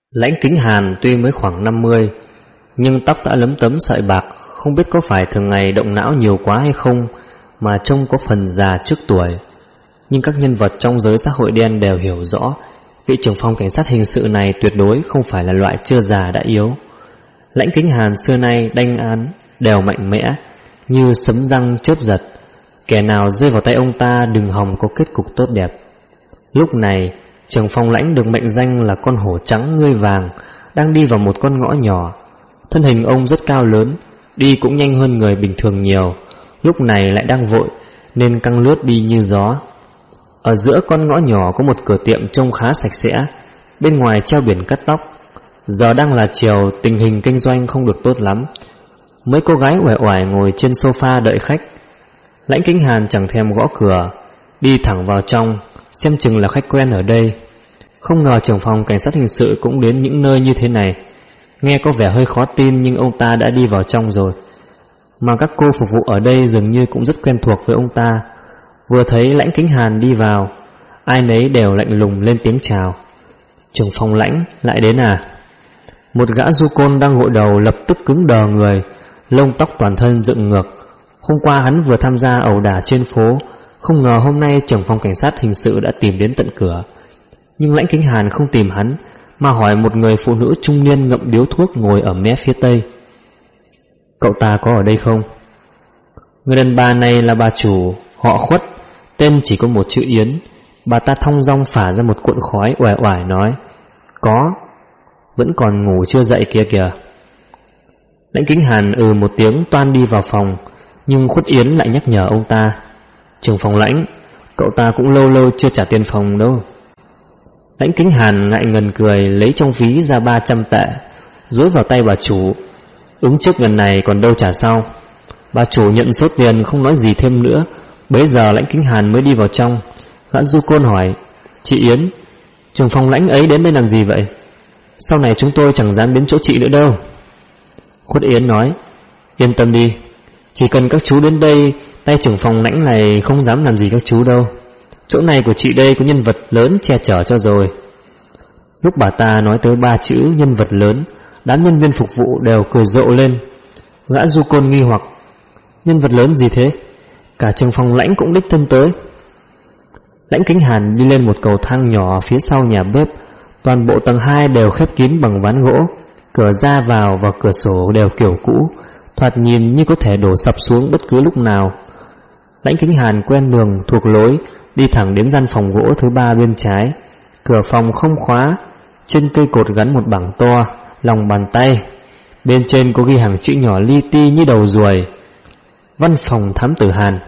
Lãnh Kính Hàn tuy mới khoảng 50, nhưng tóc đã lấm tấm sợi bạc, không biết có phải thường ngày động não nhiều quá hay không mà trông có phần già trước tuổi. Nhưng các nhân vật trong giới xã hội đen đều hiểu rõ vị trưởng phòng cảnh sát hình sự này tuyệt đối không phải là loại chưa già đã yếu. Lãnh Kính Hàn xưa nay đanh án đều mạnh mẽ, như sấm răng chớp giật, kẻ nào rơi vào tay ông ta đừng hòng có kết cục tốt đẹp. Lúc này trưởng phòng Lãnh được mệnh danh là con hổ trắng ngươi vàng, đang đi vào một con ngõ nhỏ. Thân hình ông rất cao lớn, đi cũng nhanh hơn người bình thường nhiều, lúc này lại đang vội nên căng lướt đi như gió. Ở giữa con ngõ nhỏ có một cửa tiệm trông khá sạch sẽ, bên ngoài treo biển cắt tóc. Giờ đang là chiều, tình hình kinh doanh không được tốt lắm. Mấy cô gái uể oải ngồi trên sofa đợi khách. Lãnh Kính Hàn chẳng thèm gõ cửa, đi thẳng vào trong, xem chừng là khách quen ở đây. Không ngờ trưởng phòng cảnh sát hình sự cũng đến những nơi như thế này. Nghe có vẻ hơi khó tin nhưng ông ta đã đi vào trong rồi. Mà các cô phục vụ ở đây dường như cũng rất quen thuộc với ông ta. Vừa thấy Lãnh Kính Hàn đi vào, ai nấy đều lạnh lùng lên tiếng chào. Trưởng phòng Lãnh lại đến à? Một gã du côn đang gội đầu lập tức cứng đờ người, lông tóc toàn thân dựng ngược. Hôm qua hắn vừa tham gia ẩu đả trên phố, không ngờ hôm nay trưởng phòng cảnh sát hình sự đã tìm đến tận cửa. Nhưng Lãnh Kính Hàn không tìm hắn, mà hỏi một người phụ nữ trung niên ngậm điếu thuốc ngồi ở mé phía tây. Cậu ta có ở đây không? Người đàn bà này là bà chủ, họ Khuất, tên chỉ có một chữ Yến. Bà ta thong dong phả ra một cuộn khói uể oải nói: Có, vẫn còn ngủ chưa dậy kia kìa. Lãnh Kính Hàn một tiếng toan đi vào phòng, nhưng Khuất Yến lại nhắc nhở ông ta: Trưởng phòng Lãnh, cậu ta cũng lâu lâu chưa trả tiền phòng đâu. Lãnh Kính Hàn ngại ngần cười, lấy trong ví ra 300 tệ, dối vào tay bà chủ. Ứng trước lần này còn đâu trả sau. Bà chủ nhận số tiền không nói gì thêm nữa. Bấy giờ Lãnh Kính Hàn mới đi vào trong. Gã du côn hỏi: Chị Yến, trưởng phòng Lãnh ấy đến đây làm gì vậy? Sau này chúng tôi chẳng dám đến chỗ chị nữa đâu. Khuất Yến nói: Yên tâm đi, chỉ cần các chú đến đây, tay trưởng phòng Lãnh này không dám làm gì các chú đâu. Chỗ này của chị đây có nhân vật lớn che chở cho rồi. Lúc bà ta nói tới 3 chữ nhân vật lớn, đám nhân viên phục vụ đều cười rộ lên. Gã du côn nghi hoặc: Nhân vật lớn gì thế? Cả trưởng phòng Lãnh cũng đích thân tới. Lãnh Kính Hàn đi lên một cầu thang nhỏ phía sau nhà bếp. Toàn bộ tầng 2 đều khép kín bằng ván gỗ, cửa ra vào và cửa sổ đều kiểu cũ, thoạt nhìn như có thể đổ sập xuống bất cứ lúc nào. Lãnh Kính Hàn quen đường thuộc lối, đi thẳng đến gian phòng gỗ thứ 3 bên trái. Cửa phòng không khóa, trên cây cột gắn một bảng to, lòng bàn tay. Bên trên có ghi hàng chữ nhỏ li ti như đầu ruồi: Văn phòng thám tử Hàn.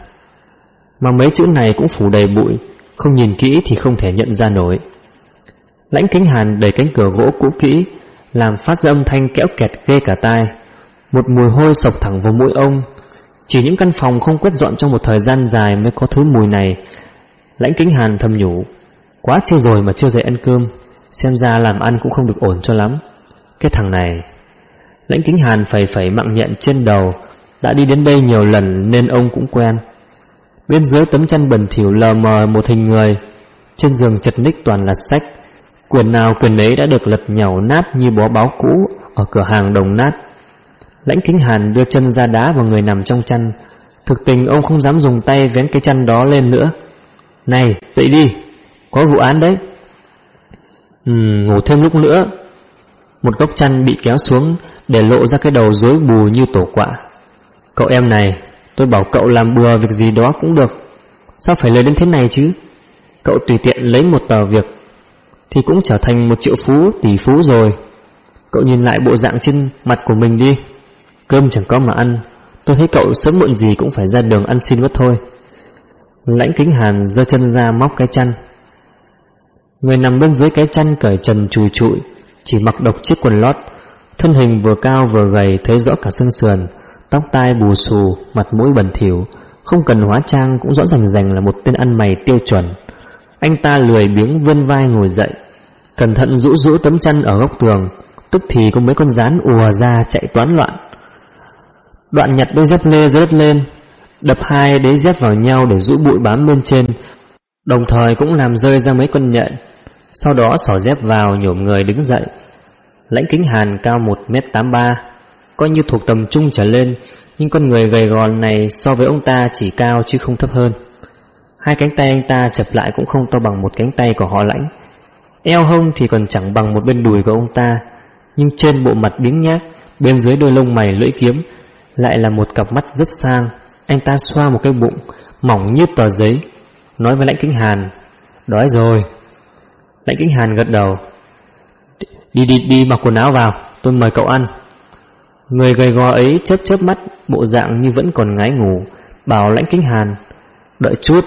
Mà mấy chữ này cũng phủ đầy bụi, không nhìn kỹ thì không thể nhận ra nổi. Lãnh Kính Hàn đẩy cánh cửa gỗ cũ kỹ, làm phát ra âm thanh kẽo kẹt ghê cả tai. Một mùi hôi sộc thẳng vào mũi ông. Chỉ những căn phòng không quét dọn trong một thời gian dài mới có thứ mùi này. Lãnh Kính Hàn thầm nhủ: Quá trưa rồi mà chưa dậy ăn cơm, xem ra làm ăn cũng không được ổn cho lắm. Cái thằng này. Lãnh Kính Hàn phẩy phẩy mạng nhện trên đầu, đã đi đến đây nhiều lần nên ông cũng quen. Bên dưới tấm chăn bẩn thỉu lờ mờ một hình người, trên giường chật ních toàn là sách. Quyển nào quyển ấy đã được lật nhàu nát như bó báo cũ ở cửa hàng đồng nát. Lãnh Kính Hàn đưa chân ra đá vào người nằm trong chăn. Thực tình ông không dám dùng tay vén cái chăn đó lên nữa. Này, dậy đi, có vụ án đấy. Ngủ thêm lúc nữa. Một góc chăn bị kéo xuống để lộ ra cái đầu rối bù như tổ quạ. Cậu em này, tôi bảo cậu làm bừa việc gì đó cũng được, sao phải lời đến thế này chứ? Cậu tùy tiện lấy một tờ việc thì cũng trở thành 1 triệu phú, tỷ phú rồi. Cậu nhìn lại bộ dạng trên mặt của mình đi. Cơm chẳng có mà ăn, tôi thấy cậu sớm muộn gì cũng phải ra đường ăn xin mất thôi. Lãnh Kính Hàn giơ chân ra móc cái chăn. Người nằm bên dưới cái chăn cởi trần chùi chụi, chỉ mặc độc chiếc quần lót. Thân hình vừa cao vừa gầy, thấy rõ cả xương sườn. Tóc tai bù xù, mặt mũi bẩn thỉu, không cần hóa trang cũng rõ rành rành là một tên ăn mày tiêu chuẩn. Anh ta lười biếng vươn vai ngồi dậy, cẩn thận rũ rũ tấm chăn ở góc tường. Tức thì có mấy con gián ùa ra chạy toán loạn. Đoạn nhặt đôi dép lê dưới đất lên, đập 2 đế dép vào nhau để rũ bụi bám bên trên, đồng thời cũng làm rơi ra mấy con nhện. Sau đó xỏ dép vào, nhổm người đứng dậy. Lãnh Kính Hàn cao 1m83, coi như thuộc tầm trung trở lên, nhưng con người gầy gò này so với ông ta chỉ cao chứ không thấp hơn. Hai cánh tay anh ta chập lại cũng không to bằng một cánh tay của họ Lãnh. Eo hông thì còn chẳng bằng một bên đùi của ông ta, nhưng trên bộ mặt biếng nhác, bên dưới đôi lông mày lưỡi kiếm lại là một cặp mắt rất sang. Anh ta xoa một cái bụng mỏng như tờ giấy, nói với Lãnh Kính Hàn: "Đói rồi." Lãnh Kính Hàn gật đầu. Đi mặc quần áo vào, tôi mời cậu ăn." Người gầy gò ấy chớp chớp mắt, bộ dạng như vẫn còn ngái ngủ, bảo Lãnh Kính Hàn: "Đợi chút."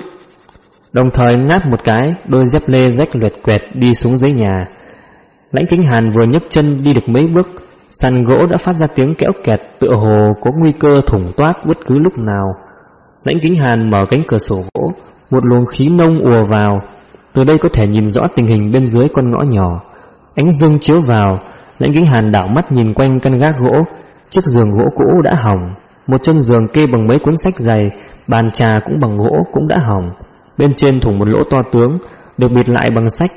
Đồng thời ngáp một cái, đôi dép lê rách loẹt quẹt đi xuống dưới nhà. Lãnh Kính Hàn vừa nhấc chân đi được mấy bước, sàn gỗ đã phát ra tiếng kéo kẹt, tựa hồ có nguy cơ thủng toác bất cứ lúc nào. Lãnh Kính Hàn mở cánh cửa sổ gỗ, một luồng khí nông ùa vào. Từ đây có thể nhìn rõ tình hình bên dưới con ngõ nhỏ. Ánh dương chiếu vào, Lãnh Kính Hàn đảo mắt nhìn quanh căn gác gỗ. Chiếc giường gỗ cũ đã hỏng, một chân giường kê bằng mấy cuốn sách dày, bàn trà cũng bằng gỗ cũng đã hỏng. Bên trên thủng một lỗ to tướng, được bịt lại bằng sách.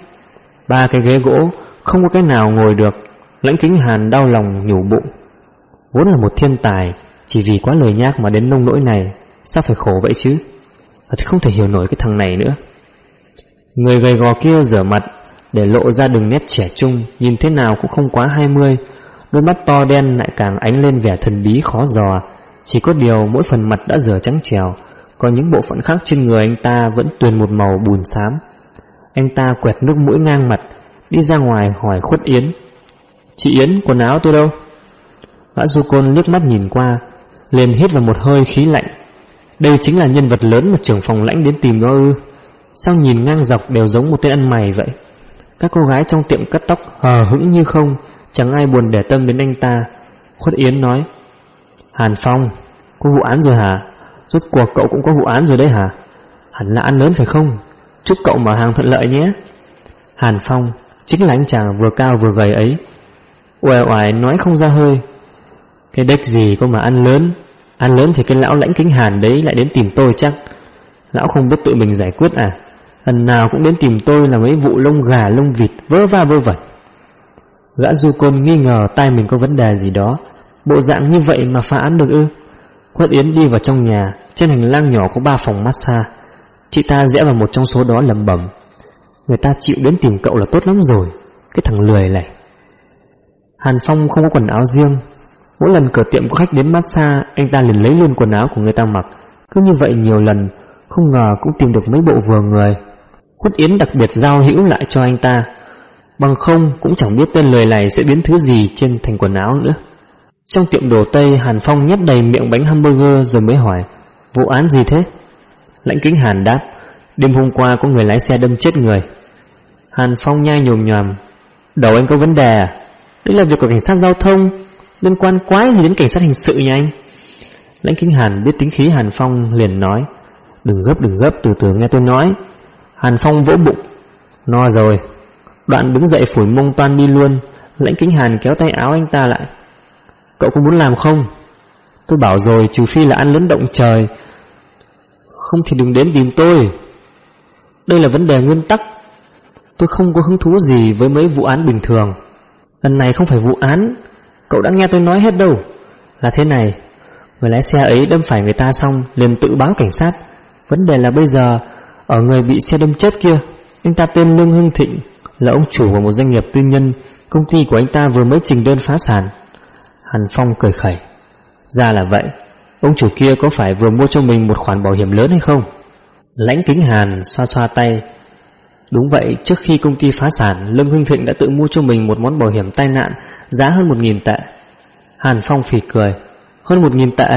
3 cái ghế gỗ, không có cái nào ngồi được. Lãnh Kính Hàn đau lòng nhủ bụng: vốn là một thiên tài, chỉ vì quá lời nhác mà đến nông nỗi này, sao phải khổ vậy chứ? Thật không thể hiểu nổi cái thằng này nữa. Người gầy gò kia rửa mặt để lộ ra đường nét trẻ trung, nhìn thế nào cũng không quá 20. Đôi mắt to đen lại càng ánh lên vẻ thần bí khó dò. Chỉ có điều mỗi phần mặt đã rửa trắng trèo, còn những bộ phận khác trên người anh ta vẫn tuyền một màu bùn xám. Anh ta quẹt nước mũi ngang mặt, đi ra ngoài hỏi Khuất Yến: "Chị Yến, quần áo tôi đâu?" Gã du côn liếc mắt nhìn qua, liền hít vào một hơi khí lạnh. Đây chính là nhân vật lớn mà trưởng phòng Lãnh đến tìm đó ư? Sao nhìn ngang dọc đều giống một tên ăn mày vậy? Các cô gái trong tiệm cắt tóc hờ hững như không, chẳng ai buồn để tâm đến anh ta. Khuất Yến nói: "Hàn Phong, có vụ án rồi hả? Rốt cuộc cậu cũng có vụ án rồi đấy hả? Hẳn là ăn lớn phải không? Chúc cậu mở hàng thuận lợi nhé." Hàn Phong chính là anh chàng vừa cao vừa gầy ấy, uể oải nói không ra hơi: "Cái đếch gì có mà ăn lớn thì cái lão Lãnh Kính Hàn đấy lại đến tìm tôi chắc. Lão không biết tự mình giải quyết à? Lần nào cũng đến tìm tôi là mấy vụ lông gà lông vịt vớ va vớ vẩn." Gã du côn nghi ngờ tai mình có vấn đề gì đó. Bộ dạng như vậy mà phá án được ư? Khuất Yến đi vào trong nhà. Trên hành lang nhỏ có 3 phòng massage. Chị ta rẽ vào một trong số đó lẩm bẩm: "Người ta chịu đến tìm cậu là tốt lắm rồi, cái thằng lười này." Hàn Phong không có quần áo riêng. Mỗi lần cửa tiệm có khách đến massage, anh ta liền lấy luôn quần áo của người ta mặc. Cứ như vậy nhiều lần, không ngờ cũng tìm được mấy bộ vừa người. Khuất Yến đặc biệt giao hữu lại cho anh ta, bằng không cũng chẳng biết tên lười này sẽ biến thứ gì trên thành quần áo nữa. Trong tiệm đồ Tây, Hàn Phong nhét đầy miệng bánh hamburger rồi mới hỏi: "Vụ án gì thế?" Lãnh Kính Hàn đáp: "Đêm hôm qua có người lái xe đâm chết người." Hàn Phong nhai nhồm nhòm: "Đầu anh có vấn đề à? Đây là việc của cảnh sát giao thông, liên quan quái gì đến cảnh sát hình sự nhà anh?" Lãnh Kính Hàn biết tính khí Hàn Phong liền nói: đừng gấp, từ từ nghe tôi nói." Hàn Phong vỗ bụng: "No rồi." Đoạn đứng dậy phủi mông toan đi luôn. Lãnh Kính Hàn kéo tay áo anh ta lại: "Cậu có muốn làm không?" "Tôi bảo rồi, trừ phi là ăn lớn động trời, không thì đừng đến tìm tôi. Đây là vấn đề nguyên tắc. Tôi không có hứng thú gì với mấy vụ án bình thường. Lần này không phải vụ án, cậu đã nghe tôi nói hết đâu. Là thế này, người lái xe ấy đâm phải người ta xong liền tự báo cảnh sát. Vấn đề là bây giờ ở người bị xe đâm chết kia, anh ta tên Lương Hưng Thịnh, là ông chủ của một doanh nghiệp tư nhân. Công ty của anh ta vừa mới trình đơn phá sản." Hàn Phong cười khẩy: "Ra là vậy. Ông chủ kia có phải vừa mua cho mình một khoản bảo hiểm lớn hay không?" Lãnh Kính Hàn xoa xoa tay: "Đúng vậy, trước khi công ty phá sản, Lâm Hưng Thịnh đã tự mua cho mình một món bảo hiểm tai nạn giá hơn 1.000 tệ. Hàn Phong phì cười: "Hơn 1.000 tệ?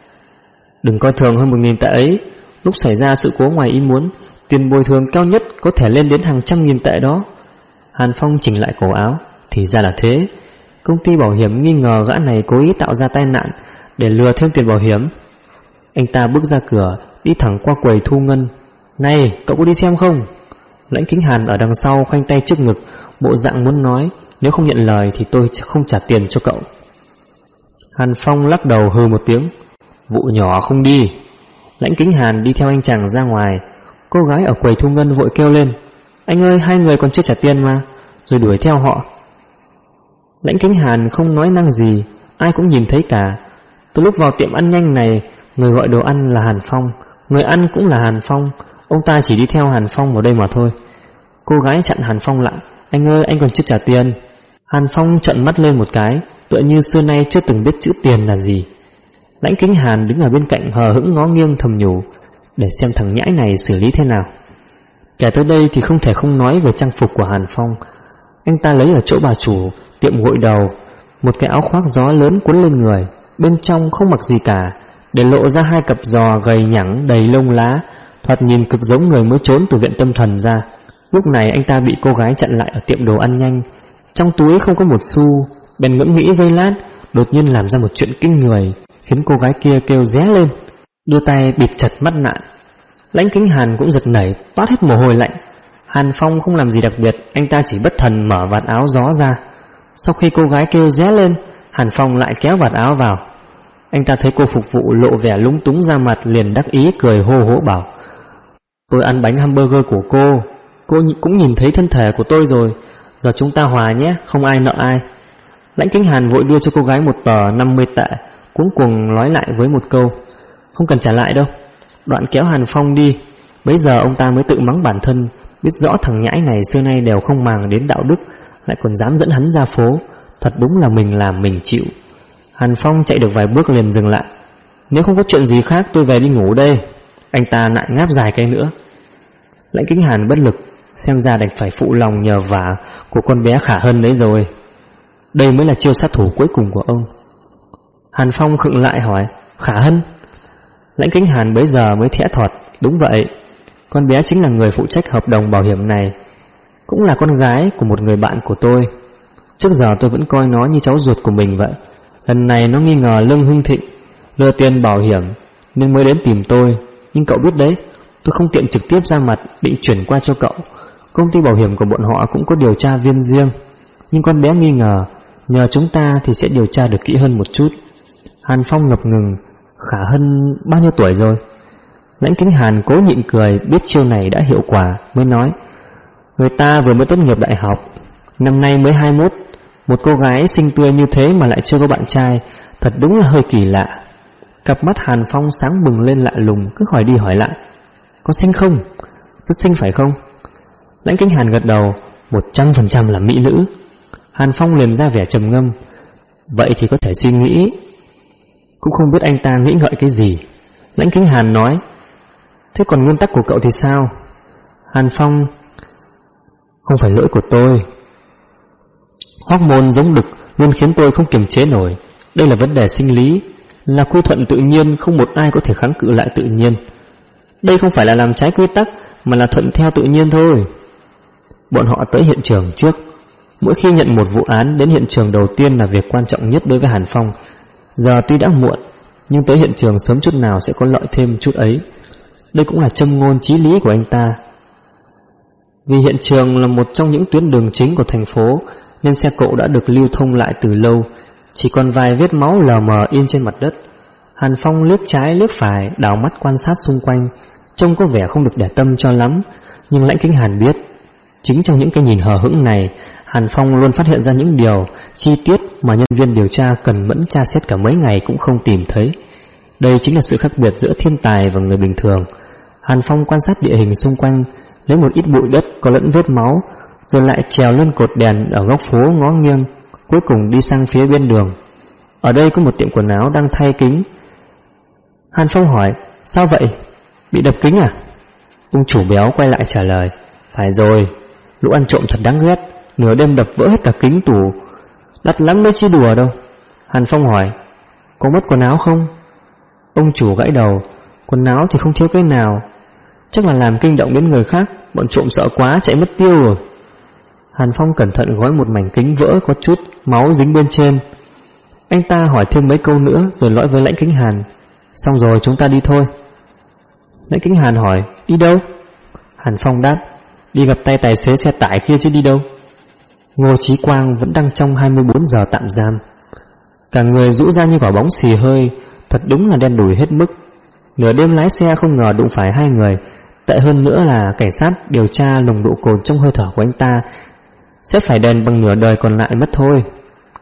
Đừng coi thường hơn 1.000 tệ ấy. Lúc xảy ra sự cố ngoài ý muốn, tiền bồi thường cao nhất có thể lên đến hàng trăm nghìn tệ đó." Hàn Phong chỉnh lại cổ áo: "Thì ra là thế. Công ty bảo hiểm nghi ngờ gã này cố ý tạo ra tai nạn để lừa thêm tiền bảo hiểm." Anh ta bước ra cửa, đi thẳng qua quầy thu ngân. "Này, cậu có đi xem không?" Lãnh Kính Hàn ở đằng sau khoanh tay trước ngực, bộ dạng muốn nói: "Nếu không nhận lời thì tôi không trả tiền cho cậu." Hàn Phong lắc đầu hừ một tiếng: "Vụ nhỏ không đi." Lãnh Kính Hàn đi theo anh chàng ra ngoài. Cô gái ở quầy thu ngân vội kêu lên: "Anh ơi, 2 người còn chưa trả tiền mà!" Rồi đuổi theo họ. Lãnh Kính Hàn không nói năng gì, ai cũng nhìn thấy cả. Từ lúc vào tiệm ăn nhanh này, người gọi đồ ăn là Hàn Phong, người ăn cũng là Hàn Phong. Ông ta chỉ đi theo Hàn Phong vào đây mà thôi. Cô gái chặn Hàn Phong lại. Anh ơi, anh còn chưa trả tiền. Hàn Phong trợn mắt lên một cái, tựa như xưa nay chưa từng biết chữ tiền là gì. Lãnh Kính Hàn đứng ở bên cạnh hờ hững ngó nghiêng thầm nhủ, để xem thằng nhãi này xử lý thế nào. Kể tới đây thì không thể không nói về trang phục của Hàn Phong. Anh ta lấy ở chỗ bà chủ tiệm gội đầu một cái áo khoác gió lớn cuốn lên người, bên trong không mặc gì cả, để lộ ra hai cặp giò gầy nhẵng đầy lông lá, thoạt nhìn cực giống người mới trốn từ viện tâm thần ra. Lúc này anh ta bị cô gái chặn lại ở tiệm đồ ăn nhanh. Trong túi không có một xu, bèn ngẫm nghĩ giây lát, đột nhiên làm ra một chuyện kinh người, khiến cô gái kia kêu ré lên, đưa tay bịt chặt mắt lại. Lãnh Kính Hàn cũng giật nảy, toát hết mồ hôi lạnh. Hàn Phong không làm gì đặc biệt, anh ta chỉ bất thần mở vạt áo gió ra. Sau khi cô gái kêu ré lên, Hàn Phong lại kéo vạt áo vào. Anh ta thấy cô phục vụ lộ vẻ lúng túng ra mặt, liền đắc ý cười hô hố bảo: tôi ăn bánh hamburger của cô cũng nhìn thấy thân thể của tôi rồi, giờ chúng ta hòa nhé, không ai nợ ai. Lãnh Kính Hàn vội đưa cho cô gái một tờ 50 tệ, cuống cuồng nói lại với một câu: không cần trả lại đâu. Đoạn kéo Hàn Phong đi. Bấy giờ ông ta mới tự mắng bản thân, biết rõ thằng nhãi này xưa nay đều không màng đến đạo đức, lại còn dám dẫn hắn ra phố. Thật đúng là mình làm mình chịu. Hàn Phong chạy được vài bước liền dừng lại. Nếu không có chuyện gì khác tôi về đi ngủ đây. Anh ta lại ngáp dài cái nữa. Lãnh Kính Hàn bất lực, xem ra đành phải phụ lòng nhờ vả của con bé Khả Hân đấy rồi. Đây mới là chiêu sát thủ cuối cùng của ông. Hàn Phong khựng lại hỏi: Khả Hân? Lãnh Kính Hàn bấy giờ mới thẽ thọt: đúng vậy, con bé chính là người phụ trách hợp đồng bảo hiểm này, cũng là con gái của một người bạn của tôi. Trước giờ tôi vẫn coi nó như cháu ruột của mình vậy. Lần này nó nghi ngờ Lương Hưng Thịnh lừa tiền bảo hiểm nên mới đến tìm tôi. Nhưng cậu biết đấy, tôi không tiện trực tiếp ra mặt, định chuyển qua cho cậu. Công ty bảo hiểm của bọn họ cũng có điều tra viên riêng, nhưng con bé nghi ngờ, nhờ chúng ta thì sẽ điều tra được kỹ hơn một chút. Hàn Phong ngập ngừng: Khả Hân bao nhiêu tuổi rồi? Lãnh Kính Hàn cố nhịn cười, biết chiêu này đã hiệu quả, mới nói: người ta vừa mới tốt nghiệp đại học, năm nay mới 21. Một cô gái xinh tươi như thế mà lại chưa có bạn trai, thật đúng là hơi kỳ lạ. Cặp mắt Hàn Phong sáng bừng lên lạ lùng, cứ hỏi đi hỏi lại: có xinh không? Rất xinh phải không? Lãnh Kính Hàn gật đầu: 100% là mỹ nữ. Hàn Phong liền ra vẻ trầm ngâm: vậy thì có thể suy nghĩ. Cũng không biết anh ta nghĩ ngợi cái gì. Lãnh Kính Hàn nói: thế còn nguyên tắc của cậu thì sao? Hàn Phong: không phải lỗi của tôi. Hormone giống đực luôn khiến tôi không kiềm chế nổi. Đây là vấn đề sinh lý, là quy thuận tự nhiên, không một ai có thể kháng cự lại tự nhiên. Đây không phải là làm trái quy tắc, mà là thuận theo tự nhiên thôi. Bọn họ tới hiện trường trước. Mỗi khi nhận một vụ án, đến hiện trường đầu tiên là việc quan trọng nhất đối với Hàn Phong. Giờ tuy đã muộn, nhưng tới hiện trường sớm chút nào sẽ có lợi thêm chút ấy. Đây cũng là châm ngôn chí lý của anh ta. Vì hiện trường là một trong những tuyến đường chính của thành phố, nên xe cộ đã được lưu thông lại từ lâu, chỉ còn vài vết máu lờ mờ in trên mặt đất. Hàn Phong liếc trái liếc phải, đảo mắt quan sát xung quanh, trông có vẻ không được để tâm cho lắm. Nhưng Lãnh Kính Hàn biết, chính trong những cái nhìn hờ hững này, Hàn Phong luôn phát hiện ra những điều chi tiết mà nhân viên điều tra cần mẫn tra xét cả mấy ngày cũng không tìm thấy. Đây chính là sự khác biệt giữa thiên tài và người bình thường. Hàn Phong quan sát địa hình xung quanh, lấy một ít bụi đất có lẫn vết máu, rồi lại trèo lên cột đèn ở góc phố ngó nghiêng, cuối cùng đi sang phía bên đường. Ở đây có một tiệm quần áo đang thay kính. Hàn Phong hỏi: sao vậy? Bị đập kính à? Ông chủ béo quay lại trả lời: phải rồi, lũ ăn trộm thật đáng ghét, nửa đêm đập vỡ hết cả kính tủ. Đắt lắm đấy chứ đùa đâu. Hàn Phong hỏi: có mất quần áo không? Ông chủ gãi đầu: quần áo thì không thiếu cái nào, chắc là làm kinh động đến người khác, bọn trộm sợ quá chạy mất tiêu rồi. Hàn Phong cẩn thận gói một mảnh kính vỡ có chút máu dính bên trên. Anh ta hỏi thêm mấy câu nữa rồi lõi với Lãnh Kính Hàn: xong rồi chúng ta đi thôi. Lãnh Kính Hàn hỏi: đi đâu? Hàn Phong đáp: đi gặp tay tài xế xe tải kia chứ đi đâu. Ngô Chí Quang vẫn đang trong 24 giờ tạm giam, cả người rũ ra như quả bóng xì hơi, thật đúng là đen đủi hết mức. Nửa đêm lái xe không ngờ đụng phải hai người, tệ hơn nữa là cảnh sát điều tra nồng độ cồn trong hơi thở của anh ta sẽ phải đền bằng nửa đời còn lại mất thôi.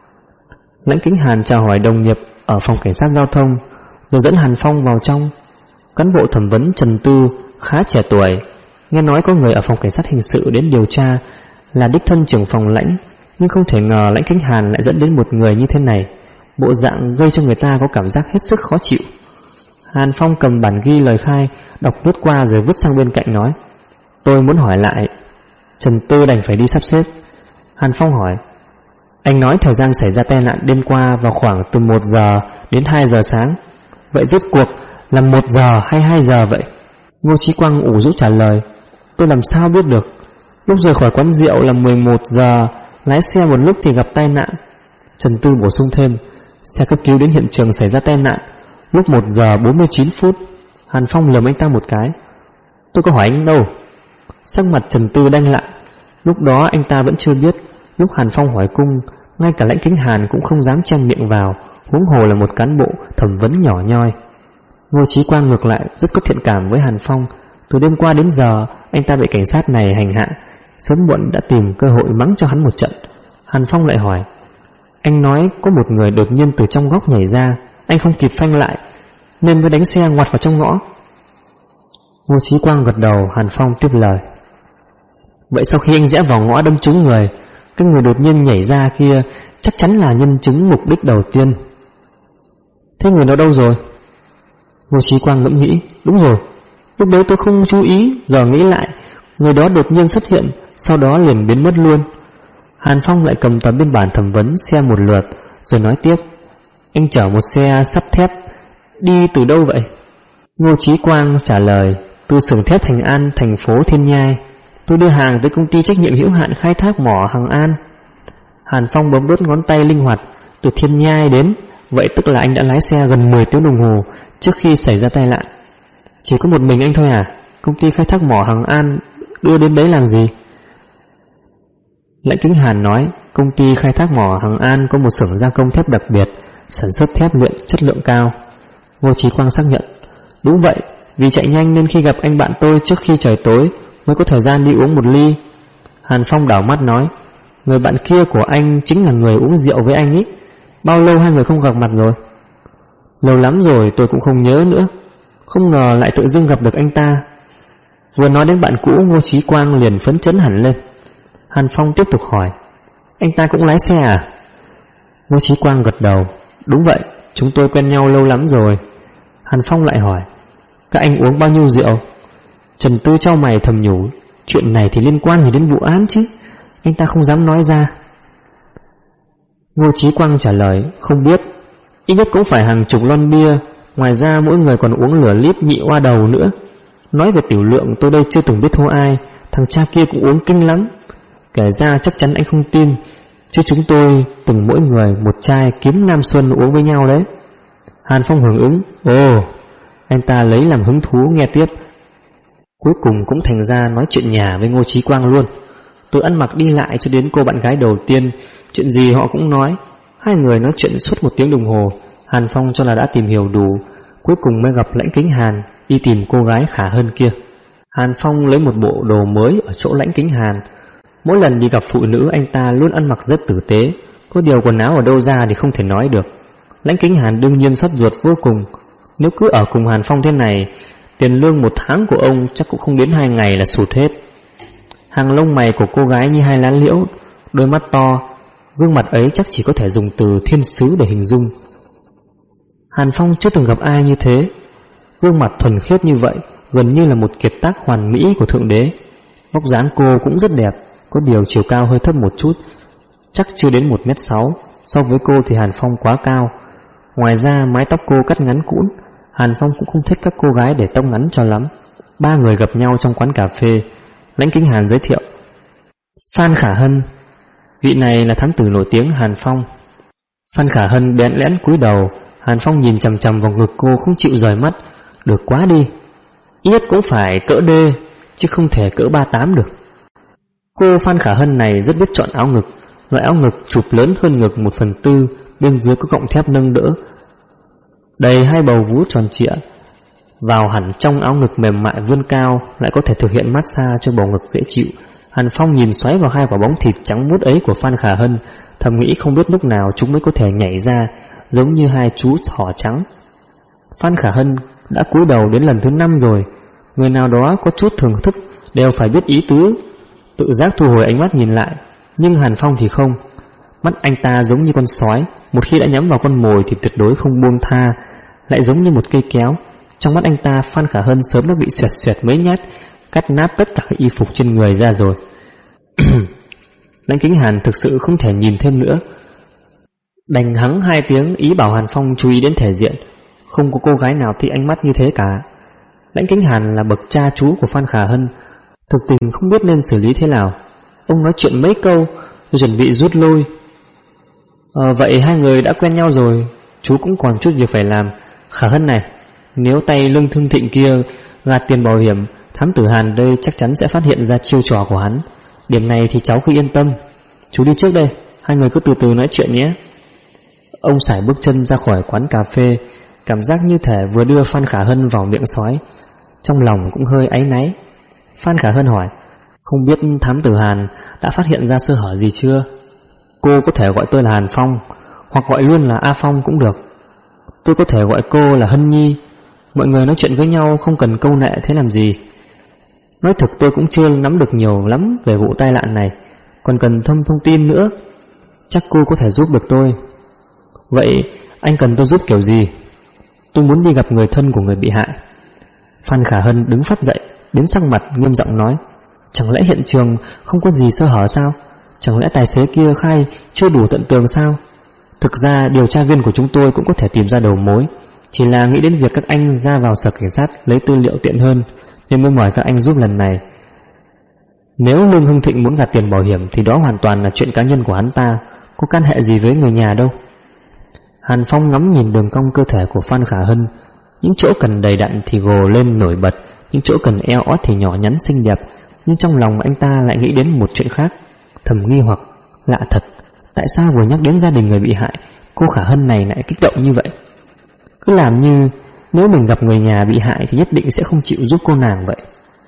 Lãnh Kính Hàn chào hỏi đồng nghiệp ở phòng cảnh sát giao thông, rồi dẫn Hàn Phong vào trong. Cán bộ thẩm vấn Trần Tư khá trẻ tuổi, nghe nói có người ở phòng cảnh sát hình sự đến điều tra, là đích thân trưởng phòng Lãnh, nhưng không thể ngờ Lãnh Kính Hàn lại dẫn đến một người như thế này, bộ dạng gây cho người ta có cảm giác hết sức khó chịu. Hàn Phong cầm bản ghi lời khai, đọc lướt qua rồi vứt sang bên cạnh nói: "Tôi muốn hỏi lại." Trần Tư đành phải đi sắp xếp. Hàn Phong hỏi: "Anh nói thời gian xảy ra tai nạn đêm qua vào khoảng từ 1 giờ đến 2 giờ sáng. Vậy rốt cuộc là 1 giờ hay 2 giờ vậy?" Ngô Chí Quang ủ rũ trả lời: "Tôi làm sao biết được. Lúc rời khỏi quán rượu là 11 giờ, lái xe một lúc thì gặp tai nạn." Trần Tư bổ sung thêm: "Xe cấp cứu đến hiện trường xảy ra tai nạn lúc 1 giờ 49 phút. Hàn Phong lườm anh ta một cái: "Tôi có hỏi anh đâu." Sắc mặt Trần Tư đanh lại. Lúc đó anh ta vẫn chưa biết, lúc Hàn Phong hỏi cung, ngay cả Lãnh Kính Hàn cũng không dám chen miệng vào, huống hồ là một cán bộ thẩm vấn nhỏ nhoi. Ngô Chí Quang ngược lại rất có thiện cảm với Hàn Phong. Từ đêm qua đến giờ, anh ta bị cảnh sát này hành hạ, sớm muộn đã tìm cơ hội mắng cho hắn một trận. Hàn Phong lại hỏi: "Anh nói có một người đột nhiên từ trong góc nhảy ra, anh không kịp phanh lại nên mới đánh xe ngoặt vào trong ngõ." Ngô Chí Quang gật đầu. Hàn Phong tiếp lời: "Vậy sau khi anh rẽ vào ngõ đâm trúng người, cái người đột nhiên nhảy ra kia chắc chắn là nhân chứng mục đích đầu tiên. Thế người đó đâu rồi?" Ngô Chí Quang ngẫm nghĩ: "Đúng rồi, lúc đấy tôi không chú ý, giờ nghĩ lại, người đó đột nhiên xuất hiện, sau đó liền biến mất luôn." Hàn Phong lại cầm tờ biên bản thẩm vấn xem một lượt, rồi nói tiếp: "Anh chở một xe sắt thép, đi từ đâu vậy?" Ngô Chí Quang trả lời: "Từ xưởng thép Thành An, thành phố Thiên Nhai. Tôi đưa hàng tới công ty trách nhiệm hữu hạn khai thác mỏ Hằng An." Hàn Phong bấm đốt ngón tay linh hoạt: "Từ Thiên Nhai đến, vậy tức là anh đã lái xe gần 10 tiếng đồng hồ trước khi xảy ra tai nạn." "Chỉ có một mình anh thôi à? Công ty khai thác mỏ Hằng An đưa đến đấy làm gì?" Lãnh Kính Hàn nói: "Công ty khai thác mỏ Hằng An có một xưởng gia công thép đặc biệt, sản xuất thép luyện chất lượng cao." Ngô Chí Quang xác nhận: "Đúng vậy, vì chạy nhanh nên khi gặp anh bạn tôi trước khi trời tối mới có thời gian đi uống một ly." Hàn Phong đảo mắt nói: "Người bạn kia của anh chính là người uống rượu với anh ấy. Bao lâu hai người không gặp mặt rồi?" "Lâu lắm rồi, tôi cũng không nhớ nữa. Không ngờ lại tự dưng gặp được anh ta." Vừa nói đến bạn cũ, Ngô Chí Quang liền phấn chấn hẳn lên. Hàn Phong tiếp tục hỏi: "Anh ta cũng lái xe à?" Ngô Chí Quang gật đầu: "Đúng vậy, chúng tôi quen nhau lâu lắm rồi." Hàn Phong lại hỏi: "Các anh uống bao nhiêu rượu?" Trần Tư chau mày thầm nhủ: chuyện này thì liên quan gì đến vụ án chứ? Anh ta không dám nói ra. Ngô Chí Quang trả lời: "Không biết, ít nhất cũng phải hàng chục lon bia, ngoài ra mỗi người còn uống nửa lít nhị oa đầu nữa. Nói về tiểu lượng tôi đây chưa từng biết thua ai, thằng cha kia cũng uống kinh lắm. Kể ra chắc chắn anh không tin, chứ chúng tôi từng mỗi người một chai Kiếm Nam Xuân uống với nhau đấy." Hàn Phong hưởng ứng: "Ồ." Anh ta lấy làm hứng thú nghe tiếp. Cuối cùng cũng thành ra nói chuyện nhà với Ngô Chí Quang luôn. Từ ăn mặc đi lại cho đến cô bạn gái đầu tiên, chuyện gì họ cũng nói. Hai người nói chuyện suốt 1 tiếng đồng hồ. Hàn Phong cho là đã tìm hiểu đủ, cuối cùng mới gặp Lãnh Kính Hàn đi tìm cô gái Khả Hân kia. Hàn Phong lấy một bộ đồ mới ở chỗ Lãnh Kính Hàn. Mỗi lần đi gặp phụ nữ anh ta luôn ăn mặc rất tử tế, có điều quần áo ở đâu ra thì không thể nói được. Lãnh Kính Hàn đương nhiên xót ruột vô cùng. Nếu cứ ở cùng Hàn Phong thế này, tiền lương 1 tháng của ông chắc cũng không đến 2 ngày là sụt hết. Hàng lông mày của cô gái như 2 lá liễu, đôi mắt to, gương mặt ấy chắc chỉ có thể dùng từ thiên sứ để hình dung. Hàn Phong chưa từng gặp ai như thế. Gương mặt thuần khiết như vậy, gần như là một kiệt tác hoàn mỹ của Thượng Đế. Vóc dáng cô cũng rất đẹp, có điều chiều cao hơi thấp một chút, chắc chưa đến 1m6. So với cô thì Hàn Phong quá cao. Ngoài ra mái tóc cô cắt ngắn cũn. Hàn Phong cũng không thích các cô gái để tóc ngắn cho lắm. 3 người gặp nhau trong quán cà phê. Lãnh Kính Hàn giới thiệu: "Phan Khả Hân." Vị này là thám tử nổi tiếng Hàn Phong. Phan Khả Hân bẽn lẽn cúi đầu. Hàn Phong nhìn chằm chằm vào ngực cô không chịu rời mắt. Được quá đi, ít nhất cũng phải cỡ D, chứ không thể cỡ 38 được. Cô Phan Khả Hân này rất biết chọn áo ngực. Loại áo ngực chụp lớn hơn ngực 1/4, bên dưới có gọng thép nâng đỡ, đầy 2 bầu vú tròn trịa. Vào hẳn trong áo ngực mềm mại vươn cao, lại có thể thực hiện massage cho bầu ngực dễ chịu. Hàn Phong nhìn xoáy vào hai quả bóng thịt trắng muốt ấy của Phan Khả Hân, thầm nghĩ không biết lúc nào chúng mới có thể nhảy ra, giống như hai chú thỏ trắng. Phan Khả Hân đã cúi đầu đến lần thứ 5 rồi. Người nào đó có chút thưởng thức đều phải biết ý tứ, tự giác thu hồi ánh mắt nhìn lại. Nhưng Hàn Phong thì không. Mắt anh ta giống như con sói, một khi đã nhắm vào con mồi thì tuyệt đối không buông tha, lại giống như một cây kéo. Trong mắt anh ta, Phan Khả Hân sớm đã bị xoẹt xoẹt mấy nhát, cắt nát tất cả y phục trên người ra rồi. Lãnh Kính Hàn thực sự không thể nhìn thêm nữa, đành hắng 2 tiếng ý bảo Hàn Phong chú ý đến thể diện. Không có cô gái nào thích ánh mắt như thế cả. Lãnh Kính Hàn là bậc cha chú của Phan Khả Hân, thực tình không biết nên xử lý thế nào. Ông nói chuyện mấy câu rồi chuẩn bị rút lui. Vậy hai người đã quen nhau rồi, chú cũng còn chút việc phải làm. Khả Hân này, nếu tay Lương Thương Thịnh kia gạt tiền bảo hiểm, thám tử Hàn đây chắc chắn sẽ phát hiện ra chiêu trò của hắn. Điểm này thì cháu cứ yên tâm. Chú đi trước đây, hai người cứ từ từ nói chuyện nhé. Ông sải bước chân ra khỏi quán cà phê, cảm giác như thể vừa đưa Phan Khả Hân vào miệng sói. Trong lòng cũng hơi áy náy. Phan Khả Hân hỏi, không biết thám tử Hàn đã phát hiện ra sơ hở gì chưa? Cô có thể gọi tôi là Hàn Phong, hoặc gọi luôn là A Phong cũng được. Tôi có thể gọi cô là Hân Nhi. Mọi người nói chuyện với nhau không cần câu nệ thế làm gì. Nói thực tôi cũng chưa nắm được nhiều lắm về vụ tai nạn này, còn cần thông tin nữa. Chắc cô có thể giúp được tôi. Vậy anh cần tôi giúp kiểu gì? Tôi muốn đi gặp người thân của người bị hại. Phan Khả Hân đứng phắt dậy, biến sắc mặt nghiêm giọng nói, chẳng lẽ hiện trường không có gì sơ hở sao? Chẳng lẽ tài xế kia khai chưa đủ tận tường sao? Thực ra điều tra viên của chúng tôi cũng có thể tìm ra đầu mối, chỉ là nghĩ đến việc các anh ra vào sở cảnh sát lấy tư liệu tiện hơn, nên mới mời các anh giúp lần này. Nếu Lương Hưng Thịnh muốn gạt tiền bảo hiểm thì đó hoàn toàn là chuyện cá nhân của hắn ta, có can hệ gì với người nhà đâu. Hàn Phong ngắm nhìn đường cong cơ thể của Phan Khả Hân, những chỗ cần đầy đặn thì gồ lên nổi bật, những chỗ cần eo ót thì nhỏ nhắn xinh đẹp. Nhưng trong lòng anh ta lại nghĩ đến một chuyện khác, thầm nghi hoặc, lạ thật, tại sao vừa nhắc đến gia đình người bị hại, cô Khả Hân này lại kích động như vậy? Cứ làm như nếu mình gặp người nhà bị hại thì nhất định sẽ không chịu giúp cô nàng vậy.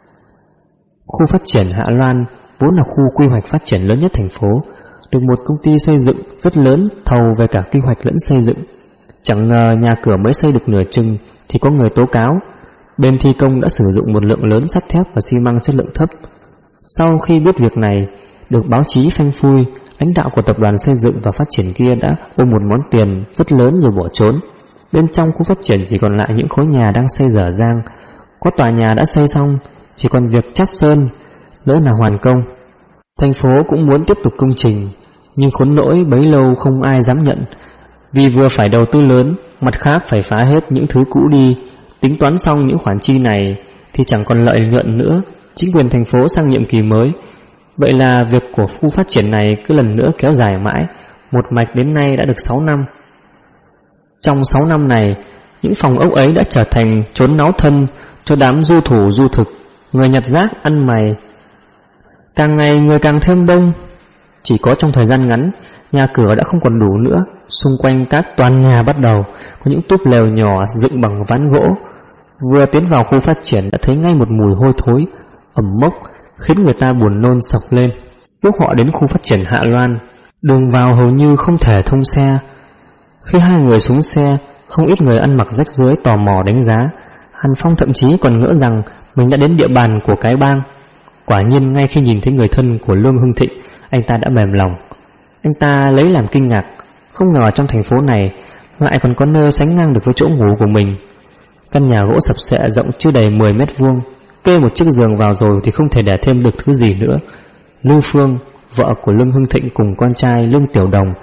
Khu phát triển Hạ Loan vốn là khu quy hoạch phát triển lớn nhất thành phố, được một công ty xây dựng rất lớn thầu về cả quy hoạch lẫn xây dựng. Chẳng ngờ nhà cửa mới xây được nửa chừng thì có người tố cáo bên thi công đã sử dụng một lượng lớn sắt thép và xi măng chất lượng thấp. Sau khi biết việc này, được báo chí phanh phui, lãnh đạo của tập đoàn xây dựng và phát triển kia đã ôm một món tiền rất lớn rồi bỏ trốn. Bên trong khu phát triển chỉ còn lại những khối nhà đang xây dở dang. Có tòa nhà đã xây xong, chỉ còn việc chát sơn, lỡ là hoàn công. Thành phố cũng muốn tiếp tục công trình, nhưng khốn nỗi bấy lâu không ai dám nhận, vì vừa phải đầu tư lớn, mặt khác phải phá hết những thứ cũ đi. Tính toán xong những khoản chi này thì chẳng còn lợi nhuận nữa. Chính quyền thành phố sang nhiệm kỳ mới, vậy là việc của khu phát triển này cứ lần nữa kéo dài mãi, một mạch đến nay đã được 6 năm. Trong 6 năm này, những phòng ốc ấy đã trở thành chốn náu thân cho đám du thủ du thực, người nhặt rác ăn mày. Càng ngày người càng thêm đông. Chỉ có trong thời gian ngắn, nhà cửa đã không còn đủ nữa. Xung quanh các toán nhà bắt đầu có những túp lều nhỏ dựng bằng ván gỗ. Vừa tiến vào khu phát triển đã thấy ngay một mùi hôi thối ẩm mốc, khiến người ta buồn nôn sộc lên. Lúc họ đến khu phát triển Hạ Loan, đường vào hầu như không thể thông xe. Khi hai người xuống xe, không ít người ăn mặc rách rưới tò mò đánh giá. Hàn Phong thậm chí còn ngỡ rằng mình đã đến địa bàn của cái bang. Quả nhiên ngay khi nhìn thấy người thân của Lương Hưng Thịnh, anh ta đã mềm lòng. Anh ta lấy làm kinh ngạc, không ngờ trong thành phố này lại còn có nơi sánh ngang được với chỗ ngủ của mình. Căn nhà gỗ sập xệ rộng chưa đầy 10 mét vuông, kê một chiếc giường vào rồi thì không thể để thêm được thứ gì nữa. Lưu Phương, vợ của Lương Hưng Thịnh cùng con trai Lương Tiểu Đồng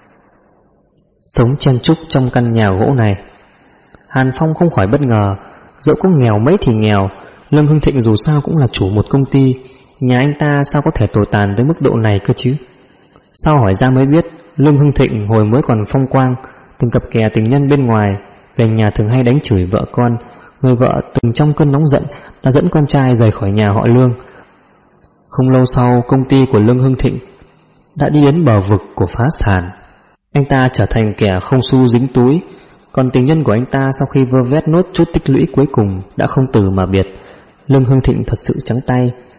sống chen chúc trong căn nhà gỗ này. Hàn Phong không khỏi bất ngờ, dẫu có nghèo mấy thì nghèo, Lương Hưng Thịnh dù sao cũng là chủ một công ty, nhà anh ta sao có thể tồi tàn tới mức độ này cơ chứ? Sau hỏi ra mới biết, Lương Hưng Thịnh hồi mới còn phong quang, từng cặp kè tình nhân bên ngoài, về nhà thường hay đánh chửi vợ con. Người vợ từng trong cơn nóng giận đã dẫn con trai rời khỏi nhà họ Lương. Không lâu sau, công ty của Lương Hưng Thịnh đã đi đến bờ vực của phá sản. Anh ta trở thành kẻ không xu dính túi, còn tình nhân của anh ta sau khi vơ vét nốt chút tích lũy cuối cùng đã không từ mà biệt. Lương Hưng Thịnh thật sự trắng tay.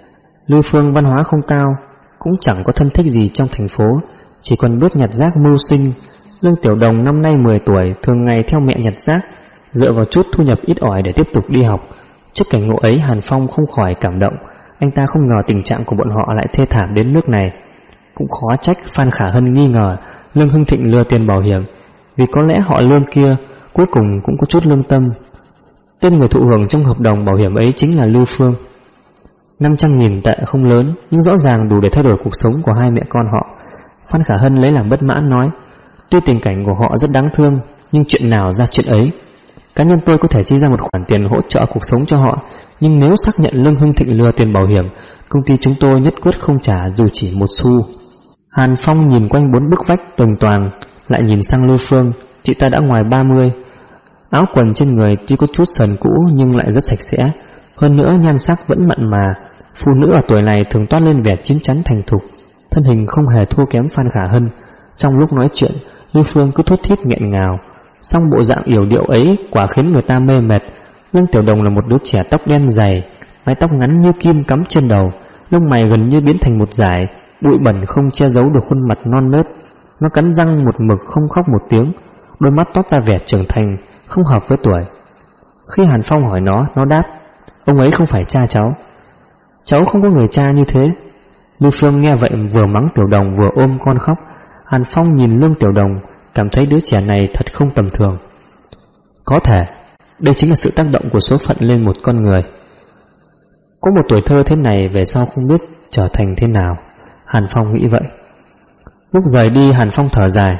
Lưu Phương văn hóa không cao, cũng chẳng có thân thích gì trong thành phố, chỉ còn biết nhặt rác mưu sinh. Lương Tiểu Đồng năm nay 10 tuổi, thường ngày theo mẹ nhặt rác, dựa vào chút thu nhập ít ỏi để tiếp tục đi học. Trước cảnh ngộ ấy, Hàn Phong không khỏi cảm động. Anh ta không ngờ tình trạng của bọn họ lại thê thảm đến nước này. Cũng khó trách Phan Khả Hân nghi ngờ Lương Hưng Thịnh lừa tiền bảo hiểm, vì có lẽ họ Lương kia cuối cùng cũng có chút lương tâm. Tên người thụ hưởng trong hợp đồng bảo hiểm ấy chính là Lưu Phương. 500.000 tệ không lớn, nhưng rõ ràng đủ để thay đổi cuộc sống của hai mẹ con họ. Phan Khả Hân lấy làm bất mãn nói, tuy tình cảnh của họ rất đáng thương, nhưng chuyện nào ra chuyện ấy. Cá nhân tôi có thể chi ra một khoản tiền hỗ trợ cuộc sống cho họ, nhưng nếu xác nhận Lương Hưng Thịnh lừa tiền bảo hiểm, công ty chúng tôi nhất quyết không trả dù chỉ một xu. Hàn Phong nhìn quanh bốn bức vách tường toàn, lại nhìn sang Lưu Phương. Chị ta đã ngoài 30, áo quần trên người tuy có chút sờn cũ nhưng lại rất sạch sẽ. Hơn nữa nhan sắc vẫn mặn mà. Phụ nữ ở tuổi này thường toát lên vẻ chín chắn thành thục, thân hình không hề thua kém Phan Khả Hân. Trong lúc nói chuyện, Lưu Phương cứ thốt thít nghẹn ngào, song bộ dạng yểu điệu ấy quả khiến người ta mê mệt. Lương Tiểu Đồng là một đứa trẻ tóc đen dày, mái tóc ngắn như kim cắm trên đầu, lông mày gần như biến thành một dải, bụi bẩn không che giấu được khuôn mặt non nớt. Nó cắn răng một mực không khóc một tiếng, đôi mắt toát ra vẻ trưởng thành, không hợp với tuổi. Khi Hàn Phong hỏi nó đáp, ông ấy không phải cha cháu. Cháu không có người cha như thế. Lưu Phương nghe vậy vừa mắng Tiểu Đồng vừa ôm con khóc. Hàn Phong nhìn Lương Tiểu Đồng, cảm thấy đứa trẻ này thật không tầm thường. Có thể đây chính là sự tác động của số phận lên một con người. Có một tuổi thơ thế này về sau không biết trở thành thế nào, Hàn Phong nghĩ vậy. Lúc rời đi, Hàn Phong thở dài.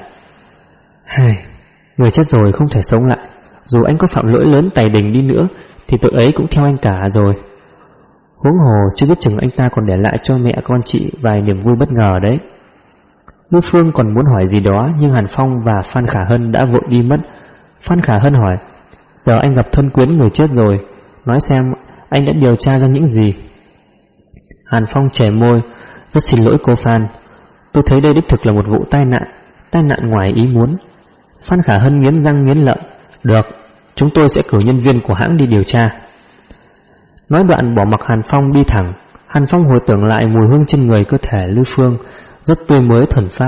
Người chết rồi không thể sống lại. Dù anh có phạm lỗi lớn tày đình đi nữa thì tội ấy cũng theo anh cả rồi. Huống hồ chưa biết chừng anh ta còn để lại cho mẹ con chị vài niềm vui bất ngờ đấy. Lưu Phương còn muốn hỏi gì đó, nhưng Hàn Phong và Phan Khả Hân đã vội đi mất. Phan Khả Hân hỏi, giờ anh gặp thân quyến người chết rồi, nói xem anh đã điều tra ra những gì. Hàn Phong chẻ môi, rất xin lỗi cô Phan, tôi thấy đây đích thực là một vụ tai nạn ngoài ý muốn. Phan Khả Hân nghiến răng nghiến lợi, được, chúng tôi sẽ cử nhân viên của hãng đi điều tra. Nói đoạn bỏ mặc Hàn Phong đi thẳng. Hàn Phong hồi tưởng lại mùi hương trên người cơ thể Lưu Phương, rất tươi mới thuần phác.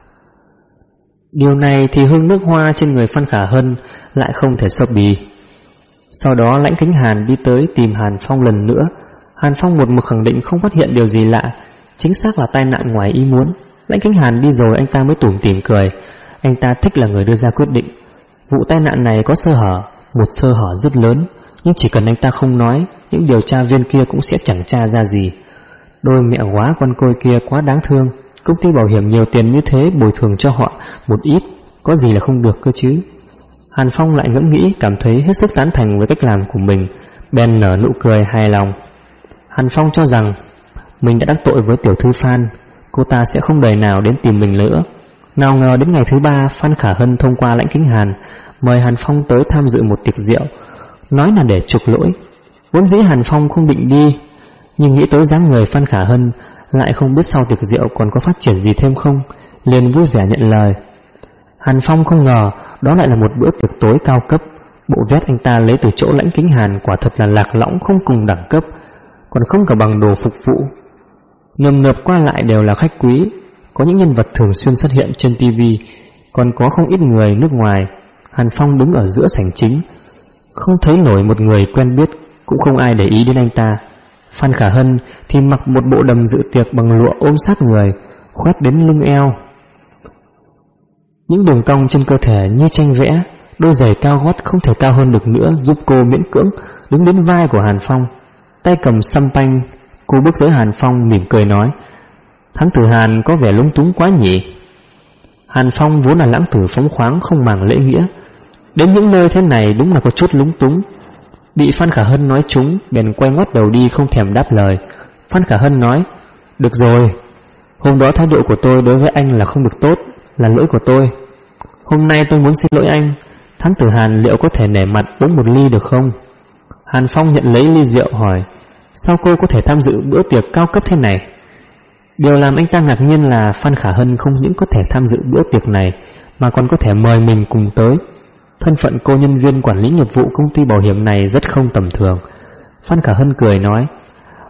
Điều này thì hương nước hoa trên người Phan Khả Hân lại không thể so bì. Sau đó Lãnh Kính Hàn đi tới tìm Hàn Phong lần nữa. Hàn Phong một mực khẳng định không phát hiện điều gì lạ, chính xác là tai nạn ngoài ý muốn. Lãnh Kính Hàn đi rồi anh ta mới tủm tỉm cười. Anh ta thích là người đưa ra quyết định. Vụ tai nạn này có sơ hở, một sơ hở rất lớn, nhưng chỉ cần anh ta không nói, những điều tra viên kia cũng sẽ chẳng tra ra gì. Đôi mẹ góa con côi kia quá đáng thương. Công ty bảo hiểm nhiều tiền như thế, bồi thường cho họ một ít, có gì là không được cơ chứ. Hàn Phong lại ngẫm nghĩ, cảm thấy hết sức tán thành với cách làm của mình, bèn nở nụ cười hài lòng. Hàn Phong cho rằng mình đã đắc tội với tiểu thư Phan, cô ta sẽ không đời nào đến tìm mình nữa. Nào ngờ đến ngày thứ 3, Phan Khả Hân thông qua Lãnh Kính Hàn mời Hàn Phong tới tham dự một tiệc rượu, nói là để chuộc lỗi. Vốn dĩ Hàn Phong không định đi, nhưng nghĩ tới dáng người Phan Khả Hân, lại không biết sau tiệc rượu còn có phát triển gì thêm không, liền vui vẻ nhận lời. Hàn Phong không ngờ đó lại là một bữa tiệc tối cao cấp. Bộ vest anh ta lấy từ chỗ Lãnh Kính Hàn quả thật là lạc lõng không cùng đẳng cấp, còn không cả bằng đồ phục vụ. Nườm nượp qua lại đều là khách quý, có những nhân vật thường xuyên xuất hiện trên TV, còn có không ít người nước ngoài. Hàn Phong đứng ở giữa sảnh chính, không thấy nổi một người quen biết, cũng không ai để ý đến anh ta. Phan Khả Hân thì mặc một bộ đầm dự tiệc bằng lụa ôm sát người, khoét đến lưng eo. Những đường cong trên cơ thể như tranh vẽ, đôi giày cao gót không thể cao hơn được nữa giúp cô miễn cưỡng đứng đến vai của Hàn Phong. Tay cầm xăm panh, cô bước tới Hàn Phong mỉm cười nói, Thắng tử Hàn có vẻ lúng túng quá nhỉ. Hàn Phong vốn là lãng tử phóng khoáng không màng lễ nghĩa, đến những nơi thế này đúng là có chút lúng túng. Bị Phan Khả Hân nói trúng, bèn quay ngoắt đầu đi không thèm đáp lời. Phan Khả Hân nói, được rồi, hôm đó thái độ của tôi đối với anh là không được tốt, là lỗi của tôi. Hôm nay tôi muốn xin lỗi anh. Thắng tử Hàn liệu có thể nể mặt uống một ly được không? Hàn Phong nhận lấy ly rượu hỏi, sao cô có thể tham dự bữa tiệc cao cấp thế này? Điều làm anh ta ngạc nhiên là Phan Khả Hân không những có thể tham dự bữa tiệc này, mà còn có thể mời mình cùng tới. Thân phận cô nhân viên quản lý nghiệp vụ công ty bảo hiểm này rất không tầm thường. Phan Khả Hân cười nói,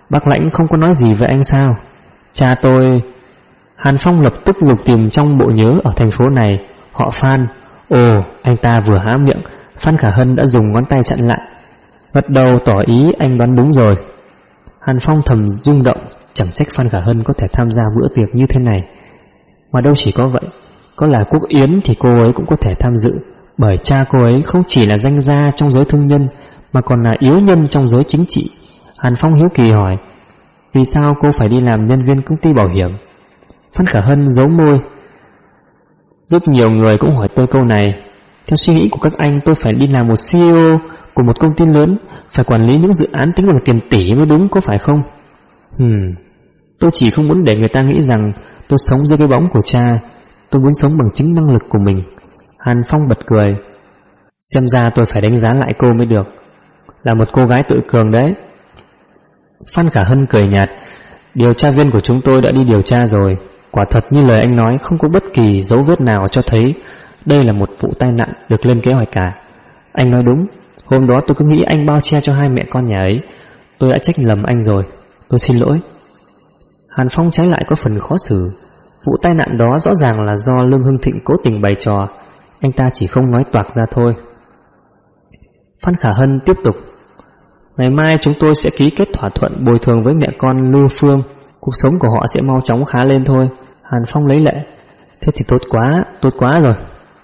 Bác Lãnh không có nói gì với anh sao? Cha tôi... Hàn Phong lập tức lục tìm trong bộ nhớ ở thành phố này. Họ Phan. Ồ, anh ta vừa há miệng, Phan Khả Hân đã dùng ngón tay chặn lại, gật đầu tỏ ý anh đoán đúng rồi. Hàn Phong thầm rung động, chẳng trách Phan Khả Hân có thể tham gia bữa tiệc như thế này. Mà đâu chỉ có vậy, có là Quốc Yến thì cô ấy cũng có thể tham dự, bởi cha cô ấy không chỉ là danh gia trong giới thương nhân mà còn là yếu nhân trong giới chính trị. Hàn Phong hiếu kỳ hỏi, vì sao cô phải đi làm nhân viên công ty bảo hiểm? Phan Khả Hân giấu môi. Rất nhiều người cũng hỏi tôi câu này. Theo suy nghĩ của các anh, tôi phải đi làm một CEO của một công ty lớn, phải quản lý những dự án tính bằng tiền tỷ mới đúng, có phải không? Tôi chỉ không muốn để người ta nghĩ rằng tôi sống dưới cái bóng của cha. Tôi muốn sống bằng chính năng lực của mình. Hàn Phong bật cười. Xem ra tôi phải đánh giá lại cô mới được. Là một cô gái tự cường đấy. Phan Khả Hân cười nhạt. Điều tra viên của chúng tôi đã đi điều tra rồi. Quả thật như lời anh nói, không có bất kỳ dấu vết nào cho thấy đây là một vụ tai nạn được lên kế hoạch cả. Anh nói đúng. Hôm đó tôi cứ nghĩ anh bao che cho hai mẹ con nhà ấy. Tôi đã trách lầm anh rồi. Tôi xin lỗi. Hàn Phong trái lại có phần khó xử. Vụ tai nạn đó rõ ràng là do Lương Hưng Thịnh cố tình bày trò. Anh ta chỉ không nói toạc ra thôi. Phan Khả Hân tiếp tục. Ngày mai chúng tôi sẽ ký kết thỏa thuận bồi thường với mẹ con Lưu Phương. Cuộc sống của họ sẽ mau chóng khá lên thôi. Hàn Phong lấy lệ. Thế thì tốt quá rồi.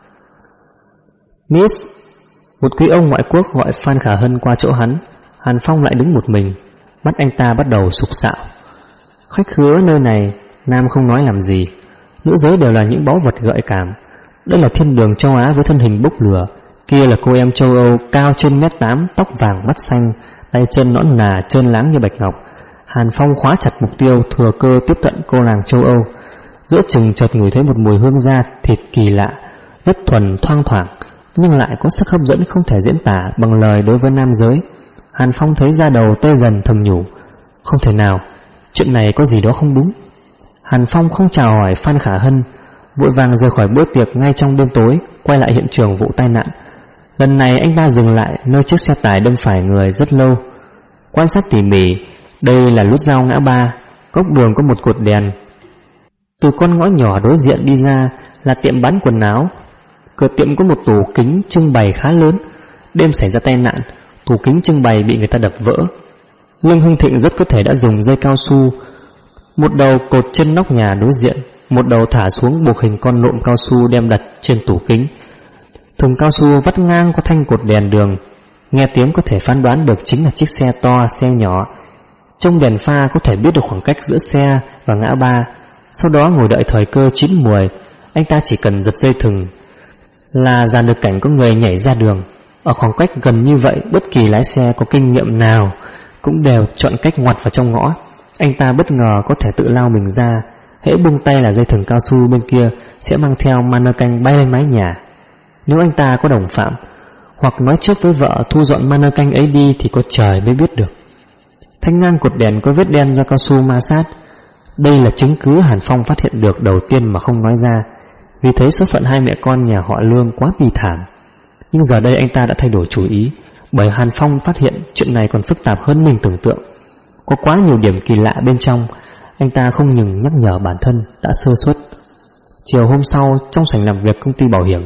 Miss. Một quý ông ngoại quốc gọi Phan Khả Hân qua chỗ hắn. Hàn Phong lại đứng một mình. Mắt anh ta bắt đầu sục sạo. Khách khứa nơi này, nam không nói làm gì. Nữ giới đều là những báu vật gợi cảm. Đây là thiên đường châu Á với thân hình bốc lửa. Kia là cô em châu Âu cao trên 1m8, tóc vàng mắt xanh, tay chân nõn nà trơn láng như bạch ngọc. Hàn Phong khóa chặt mục tiêu, thừa cơ tiếp cận cô nàng châu Âu. Giữa chừng chợt ngửi thấy một mùi hương da thịt kỳ lạ, rất thuần thoang thoảng, nhưng lại có sức hấp dẫn không thể diễn tả bằng lời đối với nam giới. Hàn Phong thấy da đầu tê dần, thầm nhủ, không thể nào, chuyện này có gì đó không đúng. Hàn Phong không chào hỏi Phan Khả Hân, vội vàng rời khỏi bữa tiệc ngay trong đêm tối, quay lại hiện trường vụ tai nạn. Lần này anh ta dừng lại nơi chiếc xe tải đâm phải người rất lâu. Quan sát tỉ mỉ, đây là nút giao ngã ba, góc đường có một cột đèn. Từ con ngõ nhỏ đối diện đi ra là tiệm bán quần áo. Cửa tiệm có một tủ kính trưng bày khá lớn. Đêm xảy ra tai nạn, tủ kính trưng bày bị người ta đập vỡ. Lương Hưng Thịnh rất có thể đã dùng dây cao su, một đầu cột trên nóc nhà đối diện, một đầu thả xuống buộc hình con lộn cao su đem đặt trên tủ kính. Thừng cao su vắt ngang có thanh cột đèn đường. Nghe tiếng có thể phán đoán được chính là chiếc xe to, xe nhỏ. Trong đèn pha có thể biết được khoảng cách giữa xe và ngã ba. Sau đó ngồi đợi thời cơ chín muồi, anh ta chỉ cần giật dây thừng là dàn được cảnh có người nhảy ra đường. Ở khoảng cách gần như vậy, bất kỳ lái xe có kinh nghiệm nào cũng đều chọn cách ngoặt vào trong ngõ. Anh ta bất ngờ có thể tự lao mình ra. Hễ buông tay là dây thừng cao su bên kia sẽ mang theo mannequin bay lên mái nhà. Nếu anh ta có đồng phạm, hoặc nói trước với vợ thu dọn mannequin ấy đi thì có trời mới biết được. Thanh ngang cột đèn có vết đen do cao su ma sát. Đây là chứng cứ Hàn Phong phát hiện được đầu tiên mà không nói ra, vì thấy số phận hai mẹ con nhà họ Lương quá bi thảm. Nhưng giờ đây anh ta đã thay đổi chủ ý, bởi Hàn Phong phát hiện chuyện này còn phức tạp hơn mình tưởng tượng. Có quá nhiều điểm kỳ lạ bên trong. Anh ta không ngừng nhắc nhở bản thân đã sơ suất. Chiều hôm sau, trong sảnh làm việc công ty bảo hiểm,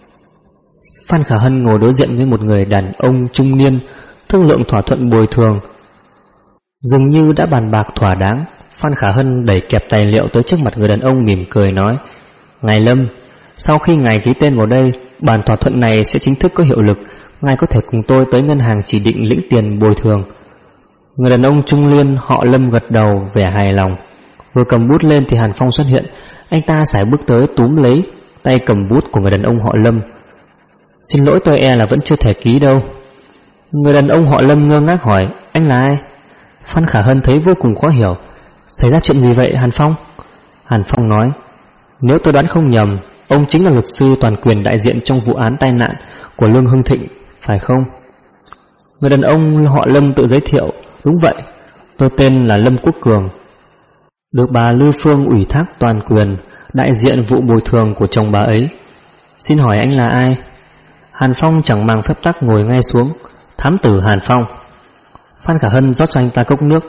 Phan Khả Hân ngồi đối diện với một người đàn ông trung niên, thương lượng thỏa thuận bồi thường. Dường như đã bàn bạc thỏa đáng, Phan Khả Hân đẩy kẹp tài liệu tới trước mặt người đàn ông, mỉm cười nói, ngài Lâm, sau khi ngài ký tên vào đây, bản thỏa thuận này sẽ chính thức có hiệu lực. Ngài có thể cùng tôi tới ngân hàng chỉ định lĩnh tiền bồi thường. Người đàn ông trung niên họ Lâm gật đầu vẻ hài lòng. Vừa cầm bút lên thì Hàn Phong xuất hiện. Anh ta sải bước tới túm lấy tay cầm bút của người đàn ông họ Lâm. Xin lỗi, tôi là vẫn chưa thể ký đâu. Người đàn ông họ Lâm ngơ ngác hỏi, anh là ai? Phan Khả Hân thấy vô cùng khó hiểu. Xảy ra chuyện gì vậy Hàn Phong? Hàn Phong nói, nếu tôi đoán không nhầm, ông chính là luật sư toàn quyền đại diện trong vụ án tai nạn của Lương Hưng Thịnh, phải không? Người đàn ông họ Lâm tự giới thiệu, đúng vậy, tôi tên là Lâm Quốc Cường, được bà Lưu Phương ủy thác toàn quyền đại diện vụ bồi thường của chồng bà ấy. Xin hỏi anh là ai? Hàn Phong chẳng màng phép tắc ngồi ngay xuống. Thám tử Hàn Phong. Phan Khả Hân rót cho anh ta cốc nước.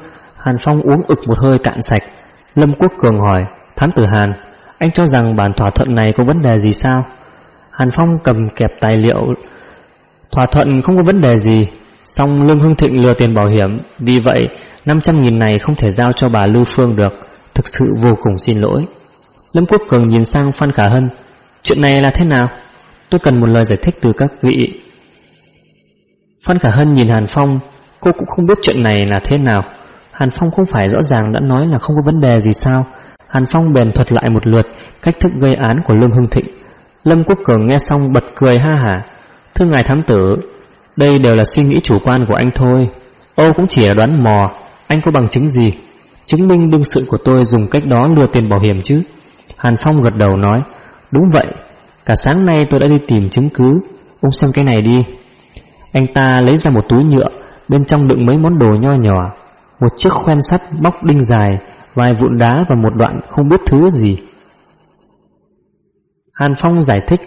Hàn Phong uống ực một hơi cạn sạch. Lâm Quốc Cường hỏi: Thám tử Hàn, anh cho rằng bản thỏa thuận này có vấn đề gì sao? Hàn Phong cầm kẹp tài liệu: Thỏa thuận không có vấn đề gì, song Lương Hưng Thịnh lừa tiền bảo hiểm, vì vậy 500.000 này không thể giao cho bà Lưu Phương được. Thực sự vô cùng xin lỗi. Lâm Quốc Cường nhìn sang Phan Khả Hân: Chuyện này là thế nào? Tôi cần một lời giải thích từ các vị. Phan Khả Hân nhìn Hàn Phong, cô cũng không biết chuyện này là thế nào. Hàn Phong không phải rõ ràng đã nói là không có vấn đề gì sao? Hàn Phong bèn thuật lại một lượt cách thức gây án của Lương Hưng Thịnh. Lâm Quốc Cường nghe xong bật cười ha hả: Thưa ngài thám tử, đây đều là suy nghĩ chủ quan của anh thôi. Ô cũng chỉ là đoán mò. Anh có bằng chứng gì chứng minh đương sự của tôi dùng cách đó lừa tiền bảo hiểm chứ? Hàn Phong gật đầu nói: Đúng vậy, cả sáng nay tôi đã đi tìm chứng cứ. Ông xem cái này đi. Anh ta lấy ra một túi nhựa, bên trong đựng mấy món đồ nho nhỏ: một chiếc khoen sắt móc đinh dài, vài vụn đá và một đoạn không biết thứ gì. Hàn Phong giải thích: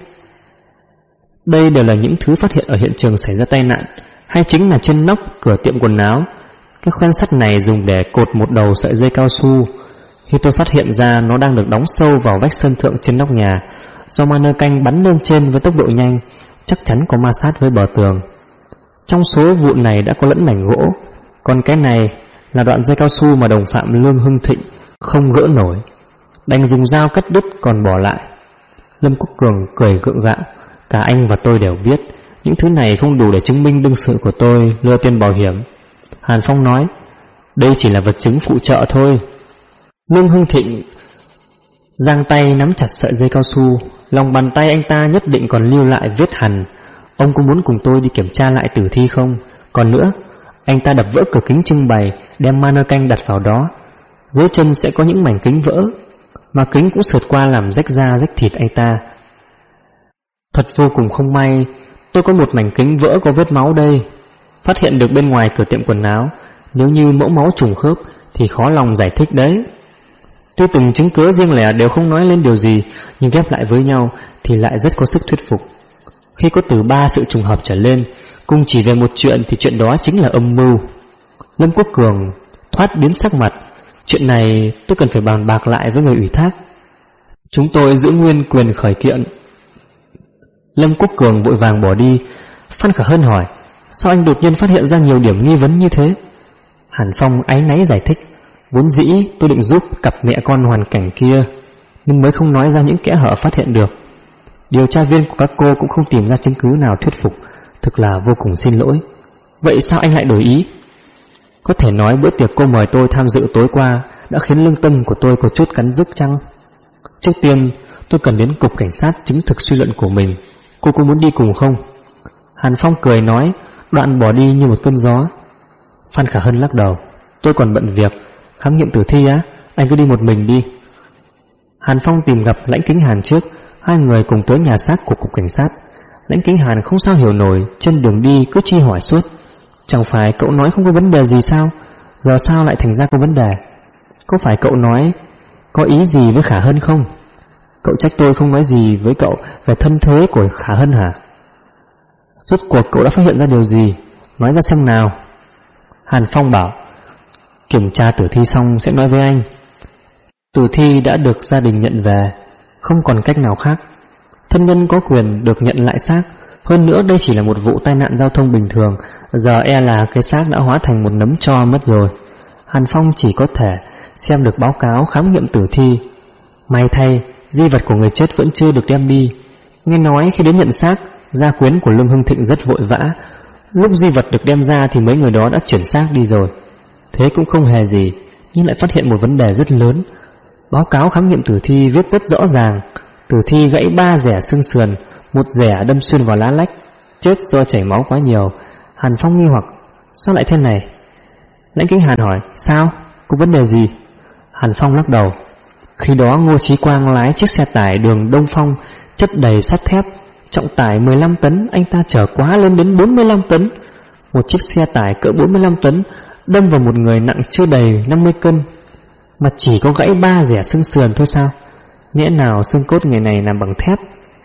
Đây đều là những thứ phát hiện ở hiện trường xảy ra tai nạn, hay chính là trên nóc cửa tiệm quần áo. Cái khoen sắt này dùng để cột một đầu sợi dây cao su. Khi tôi phát hiện ra, nó đang được đóng sâu vào vách sân thượng trên nóc nhà. Do ma nơ canh bắn lên trên với tốc độ nhanh, chắc chắn có ma sát với bờ tường. Trong số vụn này đã có lẫn mảnh gỗ, còn cái này là đoạn dây cao su mà đồng phạm Lương Hưng Thịnh không gỡ nổi, đành dùng dao cắt đứt còn bỏ lại. Lâm Quốc Cường cười gượng gạo: Cả anh và tôi đều biết những thứ này không đủ để chứng minh đương sự của tôi lừa tiền bảo hiểm. Hàn Phong nói: Đây chỉ là vật chứng phụ trợ thôi. Lương Hưng Thịnh giang tay nắm chặt sợi dây cao su, lòng bàn tay anh ta nhất định còn lưu lại vết hằn. Ông có muốn cùng tôi đi kiểm tra lại tử thi không? Còn nữa, anh ta đập vỡ cửa kính trưng bày, đem ma nơ canh đặt vào đó. Dưới chân sẽ có những mảnh kính vỡ, mà kính cũng sượt qua làm rách da rách thịt anh ta. Thật vô cùng không may, tôi có một mảnh kính vỡ có vết máu đây, phát hiện được bên ngoài cửa tiệm quần áo. Nếu như mẫu máu trùng khớp thì khó lòng giải thích đấy. Tuy từng chứng cứ riêng lẻ đều không nói lên điều gì, nhưng ghép lại với nhau thì lại rất có sức thuyết phục. Khi có từ 3 sự trùng hợp trở lên cùng chỉ về một chuyện thì chuyện đó chính là âm mưu. Lâm Quốc Cường thoát biến sắc mặt: Chuyện này tôi cần phải bàn bạc lại với người ủy thác. Chúng tôi giữ nguyên quyền khởi kiện. Lâm Quốc Cường vội vàng bỏ đi. Phan Khả Hân hỏi: Sao anh đột nhiên phát hiện ra nhiều điểm nghi vấn như thế? Hàn Phong áy náy giải thích: Vốn dĩ tôi định giúp cặp mẹ con hoàn cảnh kia, nhưng mới không nói ra những kẽ hở phát hiện được. Điều tra viên của các cô cũng không tìm ra chứng cứ nào thuyết phục. Thực là vô cùng xin lỗi. Vậy sao anh lại đổi ý? Có thể nói bữa tiệc cô mời tôi tham dự tối qua đã khiến lương tâm của tôi có chút cắn rứt chăng? Trước tiên tôi cần đến cục cảnh sát chứng thực suy luận của mình. Cô có muốn đi cùng không? Hàn Phong cười nói, đoạn bỏ đi như một cơn gió. Phan Khả Hân lắc đầu: Tôi còn bận việc. Khám nghiệm tử thi á? Anh cứ đi một mình đi. Hàn Phong tìm gặp Lãnh Kính Hàn trước. Hai người cùng tới nhà xác của cục cảnh sát. Lãnh Kính Hàn không sao hiểu nổi, trên đường đi cứ truy hỏi suốt: Chẳng phải cậu nói không có vấn đề gì sao? Giờ sao lại thành ra có vấn đề? Có phải cậu nói có ý gì với Khả Hân không? Cậu trách tôi không nói gì với cậu về thân thế của Khả Hân hả? Rốt cuộc cậu đã phát hiện ra điều gì? Nói ra xem nào. Hàn Phong bảo: Kiểm tra tử thi xong sẽ nói với anh. Tử thi đã được gia đình nhận về, không còn cách nào khác. Thân nhân có quyền được nhận lại xác. Hơn nữa đây chỉ là một vụ tai nạn giao thông bình thường, giờ e là cái xác đã hóa thành một nấm tro mất rồi. Hàn Phong chỉ có thể xem được báo cáo khám nghiệm tử thi. May thay, di vật của người chết vẫn chưa được đem đi. Nghe nói khi đến nhận xác, gia quyến của Lương Hưng Thịnh rất vội vã. Lúc di vật được đem ra thì mấy người đó đã chuyển xác đi rồi. Thế cũng không hề gì, nhưng lại phát hiện một vấn đề rất lớn. Báo cáo khám nghiệm tử thi viết rất rõ ràng: tử thi gãy 3 rẻ xương sườn, 1 rẻ đâm xuyên vào lá lách, chết do chảy máu quá nhiều. Hàn Phong nghi hoặc: Sao lại thế này? Lãnh Kính Hàn hỏi: Sao? Có vấn đề gì? Hàn Phong lắc đầu: Khi đó Ngô Chí Quang lái chiếc xe tải đường Đông Phong chất đầy sắt thép, trọng tải 15 tấn, anh ta chở quá lên đến 45 tấn. Một chiếc xe tải cỡ 45 tấn đâm vào một người nặng chưa đầy 50 cân, mà chỉ có gãy 3 rẻ xương sườn thôi sao? Nghĩa nào xương cốt người này làm bằng thép?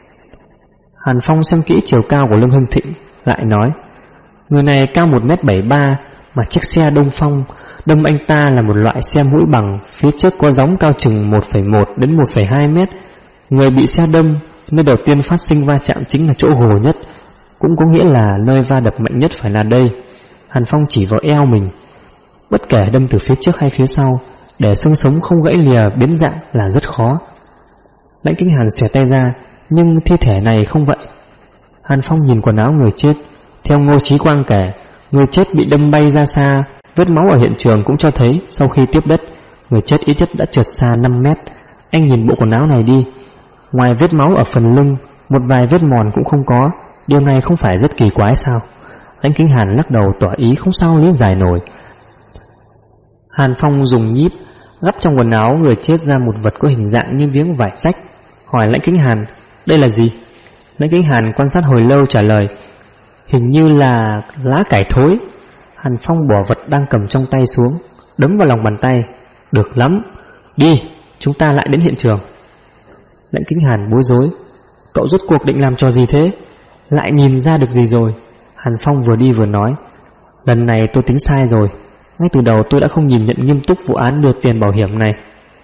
Hàn Phong xem kỹ chiều cao của Lương Hưng Thịnh, lại nói: Người này cao 1m73, mà chiếc xe Đông Phong đâm anh ta là một loại xe mũi bằng, phía trước có gióng cao chừng 1,1 đến 1,2 mét. Người bị xe đâm, nơi đầu tiên phát sinh va chạm chính là chỗ gồ nhất, cũng có nghĩa là nơi va đập mạnh nhất phải là đây. Hàn Phong chỉ vào eo mình. Bất kể đâm từ phía trước hay phía sau, để xương sống không gãy lìa biến dạng là rất khó. Lãnh Kính Hàn xòe tay ra, nhưng thi thể này không vậy. Hàn Phong nhìn quần áo người chết. Theo Ngô Chí Quang kể, người chết bị đâm bay ra xa. Vết máu ở hiện trường cũng cho thấy sau khi tiếp đất, người chết ít nhất đã trượt xa 5 mét. Anh nhìn bộ quần áo này đi, ngoài vết máu ở phần lưng, một vài vết mòn cũng không có. Điều này không phải rất kỳ quái sao? Lãnh Kính Hàn lắc đầu tỏ ý không sao lý giải nổi. Hàn Phong dùng nhíp gắp trong quần áo người chết ra một vật có hình dạng như miếng vải sách, hỏi Lãnh Kính Hàn, đây là gì? Lãnh Kính Hàn quan sát hồi lâu trả lời, hình như là lá cải thối. Hàn Phong bỏ vật đang cầm trong tay xuống, đấm vào lòng bàn tay. Được lắm, đi, chúng ta lại đến hiện trường. Lãnh Kính Hàn bối rối, cậu rốt cuộc định làm trò gì thế? Lại nhìn ra được gì rồi? Hàn Phong vừa đi vừa nói, lần này tôi tính sai rồi. Ngay từ đầu tôi đã không nhìn nhận nghiêm túc vụ án đưa tiền bảo hiểm này.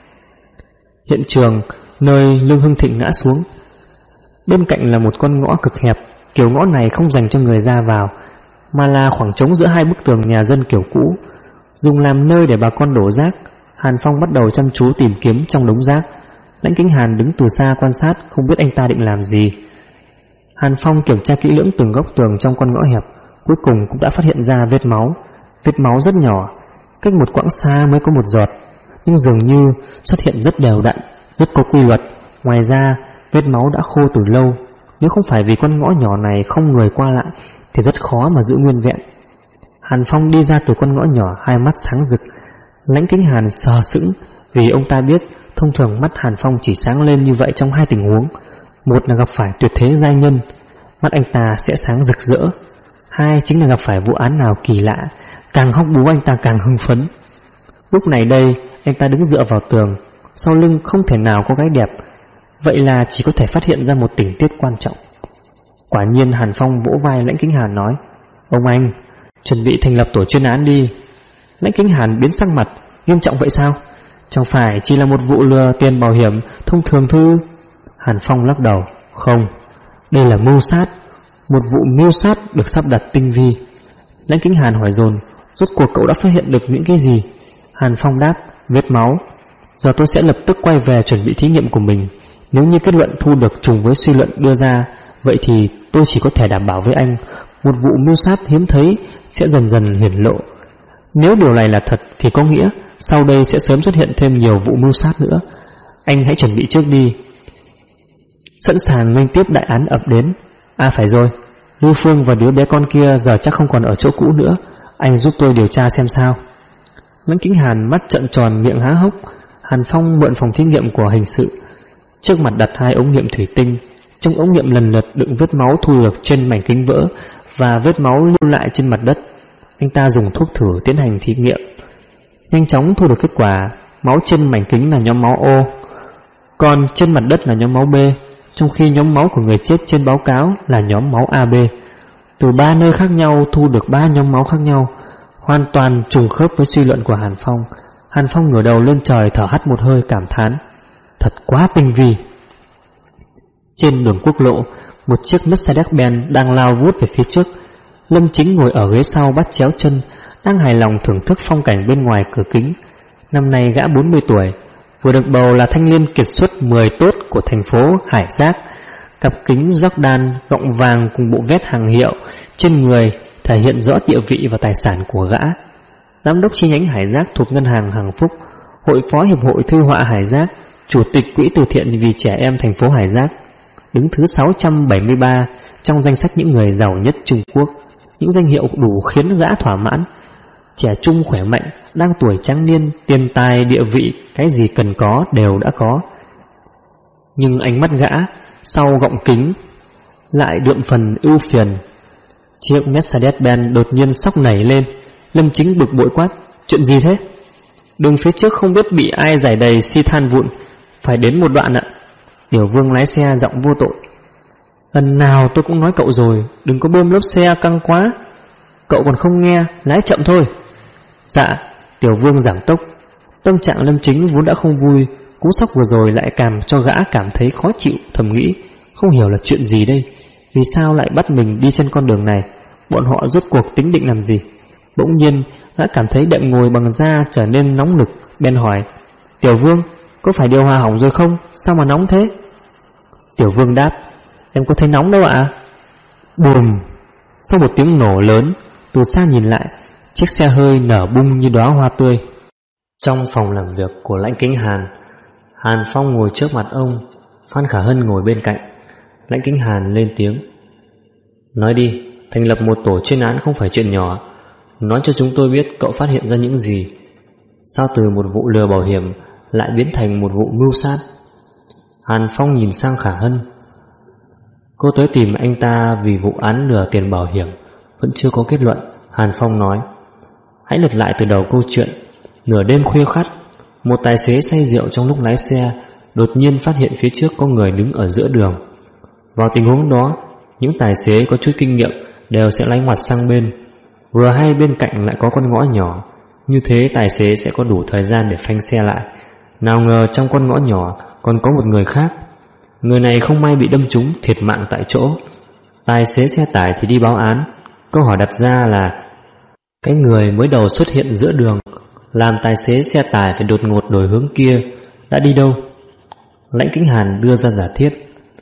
Hiện trường nơi Lương Hưng Thịnh ngã xuống, bên cạnh là một con ngõ cực hẹp. Kiểu ngõ này không dành cho người ra vào, mà là khoảng trống giữa hai bức tường nhà dân kiểu cũ, dùng làm nơi để bà con đổ rác. Hàn Phong bắt đầu chăm chú tìm kiếm trong đống rác. Lãnh Kính Hàn đứng từ xa quan sát, không biết anh ta định làm gì. Hàn Phong kiểm tra kỹ lưỡng từng góc tường trong con ngõ hẹp, cuối cùng cũng đã phát hiện ra vết máu. Vết máu rất nhỏ, cách một quãng xa mới có một giọt, nhưng dường như xuất hiện rất đều đặn, rất có quy luật. Ngoài ra, vết máu đã khô từ lâu. Nếu không phải vì con ngõ nhỏ này không người qua lại thì rất khó mà giữ nguyên vẹn. Hàn Phong đi ra từ con ngõ nhỏ, hai mắt sáng rực. Lãnh Kính Hàn sờ sững, vì ông ta biết thông thường mắt Hàn Phong chỉ sáng lên như vậy trong hai tình huống. Một là gặp phải tuyệt thế giai nhân, mắt anh ta sẽ sáng rực rỡ. Hai chính là gặp phải vụ án nào kỳ lạ, càng hóc búa anh ta càng hưng phấn. Lúc này đây, anh ta đứng dựa vào tường, sau lưng không thể nào có gái đẹp, vậy là chỉ có thể phát hiện ra một tình tiết quan trọng. Quả nhiên Hàn Phong vỗ vai Lãnh Kính Hàn nói, ông anh, chuẩn bị thành lập tổ chuyên án đi. Lãnh Kính Hàn biến sắc mặt, nghiêm trọng vậy sao? Chẳng phải chỉ là một vụ lừa tiền bảo hiểm thông thường thư? Hàn Phong lắc đầu, không, đây là mưu sát, một vụ mưu sát được sắp đặt tinh vi. Lãnh Kính Hàn hỏi dồn, rốt cuộc cậu đã phát hiện được những cái gì? Hàn Phong đáp, vết máu. Giờ tôi sẽ lập tức quay về chuẩn bị thí nghiệm của mình. Nếu như kết luận thu được trùng với suy luận đưa ra, vậy thì tôi chỉ có thể đảm bảo với anh, một vụ mưu sát hiếm thấy sẽ dần dần hiển lộ. Nếu điều này là thật thì có nghĩa sau đây sẽ sớm xuất hiện thêm nhiều vụ mưu sát nữa. Anh hãy chuẩn bị trước đi. Sẵn sàng nghênh tiếp đại án ập đến. À phải rồi, Lưu Phương và đứa bé con kia giờ chắc không còn ở chỗ cũ nữa. Anh giúp tôi điều tra xem sao. Lãnh Kính Hàn mắt trợn tròn miệng há hốc. Hàn Phong mượn phòng thí nghiệm của hình sự. Trước mặt đặt hai ống nghiệm thủy tinh. Trong ống nghiệm lần lượt đựng vết máu thu được trên mảnh kính vỡ và vết máu lưu lại trên mặt đất. Anh ta dùng thuốc thử tiến hành thí nghiệm. Nhanh chóng thu được kết quả. Máu trên mảnh kính là nhóm máu O, còn trên mặt đất là nhóm máu B, trong khi nhóm máu của người chết trên báo cáo là nhóm máu AB. Từ 3 nơi khác nhau thu được 3 nhóm máu khác nhau, hoàn toàn trùng khớp với suy luận của Hàn Phong. Hàn Phong ngửa đầu lên trời thở hắt một hơi cảm thán, thật quá tinh vi. Trên đường quốc lộ, một chiếc Mercedes-Benz đang lao vút về phía trước. Lâm Chính ngồi ở ghế sau bắt chéo chân, đang hài lòng thưởng thức phong cảnh bên ngoài cửa kính. Năm nay gã 40 tuổi, vừa được bầu là thanh niên kiệt xuất 10 tốt của thành phố Hải Giác. Cặp kính Jordan gọng vàng cùng bộ vest hàng hiệu trên người thể hiện rõ địa vị và tài sản của gã. Giám đốc chi nhánh Hải Giác thuộc ngân hàng Hằng Phúc, hội phó hiệp hội thư họa Hải Giác, chủ tịch quỹ từ thiện vì trẻ em thành phố Hải Giác, đứng thứ 673 trong danh sách những người giàu nhất Trung Quốc. Những danh hiệu đủ khiến gã thỏa mãn. Trẻ trung khỏe mạnh, đang tuổi trắng niên, tiền tài địa vị, cái gì cần có đều đã có. Nhưng ánh mắt gã sau gọng kính lại đượm phần ưu phiền. Chiếc Mercedes-Benz đột nhiên sóc nảy lên. Lâm Chính bực bội quát, chuyện gì thế? Đường phía trước không biết bị ai rải đầy xi than vụn, phải đến một đoạn ạ. Tiểu Vương lái xe giọng vô tội, lần nào tôi cũng nói cậu rồi, đừng có bơm lốp xe căng quá. cậu còn không nghe, lái chậm thôi. Dạ. Tiểu Vương giảm tốc. Tâm trạng Lâm Chính vốn đã không vui, cú sốc vừa rồi lại càng cho gã cảm thấy khó chịu, thầm nghĩ không hiểu là chuyện gì đây, vì sao lại bắt mình đi trên con đường này, bọn họ rốt cuộc tính định làm gì. Bỗng nhiên gã cảm thấy đệm ngồi bằng da trở nên nóng nực, bèn hỏi: Tiểu Vương, có phải điều hòa hỏng rồi không? Sao mà nóng thế? Tiểu Vương đáp: Em có thấy nóng đâu ạ. Bùm! Sau một tiếng nổ lớn, từ xa nhìn lại, chiếc xe hơi nở bung như đóa hoa tươi. Trong phòng làm việc của Lãnh Kính Hàn, Hàn Phong ngồi trước mặt ông, Phan Khả Hân ngồi bên cạnh. Lãnh Kính Hàn lên tiếng: Nói đi, thành lập một tổ chuyên án không phải chuyện nhỏ. Nói cho chúng tôi biết cậu phát hiện ra những gì. Sao từ một vụ lừa bảo hiểm lại biến thành một vụ mưu sát? Hàn Phong nhìn sang Khả Hân. Cô tới tìm anh ta vì vụ án lừa tiền bảo hiểm vẫn chưa có kết luận. Hàn Phong nói: Hãy lật lại từ đầu câu chuyện. Nửa đêm khuya khoắt, một tài xế say rượu trong lúc lái xe đột nhiên phát hiện phía trước có người đứng ở giữa đường. Vào tình huống đó, những tài xế có chút kinh nghiệm đều sẽ lánh mặt sang bên. Vừa hay bên cạnh lại có con ngõ nhỏ, như thế tài xế sẽ có đủ thời gian để phanh xe lại. Nào ngờ trong con ngõ nhỏ còn có một người khác. Người này không may bị đâm trúng, thiệt mạng tại chỗ. Tài xế xe tải thì đi báo án. Câu hỏi đặt ra là cái người mới đầu xuất hiện giữa đường làm tài xế xe tải phải đột ngột đổi hướng kia đã đi đâu? Lãnh Kính Hàn đưa ra giả thiết: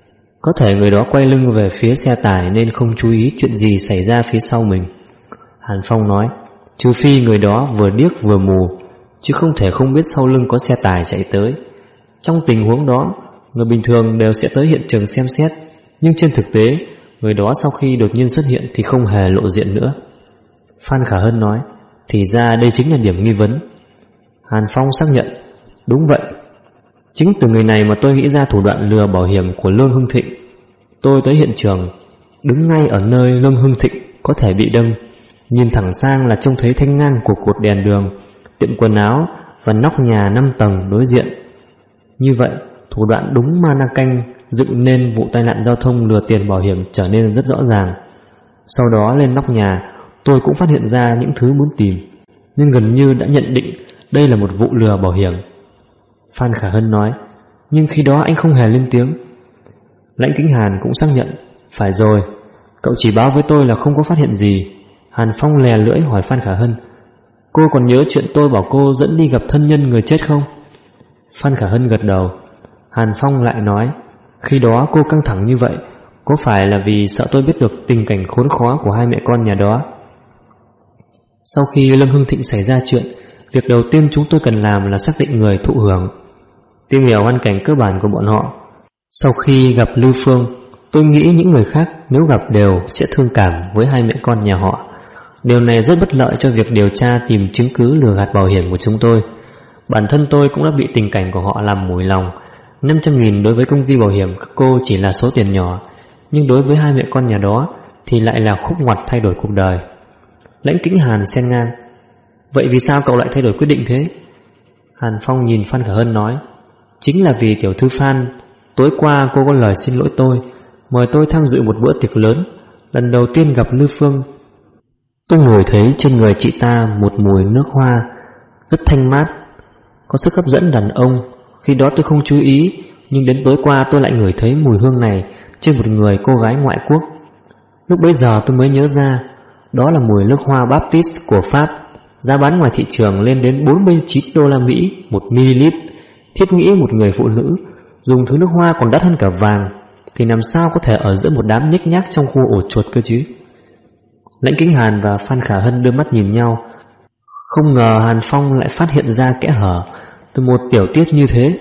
Có thể người đó quay lưng về phía xe tải nên không chú ý chuyện gì xảy ra phía sau mình. Hàn Phong nói: Trừ phi người đó vừa điếc vừa mù, chứ không thể không biết sau lưng có xe tải chạy tới. Trong tình huống đó, người bình thường đều sẽ tới hiện trường xem xét, nhưng trên thực tế, người đó sau khi đột nhiên xuất hiện thì không hề lộ diện nữa. Phan Khả Hân nói: Thì ra đây chính là điểm nghi vấn. Hàn Phong xác nhận: Đúng vậy. Chính từ người này mà tôi nghĩ ra thủ đoạn lừa bảo hiểm của Lương Hưng Thịnh. Tôi tới hiện trường, đứng ngay ở nơi Lương Hưng Thịnh có thể bị đâm. Nhìn thẳng sang là trông thấy thanh ngang của cột đèn đường, tiệm quần áo và nóc nhà 5 tầng đối diện. Như vậy, thủ đoạn đúng ma na canh dựng nên vụ tai nạn giao thông lừa tiền bảo hiểm trở nên rất rõ ràng. Sau đó lên nóc nhà, tôi cũng phát hiện ra những thứ muốn tìm, nhưng gần như đã nhận định đây là một vụ lừa bảo hiểm. Phan Khả Hân nói: Nhưng khi đó anh không hề lên tiếng. Lãnh Kính Hàn cũng xác nhận: Phải rồi, cậu chỉ báo với tôi là không có phát hiện gì. Hàn Phong lè lưỡi hỏi Phan Khả Hân: Cô còn nhớ chuyện tôi bảo cô dẫn đi gặp thân nhân người chết không? Phan Khả Hân gật đầu. Hàn Phong lại nói: Khi đó cô căng thẳng như vậy, có phải là vì sợ tôi biết được tình cảnh khốn khó của hai mẹ con nhà đó? Sau khi Lâm Hưng Thịnh xảy ra chuyện, việc đầu tiên chúng tôi cần làm là xác định người thụ hưởng, tìm hiểu hoàn cảnh cơ bản của bọn họ. Sau khi gặp Lưu Phương, tôi nghĩ những người khác nếu gặp đều sẽ thương cảm với hai mẹ con nhà họ. Điều này rất bất lợi cho việc điều tra tìm chứng cứ lừa gạt bảo hiểm của chúng tôi. Bản thân tôi cũng đã bị tình cảnh của họ làm mủi lòng. 500.000 đối với công ty bảo hiểm các cô chỉ là số tiền nhỏ, nhưng đối với hai mẹ con nhà đó thì lại là khúc ngoặt thay đổi cuộc đời. Lãnh Kính Hàn xen ngang: Vậy vì sao cậu lại thay đổi quyết định thế? Hàn Phong nhìn Phan Khả Hân nói: Chính là vì tiểu thư Phan, tối qua cô có lời xin lỗi tôi, mời tôi tham dự một bữa tiệc lớn. Lần đầu tiên gặp Lưu Phương, tôi ngửi thấy trên người chị ta một mùi nước hoa rất thanh mát, có sức hấp dẫn đàn ông. Khi đó tôi không chú ý, nhưng đến tối qua tôi lại ngửi thấy mùi hương này trên một người cô gái ngoại quốc. Lúc bấy giờ tôi mới nhớ ra, đó là mùi nước hoa Baptiste của Pháp, giá bán ngoài thị trường lên đến 49 đô la Mỹ 1 ml. Thiết nghĩ một người phụ nữ dùng thứ nước hoa còn đắt hơn cả vàng thì làm sao có thể ở giữa một đám nhếch nhác trong khu ổ chuột cơ chứ? Lãnh Kính Hàn và Phan Khả Hân đưa mắt nhìn nhau. Không ngờ Hàn Phong lại phát hiện ra kẽ hở từ một tiểu tiết như thế.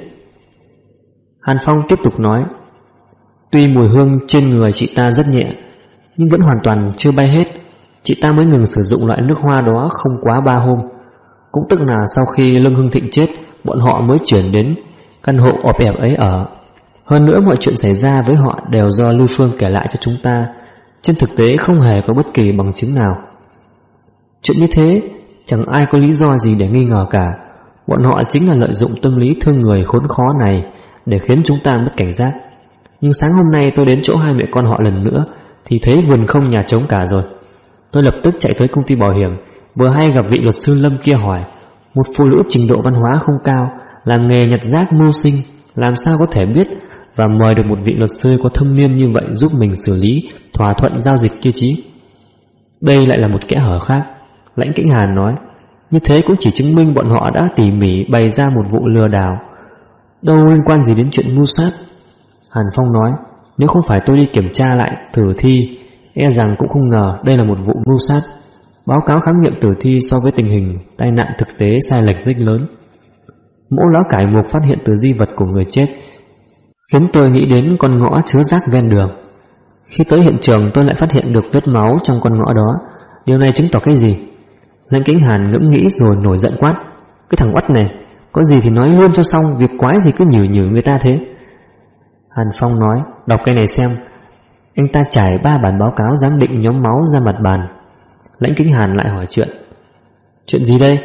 Hàn Phong tiếp tục nói: Tuy mùi hương trên người chị ta rất nhẹ, nhưng vẫn hoàn toàn chưa bay hết. Chị ta mới ngừng sử dụng loại nước hoa đó không quá 3 hôm. Cũng tức là sau khi Lương Hưng Thịnh chết, bọn họ mới chuyển đến căn hộ ọp ẹp ấy ở. Hơn nữa mọi chuyện xảy ra với họ đều do Lưu Phương kể lại cho chúng ta. Trên thực tế không hề có bất kỳ bằng chứng nào. Chuyện như thế chẳng ai có lý do gì để nghi ngờ cả. Bọn họ chính là lợi dụng tâm lý thương người khốn khó này để khiến chúng ta mất cảnh giác. Nhưng sáng hôm nay tôi đến chỗ hai mẹ con họ lần nữa thì thấy vườn không nhà trống cả rồi. Tôi lập tức chạy tới công ty bảo hiểm. Vừa hay gặp vị luật sư Lâm kia hỏi, một phụ nữ trình độ văn hóa không cao, làm nghề nhặt rác mưu sinh, làm sao có thể biết và mời được một vị luật sư có thâm niên như vậy giúp mình xử lý thỏa thuận giao dịch kia chí. Đây lại là một kẽ hở khác, Lãnh Kĩnh Hàn nói. Như thế cũng chỉ chứng minh bọn họ đã tỉ mỉ bày ra một vụ lừa đảo, đâu liên quan gì đến chuyện mưu sát. Hàn Phong nói, nếu không phải tôi đi kiểm tra lại tử thi, e rằng cũng không ngờ đây là một vụ mưu sát. Báo cáo khám nghiệm tử thi so với tình hình tai nạn thực tế sai lệch rất lớn. Mẫu lá cải mục phát hiện từ di vật của người chết khiến tôi nghĩ đến con ngõ chứa rác ven đường. Khi tới hiện trường tôi lại phát hiện được vết máu trong con ngõ đó. Điều này chứng tỏ cái gì? Lãnh Kĩnh Hàn ngẫm nghĩ rồi nổi giận quát, cái thằng oắt này, có gì thì nói luôn cho xong, việc quái gì cứ nhử người ta thế. Hàn Phong nói, đọc cái này xem. Anh ta trải 3 bản báo cáo giám định nhóm máu ra mặt bàn. Lãnh Kĩnh Hàn lại hỏi chuyện gì đây?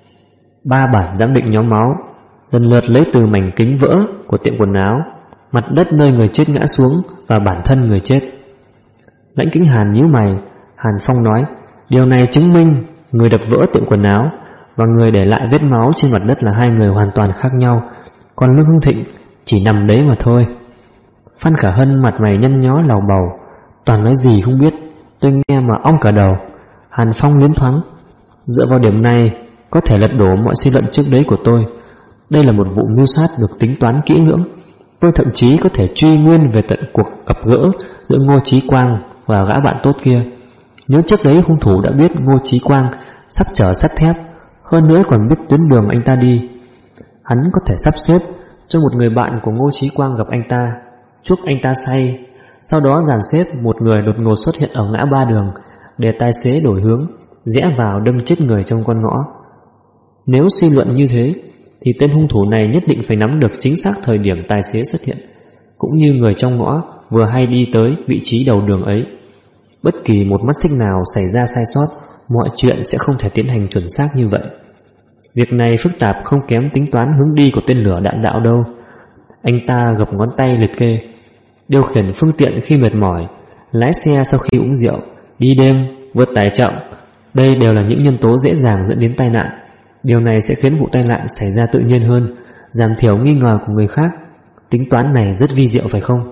3 bản giám định nhóm máu, lần lượt lấy từ mảnh kính vỡ của tiệm quần áo, mặt đất nơi người chết ngã xuống và bản thân người chết. Lãnh Kĩnh Hàn nhíu mày. Hàn Phong nói, điều này chứng minh người đập vỡ tiệm quần áo và người để lại vết máu trên mặt đất là 2 người hoàn toàn khác nhau, còn Lương Hưng Thịnh chỉ nằm đấy mà thôi. Phan Khả Hân mặt mày nhăn nhó lầu bầu, toàn nói gì không biết, tôi nghe mà ong cả đầu. Hàn Phong liến thoáng, dựa vào điểm này có thể lật đổ mọi suy luận trước đấy của tôi. Đây là một vụ mưu sát được tính toán kỹ lưỡng. Tôi thậm chí có thể truy nguyên về tận cuộc gặp gỡ giữa Ngô Chí Quang và gã bạn tốt kia. Nếu trước đấy hung thủ đã biết Ngô Chí Quang sắp chở sắt thép, hơn nữa còn biết tuyến đường anh ta đi, hắn có thể sắp xếp cho một người bạn của Ngô Chí Quang gặp anh ta, chuốc anh ta say, sau đó dàn xếp một người đột ngột xuất hiện ở ngã ba đường để tài xế đổi hướng, rẽ vào đâm chết người trong con ngõ. Nếu suy luận như thế thì tên hung thủ này nhất định phải nắm được chính xác thời điểm tài xế xuất hiện, cũng như người trong ngõ vừa hay đi tới vị trí đầu đường ấy. Bất kỳ một mắt xích nào xảy ra sai sót, mọi chuyện sẽ không thể tiến hành chuẩn xác như vậy. Việc này phức tạp không kém tính toán hướng đi của tên lửa đạn đạo đâu. Anh ta gập ngón tay liệt kê, điều khiển phương tiện khi mệt mỏi, lái xe sau khi uống rượu, đi đêm, vượt tải trọng, đây đều là những nhân tố dễ dàng dẫn đến tai nạn. Điều này sẽ khiến vụ tai nạn xảy ra tự nhiên hơn, giảm thiểu nghi ngờ của người khác. Tính toán này rất vi diệu phải không?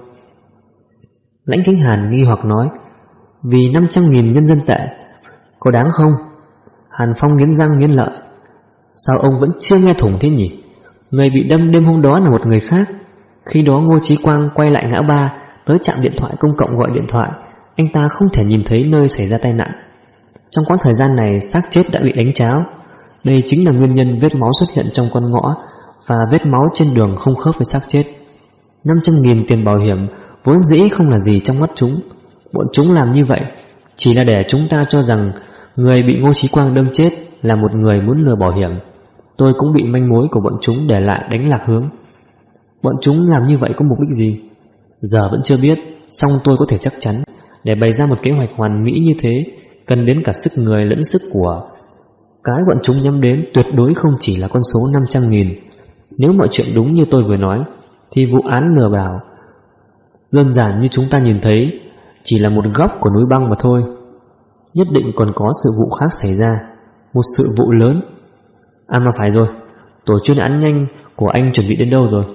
Lãnh Kĩnh Hàn nghi hoặc nói, vì 500.000 nhân dân tệ có đáng không? Hàn Phong nghiến răng nghiến lợi, sao ông vẫn chưa nghe thủng thế nhỉ? Người bị đâm đêm hôm đó là một người khác. Khi đó Ngô Chí Quang quay lại ngã ba, tới trạm điện thoại công cộng gọi điện thoại, anh ta không thể nhìn thấy nơi xảy ra tai nạn. Trong quãng thời gian này xác chết đã bị đánh tráo. Đây chính là nguyên nhân vết máu xuất hiện trong con ngõ và vết máu trên đường không khớp với xác chết. 500.000 tiền bảo hiểm vốn dĩ không là gì trong mắt chúng. Bọn chúng làm như vậy chỉ là để chúng ta cho rằng người bị Ngô Chí Quang đâm chết là một người muốn lừa bảo hiểm. Tôi cũng bị manh mối của bọn chúng để lại đánh lạc hướng. Bọn chúng làm như vậy có mục đích gì? Giờ vẫn chưa biết, song tôi có thể chắc chắn để bày ra một kế hoạch hoàn mỹ như thế cần đến cả sức người lẫn sức của. Cái bọn chúng nhắm đến tuyệt đối không chỉ là con số 500.000. Nếu mọi chuyện đúng như tôi vừa nói thì vụ án lừa đảo đơn giản như chúng ta nhìn thấy chỉ là một góc của núi băng mà thôi. Nhất định còn có sự vụ khác xảy ra, một sự vụ lớn. À mà phải rồi, tổ chuyên án nhanh của anh chuẩn bị đến đâu rồi?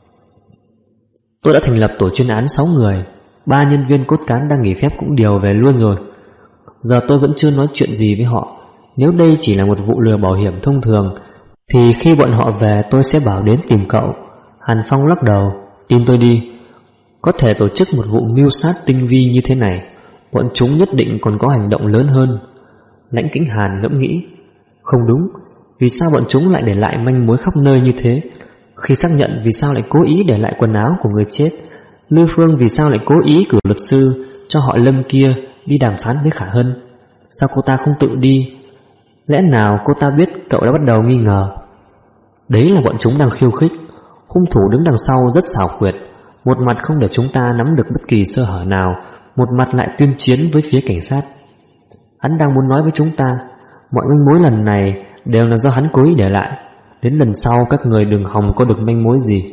Tôi đã thành lập tổ chuyên án 6 người, 3 nhân viên cốt cán đang nghỉ phép cũng điều về luôn rồi. Giờ tôi vẫn chưa nói chuyện gì với họ. Nếu đây chỉ là một vụ lừa bảo hiểm thông thường thì khi bọn họ về tôi sẽ bảo đến tìm cậu. Hàn Phong lắc đầu, tin tôi đi, có thể tổ chức một vụ mưu sát tinh vi như thế này, bọn chúng nhất định còn có hành động lớn hơn. Lãnh Kĩnh Hàn ngẫm nghĩ, không đúng, vì sao bọn chúng lại để lại manh mối khắp nơi như thế? Khi xác nhận vì sao lại cố ý để lại quần áo của người chết? Lư Phương vì sao lại cố ý cử luật sư cho họ Lâm kia đi đàm phán với Khả Hân? Sao cô ta không tự đi? Lẽ nào cô ta biết cậu đã bắt đầu nghi ngờ? Đấy là bọn chúng đang khiêu khích. Hung thủ đứng đằng sau rất xảo quyệt, một mặt không để chúng ta nắm được bất kỳ sơ hở nào, một mặt lại tuyên chiến với phía cảnh sát. Hắn đang muốn nói với chúng ta, mọi manh mối lần này đều là do hắn cố ý để lại. Đến lần sau các người đừng hòng có được manh mối gì.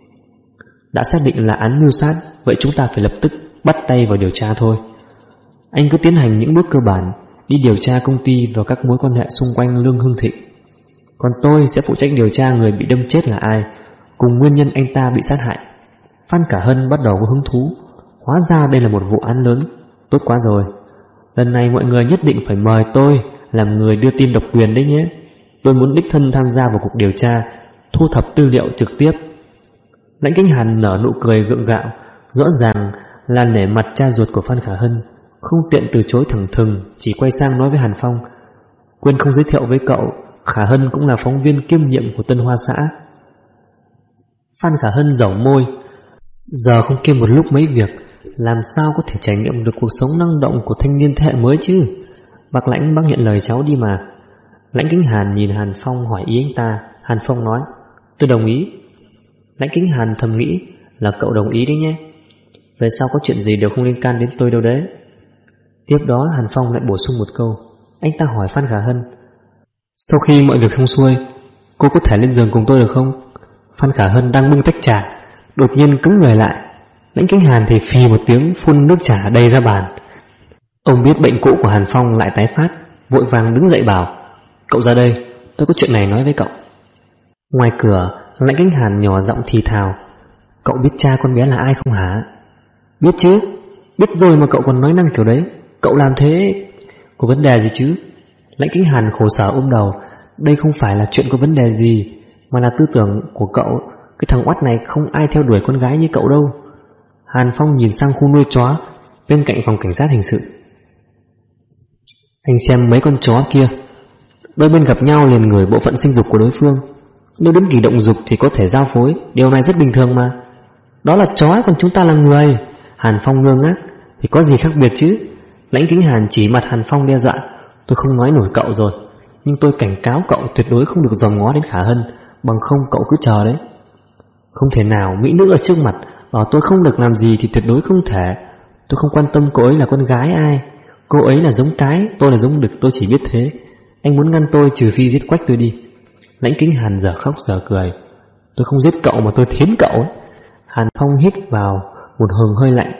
Đã xác định là án mưu sát, vậy chúng ta phải lập tức bắt tay vào điều tra thôi. Anh cứ tiến hành những bước cơ bản, đi điều tra công ty và các mối quan hệ xung quanh Lương Hưng Thịnh. Còn tôi sẽ phụ trách điều tra người bị đâm chết là ai, cùng nguyên nhân anh ta bị sát hại. Phan Cả Hân bắt đầu có hứng thú. Hóa ra đây là một vụ án lớn. Tốt quá rồi. Lần này mọi người nhất định phải mời tôi làm người đưa tin độc quyền đấy nhé. Tôi muốn đích thân tham gia vào cuộc điều tra, thu thập tư liệu trực tiếp. Lãnh Kính Hàn nở nụ cười gượng gạo, rõ ràng là nể mặt cha ruột của Phan Khả Hân, không tiện từ chối thẳng thừng, chỉ quay sang nói với Hàn Phong: quên không giới thiệu với cậu, Khả Hân cũng là phóng viên kiêm nhiệm của Tân Hoa xã. Phan Khả Hân dẩu môi: giờ không kiêm một lúc mấy việc, làm sao có thể trải nghiệm được cuộc sống năng động của thanh niên thế hệ mới chứ? Bác Lãnh, bác nhận lời cháu đi mà. Lãnh Kính Hàn nhìn Hàn Phong hỏi ý anh ta. Hàn Phong nói: tôi đồng ý. Lãnh Kính Hàn thầm nghĩ là cậu đồng ý đấy nhé. Về sau có chuyện gì đều không liên can đến tôi đâu đấy. Tiếp đó Hàn Phong lại bổ sung một câu. Anh ta hỏi Phan Khả Hân: sau khi mọi việc xong xuôi, cô có thể lên giường cùng tôi được không? Phan Khả Hân đang bưng tách trà, đột nhiên cứng người lại. Lãnh Kính Hàn thì phì một tiếng phun nước trà đầy ra bàn. Ông biết bệnh cũ của Hàn Phong lại tái phát, vội vàng đứng dậy bảo: cậu ra đây, tôi có chuyện này nói với cậu. Ngoài cửa, Lãnh Kính Hàn nhỏ giọng thì thào: cậu biết cha con bé là ai không hả? Biết chứ, biết rồi mà cậu còn nói năng kiểu đấy. Cậu làm thế có vấn đề gì chứ? Lãnh Kính Hàn khổ sở ôm đầu. Đây không phải là chuyện có vấn đề gì, mà là tư tưởng của cậu. Cái thằng oắt này không ai theo đuổi con gái như cậu đâu. Hàn Phong nhìn sang khu nuôi chó bên cạnh phòng cảnh sát hình sự. Anh xem mấy con chó kia, đôi bên gặp nhau liền ngửi bộ phận sinh dục của đối phương. Nếu đến kỳ động dục thì có thể giao phối, điều này rất bình thường mà. Đó là chó, còn chúng ta là người. Hàn Phong ngơ ngác. Thì có gì khác biệt chứ? Lãnh Kính Hàn chỉ mặt Hàn Phong đe dọa: tôi không nói nổi cậu rồi, nhưng tôi cảnh cáo cậu tuyệt đối không được dòm ngó đến Khả Hân, bằng không cậu cứ chờ đấy. Không thể nào, mỹ nữ ở trước mặt bảo tôi không được làm gì thì tuyệt đối không thể. Tôi không quan tâm cô ấy là con gái ai. Cô ấy là giống cái, tôi là giống đực, tôi chỉ biết thế. Anh muốn ngăn tôi trừ phi giết quách tôi đi. Lãnh Kính Hàn giờ khóc giờ cười. Tôi không giết cậu mà tôi thiến cậu ấy. Hàn Phong hít vào một hừng hơi lạnh.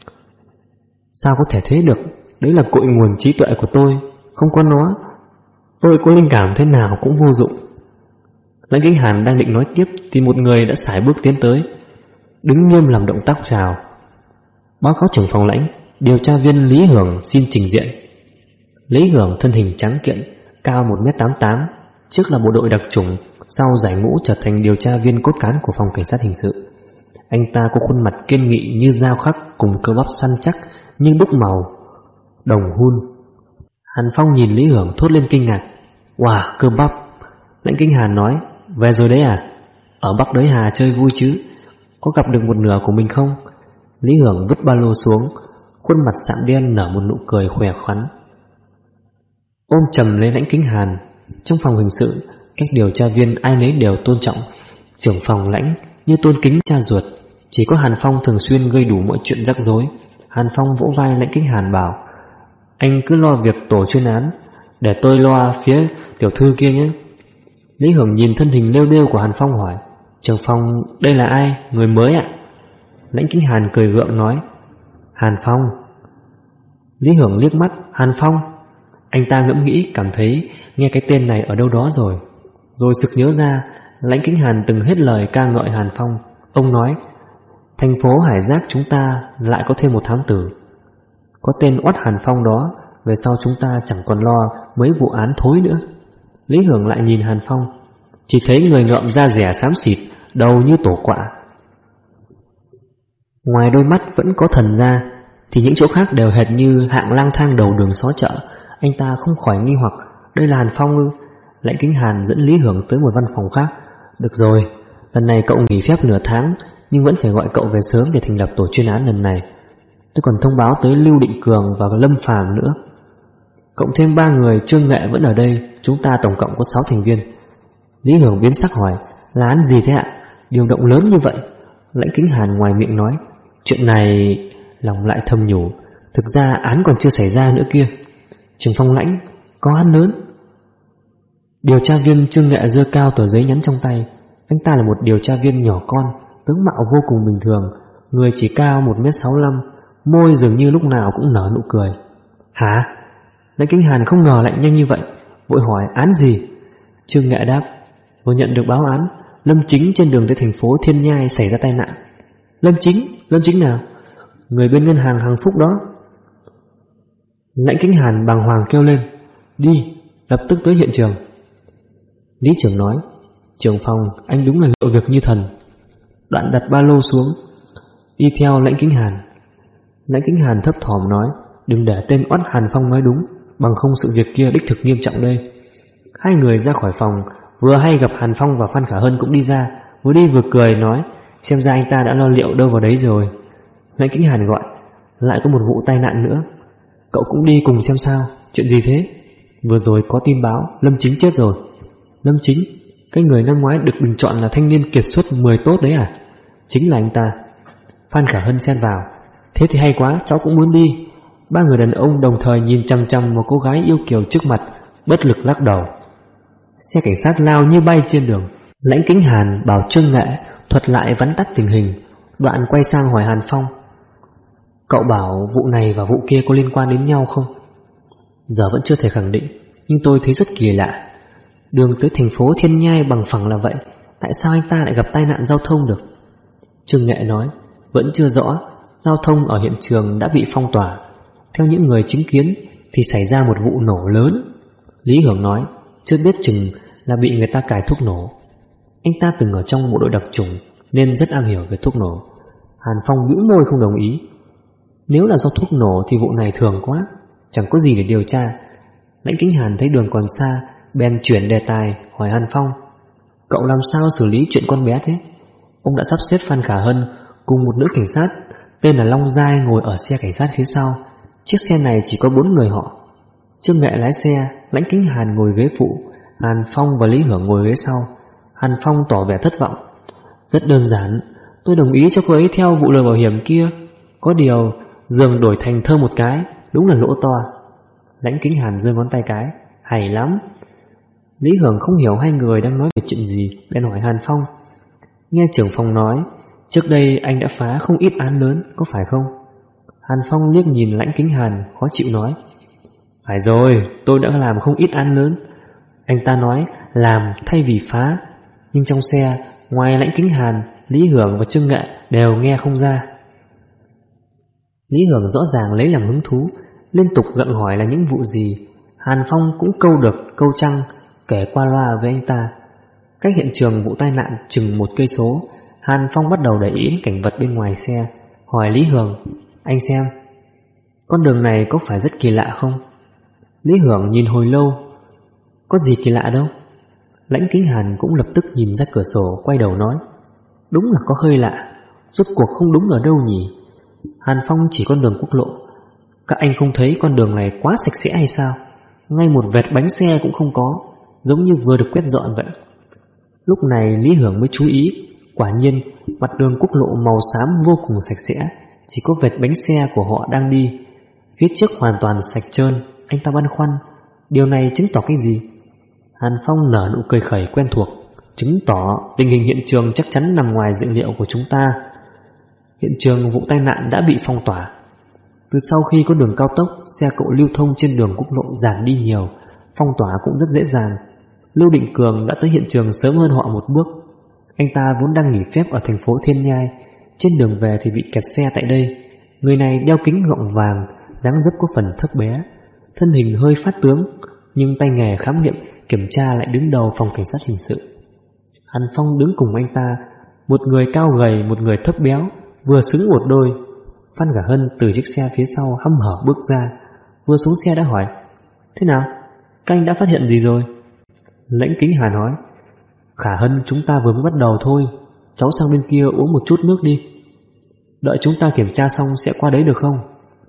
Sao có thể thế được? Đấy là cội nguồn trí tuệ của tôi. Không có nó, tôi có linh cảm thế nào cũng vô dụng. Lãnh Kính Hàn đang định nói tiếp thì một người đã sải bước tiến tới, đứng nghiêm làm động tác chào. Báo cáo trưởng phòng Lãnh, điều tra viên Lý Hưởng xin trình diện. Lý Hưởng thân hình trắng kiện, cao 1m88, trước là bộ đội đặc chủng, sau giải ngũ trở thành điều tra viên cốt cán của phòng cảnh sát hình sự. Anh ta có khuôn mặt kiên nghị như dao khắc, cùng cơ bắp săn chắc như đúc màu đồng hun. Hàn Phong nhìn Lý Hưởng thốt lên kinh ngạc: wow, cơ bắp. Lãnh Kính Hàn nói: về rồi đấy à? Ở Bắc Đới Hà chơi vui chứ? Có gặp được một nửa của mình không? Lý Hưởng vứt ba lô xuống, khuôn mặt sạm đen nở một nụ cười khỏe khoắn. Ôm chầm lấy Lãnh Kính Hàn. Trong phòng hình sự, các điều tra viên ai nấy đều tôn trọng trưởng phòng Lãnh như tôn kính cha ruột. Chỉ có Hàn Phong thường xuyên gây đủ mọi chuyện rắc rối. Hàn Phong vỗ vai Lãnh Kính Hàn bảo: anh cứ lo việc tổ chuyên án, để tôi lo phía tiểu thư kia nhé. Lý Hưởng nhìn thân hình lêu đêu của Hàn Phong hỏi: trưởng phòng, đây là ai? Người mới ạ? Lãnh Kính Hàn cười gượng nói: Hàn Phong. Lý Hưởng liếc mắt: Hàn Phong. Anh ta ngẫm nghĩ, cảm thấy nghe cái tên này ở đâu đó rồi. Rồi sực nhớ ra Lãnh Kính Hàn từng hết lời ca ngợi Hàn Phong. Ông nói: thành phố Hải Giác chúng ta lại có thêm một thám tử. Có tên oắt Hàn Phong đó, về sau chúng ta chẳng còn lo mấy vụ án thối nữa. Lý Hưởng lại nhìn Hàn Phong, chỉ thấy người ngợm da dẻ xám xịt, đầu như tổ quạ. Ngoài đôi mắt vẫn có thần ra, thì những chỗ khác đều hệt như hạng lang thang đầu đường xó chợ. Anh ta không khỏi nghi hoặc: đây là Hàn Phong ư? Lãnh Kính Hàn dẫn Lý Hưởng tới một văn phòng khác. Được rồi, lần này cậu nghỉ phép nửa tháng, nhưng vẫn phải gọi cậu về sớm để thành lập tổ chuyên án lần này. Tôi còn thông báo tới Lưu Định Cường và Lâm Phàm nữa. Cộng thêm 3 người Trương Nghệ vẫn ở đây, chúng ta tổng cộng có 6 thành viên. Lý Hưởng biến sắc hỏi: là án gì thế ạ? Điều động lớn như vậy? Lãnh Kính Hàn ngoài miệng nói: chuyện này, lòng lại thầm nhủ, thực ra án còn chưa xảy ra nữa kia. Trưởng phòng Lãnh, có án lớn. Điều tra viên Trương Nghệ giơ cao tờ giấy nhắn trong tay. Anh ta là một điều tra viên nhỏ con, tướng mạo vô cùng bình thường, người chỉ cao 1m65, môi dường như lúc nào cũng nở nụ cười. Hả? Lãnh Kính Hàn không ngờ lại nhanh như vậy, vội hỏi án gì. Trương Nghệ đáp: vừa nhận được báo án Lâm Chính trên đường tới thành phố Thiên Nhai xảy ra tai nạn. Lâm Chính nào? Người bên ngân hàng Hằng Phúc đó. Lãnh Kính Hàn bàng hoàng kêu lên: đi, lập tức tới hiện trường. Lý trưởng nói: trưởng phòng, anh đúng là liệu việc như thần. Đoạn đặt ba lô xuống, đi theo Lãnh Kính Hàn. Lãnh Kính Hàn thấp thỏm nói: đừng để tên oắt Hàn Phong nói đúng, bằng không sự việc kia đích thực nghiêm trọng đây. Hai người ra khỏi phòng, vừa hay gặp Hàn Phong và Phan Khả Hân cũng đi ra, vừa đi vừa cười nói: xem ra anh ta đã lo liệu đâu vào đấy rồi. Lãnh Kính Hàn gọi: lại có một vụ tai nạn nữa, cậu cũng đi cùng xem sao. Chuyện gì thế? Vừa rồi có tin báo Lâm Chính chết rồi. Lâm Chính? Cái người năm ngoái được bình chọn là thanh niên kiệt xuất 10 tốt đấy à? Chính là anh ta. Phan Khả Hân xen vào: thế thì hay quá, cháu cũng muốn đi. Ba người đàn ông đồng thời nhìn chằm chằm một cô gái yêu kiều trước mặt, bất lực lắc đầu. Xe cảnh sát lao như bay trên đường. Lãnh Kính Hàn bảo Trương Nghệ thuật lại vắn tắt tình hình, đoạn quay sang hỏi Hàn Phong: cậu bảo vụ này và vụ kia có liên quan đến nhau không? Giờ vẫn chưa thể khẳng định, nhưng tôi thấy rất kỳ lạ. Đường tới thành phố Thiên Nhai bằng phẳng là vậy, tại sao anh ta lại gặp tai nạn giao thông được? Trương Nghệ nói: vẫn chưa rõ, giao thông ở hiện trường đã bị phong tỏa. Theo những người chứng kiến thì xảy ra một vụ nổ lớn. Lý Hưởng nói: chưa biết chừng là bị người ta cài thuốc nổ. Anh ta từng ở trong bộ đội đặc chủng nên rất am hiểu về thuốc nổ. Hàn Phong bĩu môi không đồng ý. Nếu là do thuốc nổ thì vụ này thường quá, chẳng có gì để điều tra. Lãnh Kính Hàn thấy đường còn xa, bèn chuyển đề tài hỏi Hàn Phong: cậu làm sao xử lý chuyện con bé thế? Ông đã sắp xếp Phan Khả Hân cùng một nữ cảnh sát tên là Long Giai ngồi ở xe cảnh sát phía sau. Chiếc xe này chỉ có 4 người họ. Trương Nghệ lái xe, Lãnh Kính Hàn ngồi ghế phụ, Hàn Phong và Lý Hưởng ngồi ghế sau. Hàn Phong tỏ vẻ thất vọng: rất đơn giản, tôi đồng ý cho cô ấy theo vụ lừa bảo hiểm kia. Có điều giường đổi thành thơ một cái, đúng là lỗ to. Lãnh Kính Hàn giơ ngón tay cái: hay lắm. Lý Hưởng không hiểu hai người đang nói về chuyện gì, bèn hỏi Hàn Phong: nghe trưởng phòng nói trước đây anh đã phá không ít án lớn, có phải không? Hàn Phong liếc nhìn Lãnh Kính Hàn, khó chịu nói: phải rồi, tôi đã làm không ít án lớn. Anh ta nói làm thay vì phá, nhưng trong xe ngoài Lãnh Kính Hàn, Lý Hưởng và Trương Nghệ đều nghe không ra. Lý Hưởng rõ ràng lấy làm hứng thú, liên tục gặng hỏi là những vụ gì. Hàn Phong cũng câu được câu trăng, kể qua loa với anh ta. Cách hiện trường vụ tai nạn chừng 1 cây số, Hàn Phong bắt đầu để ý đến cảnh vật bên ngoài xe, hỏi Lý Hưởng: anh xem, con đường này có phải rất kỳ lạ không? Lý Hưởng nhìn hồi lâu: có gì kỳ lạ đâu. Lãnh Kính Hàn cũng lập tức nhìn ra cửa sổ, quay đầu nói: đúng là có hơi lạ, rốt cuộc không đúng ở đâu nhỉ? Hàn Phong chỉ con đường quốc lộ: các anh không thấy con đường này quá sạch sẽ hay sao? Ngay một vệt bánh xe cũng không có, giống như vừa được quét dọn vậy. Lúc này Lý Hưởng mới chú ý, quả nhiên mặt đường quốc lộ màu xám vô cùng sạch sẽ, chỉ có vệt bánh xe của họ đang đi. Phía trước hoàn toàn sạch trơn. Anh ta băn khoăn, điều này chứng tỏ cái gì? Hàn Phong nở nụ cười khẩy quen thuộc: chứng tỏ tình hình hiện trường chắc chắn nằm ngoài dự liệu của chúng ta. Hiện trường vụ tai nạn đã bị phong tỏa. Từ sau khi có đường cao tốc, xe cộ lưu thông trên đường quốc lộ giảm đi nhiều, phong tỏa cũng rất dễ dàng. Lưu Định Cường đã tới hiện trường sớm hơn họ một bước. Anh ta vốn đang nghỉ phép ở thành phố Thiên Nhai, trên đường về thì bị kẹt xe tại đây. Người này đeo kính gọng vàng, dáng dấp có phần thấp bé, thân hình hơi phát tướng, nhưng tay nghề khám nghiệm kiểm tra lại đứng đầu phòng cảnh sát hình sự. Hàn Phong đứng cùng anh ta, một người cao gầy, một người thấp béo, vừa xứng một đôi. Phan Khả Hân từ chiếc xe phía sau hăm hở bước ra, vừa xuống xe đã hỏi: thế nào, các anh đã phát hiện gì rồi? Lãnh Kính Hàn nói: Khả Hân, chúng ta vừa mới bắt đầu thôi, cháu sang bên kia uống một chút nước đi, đợi chúng ta kiểm tra xong sẽ qua đấy được không?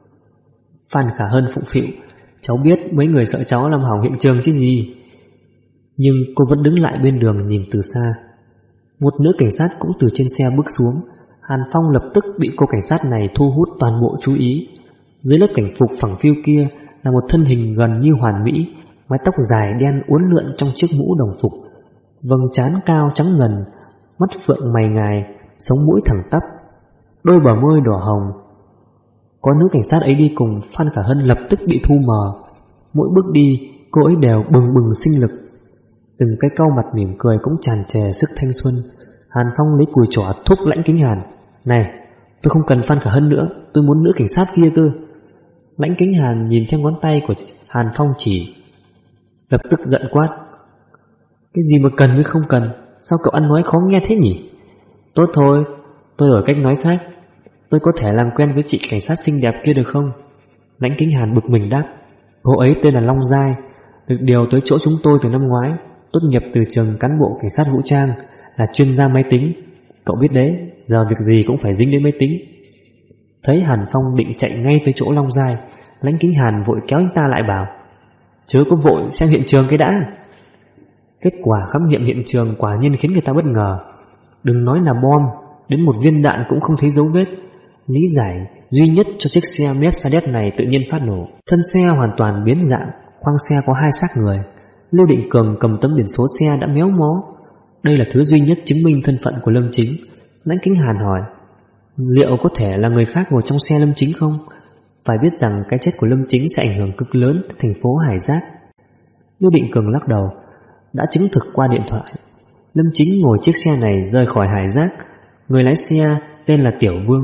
Phan Khả Hân phụng phịu: cháu biết mấy người sợ cháu làm hỏng hiện trường chứ gì. Nhưng cô vẫn đứng lại bên đường nhìn từ xa. Một nữ cảnh sát cũng từ trên xe bước xuống. Hàn Phong lập tức bị cô cảnh sát này thu hút toàn bộ chú ý. Dưới lớp cảnh phục phẳng phiu kia là một thân hình gần như hoàn mỹ, mái tóc dài đen uốn lượn trong chiếc mũ đồng phục, vầng trán cao trắng ngần, mắt phượng mày ngài, sống mũi thẳng tắp, đôi bờ môi đỏ hồng. Có nữ cảnh sát ấy đi cùng, Phan Khả Hân lập tức bị thu mờ. Mỗi bước đi cô ấy đều bừng bừng sinh lực. Từng cái cau mặt mỉm cười cũng tràn trề sức thanh xuân. Hàn Phong lấy cùi chỏ thúc Lãnh Kính Hàn: "Này, tôi không cần Phan Khả Hân nữa, tôi muốn nữ cảnh sát kia cơ." Lãnh Kính Hàn nhìn theo ngón tay của Hàn Phong chỉ, lập tức giận quát: "Cái gì mà cần với không cần, sao cậu ăn nói khó nghe thế nhỉ?" "Tốt thôi, tôi đổi cách nói khác. Tôi có thể làm quen với chị cảnh sát xinh đẹp kia được không?" Lãnh Kính Hàn bực mình đáp: "Cô ấy tên là Long Giai, được điều tới chỗ chúng tôi từ năm ngoái, tốt nghiệp từ trường cán bộ cảnh sát vũ trang, là chuyên gia máy tính. Cậu biết đấy, giờ việc gì cũng phải dính đến máy tính." Thấy Hàn Phong định chạy ngay tới chỗ Long Giai, Lãnh Kính Hàn vội kéo anh ta lại bảo: "Chớ có vội, xem hiện trường cái đã." Kết quả khám nghiệm hiện trường quả nhiên khiến người ta bất ngờ. Đừng nói là bom, đến một viên đạn cũng không thấy dấu vết. Lý giải duy nhất cho chiếc xe Mercedes này tự nhiên phát nổ. Thân xe hoàn toàn biến dạng, khoang xe có 2 xác người. Lưu Định Cường cầm tấm biển số xe đã méo mó. Đây là thứ duy nhất chứng minh thân phận của Lâm Chính. Lãnh Kính Hàn hỏi: "Liệu có thể là người khác ngồi trong xe Lâm Chính không? Phải biết rằng cái chết của Lâm Chính sẽ ảnh hưởng cực lớn tới thành phố Hải Giác." Lưu Định Cường lắc đầu: "Đã chứng thực qua điện thoại, Lâm Chính ngồi chiếc xe này rời khỏi Hải Giác. Người lái xe tên là Tiểu Vương."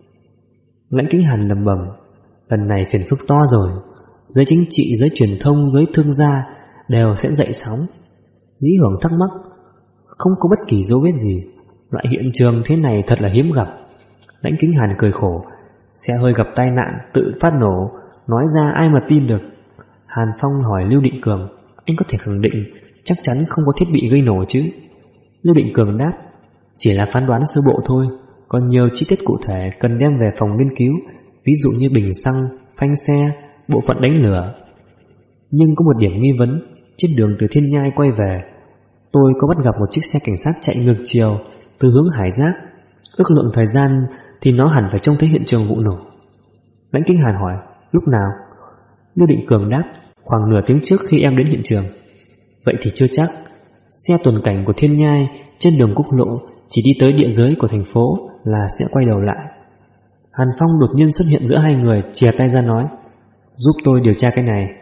Lãnh Kính Hàn lẩm bẩm: lần này phiền phức to rồi. Giới chính trị, giới truyền thông, giới thương gia đều sẽ dậy sóng. Lý Hưởng thắc mắc: không có bất kỳ dấu vết gì, loại hiện trường thế này thật là hiếm gặp. Lãnh Kính Hàn cười khổ: xe hơi gặp tai nạn tự phát nổ, nói ra ai mà tin được. Hàn Phong hỏi Lưu Định Cường: anh có thể khẳng định chắc chắn không có thiết bị gây nổ chứ? Lưu Định Cường đáp: chỉ là phán đoán sơ bộ thôi, còn nhiều chi tiết cụ thể cần đem về phòng nghiên cứu, ví dụ như bình xăng, phanh xe, bộ phận đánh lửa. Nhưng có một điểm nghi vấn: trên đường từ Thiên Nhai quay về, tôi có bắt gặp một chiếc xe cảnh sát chạy ngược chiều từ hướng Hải Giác. Ước lượng thời gian thì nó hẳn phải trông thấy hiện trường vụ nổ. Lãnh Kính Hàn hỏi: lúc nào? Lưu Định Cường đáp: khoảng nửa tiếng trước khi em đến hiện trường. Vậy thì chưa chắc. Xe tuần cảnh của Thiên Nhai trên đường quốc lộ chỉ đi tới địa giới của thành phố là sẽ quay đầu lại. Hàn Phong đột nhiên xuất hiện giữa hai người, chìa tay ra nói: giúp tôi điều tra cái này.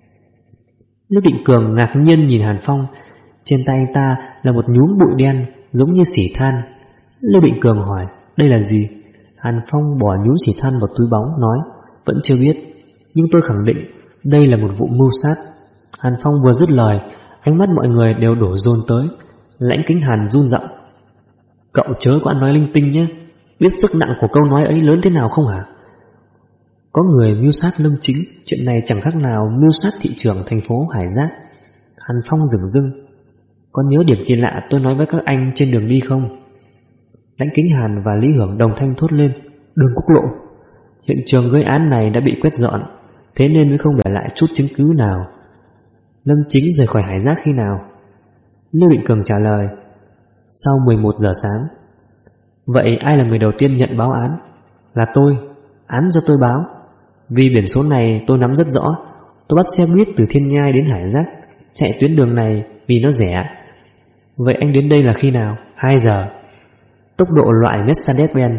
Lưu Định Cường ngạc nhiên nhìn Hàn Phong. Trên tay anh ta là một nhúm bụi đen giống như xỉ than. Lưu Định Cường hỏi: đây là gì? Hàn Phong bỏ nhúm xỉ than vào túi bóng, nói: vẫn chưa biết, nhưng tôi khẳng định đây là một vụ mưu sát. Hàn Phong vừa dứt lời, ánh mắt mọi người đều đổ dồn tới. Lãnh Kính Hàn run giọng: cậu chớ có ăn nói linh tinh nhé. Biết sức nặng của câu nói ấy lớn thế nào không hả? Có người mưu sát Lâm Chính, chuyện này chẳng khác nào mưu sát thị trưởng thành phố Hải Giác. Hàn Phong dửng dưng: có nhớ điểm kỳ lạ tôi nói với các anh trên đường đi không? Lãnh Kính Hàn và Lý Hưởng đồng thanh thốt lên: đường quốc lộ. Hiện trường gây án này đã bị quét dọn, thế nên mới không để lại chút chứng cứ nào. Lâm Chính rời khỏi Hải Giác khi nào? Lưu Định Cường trả lời: sau 11 giờ sáng. Vậy ai là người đầu tiên nhận báo án? Là tôi. Án do tôi báo. Vì biển số này tôi nắm rất rõ. Tôi bắt xe buýt từ Thiên Nhai đến Hải Giác, chạy tuyến đường này vì nó rẻ. Vậy anh đến đây là khi nào? 2 giờ. Tốc độ loại Mercedes-Benz,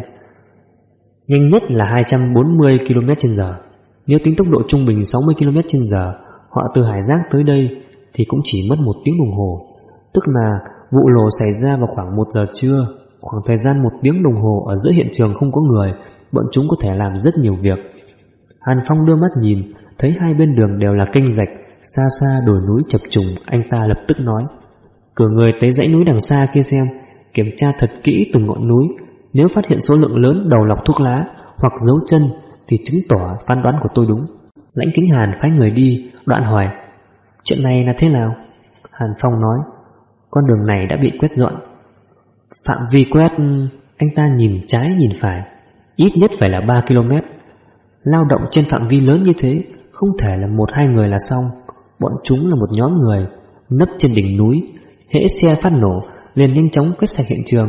nhanh nhất là 240 km/h. Nếu tính tốc độ trung bình 60 km/h, họ từ Hải Giác tới đây thì cũng chỉ mất 1 tiếng đồng hồ. Tức là vụ nổ xảy ra vào khoảng 1 giờ trưa. Khoảng thời gian 1 tiếng đồng hồ ở giữa hiện trường không có người, bọn chúng có thể làm rất nhiều việc. Hàn Phong đưa mắt nhìn, thấy hai bên đường đều là kênh rạch, xa xa đồi núi chập trùng. Anh ta lập tức nói: cử người tới dãy núi đằng xa kia xem, kiểm tra thật kỹ từng ngọn núi. Nếu phát hiện số lượng lớn đầu lọc thuốc lá hoặc dấu chân thì chứng tỏ phán đoán của tôi đúng. Lãnh Kính Hàn phái người đi, đoạn hỏi: chuyện này là thế nào? Hàn Phong nói: con đường này đã bị quét dọn. Phạm vi quét, anh ta nhìn trái nhìn phải, ít nhất phải là 3 km. Lao động trên phạm vi lớn như thế không thể là 1-2 người là xong. Bọn chúng là một nhóm người nấp trên đỉnh núi, hễ xe phát nổ liền nhanh chóng quét sạch hiện trường.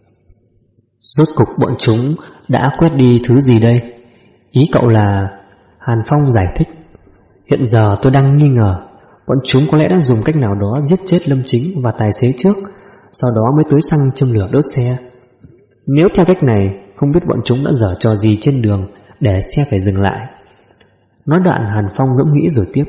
Rốt cục bọn chúng đã quét đi thứ gì đây? Ý cậu là... Hàn Phong giải thích: hiện giờ tôi đang nghi ngờ bọn chúng có lẽ đã dùng cách nào đó giết chết Lâm Chính và tài xế trước, sau đó mới tưới xăng châm lửa đốt xe. Nếu theo cách này, không biết bọn chúng đã giở trò gì trên đường để xe phải dừng lại. Nói đoạn, Hàn Phong ngẫm nghĩ rồi tiếp: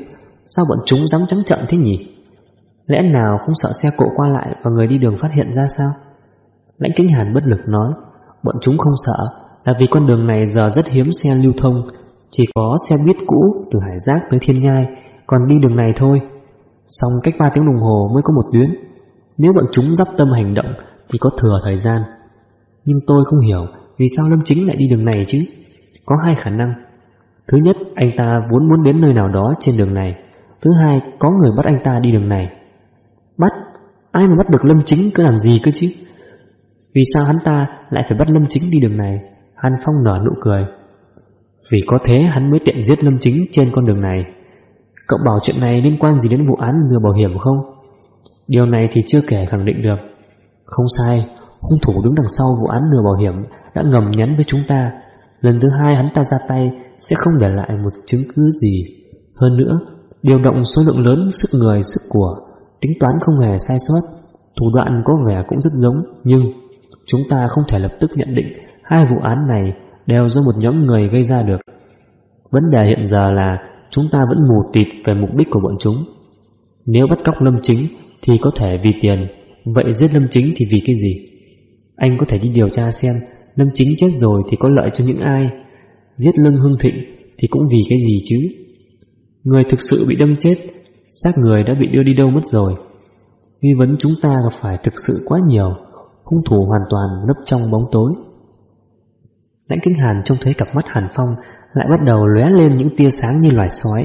Sao bọn chúng dám trắng trợn thế nhỉ? Lẽ nào không sợ xe cộ qua lại và người đi đường phát hiện ra sao? Lãnh Kính Hàn bất lực nói, bọn chúng không sợ là vì con đường này giờ rất hiếm xe lưu thông, chỉ có xe buýt cũ từ Hải Giác tới Thiên Nhai còn đi đường này thôi. Xong cách 3 tiếng đồng hồ mới có một tuyến. Nếu bọn chúng dắp tâm hành động thì có thừa thời gian. Nhưng tôi không hiểu vì sao Lâm Chính lại đi đường này chứ. Có hai khả năng. Thứ nhất, anh ta vốn muốn đến nơi nào đó trên đường này. Thứ hai, có người bắt anh ta đi đường này. Bắt? Ai mà bắt được Lâm Chính cứ làm gì cơ chứ? Vì sao hắn ta lại phải bắt Lâm Chính đi đường này? Hàn Phong nở nụ cười. Vì có thế hắn mới tiện giết Lâm Chính trên con đường này. Cậu bảo chuyện này liên quan gì đến vụ án lừa bảo hiểm không? Điều này thì chưa kể khẳng định được. Không sai, hung thủ đứng đằng sau vụ án lừa bảo hiểm đã ngầm nhắn với chúng ta. Lần thứ hai hắn ta ra tay sẽ không để lại một chứng cứ gì. Hơn nữa, điều động số lượng lớn sức người, sức của, tính toán không hề sai sót. Thủ đoạn có vẻ cũng rất giống, nhưng chúng ta không thể lập tức nhận định hai vụ án này đều do một nhóm người gây ra được. Vấn đề hiện giờ là chúng ta vẫn mù tịt về mục đích của bọn chúng. Nếu bắt cóc Lâm Chính thì có thể vì tiền, vậy giết Lâm Chính thì vì cái gì? Anh có thể đi điều tra xem Lâm Chính chết rồi thì có lợi cho những ai, giết Lương Hưng Thịnh thì cũng vì cái gì chứ? Người thực sự bị đâm chết, xác người đã bị đưa đi đâu mất rồi. Nghi vấn chúng ta gặp phải thực sự quá nhiều, hung thủ hoàn toàn nấp trong bóng tối. Lãnh Kính Hàn trông thấy cặp mắt Hàn Phong lại bắt đầu lóe lên những tia sáng như loài sói.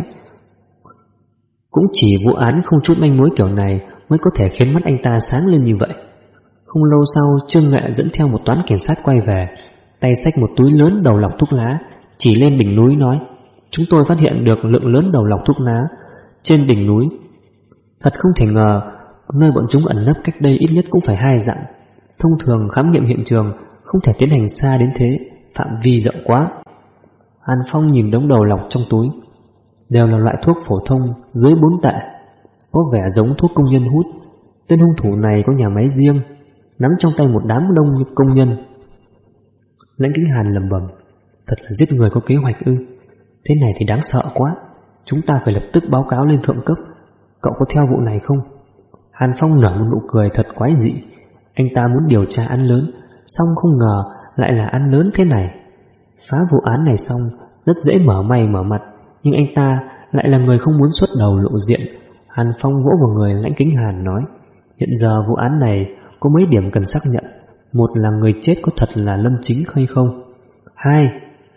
Cũng chỉ vụ án không chút manh mối kiểu này mới có thể khiến mắt anh ta sáng lên như vậy. Không lâu sau, Trương Nghệ dẫn theo một toán cảnh sát quay về, tay xách một túi lớn đầu lọc thuốc lá, chỉ lên đỉnh núi nói: chúng tôi phát hiện được lượng lớn đầu lọc thuốc lá trên đỉnh núi. Thật không thể ngờ, nơi bọn chúng ẩn nấp cách đây ít nhất cũng phải 2 dặm. Thông thường khám nghiệm hiện trường không thể tiến hành xa đến thế, phạm vi rộng quá. Hàn Phong nhìn đống đầu lọc trong túi, đều là loại thuốc phổ thông dưới 4 tệ, có vẻ giống thuốc công nhân hút. Tên hung thủ này có nhà máy riêng, nắm trong tay một đám đông công nhân. Lãnh Kính Hàn lẩm bẩm, thật là giết người có kế hoạch ư? Thế này thì đáng sợ quá. Chúng ta phải lập tức báo cáo lên thượng cấp. Cậu có theo vụ này không? Hàn Phong nở một nụ cười thật quái dị. Anh ta muốn điều tra án lớn, xong không ngờ lại là án lớn thế này. Phá vụ án này xong rất dễ mở mày mở mặt, nhưng anh ta lại là người không muốn xuất đầu lộ diện. Hàn Phong vỗ vào người Lãnh Kính Hàn nói, hiện giờ vụ án này có mấy điểm cần xác nhận. Một là người chết có thật là Lâm Chính hay không? 2,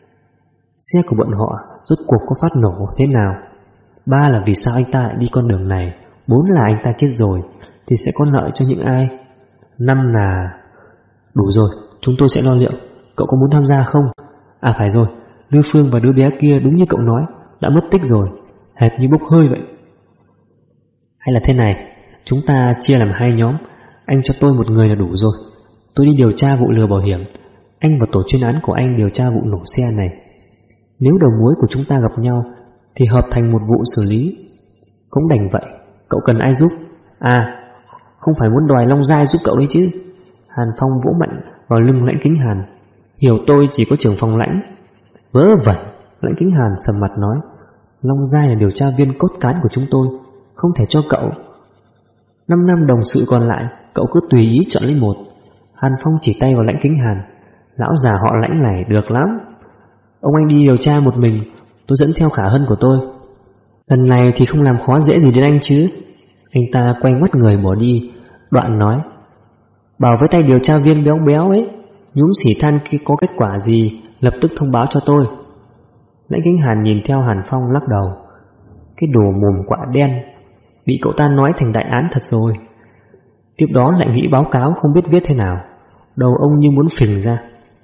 xe của bọn họ rốt cuộc có phát nổ thế nào? 3 là vì sao anh ta lại đi con đường này? 4 là anh ta chết rồi thì sẽ có lợi cho những ai? 5 là... Đủ rồi, chúng tôi sẽ lo liệu. Cậu có muốn tham gia không? À phải rồi, Lư Phương và đứa bé kia đúng như cậu nói, đã mất tích rồi, hệt như bốc hơi vậy. Hay là thế này, chúng ta chia làm 2 nhóm. Anh cho tôi một người là đủ rồi. Tôi đi điều tra vụ lừa bảo hiểm, anh và tổ chuyên án của anh điều tra vụ nổ xe này. Nếu đầu mối của chúng ta gặp nhau thì hợp thành một vụ xử lý. Cũng đành vậy. Cậu cần ai giúp? À, không phải muốn đòi Long Giai giúp cậu đấy chứ? Hàn Phong vỗ mạnh vào lưng Lãnh Kính Hàn. Hiểu tôi chỉ có trưởng phòng Lãnh. Vớ vẩn. Lãnh Kính Hàn sầm mặt nói, Long Giai là điều tra viên cốt cán của chúng tôi, không thể cho cậu. 5 năm đồng sự còn lại, cậu cứ tùy ý chọn lấy một. Hàn Phong chỉ tay vào Lãnh Kính Hàn. Lão già họ Lãnh này được lắm. Ông anh đi điều tra một mình, tôi dẫn theo Khả Hân của tôi. Lần này thì không làm khó dễ gì đến anh chứ? Anh ta quay ngoắt người bỏ đi, đoạn nói, bảo với tay điều tra viên béo béo ấy, nhúm xỉ than kia có kết quả gì lập tức thông báo cho tôi. Lãnh Kính Hàn nhìn theo Hàn Phong lắc đầu. Cái đồ mồm quạ đen, bị cậu ta nói thành đại án thật rồi. Tiếp đó lại nghĩ báo cáo không biết viết thế nào, đầu ông như muốn phình ra.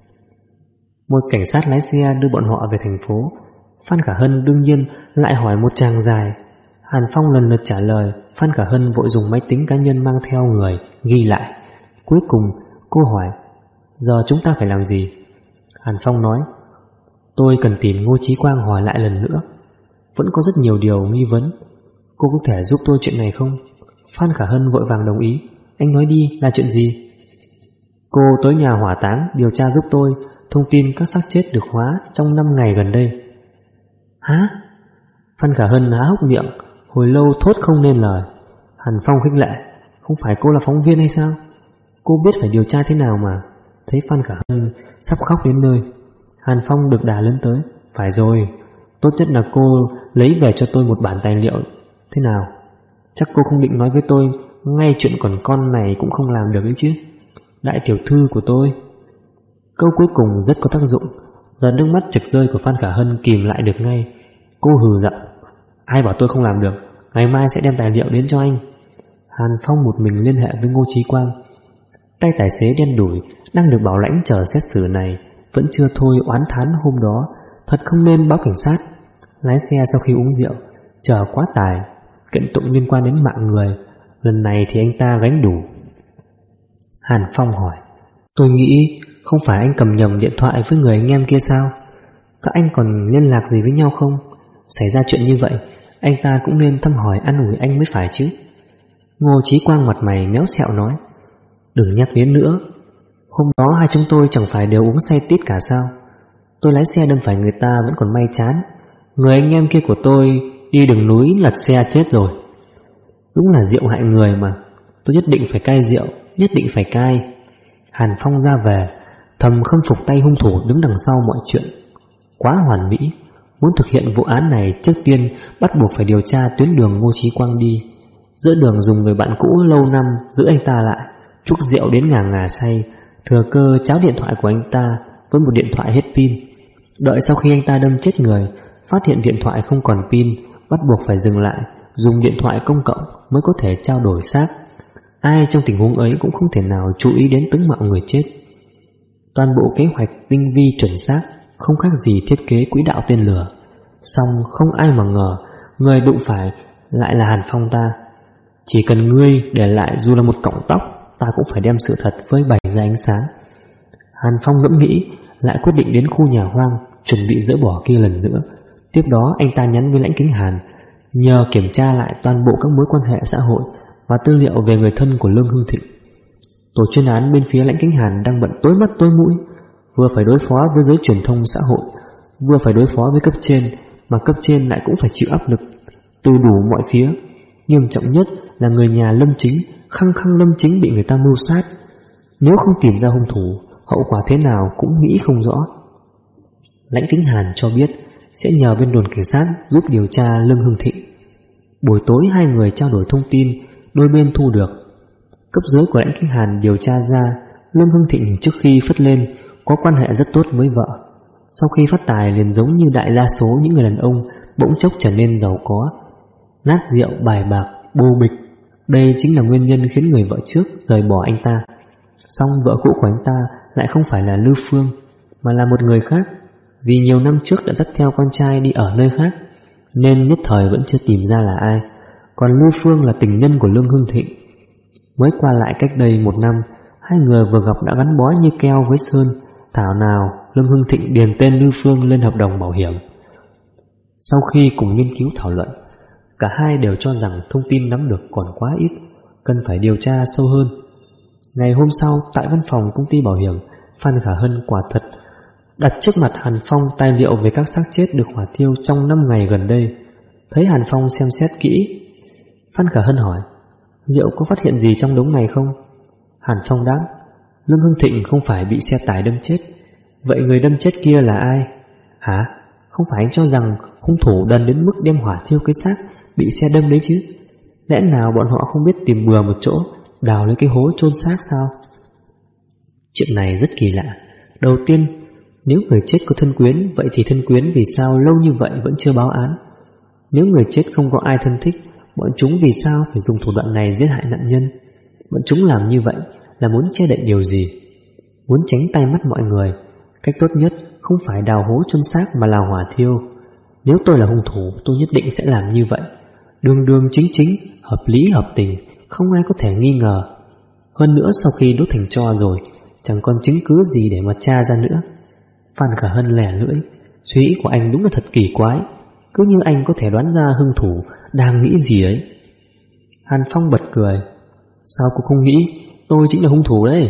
Một cảnh sát lái xe đưa bọn họ về thành phố. Phan Khả Hân đương nhiên lại hỏi một tràng dài. Hàn Phong lần lượt trả lời. Phan Khả Hân vội dùng máy tính cá nhân mang theo người ghi lại. Cuối cùng cô hỏi, giờ chúng ta phải làm gì? Hàn Phong nói, tôi cần tìm Ngô Chí Quang hỏi lại lần nữa. Vẫn có rất nhiều điều nghi vấn. Cô có thể giúp tôi chuyện này không? Phan Khả Hân vội vàng đồng ý. Anh nói đi, là chuyện gì? Cô tới nhà hỏa táng điều tra giúp tôi thông tin các xác chết được hóa trong 5 ngày gần đây. Hả? Phan Khả Hân há hốc miệng, hồi lâu thốt không nên lời. Hàn Phong khích lệ: Không phải cô là phóng viên hay sao? Cô biết phải điều tra thế nào mà. Thấy Phan Khả Hân sắp khóc đến nơi, Hàn Phong được đà lên tới: Phải rồi, tốt nhất là cô lấy về cho tôi một bản tài liệu. Thế nào? Chắc cô không định nói với tôi ngay chuyện còn con này cũng không làm được ấy chứ? Đại tiểu thư của tôi. Câu cuối cùng rất có tác dụng. Giọt nước mắt trực rơi của Phan Khả Hân kìm lại được ngay. Cô hừ giọng: Ai bảo tôi không làm được? Ngày mai sẽ đem tài liệu đến cho anh. Hàn Phong một mình liên hệ với Ngô Chí Quang. Tay tài xế đen đủi đang được bảo lãnh chờ xét xử này vẫn chưa thôi oán thán hôm đó thật không nên báo cảnh sát. Lái xe sau khi uống rượu, chờ quá tài, kiện tụng liên quan đến mạng người, lần này thì anh ta gánh đủ. Hàn Phong hỏi: Tôi nghĩ không phải anh cầm nhầm điện thoại với người anh em kia sao? Các anh còn liên lạc gì với nhau không? Xảy ra chuyện như vậy, anh ta cũng nên thăm hỏi an ủi anh mới phải chứ. Ngô Chí Quang mặt mày méo xẹo nói: Đừng nhắc đến nữa. Hôm đó hai chúng tôi chẳng phải đều uống say tít cả sao? Tôi lái xe đâm phải người ta vẫn còn may chán. Người anh em kia của tôi đi đường núi lật xe chết rồi. Đúng là rượu hại người mà. Tôi nhất định phải cai rượu, nhất định phải cai. Hàn Phong ra về, thầm khâm phục tay hung thủ đứng đằng sau mọi chuyện. Quá hoàn mỹ. Muốn thực hiện vụ án này, trước tiên bắt buộc phải điều tra tuyến đường Ngô Chí Quang đi. Giữa đường dùng người bạn cũ lâu năm giữ anh ta lại, trúc rượu đến ngà ngà say, thừa cơ tráo điện thoại của anh ta với một điện thoại hết pin. Đợi sau khi anh ta đâm chết người, phát hiện điện thoại không còn pin, bắt buộc phải dừng lại, dùng điện thoại công cộng mới có thể trao đổi xác. Ai trong tình huống ấy cũng không thể nào chú ý đến tính mạng người chết. Toàn bộ kế hoạch tinh vi chuẩn xác, không khác gì thiết kế quỹ đạo tên lửa. Song không ai mà ngờ người đụng phải lại là Hàn Phong ta. Chỉ cần ngươi để lại dù là một cọng tóc, ta cũng phải đem sự thật phơi bày ra ánh sáng. Hàn Phong ngẫm nghĩ, lại quyết định đến khu nhà hoang chuẩn bị dỡ bỏ kia lần nữa. Tiếp đó anh ta nhắn với Lãnh Kính Hàn, nhờ kiểm tra lại toàn bộ các mối quan hệ xã hội và tư liệu về người thân của Lương Hưng Thịnh. Tổ chuyên án bên phía Lãnh Kính Hàn đang bận tối mắt tối mũi, vừa phải đối phó với giới truyền thông xã hội, vừa phải đối phó với cấp trên, mà cấp trên lại cũng phải chịu áp lực từ đủ mọi phía. Nghiêm trọng nhất là người nhà Lâm Chính, khăng Lâm Chính bị người ta mưu sát. Nếu không tìm ra hung thủ, hậu quả thế nào cũng nghĩ không rõ. Lãnh Kính Hàn cho biết sẽ nhờ bên đồn cảnh sát giúp điều tra Lương Hưng Thịnh. Buổi tối hai người trao đổi thông tin, đôi bên thu được. Cấp dưới của Lãnh Kính Hàn điều tra ra Lương Hưng Thịnh trước khi phất lên có quan hệ rất tốt với vợ. Sau khi phát tài liền giống như đại đa số những người đàn ông bỗng chốc trở nên giàu có. Nát rượu, bài bạc, bô bịch, đây chính là nguyên nhân khiến người vợ trước rời bỏ anh ta. Song vợ cũ của anh ta lại không phải là Lưu Phương, mà là một người khác. Vì nhiều năm trước đã dắt theo con trai đi ở nơi khác, nên nhất thời vẫn chưa tìm ra là ai. Còn Lưu Phương là tình nhân của Lương Hưng Thịnh. Mới qua lại cách đây 1 năm, hai người vừa gặp đã gắn bó như keo với sơn. Thảo nào Lương Hưng Thịnh điền tên Lưu Phương lên hợp đồng bảo hiểm. Sau khi cùng nghiên cứu thảo luận, cả hai đều cho rằng thông tin nắm được còn quá ít, cần phải điều tra sâu hơn. Ngày hôm sau, tại văn phòng công ty bảo hiểm, Phan Khả Hân quả thật đặt trước mặt Hàn Phong tài liệu về các xác chết được hỏa thiêu trong 5 ngày gần đây. Thấy Hàn Phong xem xét kỹ, Phan Khả Hân hỏi: liệu có phát hiện gì trong đống này không? Hàn Phong đáp: Lương Hưng Thịnh không phải bị xe tải đâm chết. Vậy người đâm chết kia là ai? Hả? Không phải anh cho rằng hung thủ đần đến mức đem hỏa thiêu cái xác bị xe đâm đấy chứ? Lẽ nào bọn họ không biết tìm bừa một chỗ, đào lấy cái hố chôn xác sao? Chuyện này rất kỳ lạ. Đầu tiên, nếu người chết có thân quyến, vậy thì thân quyến vì sao lâu như vậy vẫn chưa báo án? Nếu người chết không có ai thân thích, bọn chúng vì sao phải dùng thủ đoạn này giết hại nạn nhân? Bọn chúng làm như vậy là muốn che đậy điều gì? Muốn tránh tay mắt mọi người. Cách tốt nhất không phải đào hố chôn xác mà là hỏa thiêu. Nếu tôi là hung thủ, tôi nhất định sẽ làm như vậy. Đường chính, hợp lý hợp tình, không ai có thể nghi ngờ. Hơn nữa sau khi đốt thành tro rồi, chẳng còn chứng cứ gì để mà tra ra nữa. Phan Khả Hân lẻ lưỡi, suy nghĩ của anh đúng là thật kỳ quái, cứ như anh có thể đoán ra hung thủ đang nghĩ gì ấy. Hàn Phong bật cười: sao cô không nghĩ tôi chính là hung thủ đấy?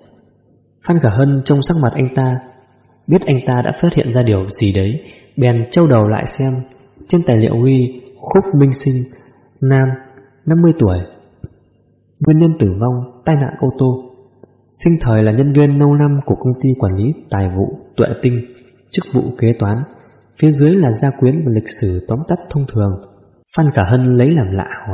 Phan Khả Hân trông sắc mặt anh ta, biết anh ta đã phát hiện ra điều gì đấy, bèn trâu đầu lại xem. Trên tài liệu ghi Khúc Minh Sinh Nam, 50 tuổi. Nguyên nhân tử vong tai nạn ô tô. Sinh thời là nhân viên lâu năm của công ty quản lý tài vụ Tuệ Tinh, chức vụ kế toán. Phía dưới là gia quyến và lịch sử tóm tắt thông thường. Phan Khả Hân lấy làm lạ hỏi: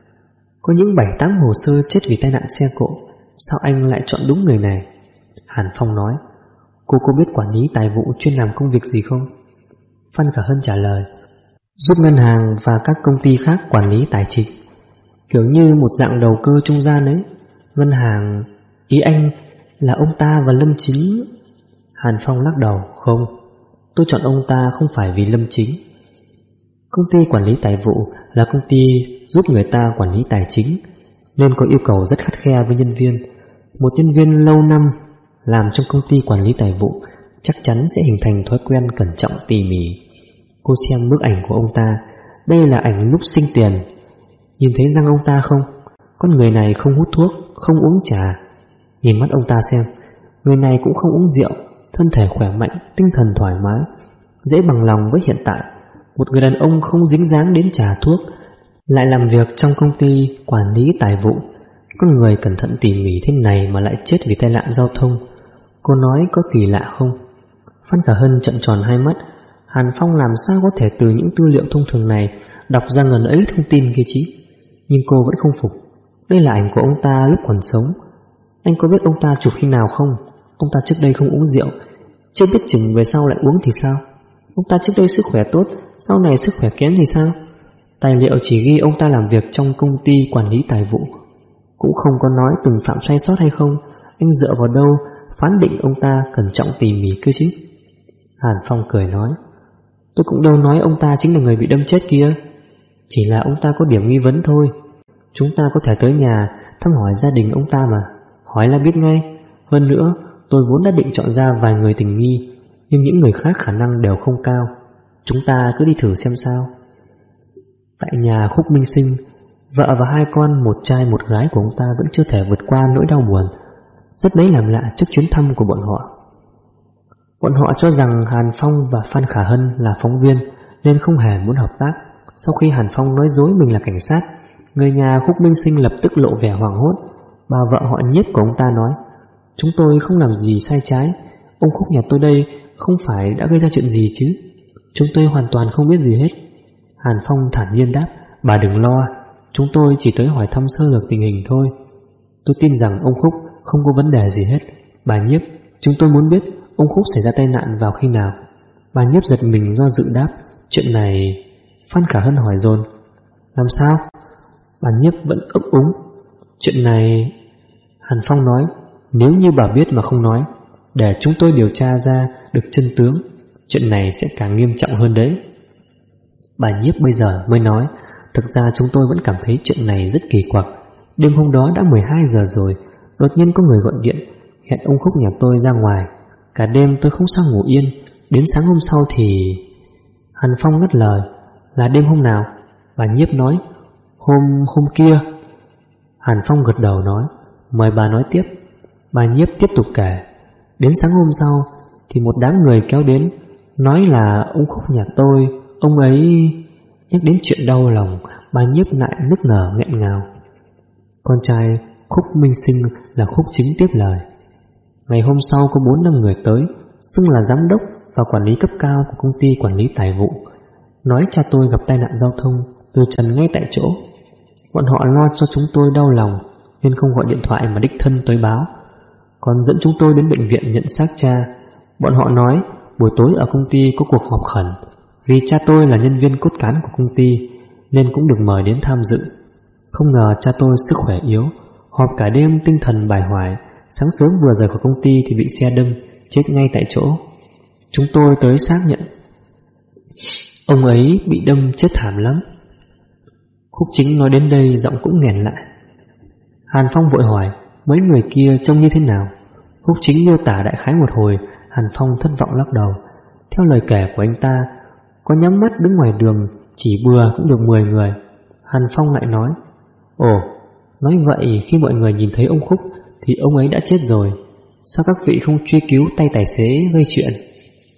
có những 7-8 hồ sơ chết vì tai nạn xe cộ, sao anh lại chọn đúng người này? Hàn Phong nói: cô có biết quản lý tài vụ chuyên làm công việc gì không? Phan Khả Hân trả lời: giúp ngân hàng và các công ty khác quản lý tài chính, kiểu như một dạng đầu cơ trung gian ấy. Ngân hàng, ý anh là ông ta và Lâm Chính? Hàn Phong lắc đầu: không, tôi chọn ông ta không phải vì Lâm Chính. Công ty quản lý tài vụ là công ty giúp người ta quản lý tài chính, nên có yêu cầu rất khắt khe với nhân viên. Một nhân viên lâu năm làm trong công ty quản lý tài vụ chắc chắn sẽ hình thành thói quen cẩn trọng tỉ mỉ. Cô xem bức ảnh của ông ta, đây là ảnh lúc sinh tiền. Nhìn thấy răng ông ta không? Con người này không hút thuốc, không uống trà. Nhìn mắt ông ta xem, người này cũng không uống rượu, thân thể khỏe mạnh, tinh thần thoải mái, dễ bằng lòng với hiện tại. Một người đàn ông không dính dáng đến trà thuốc, lại làm việc trong công ty quản lý tài vụ. Con người cẩn thận tỉ mỉ thế này mà lại chết vì tai nạn giao thông. Cô nói có kỳ lạ không? Phan Khả Hân trợn tròn hai mắt. Hàn Phong làm sao có thể từ những tư liệu thông thường này đọc ra ngần ấy thông tin kia chứ? Nhưng cô vẫn không phục. Đây là ảnh của ông ta lúc còn sống. Anh có biết ông ta chụp khi nào không? Ông ta trước đây không uống rượu, chưa biết chừng về sau lại uống thì sao? Ông ta trước đây sức khỏe tốt, sau này sức khỏe kém thì sao? Tài liệu chỉ ghi ông ta làm việc trong công ty quản lý tài vụ, cũng không có nói từng phạm sai sót hay không. Anh dựa vào đâu phán định ông ta cẩn trọng tỉ mỉ cơ chứ? Hàn Phong cười nói: tôi cũng đâu nói ông ta chính là người bị đâm chết kia, chỉ là ông ta có điểm nghi vấn thôi. Chúng ta có thể tới nhà thăm hỏi gia đình ông ta mà, hỏi là biết ngay. Hơn nữa, tôi vốn đã định chọn ra vài người tình nghi, nhưng những người khác khả năng đều không cao. Chúng ta cứ đi thử xem sao. Tại nhà Khúc Minh Sinh, vợ và hai con, một trai một gái của ông ta vẫn chưa thể vượt qua nỗi đau buồn. Rất lấy làm lạ trước chuyến thăm của bọn họ. Bọn họ cho rằng Hàn Phong và Phan Khả Hân là phóng viên nên không hề muốn hợp tác. Sau khi Hàn Phong nói dối mình là cảnh sát, người nhà Khúc Minh Sinh lập tức lộ vẻ hoảng hốt. Bà vợ họ Nhiếp của ông ta nói: chúng tôi không làm gì sai trái, ông Khúc nhà tôi đây không phải đã gây ra chuyện gì chứ? Chúng tôi hoàn toàn không biết gì hết. Hàn Phong thản nhiên đáp: bà đừng lo, chúng tôi chỉ tới hỏi thăm sơ lược tình hình thôi. Tôi tin rằng ông Khúc không có vấn đề gì hết. Bà Nhiếp, chúng tôi muốn biết ông Khúc xảy ra tai nạn vào khi nào? Bà Nhiếp giật mình do dự đáp: chuyện này... Phan Khả Hân hỏi dồn: làm sao? Bà Nhiếp vẫn ấp úng: chuyện này... Hàn Phong nói: nếu như bà biết mà không nói, để chúng tôi điều tra ra được chân tướng, chuyện này sẽ càng nghiêm trọng hơn đấy. Bà Nhiếp bây giờ mới nói: thực ra chúng tôi vẫn cảm thấy chuyện này rất kỳ quặc. Đêm hôm đó đã 12 giờ rồi, đột nhiên có người gọi điện hẹn ông Khúc nhà tôi ra ngoài. Cả đêm tôi không sao ngủ yên, đến sáng hôm sau thì... Hàn Phong ngắt lời: là đêm hôm nào? Bà Nhiếp nói: hôm kia. Hàn Phong gật đầu nói: mời bà nói tiếp. Bà Nhiếp tiếp tục kể: đến sáng hôm sau thì một đám người kéo đến, nói là ông Khúc nhà tôi, ông ấy... Nhắc đến chuyện đau lòng, bà Nhiếp lại nức nở nghẹn ngào. Con trai Khúc Minh Sinh là Khúc Chính tiếp lời: ngày hôm sau có 4-5 người tới, xưng là giám đốc và quản lý cấp cao của công ty quản lý tài vụ, nói cha tôi gặp tai nạn giao thông rồi trần ngay tại chỗ. Bọn họ lo cho chúng tôi đau lòng nên không gọi điện thoại mà đích thân tới báo, còn dẫn chúng tôi đến bệnh viện nhận xác cha. Bọn họ nói buổi tối ở công ty có cuộc họp khẩn, vì cha tôi là nhân viên cốt cán của công ty nên cũng được mời đến tham dự. Không ngờ cha tôi sức khỏe yếu, họp cả đêm tinh thần bài hoài, sáng sớm vừa rời khỏi công ty thì bị xe đâm, chết ngay tại chỗ. Chúng tôi tới xác nhận ông ấy bị đâm chết thảm lắm. Khúc Chính nói đến đây giọng cũng nghẹn lại. Hàn Phong vội hỏi: mấy người kia trông như thế nào? Khúc Chính miêu tả đại khái một hồi. Hàn Phong thất vọng lắc đầu. Theo lời kể của anh ta, có nhắm mắt đứng ngoài đường chỉ bừa cũng được 10 người. Hàn Phong lại nói: ồ, nói vậy khi mọi người nhìn thấy ông Khúc thì ông ấy đã chết rồi, sao các vị không truy cứu tay tài xế gây chuyện?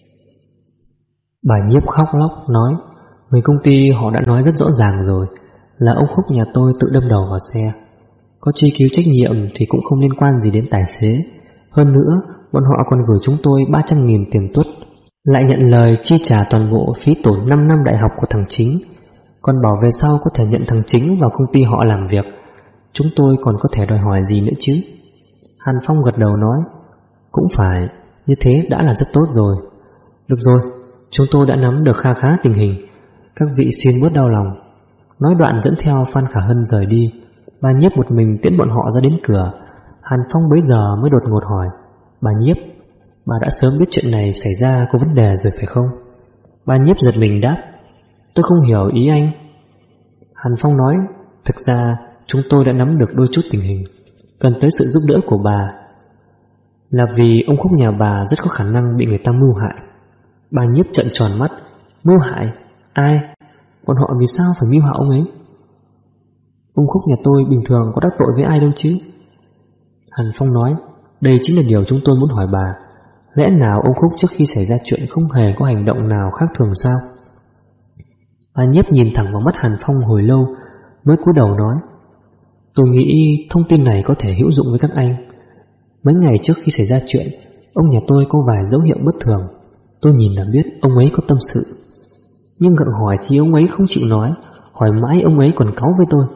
Bà Nhiếp khóc lóc nói: người công ty họ đã nói rất rõ ràng rồi, Là ông Khúc nhà tôi tự đâm đầu vào xe. Có truy cứu trách nhiệm thì cũng không liên quan gì đến tài xế. Hơn nữa, bọn họ còn gửi chúng tôi 300.000 tiền tuất, lại nhận lời chi trả toàn bộ phí tổn 5 năm đại học của thằng Chính. Còn bảo về sau có thể nhận thằng Chính vào công ty họ làm việc. Chúng tôi còn có thể đòi hỏi gì nữa chứ? Hàn Phong gật đầu nói, cũng phải, như thế đã là rất tốt rồi. Được rồi, chúng tôi đã nắm được kha khá tình hình, các vị xin bớt đau lòng. Nói đoạn dẫn theo Phan Khả Hân rời đi. Bà Nhiếp một mình tiễn bọn họ ra đến cửa. Hàn Phong bấy giờ mới đột ngột hỏi, bà Nhiếp, bà đã sớm biết chuyện này xảy ra có vấn đề rồi phải không? Bà Nhiếp giật mình đáp, tôi không hiểu ý anh. Hàn Phong nói, thực ra chúng tôi đã nắm được đôi chút tình hình, cần tới sự giúp đỡ của bà. Là vì ông Khúc nhà bà rất có khả năng bị người ta mưu hại. Bà Nhiếp trợn tròn mắt, mưu hại? Ai? Bọn họ vì sao phải mưu hại ông ấy? Ông Khúc nhà tôi bình thường có đắc tội với ai đâu chứ? Hàn Phong nói, đây chính là điều chúng tôi muốn hỏi bà. Lẽ nào ông Khúc trước khi xảy ra chuyện không hề có hành động nào khác thường sao? Bà Nhiếp nhìn thẳng vào mắt Hàn Phong hồi lâu, mới cúi đầu nói, tôi nghĩ thông tin này có thể hữu dụng với các anh. Mấy ngày trước khi xảy ra chuyện, ông nhà tôi có vài dấu hiệu bất thường. Tôi nhìn là biết ông ấy có tâm sự. Nhưng gặng hỏi thì ông ấy không chịu nói, hỏi mãi ông ấy còn cáu với tôi.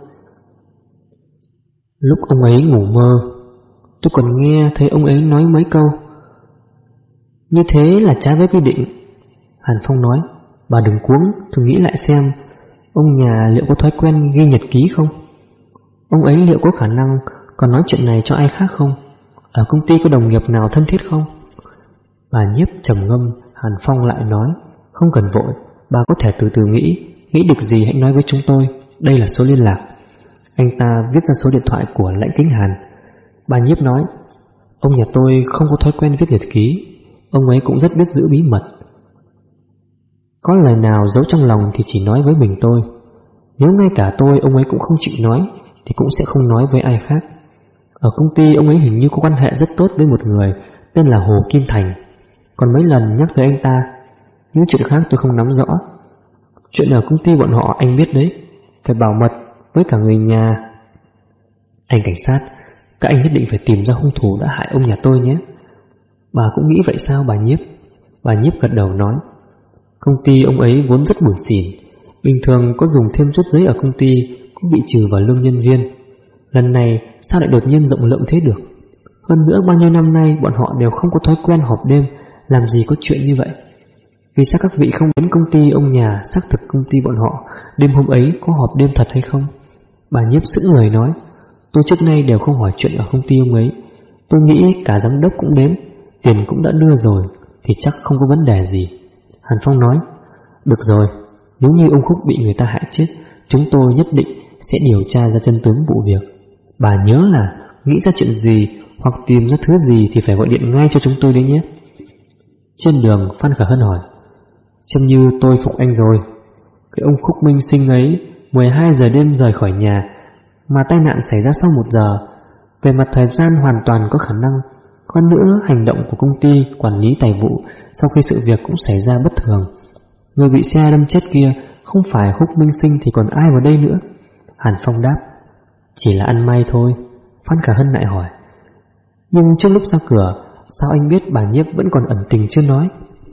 Lúc ông ấy ngủ mơ, tôi còn nghe thấy ông ấy nói mấy câu. Như thế là trái với quy định. Hàn Phong nói, bà đừng cuống, thử nghĩ lại xem, ông nhà liệu có thói quen ghi nhật ký không? Ông ấy liệu có khả năng còn nói chuyện này cho ai khác không? Ở công ty có đồng nghiệp nào thân thiết không? Bà Nhiếp trầm ngâm. Hàn Phong lại nói, không cần vội, bà có thể từ từ nghĩ được gì hãy nói với chúng tôi. Đây là số liên lạc. Anh ta viết ra số điện thoại của Lãnh Kính Hàn. Bà Nhiếp nói, ông nhà tôi không có thói quen viết nhật ký. Ông ấy cũng rất biết giữ bí mật. Có lời nào giấu trong lòng thì chỉ nói với mình tôi. Nếu ngay cả tôi ông ấy cũng không chịu nói thì cũng sẽ không nói với ai khác. Ở công ty ông ấy hình như có quan hệ rất tốt với một người tên là Hồ Kim Thành. Còn mấy lần nhắc tới anh ta. Những chuyện khác tôi không nắm rõ. Chuyện ở công ty bọn họ anh biết đấy, phải bảo mật với cả người nhà. Anh cảnh sát, các anh nhất định phải tìm ra hung thủ đã hại ông nhà tôi nhé. Bà cũng nghĩ vậy sao bà Nhiếp? Bà Nhiếp gật đầu nói, công ty ông ấy vốn rất buồn xỉn. Bình thường có dùng thêm chút giấy ở công ty cũng bị trừ vào lương nhân viên. Lần này sao lại đột nhiên rộng lượng thế được? Hơn nữa bao nhiêu năm nay bọn họ đều không có thói quen họp đêm. Làm gì có chuyện như vậy? Vì sao các vị không đến công ty ông nhà xác thực công ty bọn họ đêm hôm ấy có họp đêm thật hay không? Bà Nhiếp sững người nói, tôi trước nay đều không hỏi chuyện ở công ty ông ấy. Tôi nghĩ cả giám đốc cũng đến, tiền cũng đã đưa rồi, thì chắc không có vấn đề gì. Hàn Phong nói, được rồi, nếu như ông Khúc bị người ta hại chết, chúng tôi nhất định sẽ điều tra ra chân tướng vụ việc. Bà nhớ là nghĩ ra chuyện gì hoặc tìm ra thứ gì thì phải gọi điện ngay cho chúng tôi đấy nhé. Trên đường Phan Khả Hân hỏi, xem như tôi phục anh rồi. Cái ông Khúc Minh Sinh ấy 12 giờ đêm rời khỏi nhà, mà tai nạn xảy ra sau 1 giờ. Về mặt thời gian hoàn toàn có khả năng. Hơn nữa hành động của công ty quản lý tài vụ sau khi sự việc cũng xảy ra bất thường. Người bị xe đâm chết kia không phải Khúc Minh Sinh thì còn ai vào đây nữa? Hàn Phong đáp, chỉ là ăn may thôi. Phan Khả Hân lại hỏi, nhưng trước lúc ra cửa sao anh biết bà Nhiếp vẫn còn ẩn tình chưa nói?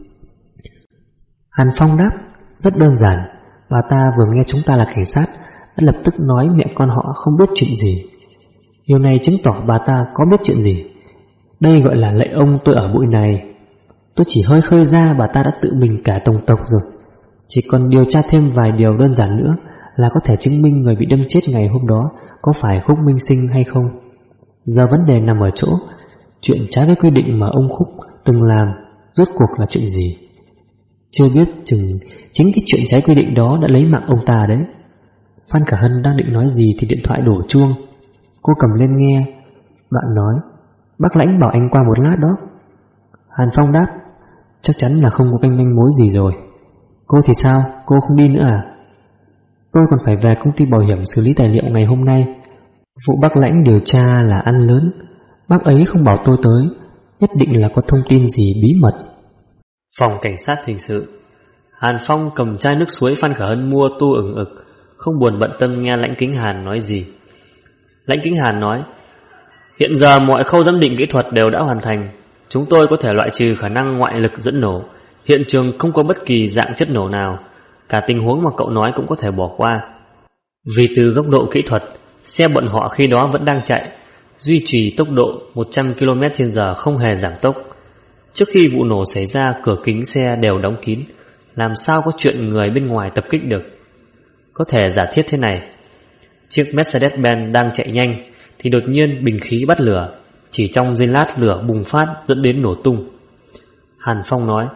Hàn Phong đáp, rất đơn giản. Bà ta vừa nghe chúng ta là cảnh sát đã lập tức nói mẹ con họ không biết chuyện gì. Điều này chứng tỏ bà ta có biết chuyện gì. Đây gọi là lệ ông tôi ở bụi này. Tôi chỉ hơi khơi ra bà ta đã tự mình cả tổng tộc rồi. Chỉ còn điều tra thêm vài điều đơn giản nữa là có thể chứng minh người bị đâm chết ngày hôm đó có phải Khúc Minh Sinh hay không. Giờ vấn đề nằm ở chỗ chuyện trái với quy định mà ông Khúc từng làm rốt cuộc là chuyện gì. Chưa biết chừng chính cái chuyện trái quy định đó đã lấy mạng ông ta đấy. Phan Khả Hân đang định nói gì thì điện thoại đổ chuông. Cô cầm lên nghe. Bạn nói, bác Lãnh bảo anh qua một lát đó. Hàn Phong đáp, chắc chắn là không có canh manh mối gì rồi. Cô thì sao, cô không đi nữa à? Tôi còn phải về công ty bảo hiểm xử lý tài liệu ngày hôm nay. Vụ bác Lãnh điều tra là ăn lớn. Bác ấy không bảo tôi tới, nhất định là có thông tin gì bí mật. Phòng cảnh sát hình sự. Hàn Phong cầm chai nước suối Phan Khả Hân mua tu ửng ực, không buồn bận tâm nghe Lãnh Kính Hàn nói gì. Lãnh Kính Hàn nói: hiện giờ mọi khâu giám định kỹ thuật đều đã hoàn thành. Chúng tôi có thể loại trừ khả năng ngoại lực dẫn nổ. Hiện trường không có bất kỳ dạng chất nổ nào. Cả tình huống mà cậu nói cũng có thể bỏ qua. Vì từ góc độ kỹ thuật, xe bọn họ khi đó vẫn đang chạy, duy trì tốc độ 100 km/h không hề giảm tốc. Trước khi vụ nổ xảy ra, cửa kính xe đều đóng kín, làm sao có chuyện người bên ngoài tập kích được. Có thể giả thiết thế này: chiếc Mercedes-Benz đang chạy nhanh thì đột nhiên bình khí bắt lửa, chỉ trong giây lát lửa bùng phát dẫn đến nổ tung. Hàn Phong nói: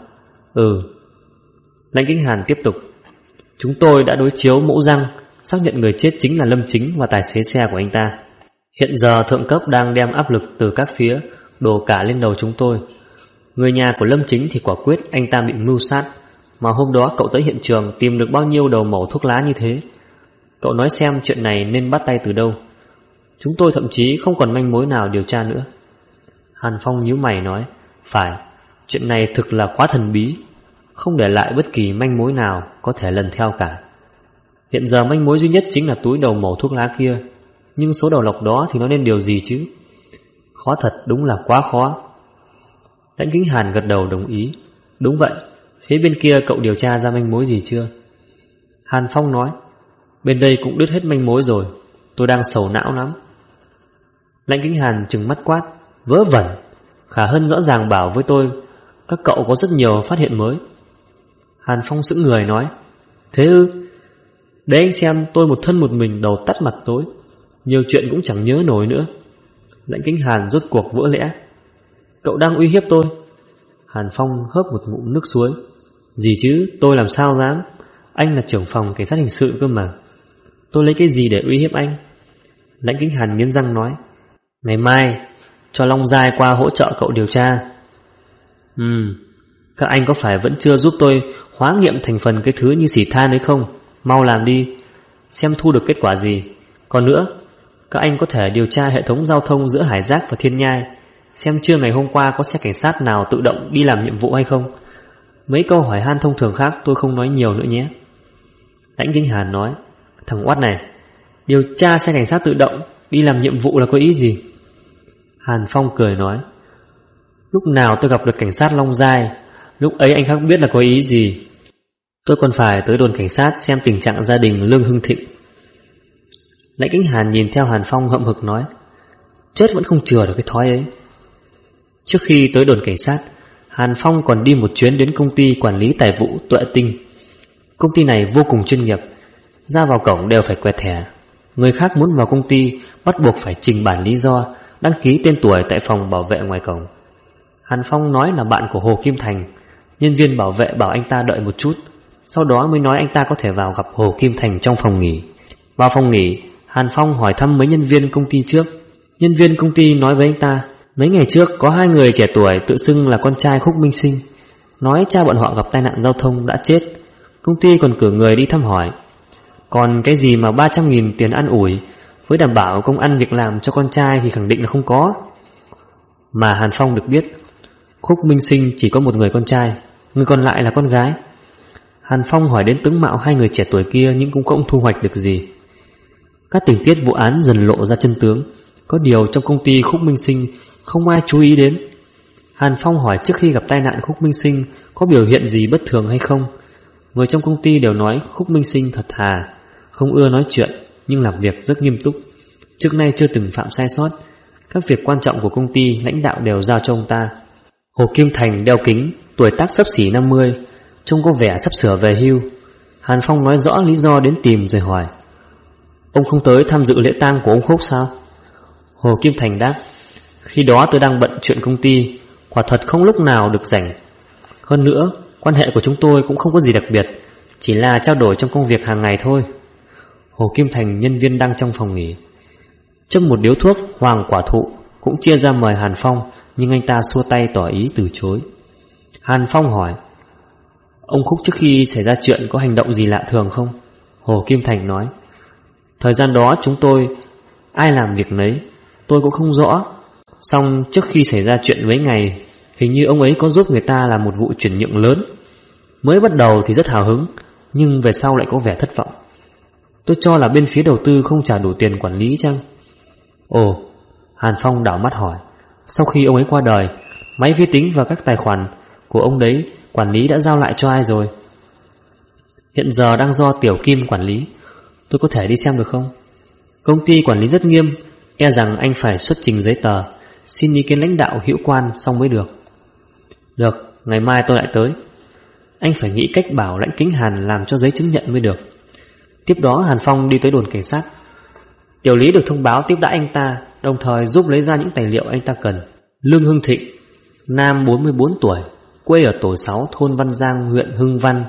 Lãnh Kính Hàn tiếp tục: chúng tôi đã đối chiếu mẫu răng, xác nhận người chết chính là Lâm Chính và tài xế xe của anh ta. Hiện giờ thượng cấp đang đem áp lực từ các phía đổ cả lên đầu chúng tôi. Người nhà của Lâm Chính thì quả quyết anh ta bị mưu sát, mà hôm đó cậu tới hiện trường tìm được bao nhiêu đầu mẩu thuốc lá như thế. Cậu nói xem chuyện này nên bắt tay từ đâu. Chúng tôi thậm chí không còn manh mối nào điều tra nữa. Hàn Phong nhíu mày nói: phải, chuyện này thực là quá thần bí, không để lại bất kỳ manh mối nào có thể lần theo cả. Hiện giờ manh mối duy nhất chính là túi đầu mẩu thuốc lá kia, nhưng số đầu lọc đó thì nó nên điều gì chứ? Khó thật, đúng là quá khó. Lãnh Kính Hàn gật đầu đồng ý: đúng vậy. Phía bên kia cậu điều tra ra manh mối gì chưa? Hàn Phong nói: bên đây cũng đứt hết manh mối rồi, tôi đang sầu não lắm. Lãnh Kính Hàn trừng mắt quát: vớ vẩn, Khả Hân rõ ràng bảo với tôi các cậu có rất nhiều phát hiện mới. Hàn Phong sững người nói: thế ư? Để anh xem tôi một thân một mình đầu tắt mặt tối, nhiều chuyện cũng chẳng nhớ nổi nữa. Lãnh Kính Hàn rốt cuộc vỡ lẽ: cậu đang uy hiếp tôi? Hàn Phong hớp một ngụm nước suối: gì chứ, tôi làm sao dám. Anh là trưởng phòng cảnh sát hình sự cơ mà. Tôi lấy cái gì để uy hiếp anh? Lãnh Kính Hàn nghiến răng nói: ngày mai cho Long Giai qua hỗ trợ cậu điều tra. Các anh có phải vẫn chưa giúp tôi hóa nghiệm thành phần cái thứ như xỉ than đấy không? Mau làm đi, xem thu được kết quả gì. Còn nữa, các anh có thể điều tra hệ thống giao thông giữa Hải Giác và Thiên Nhai, xem chưa ngày hôm qua có xe cảnh sát nào tự động đi làm nhiệm vụ hay không. Mấy câu hỏi han thông thường khác tôi không nói nhiều nữa nhé. Lãnh Kính Hàn nói: thằng oát này, điều tra xe cảnh sát tự động đi làm nhiệm vụ là có ý gì? Hàn Phong cười nói: lúc nào tôi gặp được cảnh sát Long Giai, lúc ấy anh khác biết là có ý gì. Tôi còn phải tới đồn cảnh sát xem tình trạng gia đình Lương Hưng Thịnh. Lãnh Kính Hàn nhìn theo Hàn Phong hậm hực nói: chết vẫn không chừa được cái thói ấy. Trước khi tới đồn cảnh sát, Hàn Phong còn đi một chuyến đến công ty quản lý tài vụ Tuệ Tinh. Công ty này vô cùng chuyên nghiệp, ra vào cổng đều phải quẹt thẻ. Người khác muốn vào công ty bắt buộc phải trình bản lý do, đăng ký tên tuổi tại phòng bảo vệ ngoài cổng. Hàn Phong nói là bạn của Hồ Kim Thành. Nhân viên bảo vệ bảo anh ta đợi một chút, sau đó mới nói anh ta có thể vào gặp Hồ Kim Thành trong phòng nghỉ. Vào phòng nghỉ, Hàn Phong hỏi thăm mấy nhân viên công ty trước. Nhân viên công ty nói với anh ta, mấy ngày trước có 2 người trẻ tuổi tự xưng là con trai Khúc Minh Sinh, nói cha bọn họ gặp tai nạn giao thông đã chết. Công ty còn cử người đi thăm hỏi. Còn cái gì mà 300.000 tiền ăn ủi với đảm bảo công ăn việc làm cho con trai thì khẳng định là không có. Mà Hàn Phong được biết, Khúc Minh Sinh chỉ có một người con trai, người còn lại là con gái. Hàn Phong hỏi đến tướng mạo 2 người trẻ tuổi kia nhưng cũng không thu hoạch được gì. Các tình tiết vụ án dần lộ ra chân tướng. Có điều trong công ty Khúc Minh Sinh không ai chú ý đến. Hàn Phong hỏi trước khi gặp tai nạn Khúc Minh Sinh có biểu hiện gì bất thường hay không. Người trong công ty đều nói Khúc Minh Sinh thật thà, không ưa nói chuyện nhưng làm việc rất nghiêm túc, trước nay chưa từng phạm sai sót. Các việc quan trọng của công ty lãnh đạo đều giao cho ông ta. Hồ Kim Thành đeo kính, tuổi tác xấp xỉ 50, trông có vẻ sắp sửa về hưu. Hàn Phong nói rõ lý do đến tìm rồi hỏi: ông không tới tham dự lễ tang của ông Khúc sao? Hồ Kim Thành đáp: khi đó tôi đang bận chuyện công ty, quả thật không lúc nào được rảnh. Hơn nữa, quan hệ của chúng tôi cũng không có gì đặc biệt, chỉ là trao đổi trong công việc hàng ngày thôi. Hồ Kim Thành nhân viên đang trong phòng nghỉ, châm một điếu thuốc hoàng quả thụ, cũng chia ra mời Hàn Phong, nhưng anh ta xua tay tỏ ý từ chối. Hàn Phong hỏi: ông Khúc trước khi xảy ra chuyện có hành động gì lạ thường không? Hồ Kim Thành nói: thời gian đó chúng tôi ai làm việc nấy, tôi cũng không rõ. Xong trước khi xảy ra chuyện mấy ngày, hình như ông ấy có giúp người ta làm một vụ chuyển nhượng lớn. Mới bắt đầu thì rất hào hứng, nhưng về sau lại có vẻ thất vọng. Tôi cho là bên phía đầu tư không trả đủ tiền quản lý chăng? Ồ, Hàn Phong đảo mắt hỏi. Sau khi ông ấy qua đời, máy vi tính và các tài khoản của ông đấy quản lý đã giao lại cho ai rồi? Hiện giờ đang do Tiểu Kim quản lý. Tôi có thể đi xem được không? Công ty quản lý rất nghiêm, e rằng anh phải xuất trình giấy tờ, xin ý kiến lãnh đạo hữu quan xong mới được. Được, ngày mai tôi lại tới. Anh phải nghĩ cách bảo Lãnh Kính Hàn làm cho giấy chứng nhận mới được. Tiếp đó Hàn Phong đi tới đồn cảnh sát. Tiểu lý được thông báo tiếp đãi anh ta, đồng thời giúp lấy ra những tài liệu anh ta cần. Lương Hưng Thịnh, nam 44 tuổi, quê ở tổ 6 thôn Văn Giang, huyện Hưng Văn.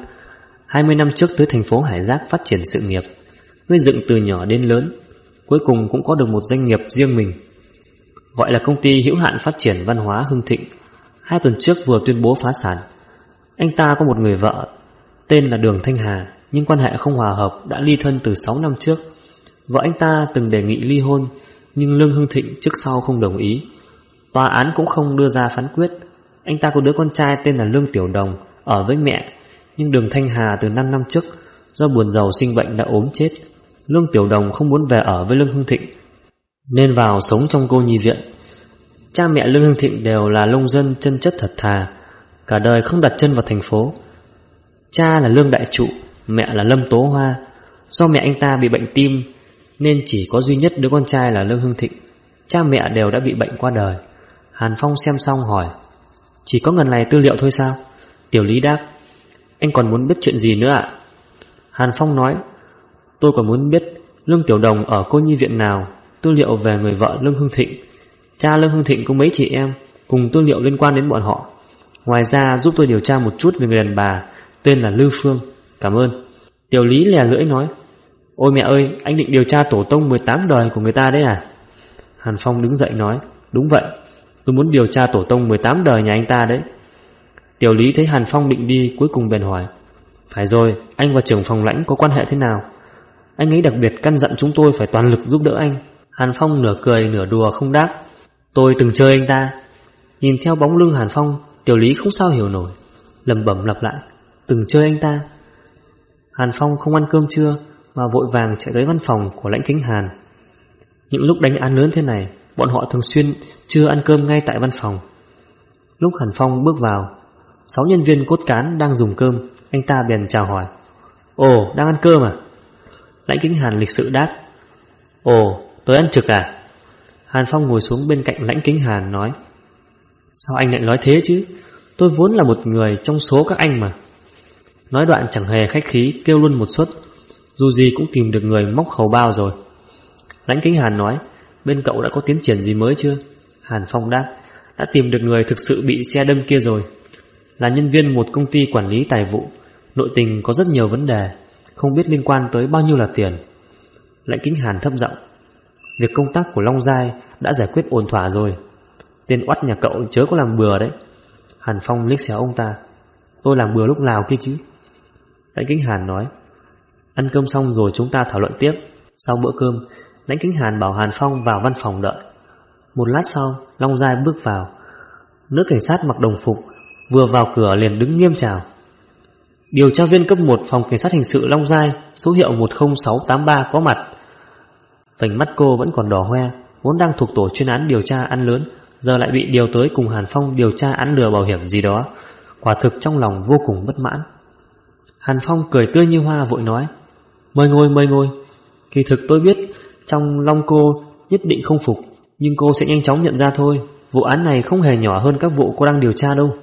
20 năm trước tới thành phố Hải Giác phát triển sự nghiệp, gây dựng từ nhỏ đến lớn, cuối cùng cũng có được một doanh nghiệp riêng mình, gọi là Công ty Hữu hạn Phát triển Văn hóa Hưng Thịnh. 2 tuần trước vừa tuyên bố phá sản. Anh ta có một người vợ tên là Đường Thanh Hà, nhưng quan hệ không hòa hợp, đã ly thân từ 6 năm trước. Vợ anh ta từng đề nghị ly hôn, nhưng Lương Hưng Thịnh trước sau không đồng ý. Tòa án cũng không đưa ra phán quyết. Anh ta có đứa con trai tên là Lương Tiểu Đồng, ở với mẹ, nhưng Đường Thanh Hà từ 5 năm trước do buồn rầu sinh bệnh đã ốm chết. Lương Tiểu Đồng không muốn về ở với Lương Hưng Thịnh, nên vào sống trong cô nhi viện. Cha mẹ Lương Hưng Thịnh đều là nông dân chân chất thật thà, cả đời không đặt chân vào thành phố. Cha là Lương Đại Trụ, mẹ là Lâm Tố Hoa. Do mẹ anh ta bị bệnh tim nên chỉ có duy nhất đứa con trai là Lương Hưng Thịnh. Cha mẹ đều đã bị bệnh qua đời. Hàn Phong xem xong hỏi, chỉ có ngần này tư liệu thôi sao? Tiểu lý đáp, anh còn muốn biết chuyện gì nữa ạ? Hàn Phong nói, tôi còn muốn biết Lương Tiểu Đồng ở cô nhi viện nào, tư liệu về người vợ Lương Hưng Thịnh. Cha Lương Hưng Thịnh có mấy chị em, cùng tư liệu liên quan đến bọn họ. Ngoài ra giúp tôi điều tra một chút về người đàn bà tên là Lư Phương. Cảm ơn. Tiểu lý lè lưỡi nói, ôi mẹ ơi, anh định điều tra tổ tông 18 đời của người ta đấy à? Hàn Phong đứng dậy nói, đúng vậy, tôi muốn điều tra tổ tông 18 đời nhà anh ta đấy. Tiểu lý thấy Hàn Phong định đi, cuối cùng bèn hỏi, phải rồi, anh và trưởng phòng Lãnh có quan hệ thế nào? Anh ấy đặc biệt căn dặn chúng tôi phải toàn lực giúp đỡ anh. Hàn Phong nửa cười nửa đùa không đáp. Tôi từng chơi anh ta. Nhìn theo bóng lưng Hàn Phong, Tiểu lý không sao hiểu nổi, lẩm bẩm lặp lại, từng chơi anh ta. Hàn Phong không ăn cơm trưa mà vội vàng chạy tới văn phòng của Lãnh Kính Hàn. Những lúc đánh án lớn thế này, bọn họ thường xuyên chưa ăn cơm ngay tại văn phòng. Lúc Hàn Phong bước vào, 6 nhân viên cốt cán đang dùng cơm. Anh ta bèn chào hỏi, ồ, đang ăn cơm à? Lãnh Kính Hàn lịch sự đáp, ồ, tôi ăn trực à? Hàn Phong ngồi xuống bên cạnh Lãnh Kính Hàn nói, sao anh lại nói thế chứ? Tôi vốn là một người trong số các anh mà. Nói đoạn chẳng hề khách khí kêu luôn một suất, dù gì cũng tìm được người móc hầu bao rồi. Lãnh Kính Hàn nói, bên cậu đã có tiến triển gì mới chưa? Hàn Phong đáp, đã tìm được người thực sự bị xe đâm kia rồi, là nhân viên một công ty quản lý tài vụ. Nội tình có rất nhiều vấn đề, không biết liên quan tới bao nhiêu là tiền. Lãnh Kính Hàn thấp giọng, việc công tác của Long Giai đã giải quyết ổn thỏa rồi. Tên oắt nhà cậu chớ có làm bừa đấy. Hàn Phong liếc xéo ông ta, tôi làm bừa lúc nào kia chứ? Lãnh Kính Hàn nói, ăn cơm xong rồi chúng ta thảo luận tiếp. Sau bữa cơm, Lãnh Kính Hàn bảo Hàn Phong vào văn phòng đợi. Một lát sau, Long Giai bước vào. Nữ cảnh sát mặc đồng phục vừa vào cửa liền đứng nghiêm chào. Điều tra viên cấp 1 phòng cảnh sát hình sự Long Giai, số hiệu 10683 có mặt. Vành mắt cô vẫn còn đỏ hoe, vốn đang thuộc tổ chuyên án điều tra án lớn, giờ lại bị điều tới cùng Hàn Phong điều tra án lừa bảo hiểm gì đó. Quả thực trong lòng vô cùng bất mãn. Hàn Phong cười tươi như hoa vội nói, mời ngồi, mời ngồi. Kỳ thực tôi biết trong lòng cô nhất định không phục, nhưng cô sẽ nhanh chóng nhận ra thôi, vụ án này không hề nhỏ hơn các vụ cô đang điều tra đâu.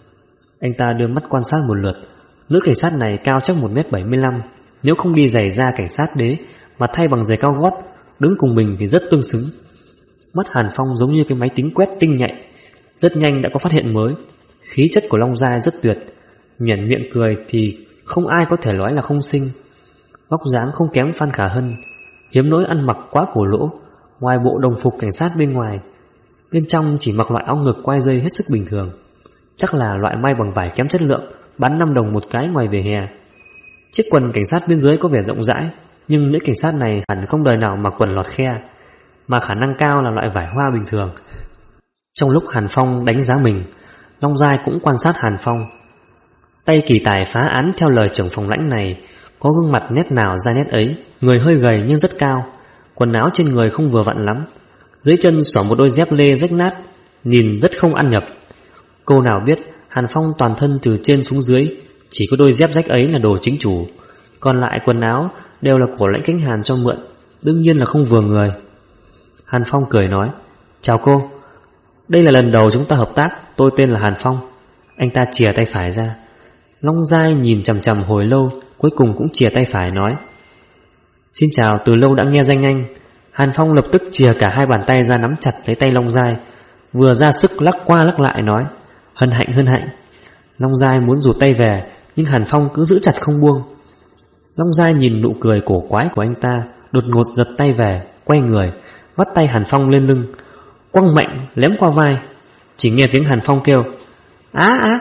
Anh ta đưa mắt quan sát một lượt. Nữ cảnh sát này cao chắc 1m75, nếu không đi giày da cảnh sát đế mà thay bằng giày cao gót, đứng cùng mình thì rất tương xứng. Mắt Hàn Phong giống như cái máy tính quét tinh nhạy, rất nhanh đã có phát hiện mới. Khí chất của Long Giai rất tuyệt, nhoẻn miệng cười thì không ai có thể nói là không xinh. Vóc dáng không kém Phan Khả Hân, hiếm nỗi ăn mặc quá cổ lỗ. Ngoài bộ đồng phục cảnh sát bên ngoài, bên trong chỉ mặc loại áo ngực quai dây hết sức bình thường, chắc là loại may bằng vải kém chất lượng, bán 5 đồng một cái ngoài vỉa hè. Chiếc quần cảnh sát bên dưới có vẻ rộng rãi, nhưng nữ cảnh sát này hẳn không đời nào mặc quần lọt khe, mà khả năng cao là loại vải hoa bình thường. Trong lúc Hàn Phong đánh giá mình, Long Giai cũng quan sát Hàn Phong. Tay kỳ tài phá án theo lời trưởng phòng Lãnh này có gương mặt nét nào ra nét ấy. Người hơi gầy nhưng rất cao, quần áo trên người không vừa vặn lắm, dưới chân xỏ một đôi dép lê rách nát, nhìn rất không ăn nhập. Cô nào biết Hàn Phong toàn thân từ trên xuống dưới chỉ có đôi dép rách ấy là đồ chính chủ, còn lại quần áo đều là của Lãnh Kính Hàn cho mượn, đương nhiên là không vừa người. Hàn Phong cười nói: "Chào cô, đây là lần đầu chúng ta hợp tác, tôi tên là Hàn Phong." Anh ta chìa tay phải ra. Long Giai nhìn chằm chằm hồi lâu, cuối cùng cũng chìa tay phải nói: "Xin chào, từ lâu đã nghe danh anh." Hàn Phong lập tức chìa cả hai bàn tay ra nắm chặt lấy tay Long Giai, vừa ra sức lắc qua lắc lại nói: Hân hạnh, hân hạnh." Long Giai muốn rụt tay về, nhưng Hàn Phong cứ giữ chặt không buông. Long Giai nhìn nụ cười cổ quái của anh ta, đột ngột giật tay về, quay người, vắt tay Hàn Phong lên lưng, quăng mạnh lém qua vai. Chỉ nghe tiếng Hàn Phong kêu: "Á á!"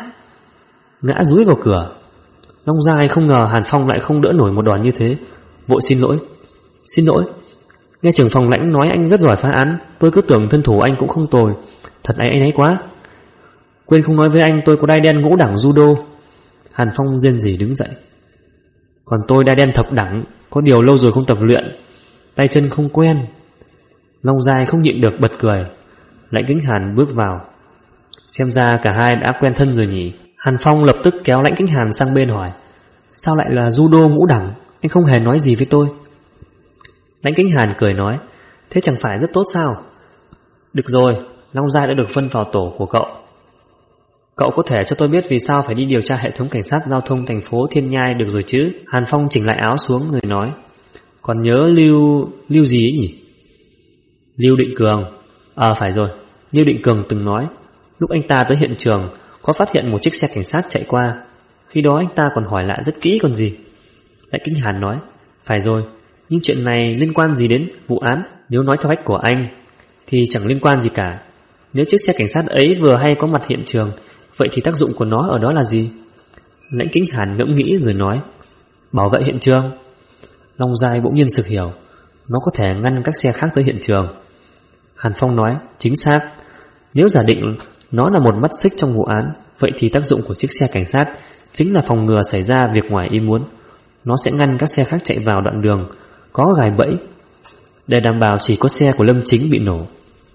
ngã dúi vào cửa. Long Giai không ngờ Hàn Phong lại không đỡ nổi một đòn như thế, vội xin lỗi: "Xin lỗi, nghe trưởng phòng Lãnh nói anh rất giỏi phá án, tôi cứ tưởng thân thủ anh cũng không tồi, thật áy náy quá. Quên không nói với anh tôi có đai đen ngũ đẳng judo." Hàn Phong rên rỉ đứng dậy: "Còn tôi đai đen thập đẳng, có điều lâu rồi không tập luyện, tay chân không quen." Long Giai không nhịn được bật cười. Lãnh Kính Hàn bước vào. Xem ra cả hai đã quen thân rồi nhỉ. Hàn Phong lập tức kéo Lãnh Kính Hàn sang bên hỏi: "Sao lại là judo ngũ đẳng? Anh không hề nói gì với tôi." Lãnh Kính Hàn cười nói: "Thế chẳng phải rất tốt sao? Được rồi, Long Giai đã được phân vào tổ của cậu. Cậu có thể cho tôi biết vì sao phải đi điều tra hệ thống cảnh sát giao thông thành phố Thiên Nhai được rồi chứ?" Hàn Phong chỉnh lại áo xuống người nói: "Còn nhớ Lưu gì ấy nhỉ?" "Lưu Định Cường. Phải rồi, Lưu Định Cường từng nói lúc anh ta tới hiện trường có phát hiện một chiếc xe cảnh sát chạy qua. Khi đó anh ta còn hỏi lại rất kỹ còn gì." Lãnh Kính Hàn nói: "Phải rồi, nhưng chuyện này liên quan gì đến vụ án? Nếu nói theo cách của anh thì chẳng liên quan gì cả. Nếu chiếc xe cảnh sát ấy vừa hay có mặt hiện trường, vậy thì tác dụng của nó ở đó là gì?" Lãnh Kính Hàn ngẫm nghĩ rồi nói: "Bảo vệ hiện trường." Long Giai bỗng nhiên sực hiểu, nó có thể ngăn các xe khác tới hiện trường. Hàn Phong nói: "Chính xác. Nếu giả định nó là một mắt xích trong vụ án, vậy thì tác dụng của chiếc xe cảnh sát chính là phòng ngừa xảy ra việc ngoài ý muốn. Nó sẽ ngăn các xe khác chạy vào đoạn đường có gài bẫy, để đảm bảo chỉ có xe của Lâm Chính bị nổ."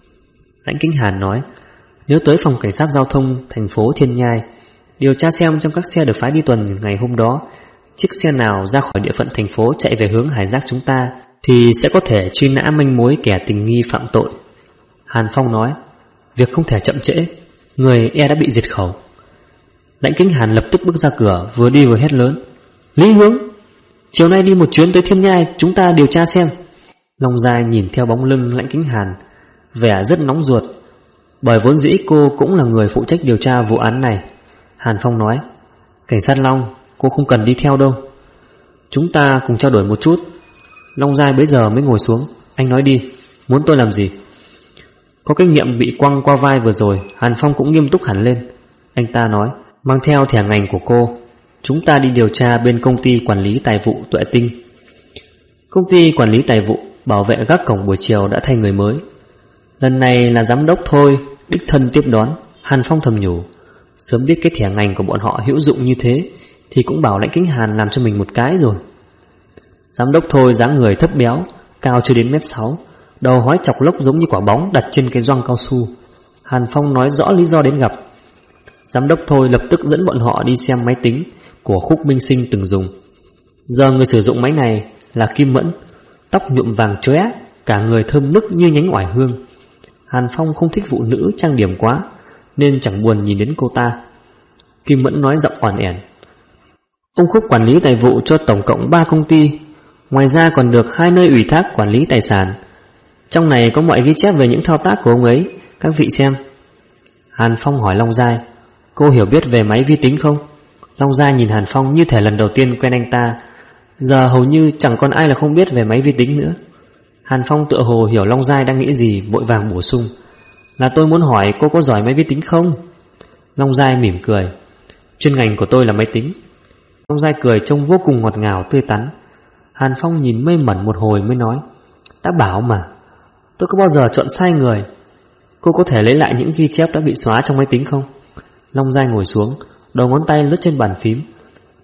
Lãnh Kính Hàn nói: "Nếu tới phòng cảnh sát giao thông thành phố Thiên Nhai, điều tra xem trong các xe được phái đi tuần ngày hôm đó, chiếc xe nào ra khỏi địa phận thành phố chạy về hướng Hải Giác chúng ta, thì sẽ có thể truy nã manh mối kẻ tình nghi phạm tội." Hàn Phong nói: "Việc không thể chậm trễ, người đã bị diệt khẩu." Lãnh Kính Hàn lập tức bước ra cửa, vừa đi vừa hét lớn: "Lý Hướng, chiều nay đi một chuyến tới Thiên Nhai, chúng ta điều tra xem." Long Giai nhìn theo bóng lưng Lãnh Kính Hàn, vẻ rất nóng ruột, bởi vốn dĩ cô cũng là người phụ trách điều tra vụ án này. Hàn Phong nói: "Cảnh sát Long, cô không cần đi theo đâu, chúng ta cùng trao đổi một chút." Long Giai bấy giờ mới ngồi xuống. "Anh nói đi, muốn tôi làm gì?" Có kinh nghiệm bị quăng qua vai vừa rồi, Hàn Phong cũng nghiêm túc hẳn lên. Anh ta nói: "Mang theo thẻ ngành của cô, chúng ta đi điều tra bên công ty quản lý tài vụ Tuệ Tinh." Công ty quản lý tài vụ bảo vệ gác cổng buổi chiều đã thay người mới. Lần này là giám đốc Thôi đích thân tiếp đón. Hàn Phong thầm nhủ, sớm biết cái thẻ ngành của bọn họ hữu dụng như thế thì cũng bảo Lãnh Kính Hàn làm cho mình một cái rồi. Giám đốc Thôi dáng người thấp béo, cao chưa đến 1m6, đầu hói chọc lốc giống như quả bóng đặt trên cái gioăng cao su. Hàn Phong nói rõ lý do đến gặp. Giám đốc Thôi lập tức dẫn bọn họ đi xem máy tính của Khúc Minh Sinh từng dùng. Giờ người sử dụng máy này là Kim Mẫn, tóc nhuộm vàng chóe, cả người thơm nức như nhánh oải hương. Hàn Phong không thích phụ nữ trang điểm quá, nên chẳng buồn nhìn đến cô ta. Kim Mẫn nói giọng oản ẻn: "Ông Khúc quản lý tài vụ cho tổng cộng 3 công ty, ngoài ra còn được 2 nơi ủy thác quản lý tài sản. Trong này có mọi ghi chép về những thao tác của ông ấy, các vị xem." Hàn Phong hỏi Long Giai: "Cô hiểu biết về máy vi tính không?" Long Giai nhìn Hàn Phong như thể lần đầu tiên quen anh ta. Giờ hầu như chẳng còn ai là không biết về máy vi tính nữa. Hàn Phong tựa hồ hiểu Long Giai đang nghĩ gì, vội vàng bổ sung: "Là tôi muốn hỏi cô có giỏi máy vi tính không?" Long Giai mỉm cười: "Chuyên ngành của tôi là máy tính." Long Giai cười trông vô cùng ngọt ngào tươi tắn. Hàn Phong nhìn mê mẩn một hồi mới nói: "Đã bảo mà, tôi có bao giờ chọn sai người. Cô có thể lấy lại những ghi chép đã bị xóa trong máy tính không?" Long Giai ngồi xuống, đầu ngón tay lướt trên bàn phím.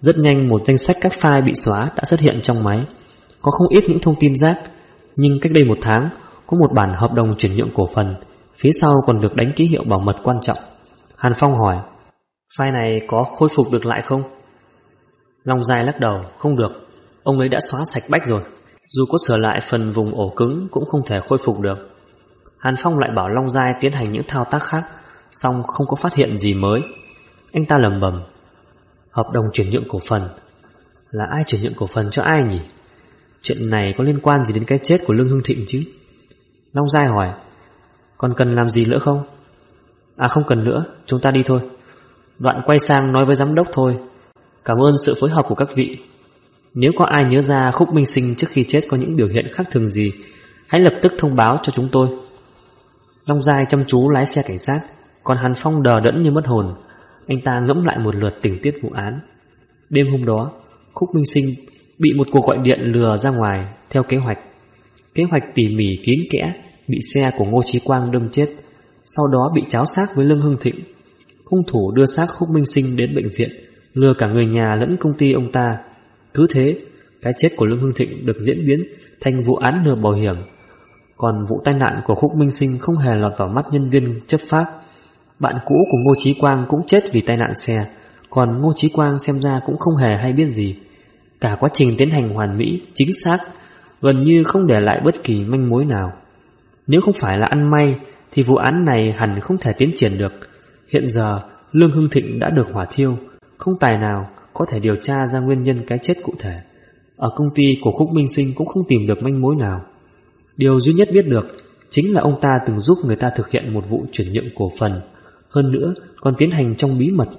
Rất nhanh một danh sách các file bị xóa đã xuất hiện trong máy. Có không ít những thông tin rác, nhưng cách đây 1 tháng có một bản hợp đồng chuyển nhượng cổ phần, phía sau còn được đánh ký hiệu bảo mật quan trọng. Hàn Phong hỏi: "File này có khôi phục được lại không?" Long Giai lắc đầu: "Không được, ông ấy đã xóa sạch bách rồi. Dù có sửa lại phần vùng ổ cứng cũng không thể khôi phục được." Hàn Phong lại bảo Long Giai tiến hành những thao tác khác, song không có phát hiện gì mới. Anh ta lẩm bẩm: "Hợp đồng chuyển nhượng cổ phần, là ai chuyển nhượng cổ phần cho ai nhỉ? Chuyện này có liên quan gì đến cái chết của Lương Hưng Thịnh chứ?" Long Giai hỏi: "Còn cần làm gì nữa không?" "À không cần nữa, chúng ta đi thôi." Đoạn quay sang nói với giám đốc thôi: "Cảm ơn sự phối hợp của các vị. Nếu có ai nhớ ra Khúc Minh Sinh trước khi chết có những biểu hiện khác thường gì, hãy lập tức thông báo cho chúng tôi." Long Giai chăm chú lái xe cảnh sát, còn Hàn Phong đờ đẫn như mất hồn. Anh ta ngẫm lại một lượt tình tiết vụ án. Đêm hôm đó, Khúc Minh Sinh bị một cuộc gọi điện lừa ra ngoài theo kế hoạch. Kế hoạch tỉ mỉ kín kẽ, bị xe của Ngô Chí Quang đâm chết, sau đó bị cháo xác với Lương Hưng Thịnh. Hung thủ đưa xác Khúc Minh Sinh đến bệnh viện, lừa cả người nhà lẫn công ty ông ta. Cứ thế, cái chết của Lương Hưng Thịnh được diễn biến thành vụ án lừa bảo hiểm. Còn vụ tai nạn của Khúc Minh Sinh không hề lọt vào mắt nhân viên chấp pháp. Bạn cũ của Ngô Chí Quang cũng chết vì tai nạn xe, còn Ngô Chí Quang xem ra cũng không hề hay biết gì. Cả quá trình tiến hành hoàn mỹ, chính xác, gần như không để lại bất kỳ manh mối nào. Nếu không phải là ăn may thì vụ án này hẳn không thể tiến triển được. Hiện giờ Lương Hưng Thịnh đã được hỏa thiêu, không tài nào có thể điều tra ra nguyên nhân cái chết cụ thể. Ở công ty của Khúc Minh Sinh cũng không tìm được manh mối nào. Điều duy nhất biết được chính là ông ta từng giúp người ta thực hiện một vụ chuyển nhượng cổ phần, hơn nữa còn tiến hành trong bí mật.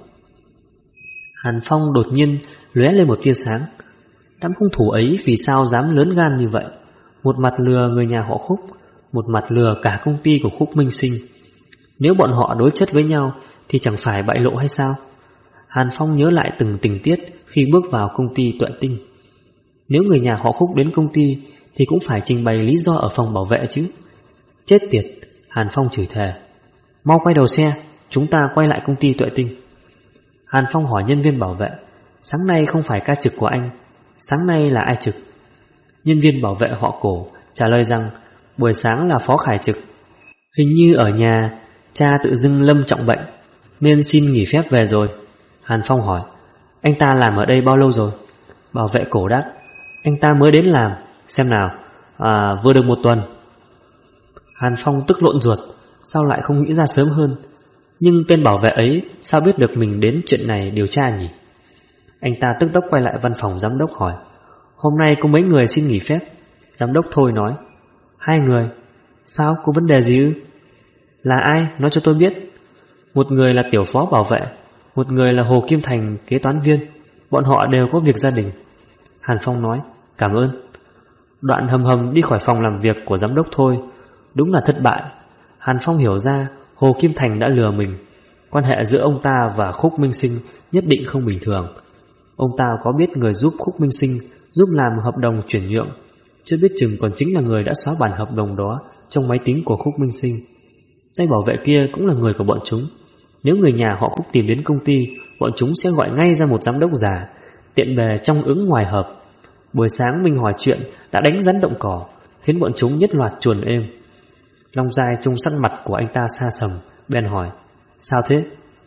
Hàn Phong đột nhiên lóe lên một tia sáng. Đám hung thủ ấy vì sao dám lớn gan như vậy? Một mặt lừa người nhà họ Khúc, một mặt lừa cả công ty của Khúc Minh Sinh. Nếu bọn họ đối chất với nhau thì chẳng phải bại lộ hay sao? Hàn Phong nhớ lại từng tình tiết khi bước vào công ty Tuệ Tinh. Nếu người nhà họ Khúc đến công ty thì cũng phải trình bày lý do ở phòng bảo vệ chứ. Chết tiệt, Hàn Phong chửi thề. "Mau quay đầu xe, chúng ta quay lại công ty Tuệ Tinh." Hàn Phong hỏi nhân viên bảo vệ: "Sáng nay không phải ca trực của anh, sáng nay là ai trực?" Nhân viên bảo vệ họ Cổ trả lời rằng buổi sáng là Phó Khải trực. "Hình như ở nhà cha tự dưng lâm trọng bệnh nên xin nghỉ phép về rồi." Hàn Phong hỏi: "Anh ta làm ở đây bao lâu rồi?" Bảo vệ Cổ đáp: "Anh ta mới đến làm, xem nào, vừa được 1 tuần." Hàn Phong tức lộn ruột, sao lại không nghĩ ra sớm hơn? Nhưng tên bảo vệ ấy sao biết được mình đến chuyện này điều tra nhỉ? Anh ta tức tốc quay lại văn phòng giám đốc hỏi: "Hôm nay có mấy người xin nghỉ phép?" Giám đốc Thôi nói: 2 người. "Sao, có vấn đề gì ư?" "Là ai, nói cho tôi biết." "Một người là tiểu phó bảo vệ, một người là Hồ Kim Thành, kế toán viên. Bọn họ đều có việc gia đình." Hàn Phong nói: "Cảm ơn." Đoạn hầm hầm đi khỏi phòng làm việc của giám đốc Thôi. Đúng là thất bại. Hàn Phong hiểu ra Hồ Kim Thành đã lừa mình. Quan hệ giữa ông ta và Khúc Minh Sinh nhất định không bình thường. Ông ta có biết người giúp Khúc Minh Sinh giúp làm hợp đồng chuyển nhượng, chưa biết chừng còn chính là người đã xóa bản hợp đồng đó trong máy tính của Khúc Minh Sinh. Tay bảo vệ kia cũng là người của bọn chúng. Nếu người nhà họ Khúc tìm đến công ty, bọn chúng sẽ gọi ngay ra một giám đốc giả, tiện bề trong ứng ngoài hợp. Buổi sáng mình hỏi chuyện đã đánh rắn động cỏ, khiến bọn chúng nhất loạt chuồn êm. Long Giai trông sắc mặt của anh ta xa sầm, bèn hỏi: "Sao thế?"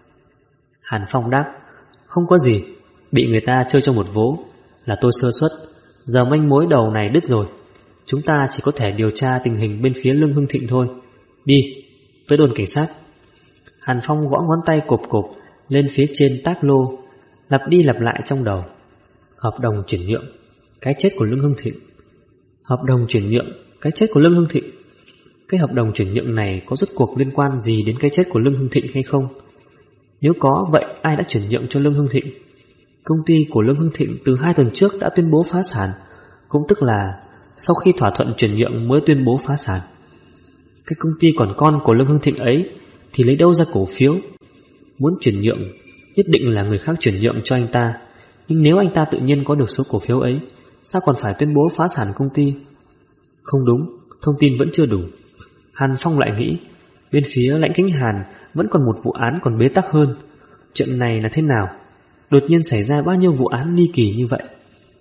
Hàn Phong đáp: "Không có gì, bị người ta chơi cho một vố, là tôi sơ suất. Giờ manh mối đầu này đứt rồi, chúng ta chỉ có thể điều tra tình hình bên phía Lương Hưng Thịnh thôi. Đi, tới đồn cảnh sát." Hàn Phong gõ ngón tay cộp cộp lên phía trên táp lô, lặp đi lặp lại trong đầu: hợp đồng chuyển nhượng, cái chết của Lương Hưng Thịnh. Hợp đồng chuyển nhượng, cái chết của Lương Hưng Thịnh. Cái hợp đồng chuyển nhượng này có rốt cuộc liên quan gì đến cái chết của Lương Hưng Thịnh hay không? Nếu có, vậy ai đã chuyển nhượng cho Lương Hưng Thịnh? Công ty của Lương Hưng Thịnh từ 2 tuần trước đã tuyên bố phá sản, cũng tức là sau khi thỏa thuận chuyển nhượng mới tuyên bố phá sản. Cái công ty còn con của Lương Hưng Thịnh ấy thì lấy đâu ra cổ phiếu? Muốn chuyển nhượng, nhất định là người khác chuyển nhượng cho anh ta. Nhưng nếu anh ta tự nhiên có được số cổ phiếu ấy, sao còn phải tuyên bố phá sản công ty? Không đúng, thông tin vẫn chưa đủ. Hàn Phong lại nghĩ, bên phía Lãnh Kính Hàn vẫn còn một vụ án còn bế tắc hơn. Chuyện này là thế nào? đột nhiên xảy ra bao nhiêu vụ án ly kỳ như vậy.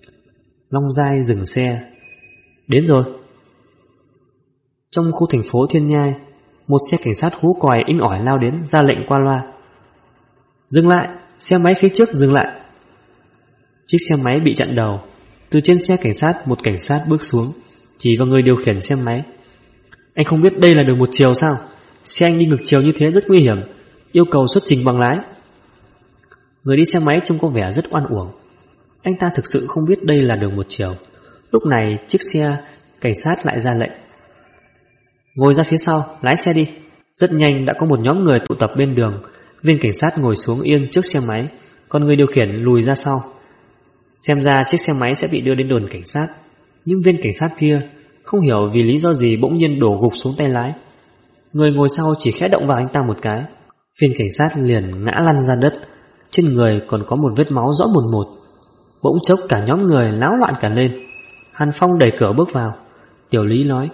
Long Giai dừng xe. Đến rồi. Trong khu thành phố Thiên Nhai, một xe cảnh sát hú còi inh ỏi lao đến, ra lệnh qua loa. Dừng lại, xe máy phía trước dừng lại. Chiếc xe máy bị chặn đầu. Từ trên xe cảnh sát, một cảnh sát bước xuống, chỉ vào người điều khiển xe máy. Anh không biết đây là đường một chiều sao? Xe anh đi ngược chiều như thế rất nguy hiểm, yêu cầu xuất trình bằng lái. Người đi xe máy trông có vẻ rất oan uổng. Anh ta thực sự không biết đây là đường một chiều. Lúc này chiếc xe cảnh sát lại ra lệnh. Ngồi ra phía sau, lái xe đi. Rất nhanh đã có một nhóm người tụ tập bên đường. Viên cảnh sát ngồi xuống yên trước xe máy, còn người điều khiển lùi ra sau. Xem ra chiếc xe máy sẽ bị đưa đến đồn cảnh sát. Nhưng viên cảnh sát kia không hiểu vì lý do gì bỗng nhiên đổ gục xuống tay lái. Người ngồi sau chỉ khẽ động vào anh ta một cái, viên cảnh sát liền ngã lăn ra đất. Trên người còn có một vết máu rõ mồn một. Bỗng chốc cả nhóm người náo loạn cả lên. Hàn Phong đẩy cửa bước vào. Tiểu Lý nói,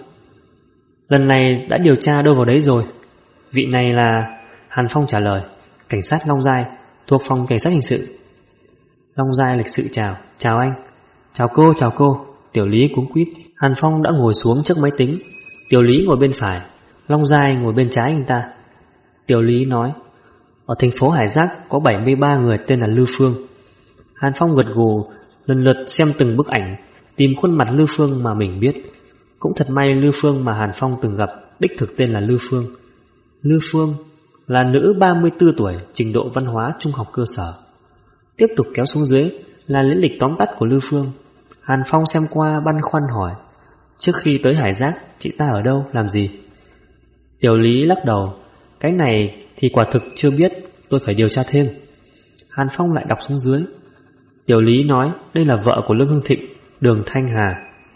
lần này đã điều tra đâu vào đấy rồi. Vị này là... Hàn Phong trả lời, cảnh sát Long Giai, thuộc phòng cảnh sát hình sự. Long Giai lịch sự chào. Chào anh. Chào cô, chào cô. Tiểu Lý cuống quýt. Hàn Phong đã ngồi xuống trước máy tính. Tiểu Lý ngồi bên phải, Long Giai ngồi bên trái anh ta. Tiểu Lý nói, ở thành phố Hải Giác có 73 người tên là Lưu Phương. Hàn Phong gật gù, lần lượt xem từng bức ảnh, tìm khuôn mặt Lưu Phương mà mình biết. Cũng thật may Lưu Phương mà Hàn Phong từng gặp đích thực tên là Lưu Phương. Lưu Phương là nữ 34 tuổi, trình độ văn hóa trung học cơ sở. Tiếp tục kéo xuống dưới là lý lịch tóm tắt của Lưu Phương. Hàn Phong xem qua băn khoăn hỏi, trước khi tới Hải Giác chị ta ở đâu, làm gì? Tiểu Lý lắc đầu, cái này thì quả thực chưa biết, tôi phải điều tra thêm. Hàn Phong lại đọc xuống dưới. Tiểu Lý nói đây là vợ của Lương Hưng Thịnh, Đường Thanh Hà.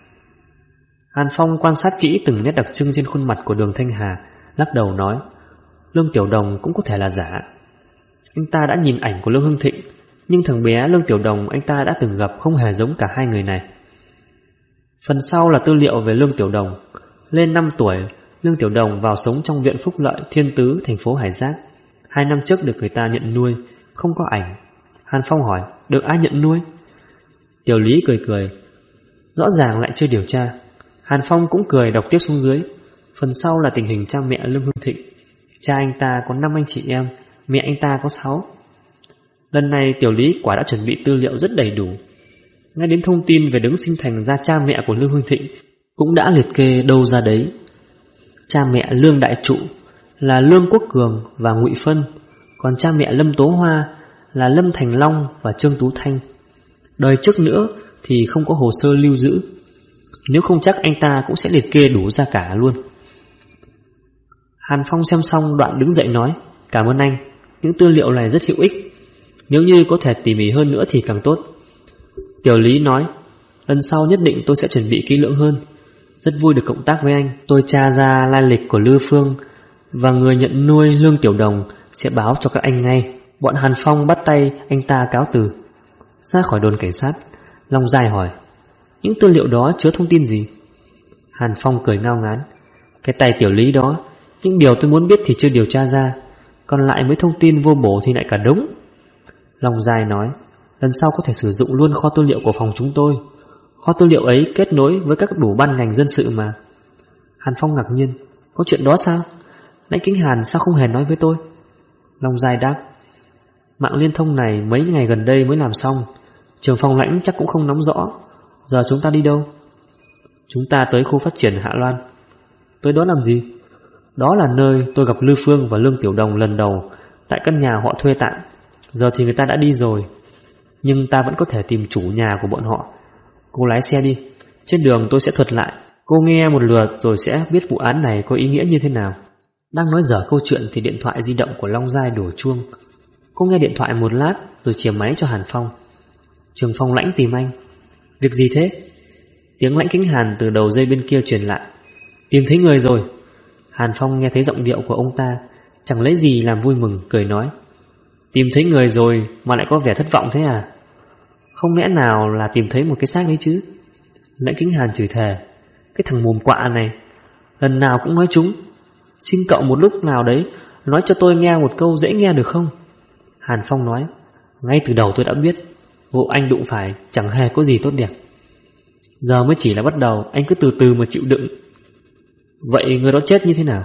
Hàn Phong quan sát kỹ từng nét đặc trưng trên khuôn mặt của Đường Thanh Hà, lắc đầu nói, Lương Tiểu Đồng cũng có thể là giả. Anh ta đã nhìn ảnh của Lương Hưng Thịnh, nhưng thằng bé Lương Tiểu Đồng anh ta đã từng gặp không hề giống cả hai người này. Phần sau là tư liệu về Lương Tiểu Đồng. Lên 5 tuổi, Lương Tiểu Đồng vào sống trong viện Phúc Lợi Thiên Tứ, thành phố Hải Giác. 2 năm trước được người ta nhận nuôi, không có ảnh. Hàn Phong hỏi, được ai nhận nuôi? Tiểu Lý cười cười, rõ ràng lại chưa điều tra. Hàn Phong cũng cười đọc tiếp xuống dưới. Phần sau là tình hình cha mẹ Lương Hưng Thịnh. Cha anh ta có 5 anh chị em, mẹ anh ta có 6. Lần này Tiểu Lý quả đã chuẩn bị tư liệu rất đầy đủ. Ngay đến thông tin về đứng sinh thành ra cha mẹ của Lương Hưng Thịnh cũng đã liệt kê đâu ra đấy. Cha mẹ Lương Đại Trụ là Lương Quốc Cường và Ngụy Phân, còn cha mẹ Lâm Tố Hoa là Lâm Thành Long và Trương Tú Thanh. Đời trước nữa thì không có hồ sơ lưu giữ, nếu không chắc anh ta cũng sẽ liệt kê đủ ra cả luôn. Hàn Phong xem xong đoạn đứng dậy nói, cảm ơn anh, những tư liệu này rất hữu ích. Nếu như có thể tỉ mỉ hơn nữa thì càng tốt. Tiểu Lý nói, lần sau nhất định tôi sẽ chuẩn bị kỹ lưỡng hơn. Rất vui được cộng tác với anh. Tôi tra ra lai lịch của Lưu Phương và người nhận nuôi Lương Tiểu Đồng sẽ báo cho các anh ngay. Bọn Hàn Phong bắt tay anh ta cáo từ. Ra khỏi đồn cảnh sát, Long Giai hỏi, những tư liệu đó chứa thông tin gì? Hàn Phong cười ngao ngán, cái tay Tiểu Lý đó, những điều tôi muốn biết thì chưa điều tra ra, còn lại mấy thông tin vô bổ thì lại cả đống. Long Giai nói, lần sau có thể sử dụng luôn kho tư liệu của phòng chúng tôi. Kho tư liệu ấy kết nối với các đủ ban ngành dân sự mà. Hàn Phong ngạc nhiên, có chuyện đó sao? Lãnh Kính Hàn sao không hề nói với tôi? Long Giai đáp, mạng liên thông này mấy ngày gần đây mới làm xong, trưởng phòng Lãnh chắc cũng không nắm rõ. Giờ chúng ta đi đâu? Chúng ta tới khu phát triển Hạ Loan. Tới đó làm gì? Đó là nơi tôi gặp Lưu Phương và Lương Tiểu Đồng lần đầu tại căn nhà họ thuê tạm. Giờ thì người ta đã đi rồi, nhưng ta vẫn có thể tìm chủ nhà của bọn họ. Cô lái xe đi, trên đường tôi sẽ thuật lại, cô nghe một lượt rồi sẽ biết vụ án này có ý nghĩa như thế nào. Đang nói dở câu chuyện thì điện thoại di động của Long Giai đổ chuông. Cô nghe điện thoại một lát rồi chìa máy cho Hàn Phong. Trưởng phòng Lãnh tìm anh. Việc gì thế? Tiếng Lãnh Kính Hàn từ đầu dây bên kia truyền lại. Tìm thấy người rồi. Hàn Phong nghe thấy giọng điệu của ông ta, chẳng lấy gì làm vui mừng, cười nói, tìm thấy người rồi mà lại có vẻ thất vọng thế à? Không lẽ nào là tìm thấy một cái xác đấy chứ? Lãnh Kính Hàn chửi thề, cái thằng mồm quạ này lần nào cũng nói trúng. Xin cậu một lúc nào đấy nói cho tôi nghe một câu dễ nghe được không? Hàn Phong nói, Ngay từ đầu tôi đã biết vụ anh đụng phải chẳng hề có gì tốt đẹp. Giờ mới chỉ là bắt đầu, anh cứ từ từ mà chịu đựng. Vậy người đó chết như thế nào?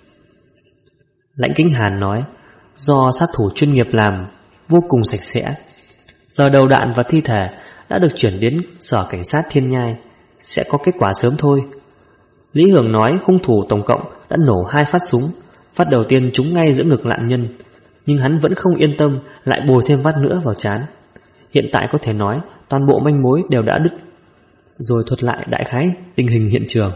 Lãnh Kính Hàn nói, do sát thủ chuyên nghiệp làm, vô cùng sạch sẽ. Giờ đầu đạn và thi thể đã được chuyển đến sở cảnh sát Thiên Nhai, sẽ có kết quả sớm thôi. Lý Hưởng nói hung thủ tổng cộng đã nổ 2 phát súng. Phát đầu tiên trúng ngay giữa ngực nạn nhân, nhưng hắn vẫn không yên tâm, lại bồi thêm phát nữa vào trán. Hiện tại có thể nói toàn bộ manh mối đều đã đứt. Rồi thuật lại đại khái tình hình hiện trường.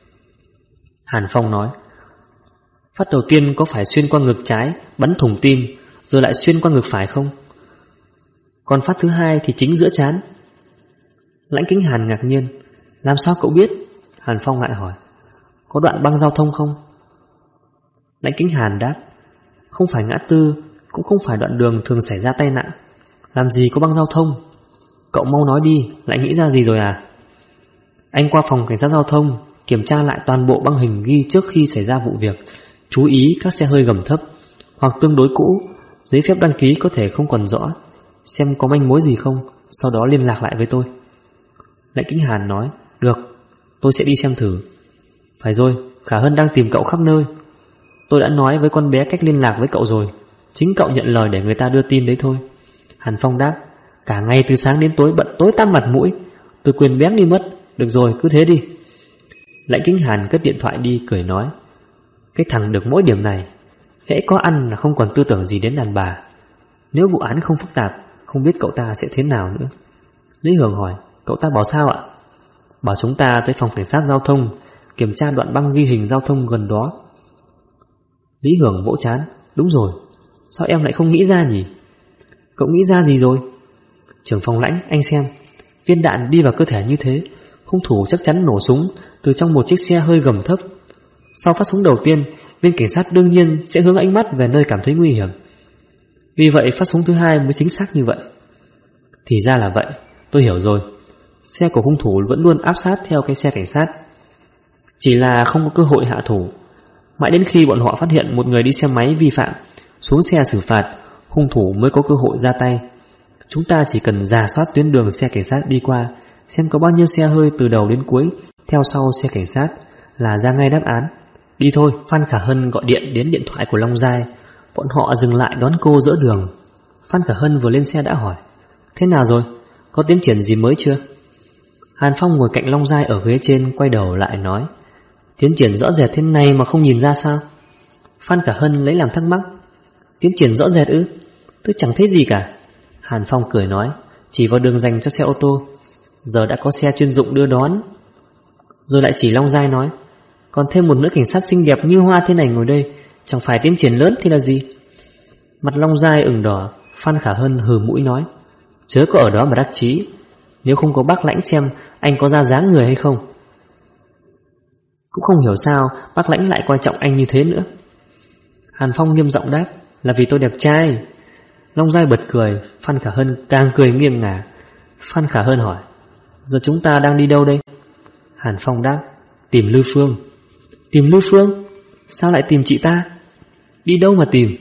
Hàn Phong nói, phát đầu tiên có phải xuyên qua ngực trái, bắn thủng tim, rồi lại xuyên qua ngực phải không? Còn phát thứ hai thì chính giữa trán. Lãnh Kính Hàn ngạc nhiên, làm sao cậu biết? Hàn Phong lại hỏi, có đoạn băng giao thông không? Lãnh Kính Hàn đáp, không phải ngã tư, cũng không phải đoạn đường thường xảy ra tai nạn. Làm gì có băng giao thông? Cậu mau nói đi, lại nghĩ ra gì rồi à? Anh qua phòng cảnh sát giao thông, kiểm tra lại toàn bộ băng hình ghi trước khi xảy ra vụ việc. Chú ý các xe hơi gầm thấp hoặc tương đối cũ, giấy phép đăng ký có thể không còn rõ. Xem có manh mối gì không, sau đó liên lạc lại với tôi. Lãnh Kính Hàn nói, được, tôi sẽ đi xem thử. Phải rồi, Khả Hân đang tìm cậu khắp nơi. Tôi đã nói với con bé cách liên lạc với cậu rồi, chính cậu nhận lời để người ta đưa tin đấy thôi. Hàn Phong đáp, cả ngày từ sáng đến tối bận tối tăm mặt mũi, tôi quên bén đi mất. Được rồi, cứ thế đi. Lãnh Kính Hàn cất điện thoại đi, cười nói, cái thằng được mỗi điểm này, hễ có ăn là không còn tư tưởng gì đến đàn bà. Nếu vụ án không phức tạp, không biết cậu ta sẽ thế nào nữa. Lý Hưởng hỏi, cậu ta bảo sao ạ? Bảo chúng ta tới phòng cảnh sát giao thông, kiểm tra đoạn băng ghi hình giao thông gần đó. Lý Hưởng vỗ trán, đúng rồi, sao em lại không nghĩ ra nhỉ? Cậu nghĩ ra gì rồi? Trưởng phòng Lãnh, anh xem, viên đạn đi vào cơ thể như thế, hung thủ chắc chắn nổ súng từ trong một chiếc xe hơi gầm thấp. Sau phát súng đầu tiên, viên cảnh sát đương nhiên sẽ hướng ánh mắt về nơi cảm thấy nguy hiểm. Vì vậy phát súng thứ hai mới chính xác như vậy. Thì ra là vậy, tôi hiểu rồi. Xe của hung thủ vẫn luôn áp sát theo cái xe cảnh sát, chỉ là không có cơ hội hạ thủ. Mãi đến khi bọn họ phát hiện một người đi xe máy vi phạm, xuống xe xử phạt, hung thủ mới có cơ hội ra tay. Chúng ta chỉ cần rà soát tuyến đường xe cảnh sát đi qua, xem có bao nhiêu xe hơi từ đầu đến cuối theo sau xe cảnh sát là ra ngay đáp án. Đi thôi. Phan Khả Hân gọi điện đến điện thoại của Long Giai. Bọn họ dừng lại đón cô giữa đường. Phan Khả Hân vừa lên xe đã hỏi, thế nào rồi? Có tiến triển gì mới chưa? Hàn Phong ngồi cạnh Long Giai ở ghế trên, quay đầu lại nói, tiến triển rõ rệt thế này mà không nhìn ra sao? Phan Khả Hân lấy làm thắc mắc, tiến triển rõ rệt ư? Tôi chẳng thấy gì cả. Hàn Phong cười nói, chỉ vào đường dành cho xe ô tô, giờ đã có xe chuyên dụng đưa đón. Rồi lại chỉ Long Giai nói, còn thêm một nữ cảnh sát xinh đẹp như hoa thế này ngồi đây, chẳng phải tiến triển lớn thì là gì? Mặt Long Giai ửng đỏ. Phan Khả Hân hừ mũi nói, chớ có ở đó mà đắc chí. Nếu không có bác Lãnh xem anh có ra dáng người hay không. Cũng không hiểu sao bác Lãnh lại coi trọng anh như thế nữa. Hàn Phong nghiêm giọng đáp, là vì tôi đẹp trai. Long Giai bật cười. Phan Khả Hân càng cười nghiêng ngả. Phan Khả Hân hỏi, giờ chúng ta đang đi đâu đây? Hàn Phong đáp, tìm Lư Phương. Tìm Lư Phương? Sao lại tìm chị ta? Đi đâu mà tìm?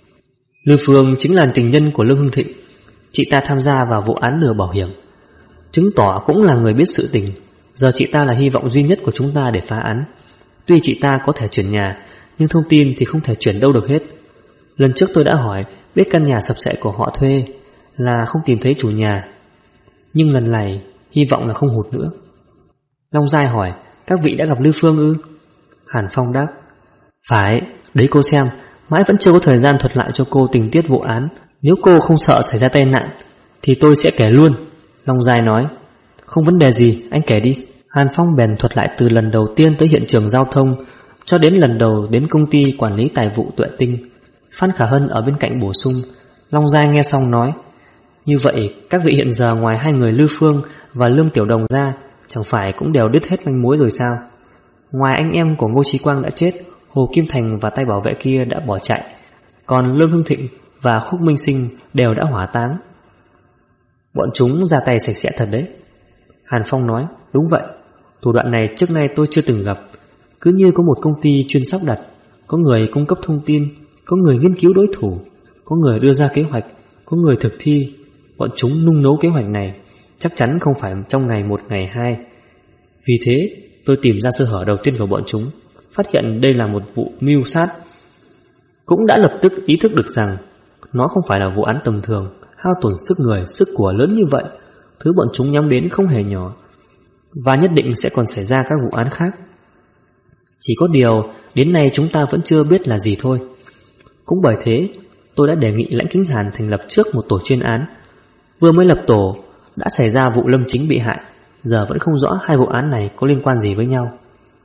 Lư Phương chính là tình nhân của Lương Hưng Thịnh. Chị ta tham gia vào vụ án lừa bảo hiểm, chứng tỏ cũng là người biết sự tình. Giờ chị ta là hy vọng duy nhất của chúng ta để phá án. Tuy chị ta có thể chuyển nhà, nhưng thông tin thì không thể chuyển đâu được hết. Lần trước tôi đã hỏi, biết căn nhà sập sệ của họ thuê là không tìm thấy chủ nhà, nhưng lần này hy vọng là không hụt nữa. Long Giai hỏi, các vị đã gặp Lư Phương ư? Hàn Phong đáp, phải, đấy cô xem, mãi vẫn chưa có thời gian thuật lại cho cô tình tiết vụ án. Nếu cô không sợ xảy ra tai nạn thì tôi sẽ kể luôn. Long Giai nói, không vấn đề gì, anh kể đi. Hàn Phong bèn thuật lại từ lần đầu tiên tới hiện trường giao thông cho đến lần đầu đến công ty quản lý tài vụ Tuệ Tinh. Phan Khả Hân ở bên cạnh bổ sung. Long Giai nghe xong nói, như vậy các vị hiện giờ ngoài hai người Lư Phương và Lương Tiểu Đồng ra, chẳng phải cũng đều đứt hết manh mối rồi sao? Ngoài anh em của Ngô Chí Quang đã chết, Hồ Kim Thành và tay bảo vệ kia đã bỏ chạy, còn Lương Hưng Thịnh và Khúc Minh Sinh đều đã hỏa táng. Bọn chúng ra tay sạch sẽ thật đấy. Hàn Phong nói, đúng vậy, thủ đoạn này trước nay tôi chưa từng gặp. Cứ như có một công ty chuyên sắp đặt, có người cung cấp thông tin, có người nghiên cứu đối thủ, có người đưa ra kế hoạch, có người thực thi. Bọn chúng nung nấu kế hoạch này chắc chắn không phải trong ngày một ngày hai. Vì thế tôi tìm ra sơ hở đầu tiên của bọn chúng, phát hiện đây là một vụ mưu sát. Cũng đã lập tức ý thức được rằng nó không phải là vụ án tầm thường, hao tổn sức người, sức của lớn như vậy. Thứ bọn chúng nhắm đến không hề nhỏ, và nhất định sẽ còn xảy ra các vụ án khác. Chỉ có điều đến nay chúng ta vẫn chưa biết là gì thôi. Cũng bởi thế tôi đã đề nghị Lãnh Kính Hàn thành lập trước một tổ chuyên án. Vừa mới lập tổ đã xảy ra vụ Lâm Chính bị hại, giờ vẫn không rõ hai vụ án này có liên quan gì với nhau.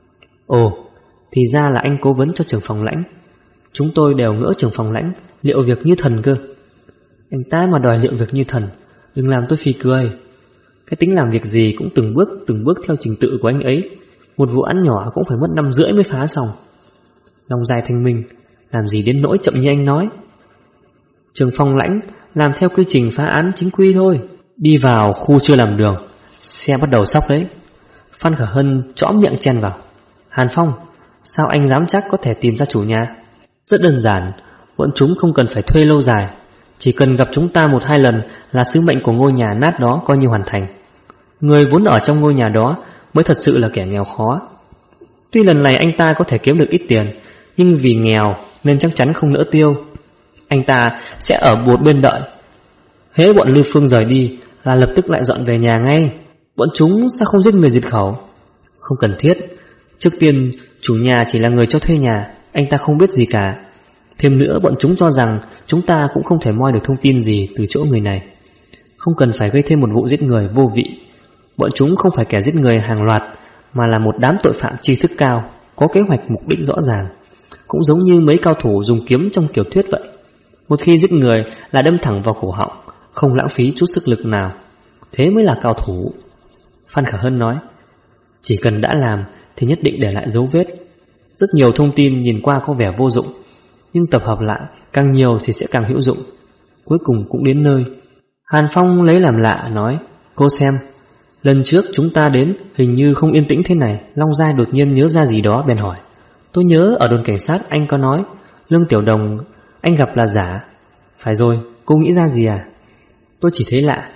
Ồ, thì ra là anh cố vấn cho trưởng phòng Lãnh. Chúng tôi đều ngỡ trưởng phòng Lãnh liệu việc như thần cơ. Anh ta mà đòi liệu việc như thần, đừng làm tôi phì cười. Cái tính làm việc gì cũng từng bước theo trình tự của anh ấy. Một vụ án nhỏ cũng phải mất 5 rưỡi mới phá xong. Lòng dài thanh minh, làm gì đến nỗi chậm như anh nói. Trưởng phòng Lãnh làm theo quy trình phá án chính quy thôi. Đi vào khu chưa làm đường, xe bắt đầu xóc đấy. Phan Khả Hân chõm miệng chen vào. Hàn Phong, sao anh dám chắc có thể tìm ra chủ nhà? Rất đơn giản, bọn chúng không cần phải thuê lâu dài, chỉ cần gặp chúng ta 1-2 lần là sứ mệnh của ngôi nhà nát đó coi như hoàn thành. Người vốn ở trong ngôi nhà đó mới thật sự là kẻ nghèo khó. Tuy lần này anh ta có thể kiếm được ít tiền, nhưng vì nghèo nên chắc chắn không nỡ tiêu. Anh ta sẽ ở một bên đợi. Hễ bọn Lưu Phương rời đi là lập tức lại dọn về nhà ngay. Bọn chúng sao không giết người diệt khẩu? Không cần thiết. Trước tiên chủ nhà chỉ là người cho thuê nhà, anh ta không biết gì cả. Thêm nữa bọn chúng cho rằng chúng ta cũng không thể moi được thông tin gì từ chỗ người này. Không cần phải gây thêm một vụ giết người vô vị. Bọn chúng không phải kẻ giết người hàng loạt, mà là một đám tội phạm tri thức cao, có kế hoạch mục đích rõ ràng. Cũng giống như mấy cao thủ dùng kiếm trong tiểu thuyết vậy. Một khi giết người là đâm thẳng vào cổ họng, không lãng phí chút sức lực nào. Thế mới là cao thủ. Phan Khả Hân nói, chỉ cần đã làm thì nhất định để lại dấu vết. Rất nhiều thông tin nhìn qua có vẻ vô dụng, nhưng tập hợp lại càng nhiều thì sẽ càng hữu dụng. Cuối cùng cũng đến nơi. Hàn Phong lấy làm lạ nói, cô xem, lần trước chúng ta đến hình như không yên tĩnh thế này. Long Giai đột nhiên nhớ ra gì đó bèn hỏi, tôi nhớ ở đồn cảnh sát anh có nói Lương Tiểu Đồng anh gặp là giả. Phải rồi, cô nghĩ ra gì à? Tôi chỉ thấy lạ.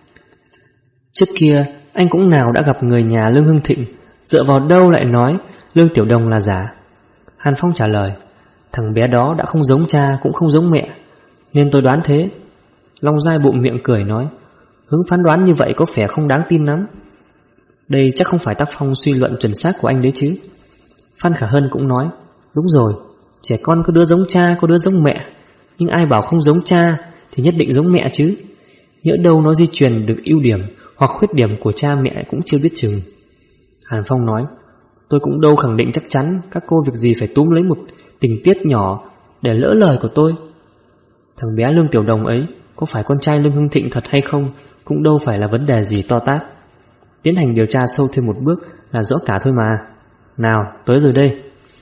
Trước kia anh cũng nào đã gặp người nhà Lương Hưng Thịnh, dựa vào đâu lại nói Lương Tiểu Đồng là giả? Hàn Phong trả lời, thằng bé đó đã không giống cha cũng không giống mẹ, nên tôi đoán thế. Long Giai bụng miệng cười nói, hướng phán đoán như vậy có vẻ không đáng tin lắm. Đây chắc không phải tác phong suy luận chuẩn xác của anh đấy chứ. Phan Khả Hân cũng nói, đúng rồi, trẻ con có đứa giống cha có đứa giống mẹ, nhưng ai bảo không giống cha thì nhất định giống mẹ chứ. Nhỡ đâu nó di truyền được ưu điểm hoặc khuyết điểm của cha mẹ cũng chưa biết chừng. Hàn Phong nói, tôi cũng đâu khẳng định chắc chắn, các cô việc gì phải túm lấy một tình tiết nhỏ để lỡ lời của tôi. Thằng bé Lương Tiểu Đồng ấy có phải con trai Lương Hưng Thịnh thật hay không cũng đâu phải là vấn đề gì to tát. Tiến hành điều tra sâu thêm một bước là rõ cả thôi mà. Nào, tới rồi đây.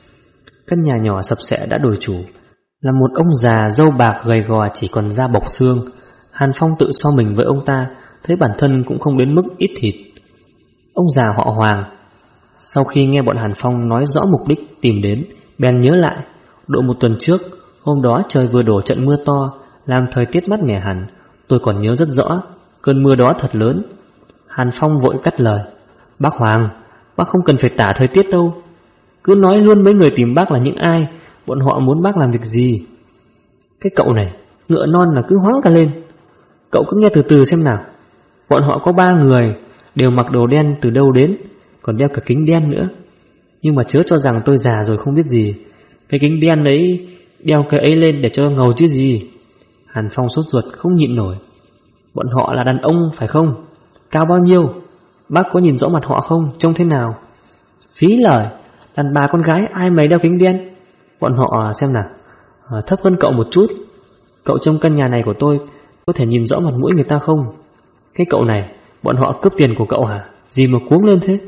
Căn nhà nhỏ sập sệ đã đổi chủ, là một ông già râu bạc gầy gò chỉ còn da bọc xương. Hàn Phong tự so mình với ông ta, thấy bản thân cũng không đến mức ít thịt. Ông già họ Hoàng. Sau khi nghe bọn Hàn Phong nói rõ mục đích tìm đến, bèn nhớ lại, độ 1 tuần trước, hôm đó trời vừa đổ trận mưa to, làm thời tiết mát mẻ hẳn. Tôi còn nhớ rất rõ, cơn mưa đó thật lớn. Hàn Phong vội cắt lời, bác Hoàng, bác không cần phải tả thời tiết đâu. Cứ nói luôn mấy người tìm bác là những ai, bọn họ muốn bác làm việc gì. Cái cậu này, ngựa non là cứ hoáng cả lên. Cậu cứ nghe từ từ xem nào. Bọn họ có 3 người, đều mặc đồ đen từ đâu đến, còn đeo cả kính đen nữa. Nhưng mà chớ cho rằng tôi già rồi không biết gì. Cái kính đen ấy, đeo cái ấy lên để cho ngầu chứ gì. Hàn Phong sốt ruột không nhịn nổi. Bọn họ là đàn ông phải không? Cao bao nhiêu? Bác có nhìn rõ mặt họ không? Trông thế nào? Phí lời, đàn bà con gái ai mày đeo kính đen? Bọn họ xem nào, thấp hơn cậu một chút. Cậu trong căn nhà này của tôi có thể nhìn rõ mặt mũi người ta không? Cái cậu này, bọn họ cướp tiền của cậu hả? Gì mà cuống lên thế?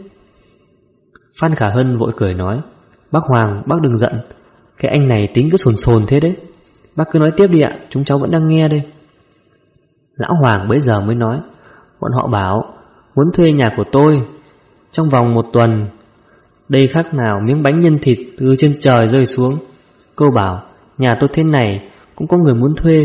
Phan Khả Hân vội cười nói, bác Hoàng, bác đừng giận. Cái anh này tính cứ sồn sồn thế đấy. Bác cứ nói tiếp đi ạ, chúng cháu vẫn đang nghe đây. Lão Hoàng bấy giờ mới nói, bọn họ bảo muốn thuê nhà của tôi trong vòng 1 tuần. Đây khác nào miếng bánh nhân thịt từ trên trời rơi xuống. Cô bảo nhà tôi thế này cũng có người muốn thuê.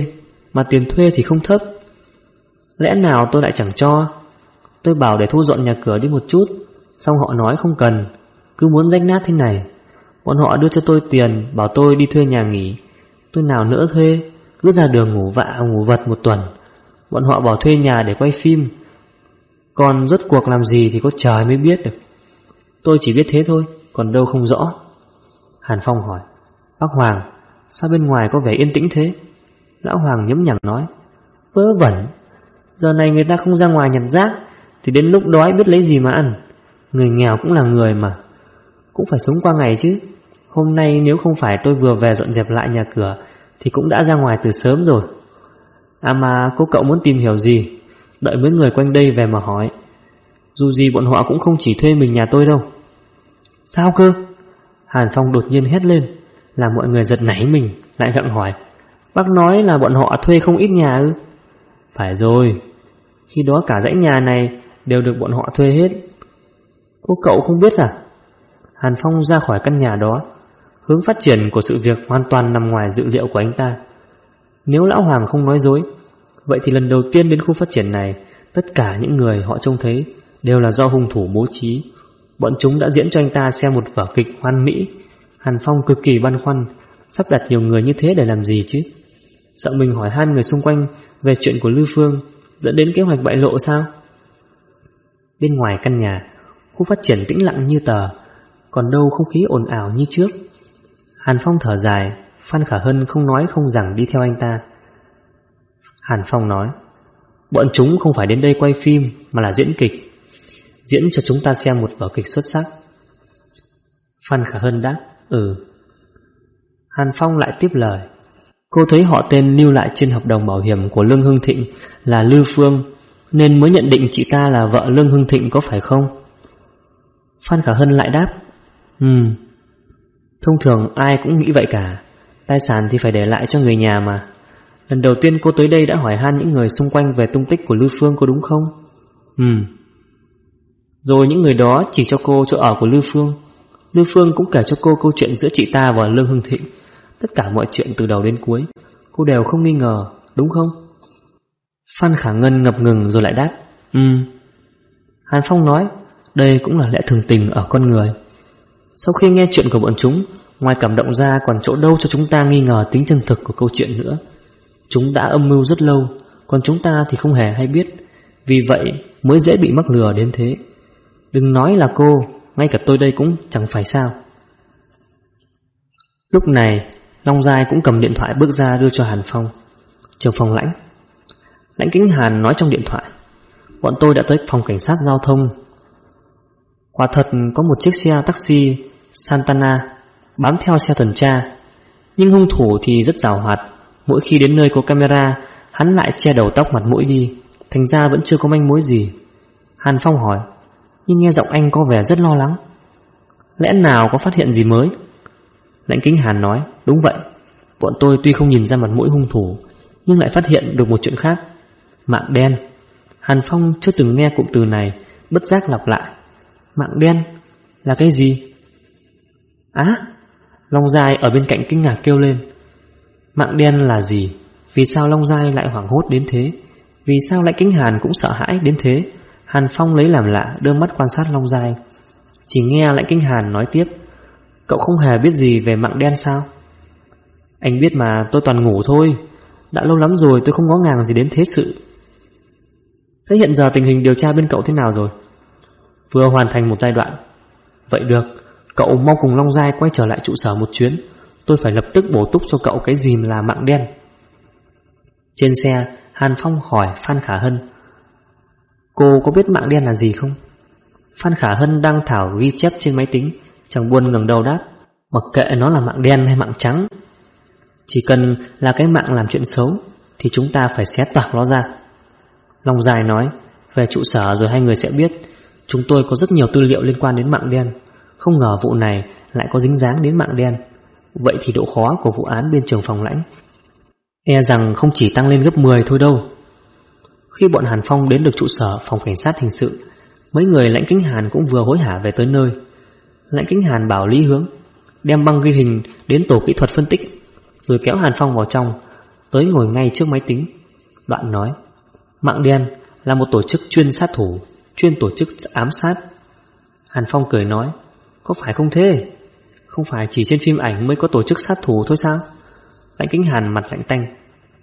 mà tiền thuê thì không thấp. Lẽ nào tôi lại chẳng cho? Tôi bảo để thu dọn nhà cửa đi một chút, xong họ nói không cần, cứ muốn rách nát thế này. Bọn họ đưa cho tôi tiền, bảo tôi đi thuê nhà nghỉ. Tôi nào nỡ thuê, cứ ra đường ngủ vạ ngủ vật một tuần. Bọn họ bảo thuê nhà để quay phim, còn rốt cuộc làm gì thì có trời mới biết được. Tôi chỉ biết thế thôi, còn đâu không rõ. Hàn Phong hỏi: Bác Hoàng, sao bên ngoài có vẻ yên tĩnh thế? Lão Hoàng nhấm nhằng nói: Vớ vẩn, giờ này người ta không ra ngoài nhặt rác thì đến lúc đói biết lấy gì mà ăn. Người nghèo cũng là người mà, cũng phải sống qua ngày chứ. Hôm nay nếu không phải tôi vừa về dọn dẹp lại nhà cửa thì cũng đã ra ngoài từ sớm rồi. À mà cô cậu muốn tìm hiểu gì? Đợi mấy người quanh đây về mà hỏi. Dù gì bọn họ cũng không chỉ thuê mình nhà tôi đâu. Sao cơ? Hàn Phong đột nhiên hét lên, làm mọi người giật nảy mình, lại gặng hỏi: Bác nói là bọn họ thuê không ít nhà ư? Phải rồi, khi đó cả dãy nhà này đều được bọn họ thuê hết. Cô cậu không biết à? Hàn Phong ra khỏi căn nhà đó. Hướng phát triển của sự việc hoàn toàn nằm ngoài dự liệu của anh ta. Nếu Lão Hoàng không nói dối, vậy thì lần đầu tiên đến khu phát triển này, tất cả những người họ trông thấy đều là do hung thủ bố trí. Bọn chúng đã diễn cho anh ta xem một vở kịch hoàn mỹ. Hàn Phong cực kỳ băn khoăn, sắp đặt nhiều người như thế để làm gì chứ? Sợ mình hỏi han người xung quanh về chuyện của Lư Phương, dẫn đến kế hoạch bại lộ sao? Bên ngoài căn nhà, khu phát triển tĩnh lặng như tờ, còn đâu không khí ồn ào như trước. Hàn Phong thở dài, Phan Khả Hân không nói không rằng đi theo anh ta. Hàn Phong nói: Bọn chúng không phải đến đây quay phim mà là diễn kịch, diễn cho chúng ta xem một vở kịch xuất sắc. Phan Khả Hân đáp: Hàn Phong lại tiếp lời: Cô thấy họ tên lưu lại trên hợp đồng bảo hiểm của Lương Hưng Thịnh là Lư Phương, nên mới nhận định chị ta là vợ Lương Hưng Thịnh có phải không? Phan Khả Hân lại đáp: Thông thường ai cũng nghĩ vậy cả. Tài sản thì phải để lại cho người nhà mà. Lần đầu tiên cô tới đây đã hỏi han những người xung quanh về tung tích của Lư Phương có đúng không? Rồi những người đó chỉ cho cô chỗ ở của Lư Phương. Lư Phương cũng kể cho cô câu chuyện giữa chị ta và Lương Hưng Thịnh. Tất cả mọi chuyện từ đầu đến cuối cô đều không nghi ngờ, đúng không? Phan Khả Ngân ngập ngừng rồi lại đáp: Hàn Phong nói đây cũng là lẽ thường tình ở con người. Sau khi nghe chuyện của bọn chúng, ngoài cảm động ra còn chỗ đâu cho chúng ta nghi ngờ tính chân thực của câu chuyện nữa. Chúng đã âm mưu rất lâu, còn chúng ta thì không hề hay biết. Vì vậy mới dễ bị mắc lừa đến thế. Đừng nói là cô, ngay cả tôi đây cũng chẳng phải sao. Lúc này Long Giai cũng cầm điện thoại bước ra đưa cho Hàn Phong. Trưởng phòng Lãnh. Lãnh Kính Hàn nói trong điện thoại: Bọn tôi đã tới phòng cảnh sát giao thông. Quả thật có một chiếc xe taxi Santana bám theo xe tuần tra, nhưng hung thủ thì rất giàu hoạt. Mỗi khi đến nơi có camera, hắn lại che đầu tóc mặt mũi đi, thành ra vẫn chưa có manh mối gì. Hàn Phong hỏi: Nhưng nghe giọng anh có vẻ rất lo lắng. Lẽ nào có phát hiện gì mới? Lãnh Kính Hàn nói: Đúng vậy, bọn tôi tuy không nhìn ra mặt mũi hung thủ, nhưng lại phát hiện được một chuyện khác. Mạng đen. Hàn Phong chưa từng nghe cụm từ này, bất giác lặp lại: Mạng đen là cái gì? Long Giai ở bên cạnh kinh ngạc kêu lên: Mạng đen là gì? Vì sao Long Giai lại hoảng hốt đến thế? Vì sao Lãnh Kính Hàn cũng sợ hãi đến thế? Hàn Phong lấy làm lạ, đưa mắt quan sát Long Giai. Chỉ nghe Lãnh Kính Hàn nói tiếp: Cậu không hề biết gì về mạng đen sao? Anh biết mà, tôi toàn ngủ thôi. Đã lâu lắm rồi tôi không ngó ngàng gì đến thế sự. Thế hiện giờ tình hình điều tra bên cậu thế nào rồi? Vừa hoàn thành một giai đoạn. Vậy được, cậu mau cùng Long Giai quay trở lại trụ sở một chuyến. Tôi phải lập tức bổ túc cho cậu cái gì là mạng đen. Trên xe, Hàn Phong hỏi Phan Khả Hân: Cô có biết mạng đen là gì không? Phan Khả Hân đang thảo ghi chép trên máy tính, chẳng buồn ngẩng đầu đáp: Mặc kệ nó là mạng đen hay mạng trắng, chỉ cần là cái mạng làm chuyện xấu thì chúng ta phải xé toạc nó ra. Long Giai nói: Về trụ sở rồi hai người sẽ biết. Chúng tôi có rất nhiều tư liệu liên quan đến mạng đen. Không ngờ vụ này lại có dính dáng đến mạng đen. Vậy thì độ khó của vụ án bên trưởng phòng Lãnh e rằng không chỉ tăng lên gấp 10 thôi đâu. Khi bọn Hàn Phong đến được trụ sở phòng cảnh sát hình sự, mấy người Lãnh Kính Hàn cũng vừa hối hả về tới nơi. Lãnh Kính Hàn bảo Lý Hướng đem băng ghi hình đến tổ kỹ thuật phân tích, rồi kéo Hàn Phong vào trong. tới ngồi ngay trước máy tính. Đoạn nói: Mạng đen là một tổ chức chuyên sát thủ, chuyên tổ chức ám sát. Hàn Phong cười nói: Có phải không thế? Không phải chỉ trên phim ảnh mới có tổ chức sát thủ thôi sao? Lãnh Kính Hàn mặt lạnh tanh: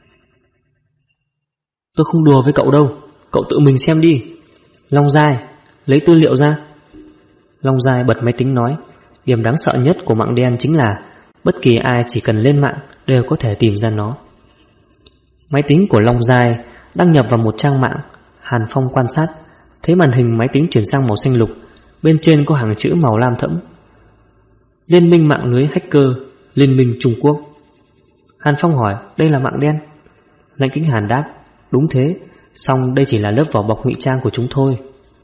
Tôi không đùa với cậu đâu, cậu tự mình xem đi. Long Giai, lấy tư liệu ra. Long Giai bật máy tính nói: Điểm đáng sợ nhất của mạng đen chính là bất kỳ ai chỉ cần lên mạng đều có thể tìm ra nó. Máy tính của Long Giai đăng nhập vào một trang mạng. Hàn Phong quan sát, thấy màn hình máy tính chuyển sang màu xanh lục, bên trên có hàng chữ màu lam thẫm: Liên minh mạng lưới hacker Liên minh Trung Quốc. Hàn Phong hỏi: Đây là mạng đen? Lãnh Kính Hàn đáp: Đúng thế, song đây chỉ là lớp vỏ bọc ngụy trang của chúng thôi.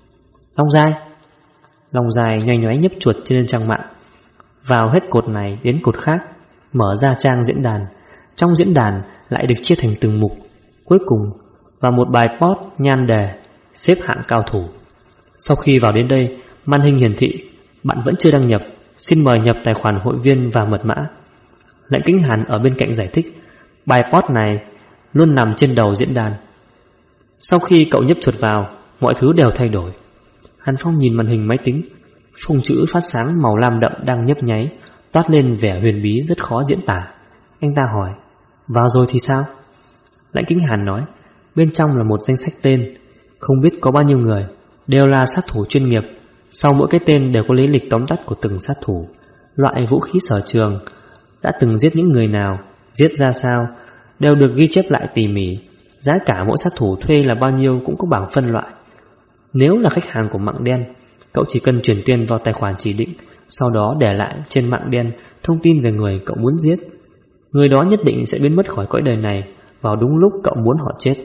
Long Giai nhoay nhoáy nhấp chuột trên trang mạng, vào hết cột này đến cột khác, mở ra trang diễn đàn. Trong diễn đàn lại được chia thành từng mục. Cuối cùng vào một bài post nhan đề: Xếp hạng cao thủ. Sau khi vào đến đây, màn hình hiển thị: Bạn vẫn chưa đăng nhập, xin mời nhập tài khoản hội viên và mật mã. Lãnh Kính Hàn ở bên cạnh giải thích: Bài post này luôn nằm trên đầu diễn đàn. Sau khi cậu nhấp chuột vào, mọi thứ đều thay đổi. Hàn Phong nhìn màn hình máy tính, phông chữ phát sáng màu lam đậm đang nhấp nháy, toát lên vẻ huyền bí rất khó diễn tả. Anh ta hỏi: Vào rồi thì sao? Lãnh Kính Hàn nói: Bên trong là một danh sách tên, không biết có bao nhiêu người, đều là sát thủ chuyên nghiệp. Sau mỗi cái tên đều có lý lịch tóm tắt của từng sát thủ, loại vũ khí sở trường, đã từng giết những người nào, giết ra sao, đều được ghi chép lại tỉ mỉ. Giá cả mỗi sát thủ thuê là bao nhiêu cũng có bảng phân loại. Nếu là khách hàng của mạng đen, cậu chỉ cần chuyển tiền vào tài khoản chỉ định, sau đó để lại trên mạng đen thông tin về người cậu muốn giết. Người đó nhất định sẽ biến mất khỏi cõi đời này vào đúng lúc cậu muốn họ chết.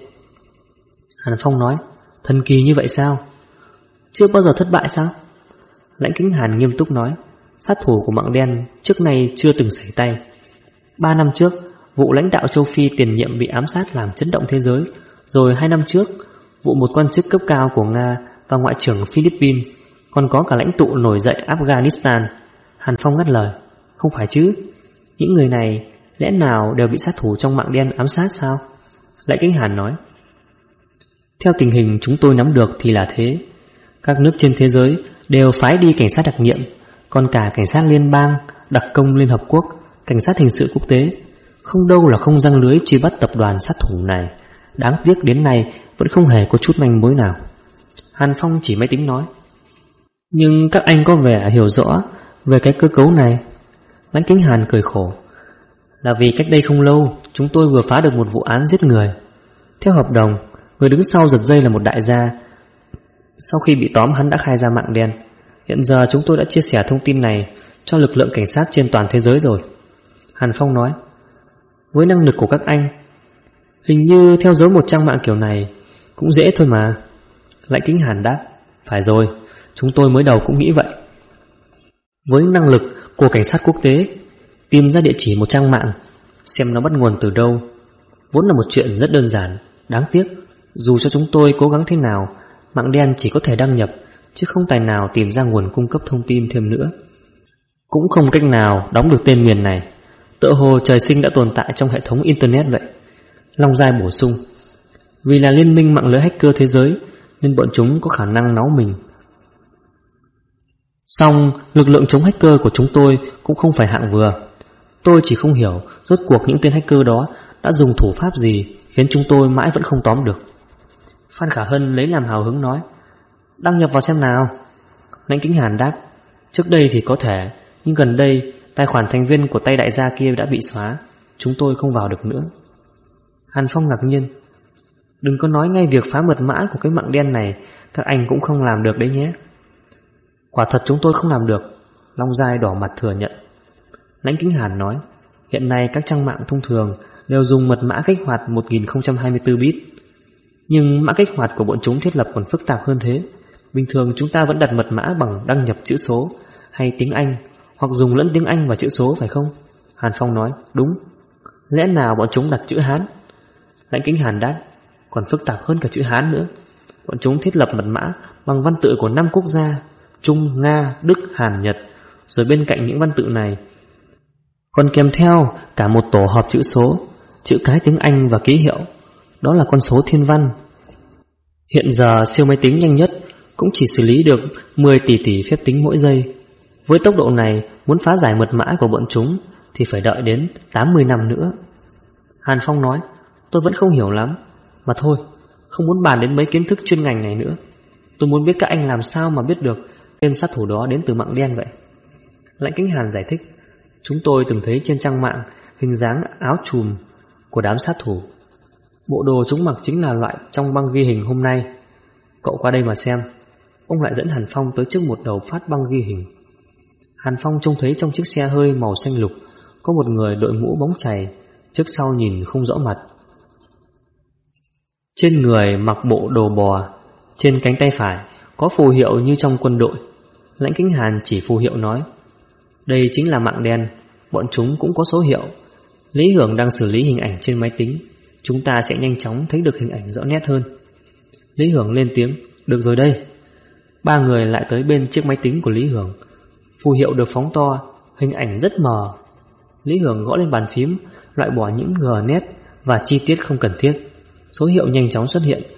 Hàn Phong nói: Thần kỳ như vậy sao? Chưa bao giờ thất bại sao? Lãnh Kính Hàn nghiêm túc nói: Sát thủ của mạng đen trước nay chưa từng sẩy tay. 3 năm trước, vụ lãnh đạo châu Phi tiền nhiệm bị ám sát làm chấn động thế giới. Rồi 2 năm trước, vụ một quan chức cấp cao của Nga và ngoại trưởng Philippines, còn có cả lãnh tụ nổi dậy Afghanistan. Hàn Phong ngắt lời: Không phải chứ? Những người này lẽ nào đều bị sát thủ trong mạng đen ám sát sao? Lãnh Kính Hàn nói: Theo tình hình chúng tôi nắm được thì là thế. Các nước trên thế giới đều phái đi cảnh sát đặc nhiệm, còn cả cảnh sát liên bang, đặc công Liên Hợp Quốc, cảnh sát hình sự quốc tế, không đâu là không giăng lưới truy bắt tập đoàn sát thủ này. Đáng tiếc đến nay vẫn không hề có chút manh mối nào. Hàn Phong chỉ máy tính nói: Nhưng các anh có vẻ hiểu rõ về cái cơ cấu này. Lãnh Kính Hàn cười khổ: Là vì cách đây không lâu chúng tôi vừa phá được một vụ án giết người. Theo hợp đồng, người đứng sau giật dây là một đại gia. Sau khi bị tóm, hắn đã khai ra mạng đen. Hiện giờ chúng tôi đã chia sẻ thông tin này cho lực lượng cảnh sát trên toàn thế giới rồi. Hàn Phong nói: Với năng lực của các anh, hình như theo dấu một trang mạng kiểu này cũng dễ thôi mà. Lãnh Kính Hàn đáp: Phải rồi, chúng tôi mới đầu cũng nghĩ vậy. Với năng lực của cảnh sát quốc tế, tìm ra địa chỉ một trang mạng, xem nó bắt nguồn từ đâu, vốn là một chuyện rất đơn giản. Đáng tiếc, dù cho chúng tôi cố gắng thế nào, mạng đen chỉ có thể đăng nhập, chứ không tài nào tìm ra nguồn cung cấp thông tin thêm nữa. Cũng không cách nào đóng được tên miền này. Tựa hồ trời sinh đã tồn tại trong hệ thống Internet vậy. Long Giai bổ sung: Vì là liên minh mạng lưới hacker thế giới nên bọn chúng có khả năng náu mình. Song lực lượng chống hacker của chúng tôi cũng không phải hạng vừa. Tôi chỉ không hiểu rốt cuộc những tên hacker đó đã dùng thủ pháp gì khiến chúng tôi mãi vẫn không tóm được. Phan Khả Hân lấy làm hào hứng nói: Đăng nhập vào xem nào. Lãnh Kính Hàn đáp: Trước đây thì có thể, nhưng gần đây tài khoản thành viên của tay đại gia kia đã bị xóa, chúng tôi không vào được nữa. Hàn Phong ngạc nhiên: Đừng có nói ngay việc phá mật mã của cái mạng đen này các anh cũng không làm được đấy nhé. Quả thật chúng tôi không làm được. Long Giai đỏ mặt thừa nhận. Lãnh Kính Hàn nói: Hiện nay các trang mạng thông thường đều dùng mật mã kích hoạt 1024 bit, nhưng mã kích hoạt của bọn chúng thiết lập còn phức tạp hơn thế. Bình thường chúng ta vẫn đặt mật mã bằng đăng nhập chữ số hay tiếng Anh, hoặc dùng lẫn tiếng Anh và chữ số, phải không? Hàn Phong nói: Đúng. Lẽ nào bọn chúng đặt chữ Hán? Lãnh Kính Hàn đáp: Còn phức tạp hơn cả chữ Hán nữa. Bọn chúng thiết lập mật mã bằng văn tự của 5 quốc gia: Trung, Nga, Đức, Hàn, Nhật. Rồi bên cạnh những văn tự này còn kèm theo cả một tổ hợp chữ số. chữ cái tiếng Anh và ký hiệu. Đó là con số thiên văn. Hiện giờ siêu máy tính nhanh nhất cũng chỉ xử lý được 10 tỷ phép tính mỗi giây. Với tốc độ này, muốn phá giải mật mã của bọn chúng thì phải đợi đến 80 năm nữa. Hàn Phong nói, tôi vẫn không hiểu lắm. Mà thôi, không muốn bàn đến mấy kiến thức chuyên ngành này nữa. Tôi muốn biết các anh làm sao mà biết được tên sát thủ đó đến từ Mạng Đen vậy. Lãnh Kính Hàn giải thích, chúng tôi từng thấy trên trang mạng hình dáng áo chùm của đám sát thủ. Bộ đồ chúng mặc chính là loại trong băng ghi hình hôm nay. Cậu qua đây mà xem. Ông lại dẫn Hàn Phong tới trước một đầu phát băng ghi hình. Hàn Phong trông thấy trong chiếc xe hơi màu xanh lục có một người đội mũ bóng chày, trước sau nhìn không rõ mặt. Trên người mặc bộ đồ bò, trên cánh tay phải có phù hiệu như trong quân đội. Lãnh Kính Hàn chỉ phù hiệu nói, đây chính là Mạng Đen, bọn chúng cũng có số hiệu. Lý Hưởng đang xử lý hình ảnh trên máy tính, chúng ta sẽ nhanh chóng thấy được hình ảnh rõ nét hơn. Lý Hưởng lên tiếng, được rồi đây. Ba người lại tới bên chiếc máy tính của Lý Hưởng. Phù hiệu được phóng to, hình ảnh rất mờ. Lý Hưởng gõ lên bàn phím, loại bỏ những gờ nét và chi tiết không cần thiết. Số hiệu nhanh chóng xuất hiện.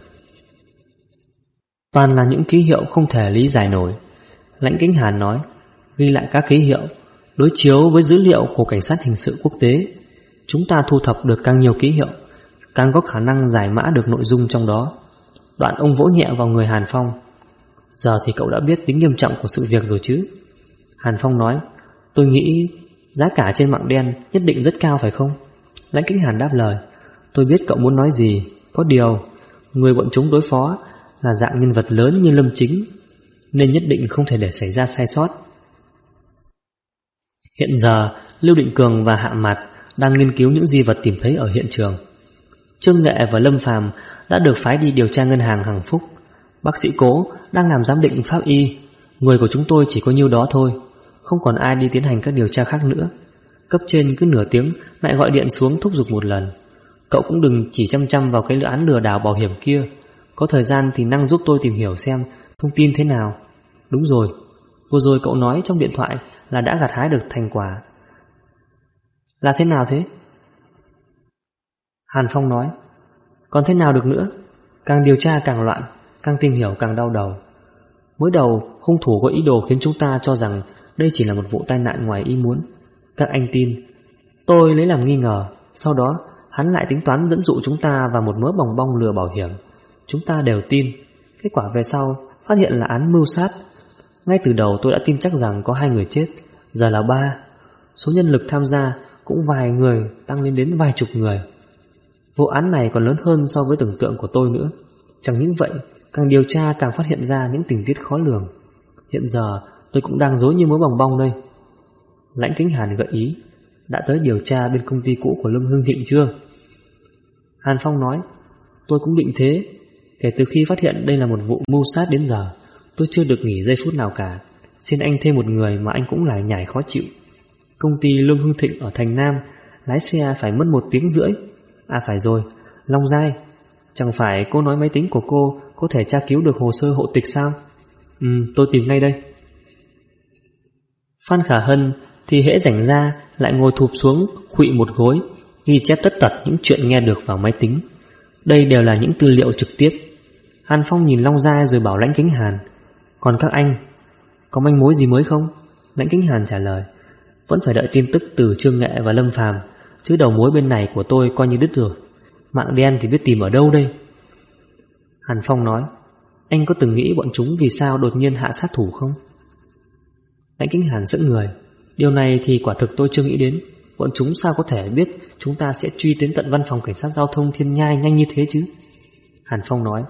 Toàn là những ký hiệu không thể lý giải nổi. Lãnh Kính Hàn nói, ghi lại các ký hiệu, đối chiếu với dữ liệu của cảnh sát hình sự quốc tế. Chúng ta thu thập được càng nhiều ký hiệu, càng có khả năng giải mã được nội dung trong đó. Đoạn ông vỗ nhẹ vào người Hàn Phong. Giờ thì cậu đã biết tính nghiêm trọng của sự việc rồi chứ? Hàn Phong nói, tôi nghĩ giá cả trên Mạng Đen nhất định rất cao phải không? Lãnh Kính Hàn đáp lời, tôi biết cậu muốn nói gì. Có điều, người bọn chúng đối phó là dạng nhân vật lớn như Lâm Chính, nên nhất định không thể để xảy ra sai sót. Hiện giờ, Lưu Định Cường và Hạ Mạt đang nghiên cứu những di vật tìm thấy ở hiện trường. Trương Nghệ và Lâm Phàm đã được phái đi điều tra ngân hàng Hằng Phúc. Bác sĩ Cố đang làm giám định pháp y. Người của chúng tôi chỉ có nhiêu đó thôi, không còn ai đi tiến hành các điều tra khác nữa. Cấp trên cứ nửa tiếng lại gọi điện xuống thúc giục một lần. Cậu cũng đừng chỉ chăm vào cái án lừa đảo bảo hiểm kia. Có thời gian thì năng giúp tôi tìm hiểu xem thông tin thế nào. Đúng rồi, vừa rồi cậu nói trong điện thoại là đã gặt hái được thành quả. Là thế nào thế? Hàn Phong nói, còn thế nào được nữa? Càng điều tra càng loạn, càng tìm hiểu càng đau đầu. Mới đầu hung thủ có ý đồ khiến chúng ta cho rằng đây chỉ là một vụ tai nạn ngoài ý muốn. Các anh tin. Tôi lấy làm nghi ngờ. Sau đó hắn lại tính toán dẫn dụ chúng ta vào một mớ bòng bong lừa bảo hiểm. Chúng ta đều tin. Kết quả về sau phát hiện là án mưu sát. Ngay từ đầu tôi đã tin chắc rằng có 2 người chết, giờ là 3. Số nhân lực tham gia cũng vài người tăng lên đến vài chục người. Vụ án này còn lớn hơn so với tưởng tượng của tôi nữa. Chẳng những vậy, càng điều tra càng phát hiện ra những tình tiết khó lường. Hiện giờ tôi cũng đang rối như mớ bòng bong đây. Lãnh Kính Hàn gợi ý, đã tới điều tra bên công ty cũ của Lâm Hưng Thịnh chưa? Hàn Phong nói, tôi cũng định thế. Kể từ khi phát hiện đây là một vụ mưu sát đến giờ, tôi chưa được nghỉ giây phút nào cả. Xin anh thêm một người mà anh cũng lải nhải khó chịu. Công ty Lâm Hưng Thịnh ở thành Nam, lái xe phải mất 1 tiếng rưỡi. À phải rồi, Long Giai, chẳng phải cô nói máy tính của cô có thể tra cứu được hồ sơ hộ tịch sao? Tôi tìm ngay đây. Phan Khả Hân thì hễ rảnh ra lại ngồi thụp xuống khuỵu một gối, ghi chép tất tật những chuyện nghe được vào máy tính. Đây đều là những tư liệu trực tiếp. Hàn Phong nhìn Long Giai rồi bảo Lãnh Kính Hàn, còn các anh, có manh mối gì mới không? Lãnh Kính Hàn trả lời, vẫn phải đợi tin tức từ Trương Nghệ và Lâm Phàm, chứ đầu mối bên này của tôi coi như đứt rồi. Mạng Đen thì biết tìm ở đâu đây? Hàn Phong nói, anh có từng nghĩ bọn chúng vì sao đột nhiên hạ sát thủ không? Lãnh Kính Hàn sững người, điều này thì quả thực tôi chưa nghĩ đến. Bọn chúng sao có thể biết chúng ta sẽ truy đến tận văn phòng cảnh sát giao thông Thiên Nhai nhanh như thế chứ? Hàn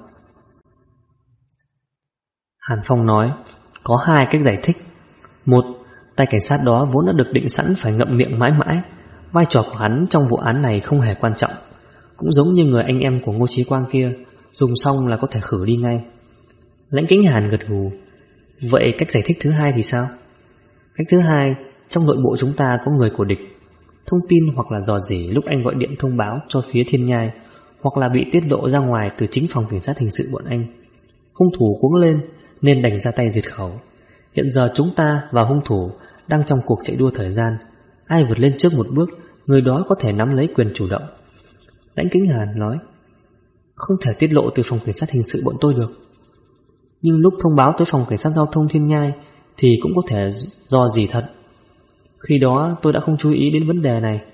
Phong nói, có 2 cách giải thích. Một, tay cảnh sát đó vốn đã được định sẵn phải ngậm miệng mãi mãi. Vai trò của hắn trong vụ án này không hề quan trọng, cũng giống như người anh em của Ngô Chí Quang kia, dùng xong là có thể khử đi ngay. Lãnh Kính Hàn gật gù. Vậy cách giải thích thứ 2 thì sao? Cách thứ 2, trong nội bộ chúng ta có người của địch. Thông tin hoặc là dò dỉ lúc anh gọi điện thông báo cho phía Thiên Nhai, hoặc là bị tiết lộ ra ngoài từ chính phòng cảnh sát hình sự bọn anh. Hung thủ cuống lên nên đành ra tay diệt khẩu. Hiện giờ chúng ta và hung thủ đang trong cuộc chạy đua thời gian. Ai vượt lên trước một bước, người đó có thể nắm lấy quyền chủ động. Lãnh Kính Hàn nói: Không thể tiết lộ từ phòng cảnh sát hình sự bọn tôi được. Nhưng lúc thông báo tới phòng cảnh sát giao thông Thiên Nhai thì cũng có thể do gì thật. Khi đó tôi đã không chú ý đến vấn đề này.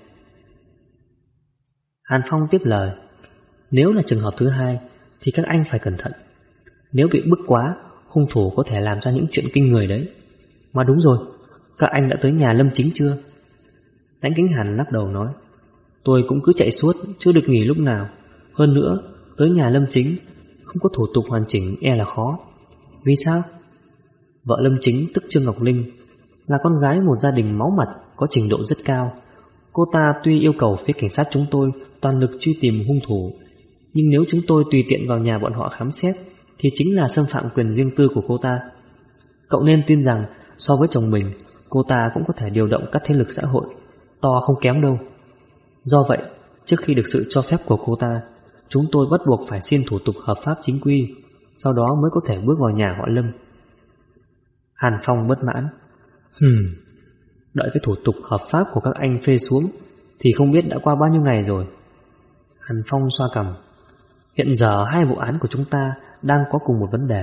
Hàn Phong tiếp lời: Nếu là trường hợp thứ hai thì các anh phải cẩn thận. Nếu bị bức quá, hung thủ có thể làm ra những chuyện kinh người đấy. Mà đúng rồi, các anh đã tới nhà Lâm Chính chưa? Lãnh Kính Hàn lắc đầu nói: Tôi cũng cứ chạy suốt, chưa được nghỉ lúc nào. Hơn nữa, tới nhà Lâm Chính không có thủ tục hoàn chỉnh e là khó. Vì sao? Vợ Lâm Chính tức Trương Ngọc Linh là con gái một gia đình máu mặt có trình độ rất cao. Cô ta tuy yêu cầu phía cảnh sát chúng tôi toàn lực truy tìm hung thủ, nhưng nếu chúng tôi tùy tiện vào nhà bọn họ khám xét thì chính là xâm phạm quyền riêng tư của cô ta. Cậu nên tin rằng so với chồng mình, cô ta cũng có thể điều động các thế lực xã hội to không kém đâu. Do vậy, trước khi được sự cho phép của cô ta, chúng tôi bắt buộc phải xin thủ tục hợp pháp chính quy, sau đó mới có thể bước vào nhà họ Lâm. Hàn Phong bất mãn: Đợi cái thủ tục hợp pháp của các anh phê xuống thì không biết đã qua bao nhiêu ngày rồi. Hàn Phong xoa cằm: Hiện giờ hai vụ án của chúng ta đang có cùng một vấn đề.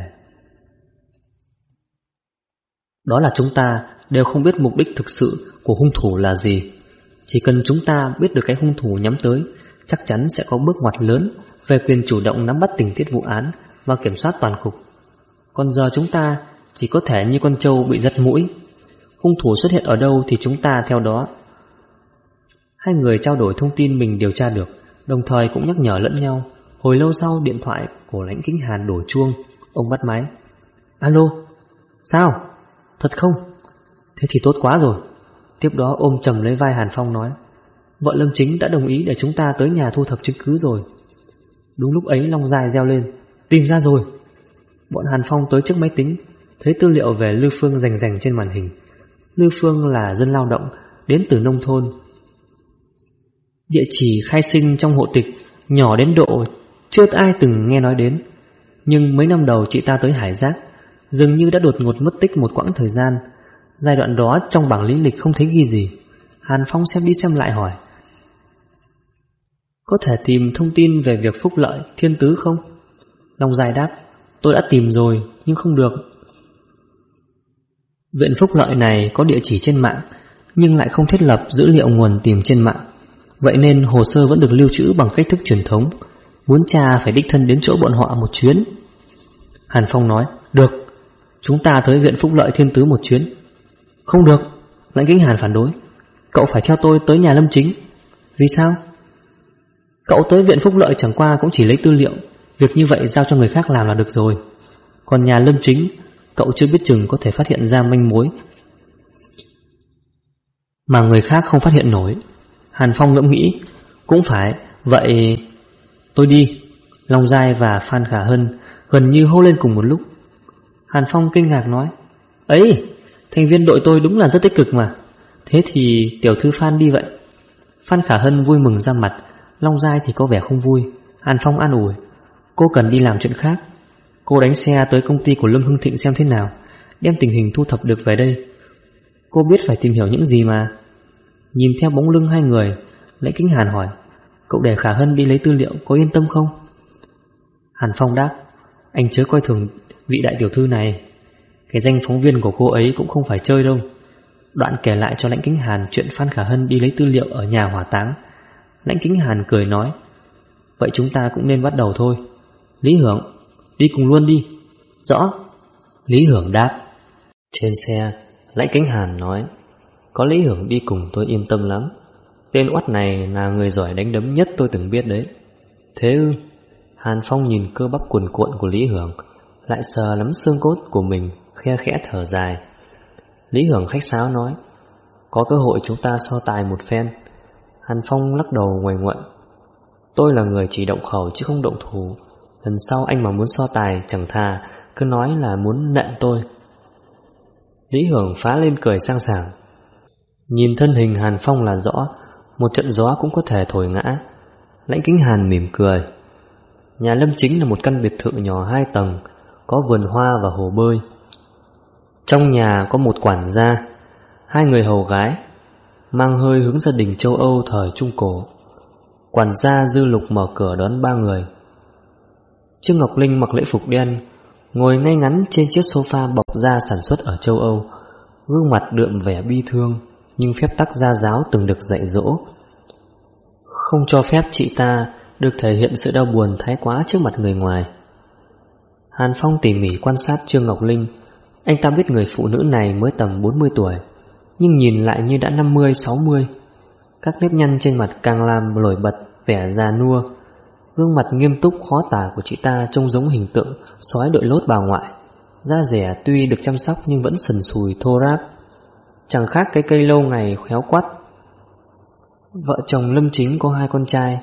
Đó là chúng ta đều không biết mục đích thực sự của hung thủ là gì. Chỉ cần chúng ta biết được cái hung thủ nhắm tới, chắc chắn sẽ có bước ngoặt lớn về quyền chủ động nắm bắt tình tiết vụ án và kiểm soát toàn cục. Còn giờ chúng ta chỉ có thể như con trâu bị giật mũi. Hung thủ xuất hiện ở đâu thì chúng ta theo đó. Hai người trao đổi thông tin mình điều tra được, đồng thời cũng nhắc nhở lẫn nhau. Hồi lâu sau, điện thoại của Lãnh Kính Hàn đổ chuông. Ông bắt máy: Alo, sao? Thật không? Thế thì tốt quá rồi. Tiếp đó ôm chầm lấy vai Hàn Phong nói: Vợ Lâm Chính đã đồng ý để chúng ta tới nhà thu thập chứng cứ rồi. Đúng lúc ấy Long Giai reo lên: Tìm ra rồi. Bọn Hàn Phong tới trước máy tính, thấy tư liệu về Lư Phương rành rành trên màn hình. Lư Phương là dân lao động, đến từ nông thôn. Địa chỉ khai sinh trong hộ tịch nhỏ đến độ chưa ai từng nghe nói đến. Nhưng mấy năm đầu chị ta tới Hải Giác, dường như đã đột ngột mất tích một quãng thời gian. Giai đoạn đó trong bảng lý lịch không thấy ghi gì. Hàn Phong xem đi xem lại hỏi: Có thể tìm thông tin về việc Phúc Lợi, Thiên Tứ không? Long Giai đáp: Tôi đã tìm rồi nhưng không được. Viện Phúc Lợi này có địa chỉ trên mạng nhưng lại không thiết lập dữ liệu nguồn tìm trên mạng. Vậy nên hồ sơ vẫn được lưu trữ bằng cách thức truyền thống. Muốn tra phải đích thân đến chỗ bọn họ một chuyến. Hàn Phong nói: Được, chúng ta tới Viện Phúc Lợi Thiên Tứ một chuyến. Không được, Lãnh Kính Hàn phản đối: Cậu phải theo tôi tới nhà Lâm Chính. Vì sao? Cậu tới Viện Phúc Lợi chẳng qua cũng chỉ lấy tư liệu, việc như vậy giao cho người khác làm là được rồi. Còn nhà Lâm Chính, cậu chưa biết chừng có thể phát hiện ra manh mối mà người khác không phát hiện nổi. Hàn Phong ngẫm nghĩ: Cũng phải, vậy tôi đi. Long Giai và Phan Khả Hân gần như hô lên cùng một lúc. Hàn Phong kinh ngạc nói: Ấy, thành viên đội tôi đúng là rất tích cực mà. Thế thì tiểu thư Phan đi vậy? Phan Khả Hân vui mừng ra mặt, Long Giai thì có vẻ không vui. Hàn Phong an ủi: Cô cần đi làm chuyện khác. Cô đánh xe tới công ty của Lâm Hưng Thịnh xem thế nào, đem tình hình thu thập được về đây. Cô biết phải tìm hiểu những gì mà. Nhìn theo bóng lưng hai người, Lãnh Kính Hàn hỏi: Cậu để Khả Hân đi lấy tư liệu có yên tâm không? Hàn Phong đáp: Anh chớ coi thường vị đại tiểu thư này. Cái danh phóng viên của cô ấy cũng không phải chơi đâu. Đoạn kể lại cho Lãnh Kính Hàn chuyện Phan Khả Hân đi lấy tư liệu ở nhà hỏa táng. Lãnh Kính Hàn cười nói: Vậy chúng ta cũng nên bắt đầu thôi. Lý Hưởng, đi cùng luôn đi. Rõ. Lý Hưởng đáp. Trên xe, Lãnh Kính Hàn nói: Có Lý Hưởng đi cùng tôi yên tâm lắm. Tên oắt này là người giỏi đánh đấm nhất tôi từng biết đấy. Thế ư? Hàn Phong nhìn cơ bắp cuồn cuộn của Lý Hưởng, lại sờ lắm xương cốt của mình, khe khẽ thở dài. Lý Hưởng khách sáo nói: Có cơ hội chúng ta so tài một phen. Hàn Phong lắc đầu nguầy nguậy: Tôi là người chỉ động khẩu chứ không động thủ. Lần sau anh mà muốn so tài, chẳng thà cứ nói là muốn nện tôi. Lý Hưởng phá lên cười sang sảng. Nhìn thân hình Hàn Phong là rõ, một trận gió cũng có thể thổi ngã. Lãnh Kính Hàn mỉm cười. Nhà Lâm Chính là một căn biệt thự nhỏ 2 tầng, có vườn hoa và hồ bơi. Trong nhà có một quản gia, 2 người hầu gái, mang hơi hướng gia đình châu Âu thời Trung Cổ. Quản gia Dư Lục mở cửa đón ba người. Trương Ngọc Linh mặc lễ phục đen, ngồi ngay ngắn trên chiếc sofa bọc da sản xuất ở châu Âu, gương mặt đượm vẻ bi thương, nhưng phép tắc gia giáo từng được dạy dỗ. Không cho phép chị ta được thể hiện sự đau buồn thái quá trước mặt người ngoài. Hàn Phong tỉ mỉ quan sát Trương Ngọc Linh. Anh ta biết người phụ nữ này mới tầm 40 tuổi, nhưng nhìn lại như đã 50-60. Các nếp nhăn trên mặt càng làm nổi bật vẻ già nua. Gương mặt nghiêm túc khó tả của chị ta trông giống hình tượng sói đội lốt bà ngoại. Da dẻ tuy được chăm sóc nhưng vẫn sần sùi thô ráp, chẳng khác cái cây lâu ngày khéo quắt. Vợ chồng Lâm Chính có 2 con trai,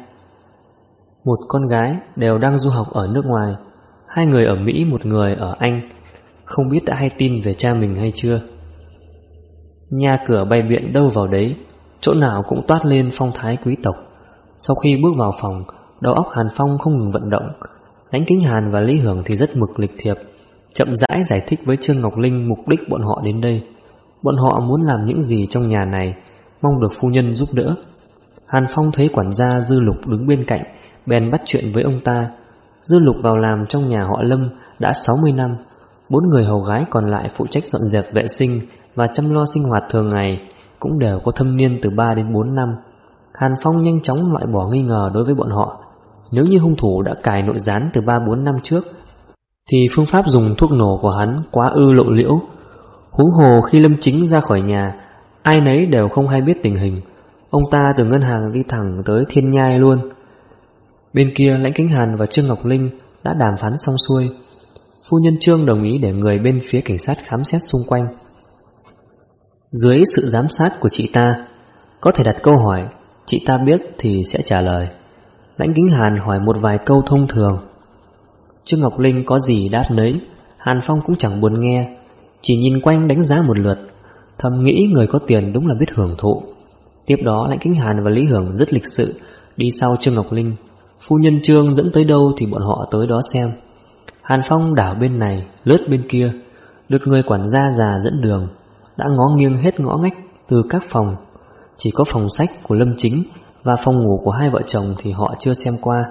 1 con gái, đều đang du học ở nước ngoài. 2 người ở Mỹ, 1 người ở Anh. Không biết đã hay tin về cha mình hay chưa. Nhà cửa bày biện đâu vào đấy, chỗ nào cũng toát lên phong thái quý tộc. Sau khi bước vào phòng, đầu óc Hàn Phong không ngừng vận động. Lãnh Kính Hàn và Lý Hưởng thì rất mực lịch thiệp, chậm rãi giải thích với Trương Ngọc Linh mục đích bọn họ đến đây. Bọn họ muốn làm những gì trong nhà này, mong được phu nhân giúp đỡ. Hàn Phong thấy quản gia Dư Lục đứng bên cạnh, bèn bắt chuyện với ông ta. Dư Lục vào làm trong nhà họ Lâm đã 60 năm. 4 người hầu gái còn lại phụ trách dọn dẹp vệ sinh và chăm lo sinh hoạt thường ngày, cũng đều có thâm niên từ 3 đến 4 năm. Hàn Phong nhanh chóng loại bỏ nghi ngờ đối với bọn họ. Nếu như hung thủ đã cài nội gián từ 3-4 năm trước, thì phương pháp dùng thuốc nổ của hắn quá ư lộ liễu. Huống hồ khi Lâm Chính ra khỏi nhà, ai nấy đều không hay biết tình hình. Ông ta từ ngân hàng đi thẳng tới Thiên Nhai luôn. Bên kia Lãnh Kính Hàn và Trương Ngọc Linh đã đàm phán xong xuôi. Phu nhân Trương đồng ý để người bên phía cảnh sát khám xét xung quanh. Dưới sự giám sát của chị ta, có thể đặt câu hỏi, chị ta biết thì sẽ trả lời. Lãnh Kính Hàn hỏi một vài câu thông thường, Trương Ngọc Linh có gì đáp nấy. Hàn Phong cũng chẳng buồn nghe, chỉ nhìn quanh đánh giá một lượt, thầm nghĩ người có tiền đúng là biết hưởng thụ. Tiếp đó Lãnh Kính Hàn và Lý Hưởng rất lịch sự đi sau Trương Ngọc Linh. Phu nhân Trương dẫn tới đâu thì bọn họ tới đó xem. Hàn Phong đảo bên này lướt bên kia, được người quản gia già dẫn đường, đã ngó nghiêng hết ngõ ngách từ các phòng. Chỉ có phòng sách của Lâm Chính và phòng ngủ của 2 vợ chồng thì họ chưa xem qua.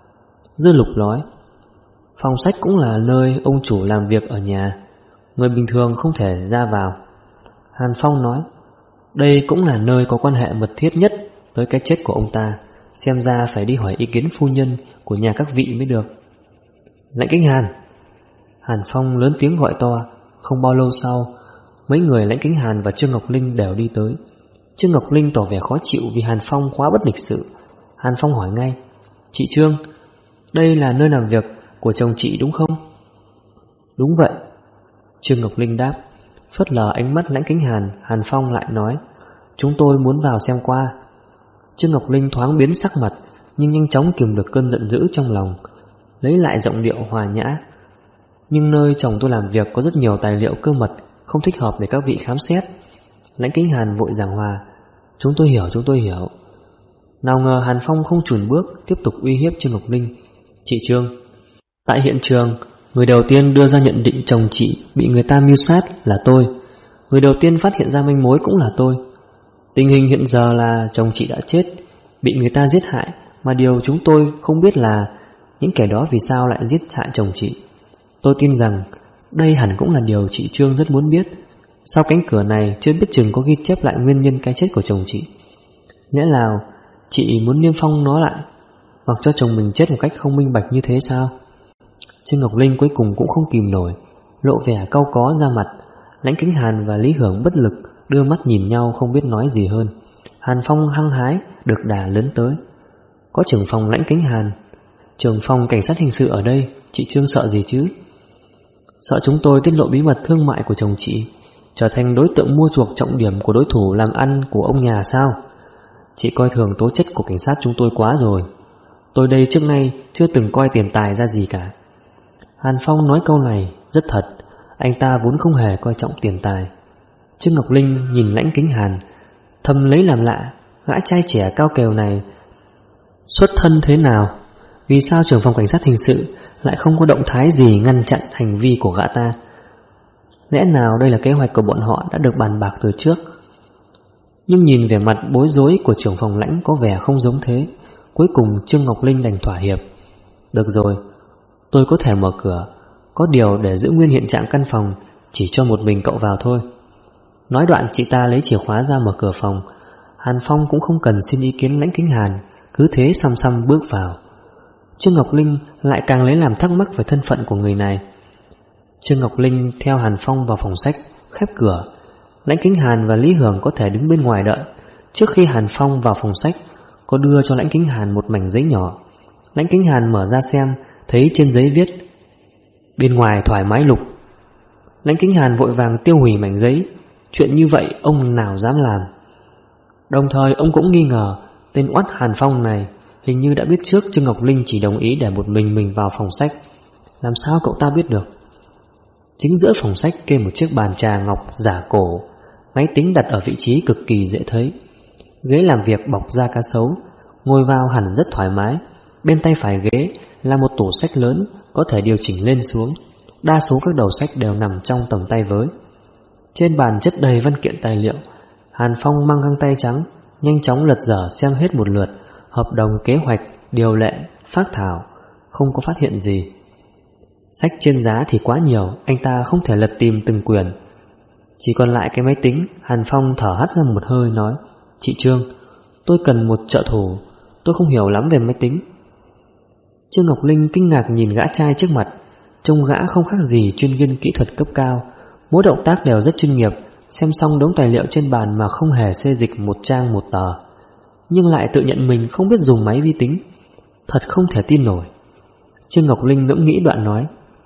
Dư Lục nói, phòng sách cũng là nơi ông chủ làm việc ở nhà, người bình thường không thể ra vào. Hàn Phong nói, đây cũng là nơi có quan hệ mật thiết nhất tới cái chết của ông ta, xem ra phải đi hỏi ý kiến phu nhân của nhà các vị mới được. Lãnh Kính Hàn. Hàn Phong lớn tiếng gọi to. Không bao lâu sau, mấy người Lãnh Kính Hàn và Trương Ngọc Linh đều đi tới. Trương Ngọc Linh tỏ vẻ khó chịu vì Hàn Phong quá bất lịch sự. Hàn Phong hỏi ngay, chị Trương, đây là nơi làm việc của chồng chị đúng không? Đúng vậy, Trương Ngọc Linh đáp. Phớt lờ ánh mắt Lãnh Kính Hàn, Hàn Phong lại nói, chúng tôi muốn vào xem qua. Trương Ngọc Linh thoáng biến sắc mặt, nhưng nhanh chóng kiềm được cơn giận dữ trong lòng, lấy lại giọng điệu hòa nhã. Nhưng nơi chồng tôi làm việc có rất nhiều tài liệu cơ mật, không thích hợp để các vị khám xét. Lãnh Kính Hàn vội giảng hòa, chúng tôi hiểu. Nào ngờ Hàn Phong không chùn bước, tiếp tục uy hiếp Trương Ngọc Linh. Chị Trương, tại hiện trường, người đầu tiên đưa ra nhận định chồng chị bị người ta mưu sát là tôi. Người đầu tiên phát hiện ra manh mối cũng là tôi. Tình hình hiện giờ là chồng chị đã chết, bị người ta giết hại, mà điều chúng tôi không biết là những kẻ đó vì sao lại giết hại chồng chị. Tôi tin rằng đây hẳn cũng là điều chị Trương rất muốn biết. Sau cánh cửa này chưa biết chừng có ghi chép lại nguyên nhân cái chết của chồng chị. Lẽ nào chị muốn niêm phong nó lại, mặc cho chồng mình chết một cách không minh bạch như thế sao? Trương Ngọc Linh cuối cùng cũng không kìm nổi, lộ vẻ cau có ra mặt. Lãnh Kính Hàn và Lý Hưởng bất lực đưa mắt nhìn nhau không biết nói gì hơn. Hàn Phong hăng hái được đà lớn tới. Có trưởng phòng Lãnh Kính Hàn, trưởng phòng cảnh sát hình sự ở đây, chị Trương sợ gì chứ? Sợ chúng tôi tiết lộ bí mật thương mại của chồng chị, trở thành đối tượng mua chuộc trọng điểm của đối thủ làm ăn của ông nhà sao? Chị coi thường tố chất của cảnh sát chúng tôi quá rồi. Tôi đây trước nay chưa từng coi tiền tài ra gì cả. Hàn Phong nói câu này rất thật, anh ta vốn không hề coi trọng tiền tài. Trương Ngọc Linh nhìn Lãnh Kính Hàn, thầm lấy làm lạ, gã trai trẻ cao kèo này xuất thân thế nào? Vì sao trưởng phòng cảnh sát hình sự lại không có động thái gì ngăn chặn hành vi của gã ta? Lẽ nào đây là kế hoạch của bọn họ đã được bàn bạc từ trước? Nhưng nhìn vẻ mặt bối rối của trưởng phòng Lãnh có vẻ không giống thế. Cuối cùng Trương Ngọc Linh đành thỏa hiệp. Được rồi, tôi có thể mở cửa, có điều để giữ nguyên hiện trạng căn phòng, chỉ cho một mình cậu vào thôi. Nói đoạn chị ta lấy chìa khóa ra mở cửa phòng. Hàn Phong cũng không cần xin ý kiến Lãnh Kính Hàn, cứ thế xăm xăm bước vào. Trương Ngọc Linh lại càng lấy làm thắc mắc về thân phận của người này. Trương Ngọc Linh theo Hàn Phong vào phòng sách, khép cửa. Lãnh Kính Hàn và Lý Hưởng có thể đứng bên ngoài đợi. Trước khi Hàn Phong vào phòng sách, có đưa cho Lãnh Kính Hàn một mảnh giấy nhỏ. Lãnh Kính Hàn mở ra xem, thấy trên giấy viết: bên ngoài thoải mái lục. Lãnh Kính Hàn vội vàng tiêu hủy mảnh giấy. Chuyện như vậy ông nào dám làm. Đồng thời ông cũng nghi ngờ tên oắt Hàn Phong này hình như đã biết trước Trương Ngọc Linh chỉ đồng ý để một mình vào phòng sách. Làm sao cậu ta biết được? Chính giữa phòng sách kê một chiếc bàn trà ngọc giả cổ, máy tính đặt ở vị trí cực kỳ dễ thấy. Ghế làm việc bọc da cá sấu, ngồi vào hẳn rất thoải mái. Bên tay phải ghế là một tủ sách lớn có thể điều chỉnh lên xuống. Đa số các đầu sách đều nằm trong tầm tay với. Trên bàn chất đầy văn kiện tài liệu. Hàn Phong mang găng tay trắng, nhanh chóng lật dở xem hết một lượt hợp đồng, kế hoạch, điều lệ, phác thảo, không có phát hiện gì. Sách trên giá thì quá nhiều, anh ta không thể lật tìm từng quyển. Chỉ còn lại cái máy tính. Hàn Phong thở hắt ra một hơi nói: chị Trương, tôi cần một trợ thủ, tôi không hiểu lắm về máy tính. Trương Ngọc Linh kinh ngạc nhìn gã trai trước mặt. Trông gã không khác gì chuyên viên kỹ thuật cấp cao, mỗi động tác đều rất chuyên nghiệp. Xem xong đống tài liệu trên bàn mà không hề xê dịch một trang một tờ, nhưng lại tự nhận mình không biết dùng máy vi tính. Thật không thể tin nổi. Trương Ngọc Linh ngẫm nghĩ đoạn nói: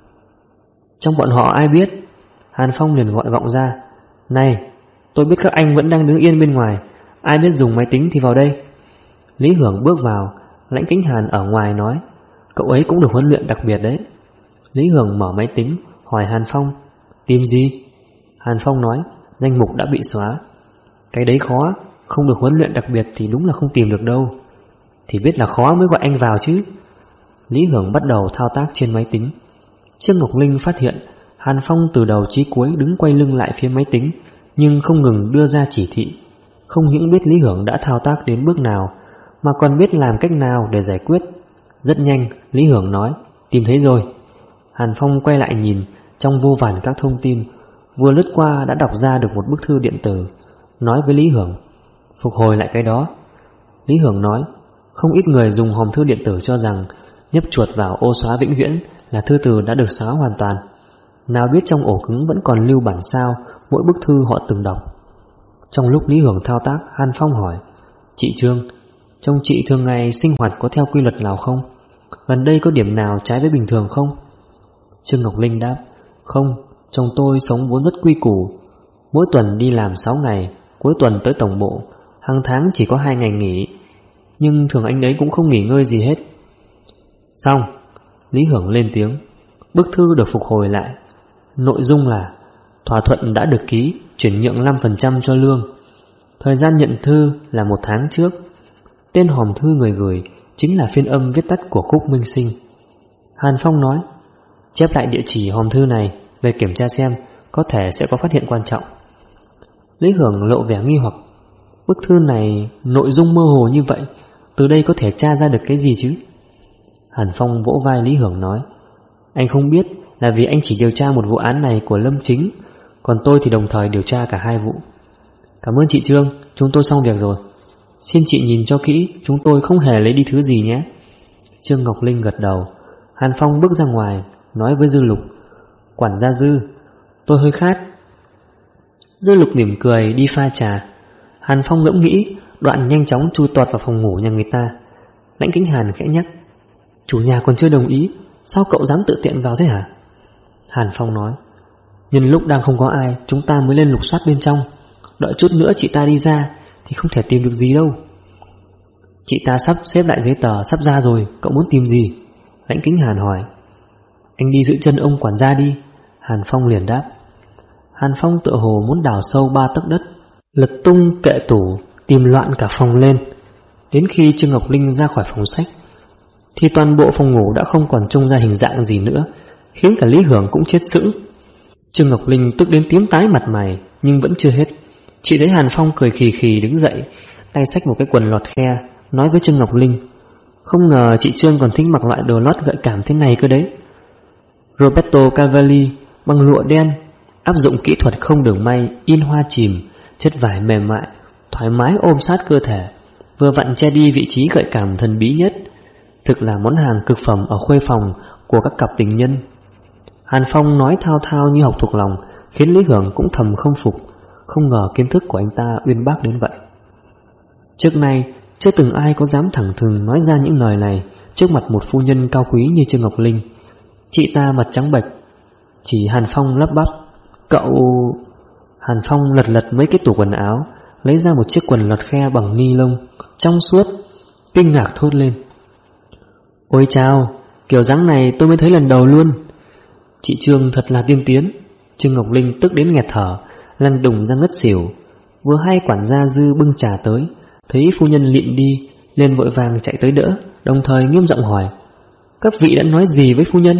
trong bọn họ ai biết? Hàn Phong liền gọi vọng ra: này, tôi biết các anh vẫn đang đứng yên bên ngoài, ai biết dùng máy tính thì vào đây. Lý Hưởng bước vào. Lãnh Kính Hàn ở ngoài nói: cậu ấy cũng được huấn luyện đặc biệt đấy. Lý Hưởng mở máy tính hỏi Hàn Phong: tìm gì? Hàn Phong nói: danh mục đã bị xóa. Cái đấy khó, không được huấn luyện đặc biệt thì đúng là không tìm được đâu. Thì biết là khó mới gọi anh vào chứ. Lý Hưởng bắt đầu thao tác trên máy tính. Trương Ngọc Linh phát hiện Hàn Phong từ đầu chí cuối đứng quay lưng lại phía máy tính, nhưng không ngừng đưa ra chỉ thị. Không những biết Lý Hưởng đã thao tác đến bước nào, mà còn biết làm cách nào để giải quyết. Rất nhanh, Lý Hưởng nói: tìm thấy rồi. Hàn Phong quay lại nhìn, trong vô vàn các thông tin, vừa lướt qua đã đọc ra được một bức thư điện tử. Nói với Lý Hưởng: phục hồi lại cái đó. Lý Hưởng nói: không ít người dùng hòm thư điện tử cho rằng nhấp chuột vào ô xóa vĩnh viễn là thư từ đã được xóa hoàn toàn. Nào biết trong ổ cứng vẫn còn lưu bản sao mỗi bức thư họ từng đọc. Trong lúc Lý Hưởng thao tác, Hàn Phong hỏi: chị Trương, trong chị thường ngày sinh hoạt có theo quy luật nào không? Gần đây có điểm nào trái với bình thường không? Trương Ngọc Linh đáp: không, chồng tôi sống vốn rất quy củ. Mỗi tuần đi làm 6 ngày, cuối tuần tới tổng bộ, hàng tháng chỉ có 2 ngày nghỉ. Nhưng thường anh ấy cũng không nghỉ ngơi gì hết. Xong, Lý Hưởng lên tiếng. Bức thư được phục hồi lại. Nội dung là thỏa thuận đã được ký, chuyển nhượng 5% cho lương. Thời gian nhận thư là 1 tháng trước. Tên hòm thư người gửi chính là phiên âm viết tắt của Khúc Minh Sinh. Hàn Phong nói: chép lại địa chỉ hòm thư này về kiểm tra xem, có thể sẽ có phát hiện quan trọng. Lý Hưởng lộ vẻ nghi hoặc. Bức thư này nội dung mơ hồ như vậy, từ đây có thể tra ra được cái gì chứ? Hàn Phong vỗ vai Lý Hưởng nói: anh không biết là vì anh chỉ điều tra một vụ án này của Lâm Chính, còn tôi thì đồng thời điều tra cả 2 vụ. Cảm ơn chị Trương, chúng tôi xong việc rồi. Xin chị nhìn cho kỹ, chúng tôi không hề lấy đi thứ gì nhé. Trương Ngọc Linh gật đầu. Hàn Phong bước ra ngoài, nói với Dư Lục: quản gia Dư, tôi hơi khát. Dư Lục mỉm cười đi pha trà. Hàn Phong ngẫm nghĩ, đoạn nhanh chóng chui tọt vào phòng ngủ nhà người ta. Lãnh Kính Hàn khẽ nhắc: chủ nhà còn chưa đồng ý, sao cậu dám tự tiện vào thế hả? Hàn Phong nói: nhân lúc đang không có ai, chúng ta mới lên lục soát bên trong. Đợi chút nữa chị ta đi ra thì không thể tìm được gì đâu. Chị ta sắp xếp lại giấy tờ sắp ra rồi, cậu muốn tìm gì? Lãnh Kính Hàn hỏi. Anh đi giữ chân ông quản gia đi. Hàn Phong liền đáp. Hàn Phong tựa hồ muốn đào sâu 3 tấc đất, lật tung kệ tủ, tìm loạn cả phòng lên. Đến khi Trương Ngọc Linh ra khỏi phòng sách thì toàn bộ phòng ngủ đã không còn trông ra hình dạng gì nữa, khiến cả Lý Hưởng cũng chết sững. Trương Ngọc Linh tức đến tím tái mặt mày, nhưng vẫn chưa hết. Chị thấy Hàn Phong cười khì khì đứng dậy, tay xách một cái quần lọt khe, nói với Trương Ngọc Linh: Không ngờ chị Trương còn thích mặc loại đồ lót gợi cảm thế này cơ đấy. Roberto Cavalli bằng lụa đen, áp dụng kỹ thuật không đường may in hoa chìm, chất vải mềm mại, thoải mái ôm sát cơ thể, vừa vặn che đi vị trí gợi cảm thần bí nhất. Thực là món hàng cực phẩm ở khuê phòng của các cặp tình nhân. Hàn Phong nói thao thao như học thuộc lòng, khiến Lý Hưởng cũng thầm không phục. Không ngờ kiến thức của anh ta uyên bác đến vậy. Trước nay chưa từng ai có dám thẳng thừng nói ra những lời này trước mặt một phu nhân cao quý như Trương Ngọc Linh. Chị ta mặt trắng bệch, chỉ Hàn Phong lắp bắp: "Cậu..." Hàn Phong lật lật mấy cái tủ quần áo, lấy ra một chiếc quần lọt khe bằng ni lông trong suốt, kinh ngạc thốt lên: "Ôi chao, kiểu dáng này tôi mới thấy lần đầu luôn. Chị Trương thật là tiên tiến." Trương Ngọc Linh tức đến nghẹt thở, lăn đùng ra ngất xỉu. Vừa hay quản gia Dư bưng trà tới, thấy phu nhân lịm đi, liền vội vàng chạy tới đỡ, đồng thời nghiêm giọng hỏi: "Các vị đã nói gì với phu nhân?"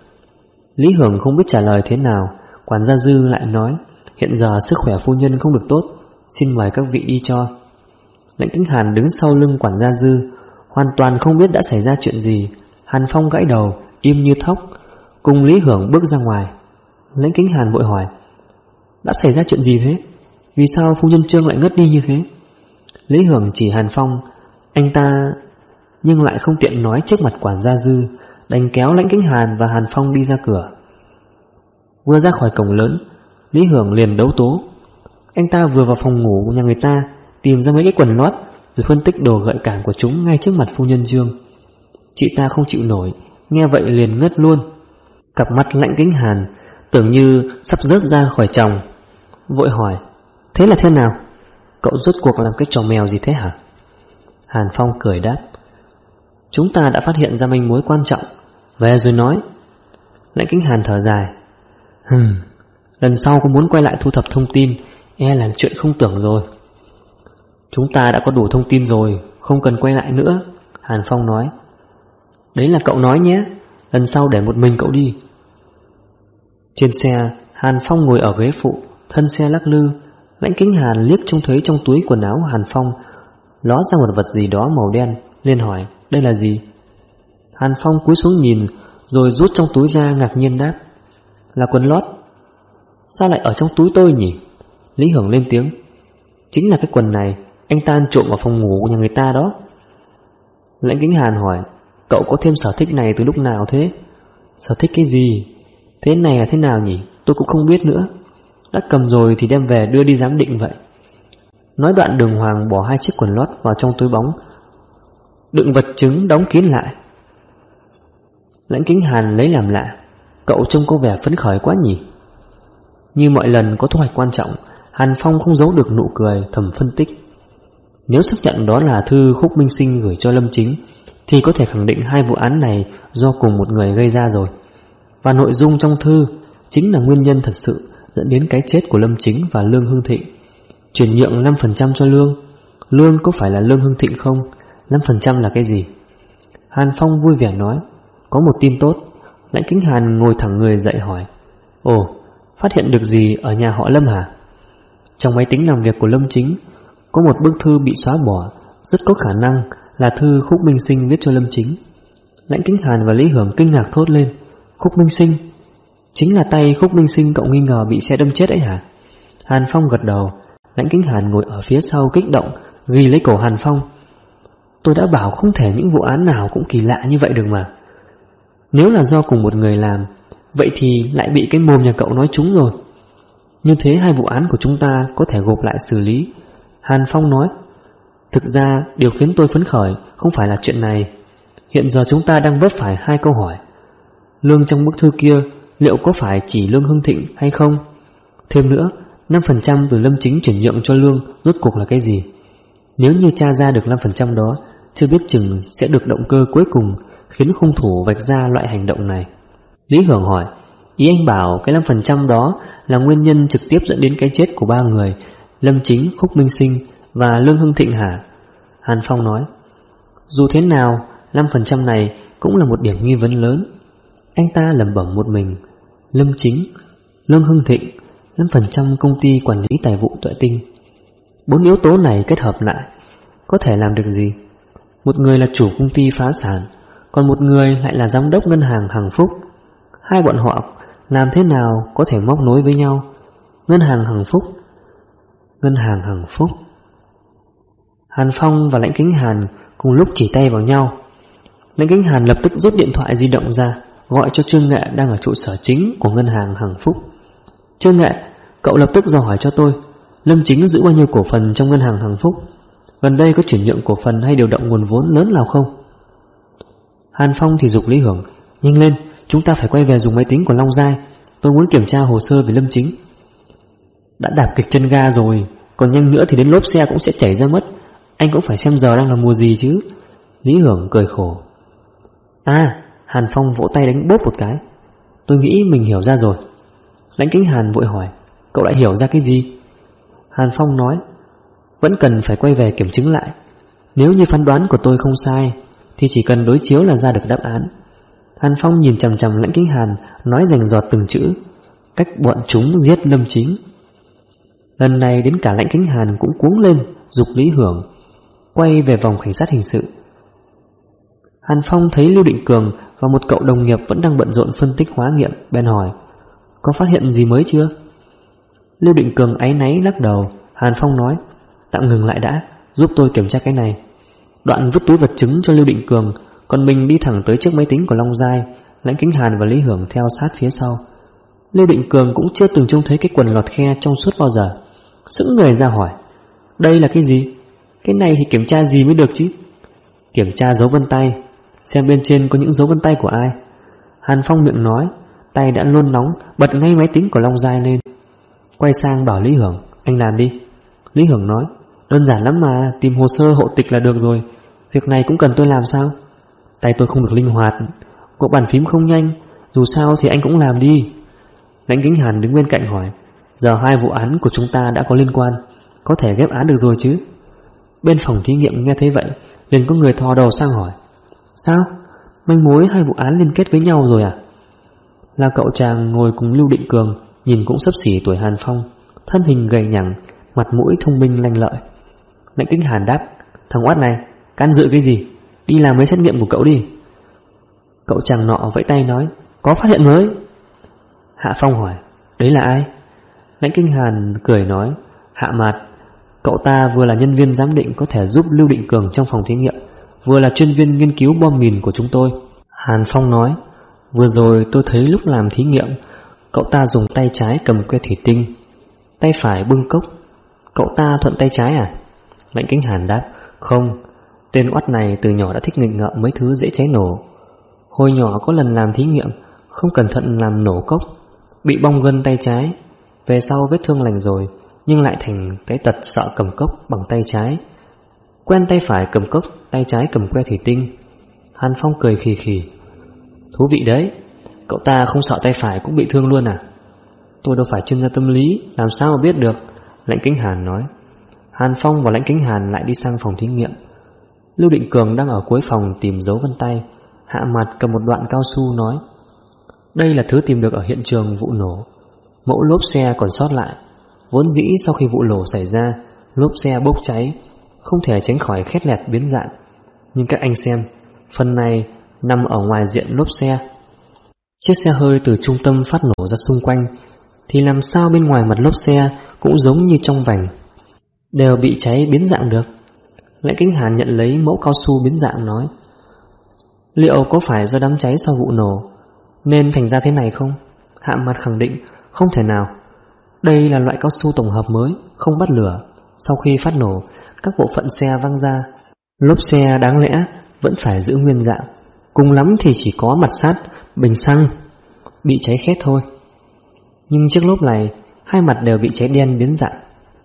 Lý Hưởng không biết trả lời thế nào. Quản gia Dư lại nói: "Hiện giờ sức khỏe phu nhân không được tốt, xin mời các vị đi cho." Lãnh Kính Hàn đứng sau lưng quản gia Dư, hoàn toàn không biết đã xảy ra chuyện gì. Hàn Phong gãi đầu, im như thóc, cùng Lý Hưởng bước ra ngoài. Lãnh Kính Hàn vội hỏi: "Đã xảy ra chuyện gì thế? Vì sao phu nhân Trương lại ngất đi như thế?" Lý Hưởng chỉ Hàn Phong. Anh ta nhưng lại không tiện nói trước mặt quản gia Dư, đành kéo Lãnh Kính Hàn và Hàn Phong đi ra cửa. Vừa ra khỏi cổng lớn, Lý Hưởng liền đấu tố. Anh ta vừa vào phòng ngủ của nhà người ta, tìm ra mấy cái quần lót, rồi phân tích đồ gợi cảm của chúng ngay trước mặt phu nhân Trương. Chị ta không chịu nổi, nghe vậy liền ngất luôn. Cặp mắt Lãnh Kính Hàn tưởng như sắp rớt ra khỏi tròng, vội hỏi: "Thế là thế nào? Cậu rốt cuộc làm cái trò mèo gì thế hả?" Hàn Phong cười đáp: "Chúng ta đã phát hiện ra manh mối quan trọng, về rồi nói." Lãnh Kính Hàn thở dài: "Lần sau có muốn quay lại thu thập thông tin, e là chuyện không tưởng rồi." "Chúng ta đã có đủ thông tin rồi, không cần quay lại nữa." Hàn Phong nói: "Đấy là cậu nói nhé, lần sau để một mình cậu đi." Trên xe, Hàn Phong ngồi ở ghế phụ, thân xe lắc lư. Lãnh Kính Hàn liếc trông thấy trong túi quần áo Hàn Phong ló ra một vật gì đó màu đen, liền hỏi: "Đây là gì?" Hàn Phong cúi xuống nhìn, rồi rút trong túi ra, ngạc nhiên đáp: "Là quần lót." "Sao lại ở trong túi tôi nhỉ?" Lý Hưởng lên tiếng: "Chính là cái quần này, anh ta ăn trộm vào phòng ngủ của nhà người ta đó." Lãnh Kính Hàn hỏi: "Cậu có thêm sở thích này từ lúc nào thế?" "Sở thích cái gì? Thế này là thế nào nhỉ? Tôi cũng không biết nữa. Đã cầm rồi thì đem về đưa đi giám định vậy." Nói đoạn Đường Hoàng bỏ hai chiếc quần lót vào trong túi bóng, đựng vật chứng đóng kín lại. Lãnh Kính Hàn lấy làm lạ: "Cậu trông có vẻ phấn khởi quá nhỉ?" Như mọi lần có thu hoạch quan trọng, Hàn Phong không giấu được nụ cười, thầm phân tích: nếu xác nhận đó là thư Khúc Minh Sinh gửi cho Lâm Chính, thì có thể khẳng định hai vụ án này do cùng một người gây ra rồi. Và nội dung trong thư chính là nguyên nhân thật sự dẫn đến cái chết của Lâm Chính và Lương Hưng Thịnh. Chuyển nhượng 5% cho Lương. Lương có phải là Lương Hưng Thịnh không? 5% là cái gì? Hàn Phong vui vẻ nói: "Có một tin tốt." Lãnh Kính Hàn ngồi thẳng người dậy hỏi: "Ồ, phát hiện được gì ở nhà họ Lâm hả?" Trong máy tính làm việc của Lâm Chính có một bức thư bị xóa bỏ, rất có khả năng là thư Khúc Minh Sinh viết cho Lâm Chính. Lãnh Kính Hàn và Lý Hưởng kinh ngạc thốt lên: "Khúc Minh Sinh? Chính là tay Khúc Minh Sinh cậu nghi ngờ bị xe đâm chết ấy hả?" Hàn Phong gật đầu. Lãnh Kính Hàn ngồi ở phía sau kích động ghi lấy cổ Hàn Phong: "Tôi đã bảo không thể những vụ án nào cũng kỳ lạ như vậy được mà. Nếu là do cùng một người làm, vậy thì lại bị cái mồm nhà cậu nói trúng rồi. Như thế hai vụ án của chúng ta có thể gộp lại xử lý." Hàn Phong nói: "Thực ra điều khiến tôi phấn khởi không phải là chuyện này. Hiện giờ chúng ta đang vấp phải hai câu hỏi. Lương trong bức thư kia liệu có phải chỉ Lương Hưng Thịnh hay không? Thêm nữa, 5% từ Lâm Chính chuyển nhượng cho Lương rốt cuộc là cái gì? Nếu như tra ra được 5% đó, chưa biết chừng sẽ được động cơ cuối cùng khiến hung thủ vạch ra loại hành động này." Lý Hưởng hỏi: "Ý anh bảo cái 5% đó là nguyên nhân trực tiếp dẫn đến cái chết của ba người, Lâm Chính, Khúc Minh Sinh và Lương Hưng Thịnh hả?" Hàn Phong nói: "Dù thế nào, 5% này cũng là một điểm nghi vấn lớn." Anh ta lẩm bẩm một mình: Lâm Chính, Lương Hưng Thịnh, 5% công ty quản lý tài vụ Tuệ Tinh. 4 yếu tố này kết hợp lại có thể làm được gì? Một người là chủ công ty phá sản, còn một người lại là giám đốc ngân hàng Hằng Phúc. Hai bọn họ làm thế nào có thể móc nối với nhau? Ngân hàng Hằng Phúc. Ngân hàng Hằng Phúc. Hàn Phong và Lãnh Kính Hàn cùng lúc chỉ tay vào nhau. Lãnh Kính Hàn lập tức rút điện thoại di động ra, gọi cho Trương Nghệ đang ở trụ sở chính của ngân hàng Hằng Phúc. Trương Nghệ, cậu lập tức dò hỏi cho tôi, Lâm Chính giữ bao nhiêu cổ phần trong ngân hàng Hằng Phúc? Gần đây có chuyển nhượng cổ phần hay điều động nguồn vốn lớn nào không? Hàn Phong thì giục Lý Hưởng, nhanh lên, chúng ta phải quay về dùng máy tính của Long Giai. Tôi muốn kiểm tra hồ sơ về Lâm Chính. Đã đạp kịch chân ga rồi, còn nhanh nữa thì đến lốp xe cũng sẽ chảy ra mất. Anh cũng phải xem giờ đang là mùa gì chứ. Lý Hưởng cười khổ. Hàn Phong vỗ tay đánh bốp một cái. Tôi nghĩ mình hiểu ra rồi. Lãnh Kính Hàn vội hỏi, cậu đã hiểu ra cái gì? Hàn Phong nói, vẫn cần phải quay về kiểm chứng lại. Nếu như phán đoán của tôi không sai thì chỉ cần đối chiếu là ra được đáp án. Hàn Phong nhìn chằm chằm Lãnh Kính Hàn, nói rành rọt từng chữ. Cách bọn chúng giết Lâm Chính. Lần này đến cả Lãnh Kính Hàn cũng cuống lên, giục Lý Hưởng quay về vòng cảnh sát hình sự. Hàn Phong thấy Lưu Định Cường và một cậu đồng nghiệp vẫn đang bận rộn phân tích hóa nghiệm, bèn hỏi, có phát hiện gì mới chưa? Lưu Định Cường áy náy lắc đầu. Hàn Phong nói, tạm ngừng lại đã, giúp tôi kiểm tra cái này. Đoạn vứt túi vật chứng cho Lưu Định Cường, còn mình đi thẳng tới trước máy tính của Long Giai. Lãnh Kính Hàn và Lý Hưởng theo sát phía sau. Lưu Định Cường cũng chưa từng trông thấy cái quần lọt khe trong suốt bao giờ, sững người ra hỏi, đây là cái gì? Cái này thì kiểm tra gì mới được chứ? Kiểm tra dấu vân tay, xem bên trên có những dấu vân tay của ai. Hàn Phong miệng nói, tay đã nôn nóng, bật ngay máy tính của Long Giai lên. Quay sang bảo Lý Hưởng, anh làm đi. Lý Hưởng nói, đơn giản lắm mà, tìm hồ sơ hộ tịch là được rồi. Việc này cũng cần tôi làm sao? Tay tôi không được linh hoạt, có bàn phím không nhanh, dù sao thì anh cũng làm đi. Lãnh Kính Hàn đứng bên cạnh hỏi, giờ hai vụ án của chúng ta đã có liên quan, có thể ghép án được rồi chứ? Bên phòng thí nghiệm nghe thấy vậy, liền có người thò đầu sang hỏi, sao? Manh mối hai vụ án liên kết với nhau rồi à? Là cậu chàng ngồi cùng Lưu Định Cường, nhìn cũng xấp xỉ tuổi Hàn Phong, thân hình gầy nhẳng, mặt mũi thông minh lanh lợi. Lãnh Kính Hàn đáp, thằng oát này, can dự cái gì? Đi làm mấy xét nghiệm của cậu đi. Cậu chàng nọ vẫy tay nói, có phát hiện mới. Hạ Phong hỏi, đấy là ai? Lãnh Kính Hàn cười nói, Hạ Mạt. Cậu ta vừa là nhân viên giám định có thể giúp Lưu Định Cường trong phòng thí nghiệm, vừa là chuyên viên nghiên cứu bom mìn của chúng tôi. Hàn Phong nói, vừa rồi tôi thấy lúc làm thí nghiệm, cậu ta dùng tay trái cầm que thủy tinh, tay phải bưng cốc. Cậu ta thuận tay trái à? Lãnh Kính Hàn đáp, không, tên oắt này từ nhỏ đã thích nghịch ngợm mấy thứ dễ cháy nổ. Hồi nhỏ có lần làm thí nghiệm, không cẩn thận làm nổ cốc, bị bong gân tay trái. Về sau vết thương lành rồi, nhưng lại thành cái tật sợ cầm cốc bằng tay trái. Quen tay phải cầm cốc, tay trái cầm que thủy tinh. Hàn Phong cười khì khì, thú vị đấy. Cậu ta không sợ tay phải cũng bị thương luôn à? Tôi đâu phải chuyên gia tâm lý, làm sao mà biết được. Lãnh Kính Hàn nói. Hàn Phong và Lãnh Kính Hàn lại đi sang phòng thí nghiệm. Lưu Định Cường đang ở cuối phòng tìm dấu vân tay. Hạ Mặt cầm một đoạn cao su nói, đây là thứ tìm được ở hiện trường vụ nổ. Mẫu lốp xe còn sót lại. Vốn dĩ sau khi vụ nổ xảy ra, lốp xe bốc cháy, không thể tránh khỏi khét lẹt biến dạng. Nhưng các anh xem, phần này nằm ở ngoài diện lốp xe. Chiếc xe hơi từ trung tâm phát nổ ra xung quanh, thì làm sao bên ngoài mặt lốp xe cũng giống như trong vành, đều bị cháy biến dạng được. Lãnh Kính Hàn nhận lấy mẫu cao su biến dạng nói, liệu có phải do đám cháy sau vụ nổ nên thành ra thế này không? Hạ Mặt khẳng định không thể nào. Đây là loại cao su tổng hợp mới, không bắt lửa. Sau khi phát nổ, các bộ phận xe văng ra. Lốp xe đáng lẽ vẫn phải giữ nguyên dạng, cùng lắm thì chỉ có mặt sắt, bình xăng bị cháy khét thôi. Nhưng chiếc lốp này, hai mặt đều bị cháy đen biến dạng.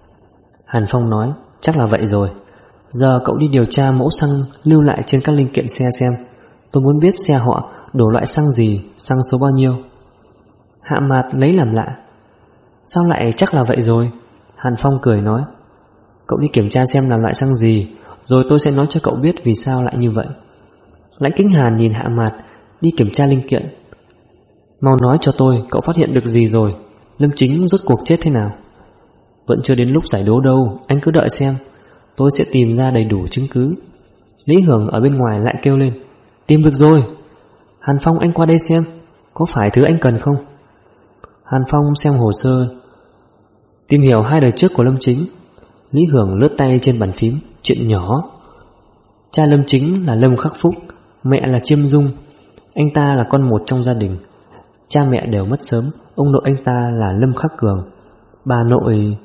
Hàn Phong nói, chắc là vậy rồi. Giờ cậu đi điều tra mẫu xăng lưu lại trên các linh kiện xe xem. Tôi muốn biết xe họ đổ loại xăng gì, xăng số bao nhiêu. Hạ Mạt lấy làm lạ, sao lại chắc là vậy rồi? Hàn Phong cười nói, cậu đi kiểm tra xem là loại xăng gì, rồi tôi sẽ nói cho cậu biết vì sao lại như vậy. Lãnh Kính Hàn nhìn Hạ Mạt đi kiểm tra linh kiện. Mau nói cho tôi, cậu phát hiện được gì rồi? Lâm Chính rốt cuộc chết thế nào? Vẫn chưa đến lúc giải đố đâu, anh cứ đợi xem, tôi sẽ tìm ra đầy đủ chứng cứ. Lý Hưởng ở bên ngoài lại kêu lên: Tìm được rồi. Hàn Phong, anh qua đây xem, có phải thứ anh cần không? Hàn Phong xem hồ sơ, tìm hiểu 2 đời trước của Lâm Chính. Lý Hưởng lướt tay trên bàn phím. Chuyện nhỏ. Cha Lâm Chính là Lâm Khắc Phúc, mẹ là Chiêm Dung. Anh ta là con một trong gia đình. Cha mẹ đều mất sớm. Ông nội anh ta là Lâm Khắc Cường. Bà nội...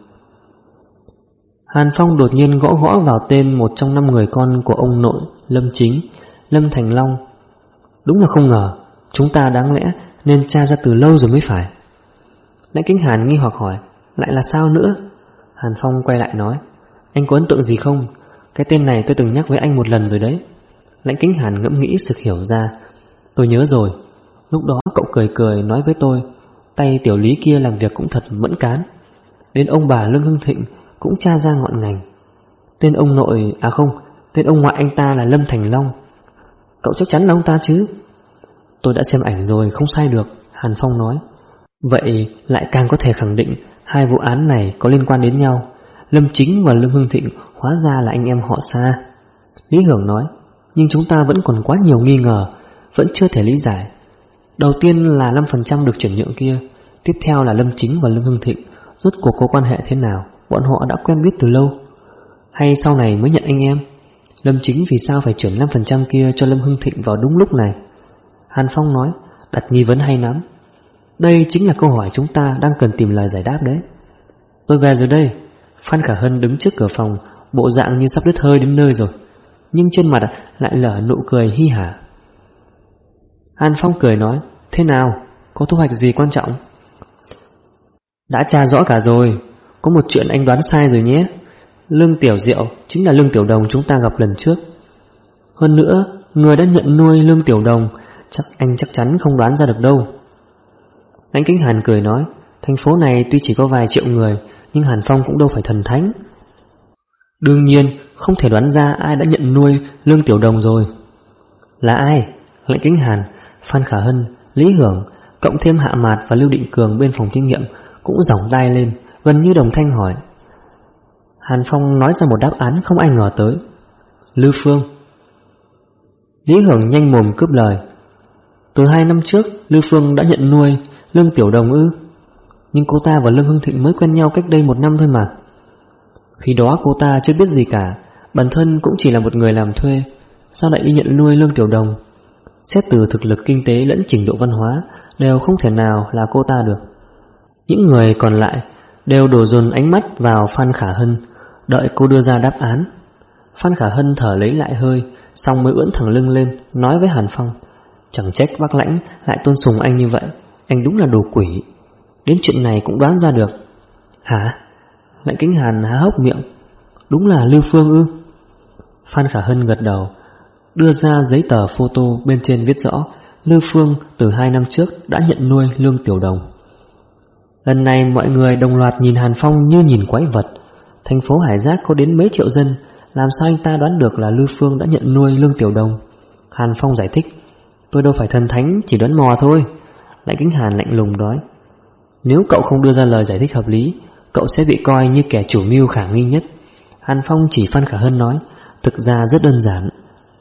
Hàn Phong đột nhiên gõ gõ vào tên một trong 5 người con của ông nội Lâm Chính, Lâm Thành Long. Đúng là không ngờ, chúng ta đáng lẽ nên tra ra từ lâu rồi mới phải. Lãnh Kính Hàn nghi hoặc hỏi: Lại là sao nữa? Hàn Phong quay lại nói: Anh có ấn tượng gì không? Cái tên này tôi từng nhắc với anh một lần rồi đấy. Lãnh Kính Hàn ngẫm nghĩ sực hiểu ra: Tôi nhớ rồi. Lúc đó cậu cười cười nói với tôi, tay tiểu Lý kia làm việc cũng thật mẫn cán. Đến ông bà Lương Hưng Thịnh cũng tra ra ngọn ngành. Tên ông nội, à không, tên ông ngoại anh ta là Lâm Thành Long. Cậu chắc chắn là ông ta chứ? Tôi đã xem ảnh rồi, không sai được, Hàn Phong nói. Vậy lại càng có thể khẳng định 2 vụ án này có liên quan đến nhau. Lâm Chính và Lương Hưng Thịnh hóa ra là anh em họ xa. Lý Hưởng nói: Nhưng chúng ta vẫn còn quá nhiều nghi ngờ, vẫn chưa thể lý giải. Đầu tiên là 5% được chuyển nhượng kia, tiếp theo là Lâm Chính và Lương Hưng Thịnh rốt cuộc có quan hệ thế nào? Bọn họ đã quen biết từ lâu, hay sau này mới nhận anh em? Lâm Chính vì sao phải chuyển 5% kia cho Lâm Hưng Thịnh vào đúng lúc này? Hàn Phong nói: Đặt nghi vấn hay lắm. Đây chính là câu hỏi chúng ta đang cần tìm lời giải đáp đấy. Tôi về rồi đây. Phan Khả Hân đứng trước cửa phòng, bộ dạng như sắp đứt hơi đến nơi rồi, nhưng trên mặt lại lở nụ cười hi hả. Hàn Phong cười nói: Thế nào, có thu hoạch gì quan trọng? Đã tra rõ cả rồi. Có một chuyện anh đoán sai rồi nhé. Lương Tiểu Diệu chính là Lương Tiểu Đồng chúng ta gặp lần trước. Hơn nữa, người đã nhận nuôi Lương Tiểu Đồng anh chắc chắn không đoán ra được đâu. Lãnh Kính Hàn cười nói: Thành phố này tuy chỉ có vài triệu người, nhưng Hàn Phong cũng đâu phải thần thánh. Đương nhiên không thể đoán ra ai đã nhận nuôi Lương Tiểu Đồng rồi. Là ai? Lãnh Kính Hàn, Phan Khả Hân, Lý Hưởng, cộng thêm Hạ Mạt và Lưu Định Cường bên phòng kinh nghiệm cũng giỏng tai lên, gần như đồng thanh hỏi. Hàn Phong nói ra một đáp án không ai ngờ tới: Lư Phương. Lý Hưởng nhanh mồm cướp lời: Từ 2 năm trước Lư Phương đã nhận nuôi Lương Tiểu Đồng ư? Nhưng cô ta và Lương Hưng Thịnh mới quen nhau cách đây 1 năm thôi mà. Khi đó cô ta chưa biết gì cả, bản thân cũng chỉ là một người làm thuê, sao lại đi nhận nuôi Lương Tiểu Đồng? Xét từ thực lực kinh tế lẫn trình độ văn hóa đều không thể nào là cô ta được. Những người còn lại đều đổ dồn ánh mắt vào Phan Khả Hân, đợi cô đưa ra đáp án. Phan Khả Hân thở lấy lại hơi, xong mới ưỡn thẳng lưng lên, nói với Hàn Phong: Chẳng trách bác Lãnh lại tôn sùng anh như vậy, anh đúng là đồ quỷ. Đến chuyện này cũng đoán ra được. Hả? Lãnh Kính Hàn há hốc miệng: Đúng là Lưu Phương ư? Phan Khả Hân gật đầu, đưa ra giấy tờ photo bên trên viết rõ Lưu Phương từ 2 năm trước đã nhận nuôi Lương Tiểu Đồng. Lần này mọi người đồng loạt nhìn Hàn Phong như nhìn quái vật. Thành phố Hải Giác có đến mấy triệu dân, làm sao anh ta đoán được là Lưu Phương đã nhận nuôi Lương Tiểu Đồng? Hàn Phong giải thích: Tôi đâu phải thần thánh, chỉ đoán mò thôi. Lãnh Kính Hàn lạnh lùng nói: Nếu cậu không đưa ra lời giải thích hợp lý, cậu sẽ bị coi như kẻ chủ mưu khả nghi nhất. Hàn Phong chỉ Phan Khả Hân nói: Thực ra rất đơn giản.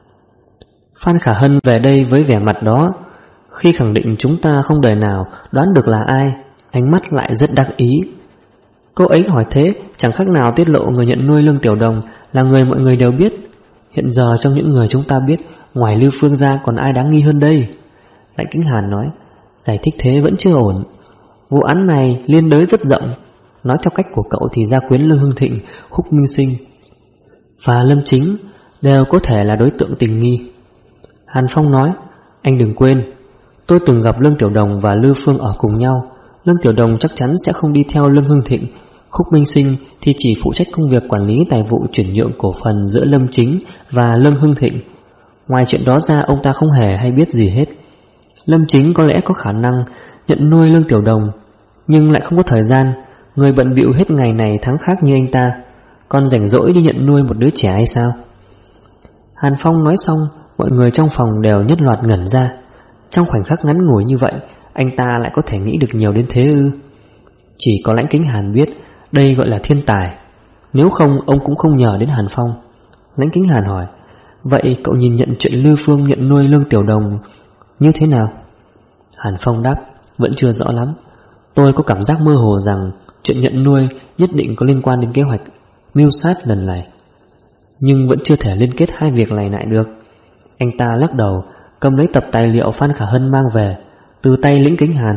Phan Khả Hân về đây với vẻ mặt đó, khi khẳng định chúng ta không đời nào đoán được là ai, ánh mắt lại rất đắc ý. Cô ấy hỏi thế chẳng khác nào tiết lộ người nhận nuôi Lương Tiểu Đồng là người mọi người đều biết. Hiện giờ trong những người chúng ta biết, ngoài Lưu Phương ra còn ai đáng nghi hơn đây? Lãnh Kính Hàn nói: Giải thích thế vẫn chưa ổn. Vụ án này liên đới rất rộng. Nói theo cách của cậu thì gia quyến Lương Hưng Thịnh, Khúc Minh Sinh và Lâm Chính đều có thể là đối tượng tình nghi. Hàn Phong nói: Anh đừng quên, tôi từng gặp Lương Tiểu Đồng và Lưu Phương ở cùng nhau. Lương Tiểu Đồng chắc chắn sẽ không đi theo Lương Hưng Thịnh, Khúc Minh Sinh thì chỉ phụ trách công việc quản lý tài vụ chuyển nhượng cổ phần giữa Lâm Chính và Lương Hưng Thịnh. Ngoài chuyện đó ra ông ta không hề hay biết gì hết. Lâm Chính có lẽ có khả năng nhận nuôi Lương Tiểu Đồng, nhưng lại không có thời gian. Người bận bịu hết ngày này tháng khác như anh ta, còn rảnh rỗi đi nhận nuôi một đứa trẻ hay sao? Hàn Phong nói xong, mọi người trong phòng đều nhất loạt ngẩn ra. Trong khoảnh khắc ngắn ngủi như vậy, anh ta lại có thể nghĩ được nhiều đến thế ư? Chỉ có Lãnh Kính Hàn biết đây gọi là thiên tài, nếu không ông cũng không nhờ đến Hàn Phong. Lãnh Kính Hàn hỏi: Vậy cậu nhìn nhận chuyện Lư Phương nhận nuôi Lương Tiểu Đồng như thế nào? Hàn Phong đáp, vẫn chưa rõ lắm. Tôi có cảm giác mơ hồ rằng chuyện nhận nuôi nhất định có liên quan đến kế hoạch mưu sát lần này, nhưng vẫn chưa thể liên kết hai việc này lại được. Anh ta lắc đầu, cầm lấy tập tài liệu Phan Khả Hân mang về từ tay Lĩnh Kính Hàn.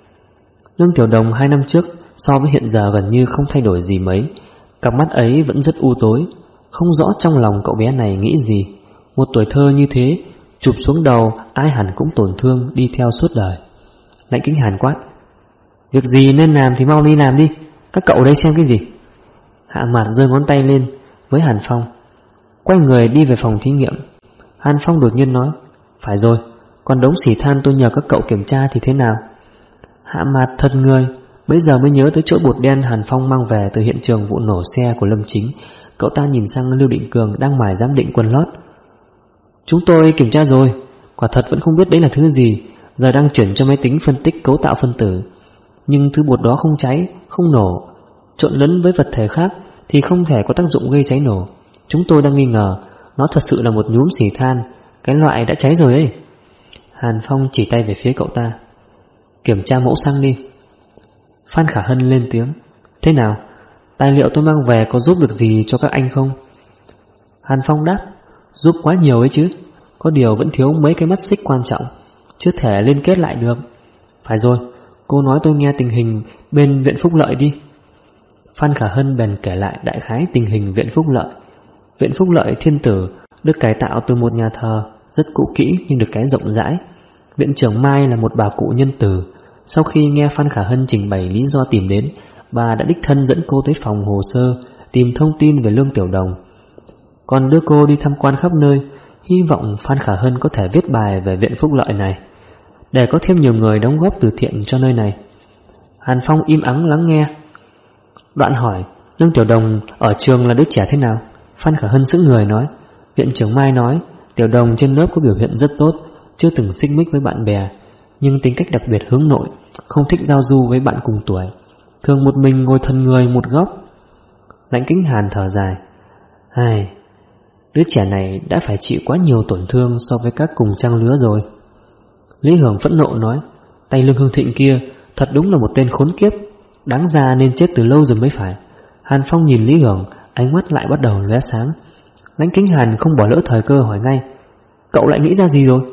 Lương Tiểu Đồng 2 năm trước so với hiện giờ gần như không thay đổi gì mấy. Cặp mắt ấy vẫn rất u tối, không rõ trong lòng cậu bé này nghĩ gì. Một tuổi thơ như thế chụp xuống đầu ai hẳn cũng tổn thương đi theo suốt đời. Lãnh Kính Hàn quát, việc gì nên làm thì mau đi làm đi, các cậu đây xem cái gì? Hạ Mạt giơ ngón tay lên với Hàn Phong, quay người đi về phòng thí nghiệm. Hàn Phong đột nhiên nói, phải rồi, còn đống xỉ than tôi nhờ các cậu kiểm tra thì thế nào? Hạ Mạt thật người, bấy giờ mới nhớ tới chỗ bột đen Hàn Phong mang về từ hiện trường vụ nổ xe của Lâm Chính. Cậu ta nhìn sang Lưu Định Cường đang mải giám định quần lót. Chúng tôi kiểm tra rồi, quả thật vẫn không biết đấy là thứ gì, giờ đang chuyển cho máy tính phân tích cấu tạo phân tử. Nhưng thứ bột đó không cháy, không nổ, trộn lẫn với vật thể khác thì không thể có tác dụng gây cháy nổ. Chúng tôi đang nghi ngờ nó thật sự là một nhúm xỉ than, cái loại đã cháy rồi ấy. Hàn Phong chỉ tay về phía cậu ta, kiểm tra mẫu xăng đi. Phan Khả Hân lên tiếng, thế nào, tài liệu tôi mang về có giúp được gì cho các anh không? Hàn Phong đáp, giúp quá nhiều ấy chứ, có điều vẫn thiếu mấy cái mắt xích quan trọng, chưa thể liên kết lại được. Phải rồi, cô nói tôi nghe tình hình bên Viện Phúc Lợi đi. Phan Khả Hân bèn kể lại đại khái tình hình Viện Phúc Lợi. Viện Phúc Lợi Thiên Tử được cải tạo từ một nhà thờ rất cũ kỹ nhưng được cái rộng rãi. Viện trưởng Mai là một bà cụ nhân từ. Sau khi nghe Phan Khả Hân trình bày lý do tìm đến, bà đã đích thân dẫn cô tới phòng hồ sơ tìm thông tin về Lương Tiểu Đồng, còn đưa cô đi tham quan khắp nơi, hy vọng Phan Khả Hân có thể viết bài về Viện Phúc Lợi này để có thêm nhiều người đóng góp từ thiện cho nơi này. Hàn Phong im ắng lắng nghe. Đoạn hỏi, Lương Tiểu Đồng ở trường là đứa trẻ thế nào? Phan Khả Hân sững người nói, viện trưởng Mai nói Tiểu Đồng trên lớp có biểu hiện rất tốt, chưa từng xích mích với bạn bè, nhưng tính cách đặc biệt hướng nội, không thích giao du với bạn cùng tuổi, thường một mình ngồi thân người một góc. Lãnh Kính Hàn thở dài, ai, đứa trẻ này đã phải chịu quá nhiều tổn thương so với các cùng trang lứa rồi. Lý Hưởng phẫn nộ nói, tay Lương Hương Thịnh kia thật đúng là một tên khốn kiếp, đáng ra nên chết từ lâu rồi mới phải. Hàn Phong nhìn Lý Hưởng, ánh mắt lại bắt đầu lóe sáng. Lãnh Kính Hàn không bỏ lỡ thời cơ hỏi ngay, cậu lại nghĩ ra gì rồi?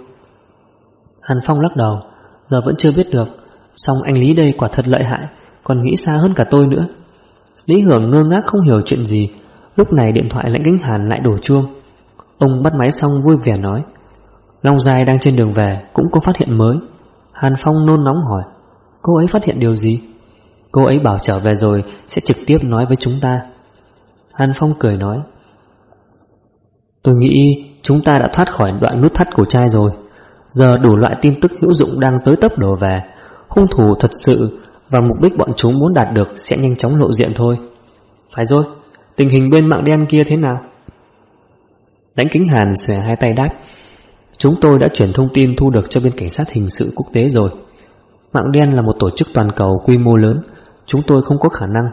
Hàn Phong lắc đầu, giờ vẫn chưa biết được, song anh Lý đây quả thật lợi hại, còn nghĩ xa hơn cả tôi nữa. Lý Hưởng ngơ ngác không hiểu chuyện gì. Lúc này điện thoại Lãnh Kính Hàn lại đổ chuông. Ông bắt máy xong vui vẻ nói, Long Giai đang trên đường về cũng có phát hiện mới. Hàn Phong nôn nóng hỏi, cô ấy phát hiện điều gì? Cô ấy bảo trở về rồi sẽ trực tiếp nói với chúng ta. Hàn Phong cười nói, tôi nghĩ chúng ta đã thoát khỏi đoạn nút thắt cổ trai rồi. Giờ đủ loại tin tức hữu dụng đang tới tấp đổ về. Hung thủ thật sự và mục đích bọn chúng muốn đạt được sẽ nhanh chóng lộ diện thôi. Phải rồi, tình hình bên mạng đen kia thế nào? Lãnh Kính Hàn xòe hai tay đáp, chúng tôi đã chuyển thông tin thu được cho bên cảnh sát hình sự quốc tế rồi. Mạng đen là một tổ chức toàn cầu quy mô lớn, chúng tôi không có khả năng,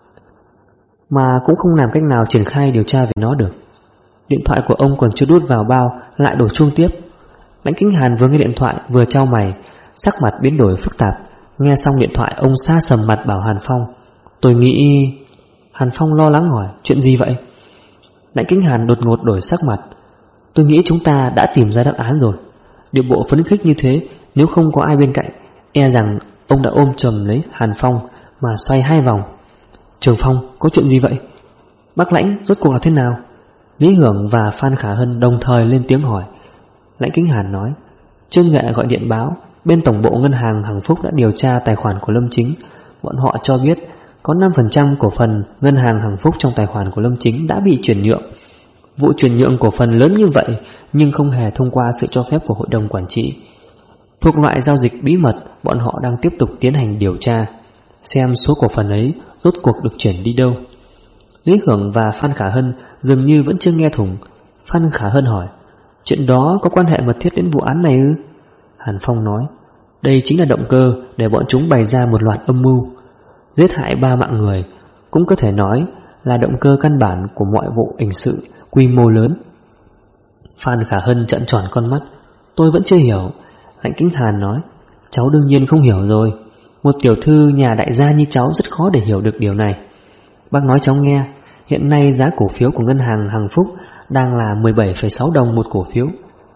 mà cũng không làm cách nào triển khai điều tra về nó được. Điện thoại của ông còn chưa đút vào bao lại đổ chuông tiếp. Lãnh Kính Hàn vừa nghe điện thoại vừa chau mày, sắc mặt biến đổi phức tạp. Nghe xong điện thoại, ông sa sầm mặt bảo Hàn Phong, tôi nghĩ... Hàn Phong lo lắng hỏi, chuyện gì vậy? Lãnh Kính Hàn đột ngột đổi sắc mặt, tôi nghĩ chúng ta đã tìm ra đáp án rồi. Điệu bộ phấn khích như thế, nếu không có ai bên cạnh, e rằng ông đã ôm chầm lấy Hàn Phong mà xoay hai vòng. Trường Phong, có chuyện gì vậy? Bác Lãnh, rốt cuộc là thế nào? Lý Hưởng và Phan Khả Hân đồng thời lên tiếng hỏi. Lãnh Kính Hàn nói, Trương Nghệ gọi điện báo bên tổng bộ ngân hàng Hằng Phúc đã điều tra tài khoản của Lâm Chính. Bọn họ cho biết có 5% cổ phần ngân hàng Hằng Phúc trong tài khoản của Lâm Chính đã bị chuyển nhượng. Vụ chuyển nhượng cổ phần lớn như vậy nhưng không hề thông qua sự cho phép của hội đồng quản trị. Thuộc loại giao dịch bí mật, bọn họ đang tiếp tục tiến hành điều tra, xem số cổ phần ấy rốt cuộc được chuyển đi đâu. Lý Hưởng và Phan Khả Hân dường như vẫn chưa nghe thủng. Phan Khả Hân hỏi, chuyện đó có quan hệ mật thiết đến vụ án này ư? Hàn Phong nói, đây chính là động cơ để bọn chúng bày ra một loạt âm mưu. Giết hại 3 mạng người cũng có thể nói là động cơ căn bản của mọi vụ hình sự quy mô lớn. Phan Khả Hân trợn tròn con mắt. Tôi vẫn chưa hiểu. Lãnh Kính Hàn nói, cháu đương nhiên không hiểu rồi. Một tiểu thư nhà đại gia như cháu rất khó để hiểu được điều này. Bác nói cháu nghe, hiện nay giá cổ phiếu của ngân hàng Hằng Phúc đang là 17,6 đồng một cổ phiếu.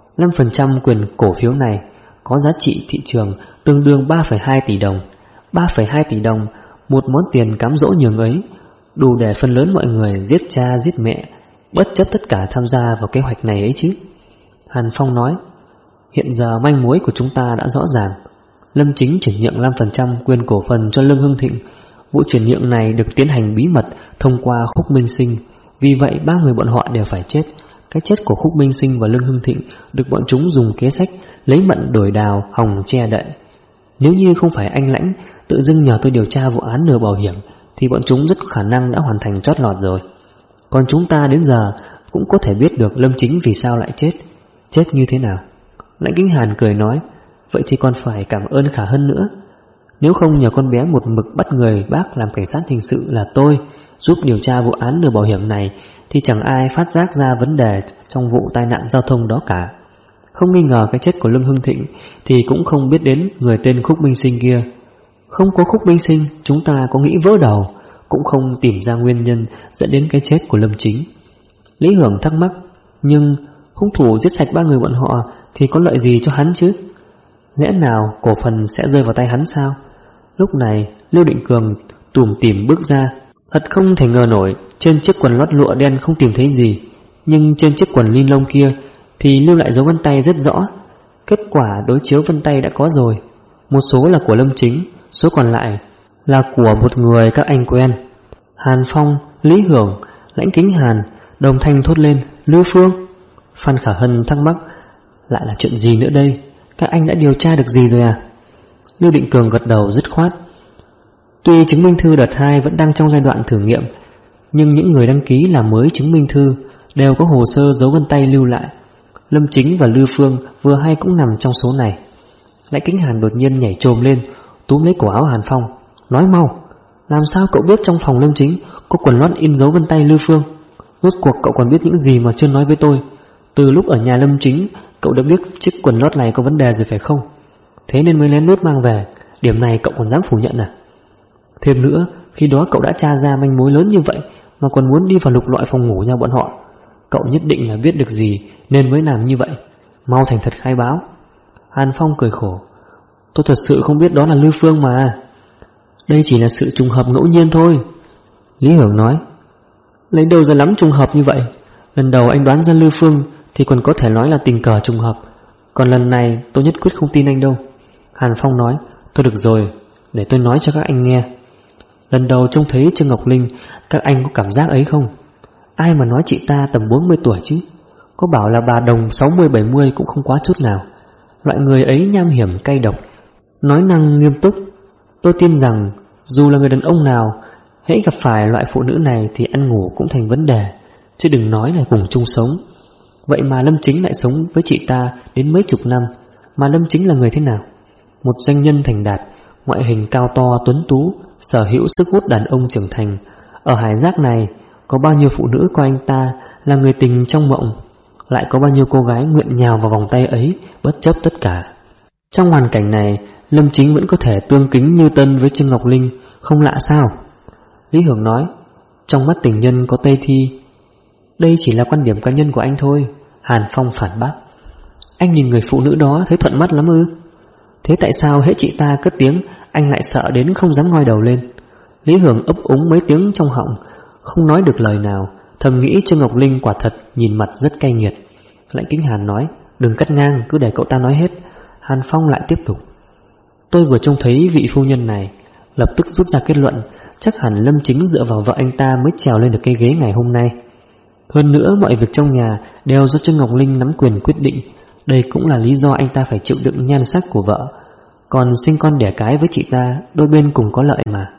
5% quyền cổ phiếu này có giá trị thị trường tương đương 3,2 tỷ đồng. 3,2 tỷ đồng, một món tiền cám dỗ nhường ấy, đủ để phần lớn mọi người giết cha giết mẹ, bất chấp tất cả tham gia vào kế hoạch này ấy chứ. Hàn Phong nói, hiện giờ manh mối của chúng ta đã rõ ràng. Lâm Chính chuyển nhượng 5% quyền cổ phần cho Lương Hưng Thịnh. Vụ chuyển nhượng này được tiến hành bí mật thông qua Khúc Minh Sinh. Vì vậy 3 người bọn họ đều phải chết. Cái chết của Khúc Minh Sinh và Lương Hưng Thịnh được bọn chúng dùng kế sách lấy mận đổi đào hòng che đậy. Nếu như không phải anh Lãnh tự dưng nhờ tôi điều tra vụ án lừa bảo hiểm thì bọn chúng rất có khả năng đã hoàn thành chót lọt rồi. Còn chúng ta đến giờ cũng có thể biết được Lâm Chính vì sao lại chết. Chết như thế nào? Lãnh Kính Hàn cười nói, vậy thì còn phải cảm ơn Khả Hân nữa. Nếu không nhờ con bé một mực bắt người bác làm cảnh sát hình sự là tôi giúp điều tra vụ án lừa bảo hiểm này thì chẳng ai phát giác ra vấn đề trong vụ tai nạn giao thông đó cả. Không nghi ngờ cái chết của Lương Hưng Thịnh thì cũng không biết đến người tên Khúc Minh Sinh kia. Không có Khúc Minh Sinh, chúng ta có nghĩ vỡ đầu cũng không tìm ra nguyên nhân dẫn đến cái chết của Lâm Chính. Lý Hưởng thắc mắc, nhưng hung thủ giết sạch 3 người bọn họ thì có lợi gì cho hắn chứ? Lẽ nào cổ phần sẽ rơi vào tay hắn sao? Lúc này Lưu Định Cường tủm tỉm bước ra. Thật không thể ngờ nổi, trên chiếc quần lót lụa đen không tìm thấy gì, nhưng trên chiếc quần ni lông kia thì lưu lại dấu vân tay rất rõ. Kết quả đối chiếu vân tay đã có rồi. Một số là của Lâm Chính, số còn lại là của một người các anh quen. Hàn Phong, Lý Hưởng, Lãnh Kính Hàn đồng thanh thốt lên, Lưu Phương. Phan Khả Hân thắc mắc, lại là chuyện gì nữa đây? Các anh đã điều tra được gì rồi à? Lưu Định Cường gật đầu dứt khoát. Tuy chứng minh thư đợt 2 vẫn đang trong giai đoạn thử nghiệm, nhưng những người đăng ký làm mới chứng minh thư đều có hồ sơ dấu vân tay lưu lại. Lâm Chính và Lưu Phương vừa hay cũng nằm trong số này. Lãnh Kính Hàn đột nhiên nhảy chồm lên, túm lấy cổ áo Hàn Phong, nói mau, làm sao cậu biết trong phòng Lâm Chính có quần lót in dấu vân tay Lưu Phương? Rốt cuộc cậu còn biết những gì mà chưa nói với tôi? Từ lúc ở nhà Lâm Chính, cậu đã biết chiếc quần lót này có vấn đề rồi phải không? Thế nên mới lén lút mang về. Điểm này cậu còn dám phủ nhận à? Thêm nữa, khi đó cậu đã tra ra manh mối lớn như vậy mà còn muốn đi vào lục lọi phòng ngủ nhà bọn họ. Cậu nhất định là biết được gì nên mới làm như vậy. Mau thành thật khai báo. Hàn Phong cười khổ, tôi thật sự không biết đó là Lưu Phương mà. Đây chỉ là sự trùng hợp ngẫu nhiên thôi. Lý Hưởng nói, lấy đâu ra lắm trùng hợp như vậy? Lần đầu anh đoán ra Lưu Phương thì còn có thể nói là tình cờ trùng hợp, còn lần này tôi nhất quyết không tin anh đâu. Hàn Phong nói, thôi được rồi, để tôi nói cho các anh nghe. Lần đầu trông thấy Trương Ngọc Linh, các anh có cảm giác ấy không? Ai mà nói chị ta tầm 40 tuổi chứ? Có bảo là bà đồng 60-70 cũng không quá chút nào. Loại người ấy nham hiểm cay độc, nói năng nghiêm túc. Tôi tin rằng dù là người đàn ông nào, hễ gặp phải loại phụ nữ này thì ăn ngủ cũng thành vấn đề, chứ đừng nói là cùng chung sống. Vậy mà Lâm Chính lại sống với chị ta đến mấy chục năm. Mà Lâm Chính là người thế nào? Một doanh nhân thành đạt, ngoại hình cao to tuấn tú, sở hữu sức hút đàn ông trưởng thành. Ở hải giác này có bao nhiêu phụ nữ coi anh ta là người tình trong mộng, lại có bao nhiêu cô gái nguyện nhào vào vòng tay ấy bất chấp tất cả. Trong hoàn cảnh này, Lâm Chính vẫn có thể tương kính như tân với Trương Ngọc Linh, không lạ sao? Lý Hưởng nói, trong mắt tình nhân có Tây Thi. Đây chỉ là quan điểm cá nhân của anh thôi. Hàn Phong phản bác, anh nhìn người phụ nữ đó thấy thuận mắt lắm ư? Thế tại sao hễ chị ta cất tiếng anh lại sợ đến không dám ngoi đầu lên? Lý Hưởng ấp úng mấy tiếng trong họng, không nói được lời nào, thầm nghĩ Trương Ngọc Linh quả thật nhìn mặt rất cay nghiệt. Lãnh Kính Hàn nói, đừng cắt ngang, cứ để cậu ta nói hết. Hàn Phong lại tiếp tục, tôi vừa trông thấy vị phu nhân này, lập tức rút ra kết luận chắc hẳn Lâm Chính dựa vào vợ anh ta mới trèo lên được cái ghế ngày hôm nay. Hơn nữa mọi việc trong nhà đều do Trương Ngọc Linh nắm quyền quyết định. Đây cũng là lý do anh ta phải chịu đựng nhan sắc của vợ. Còn sinh con đẻ cái với chị ta, đôi bên cùng có lợi mà.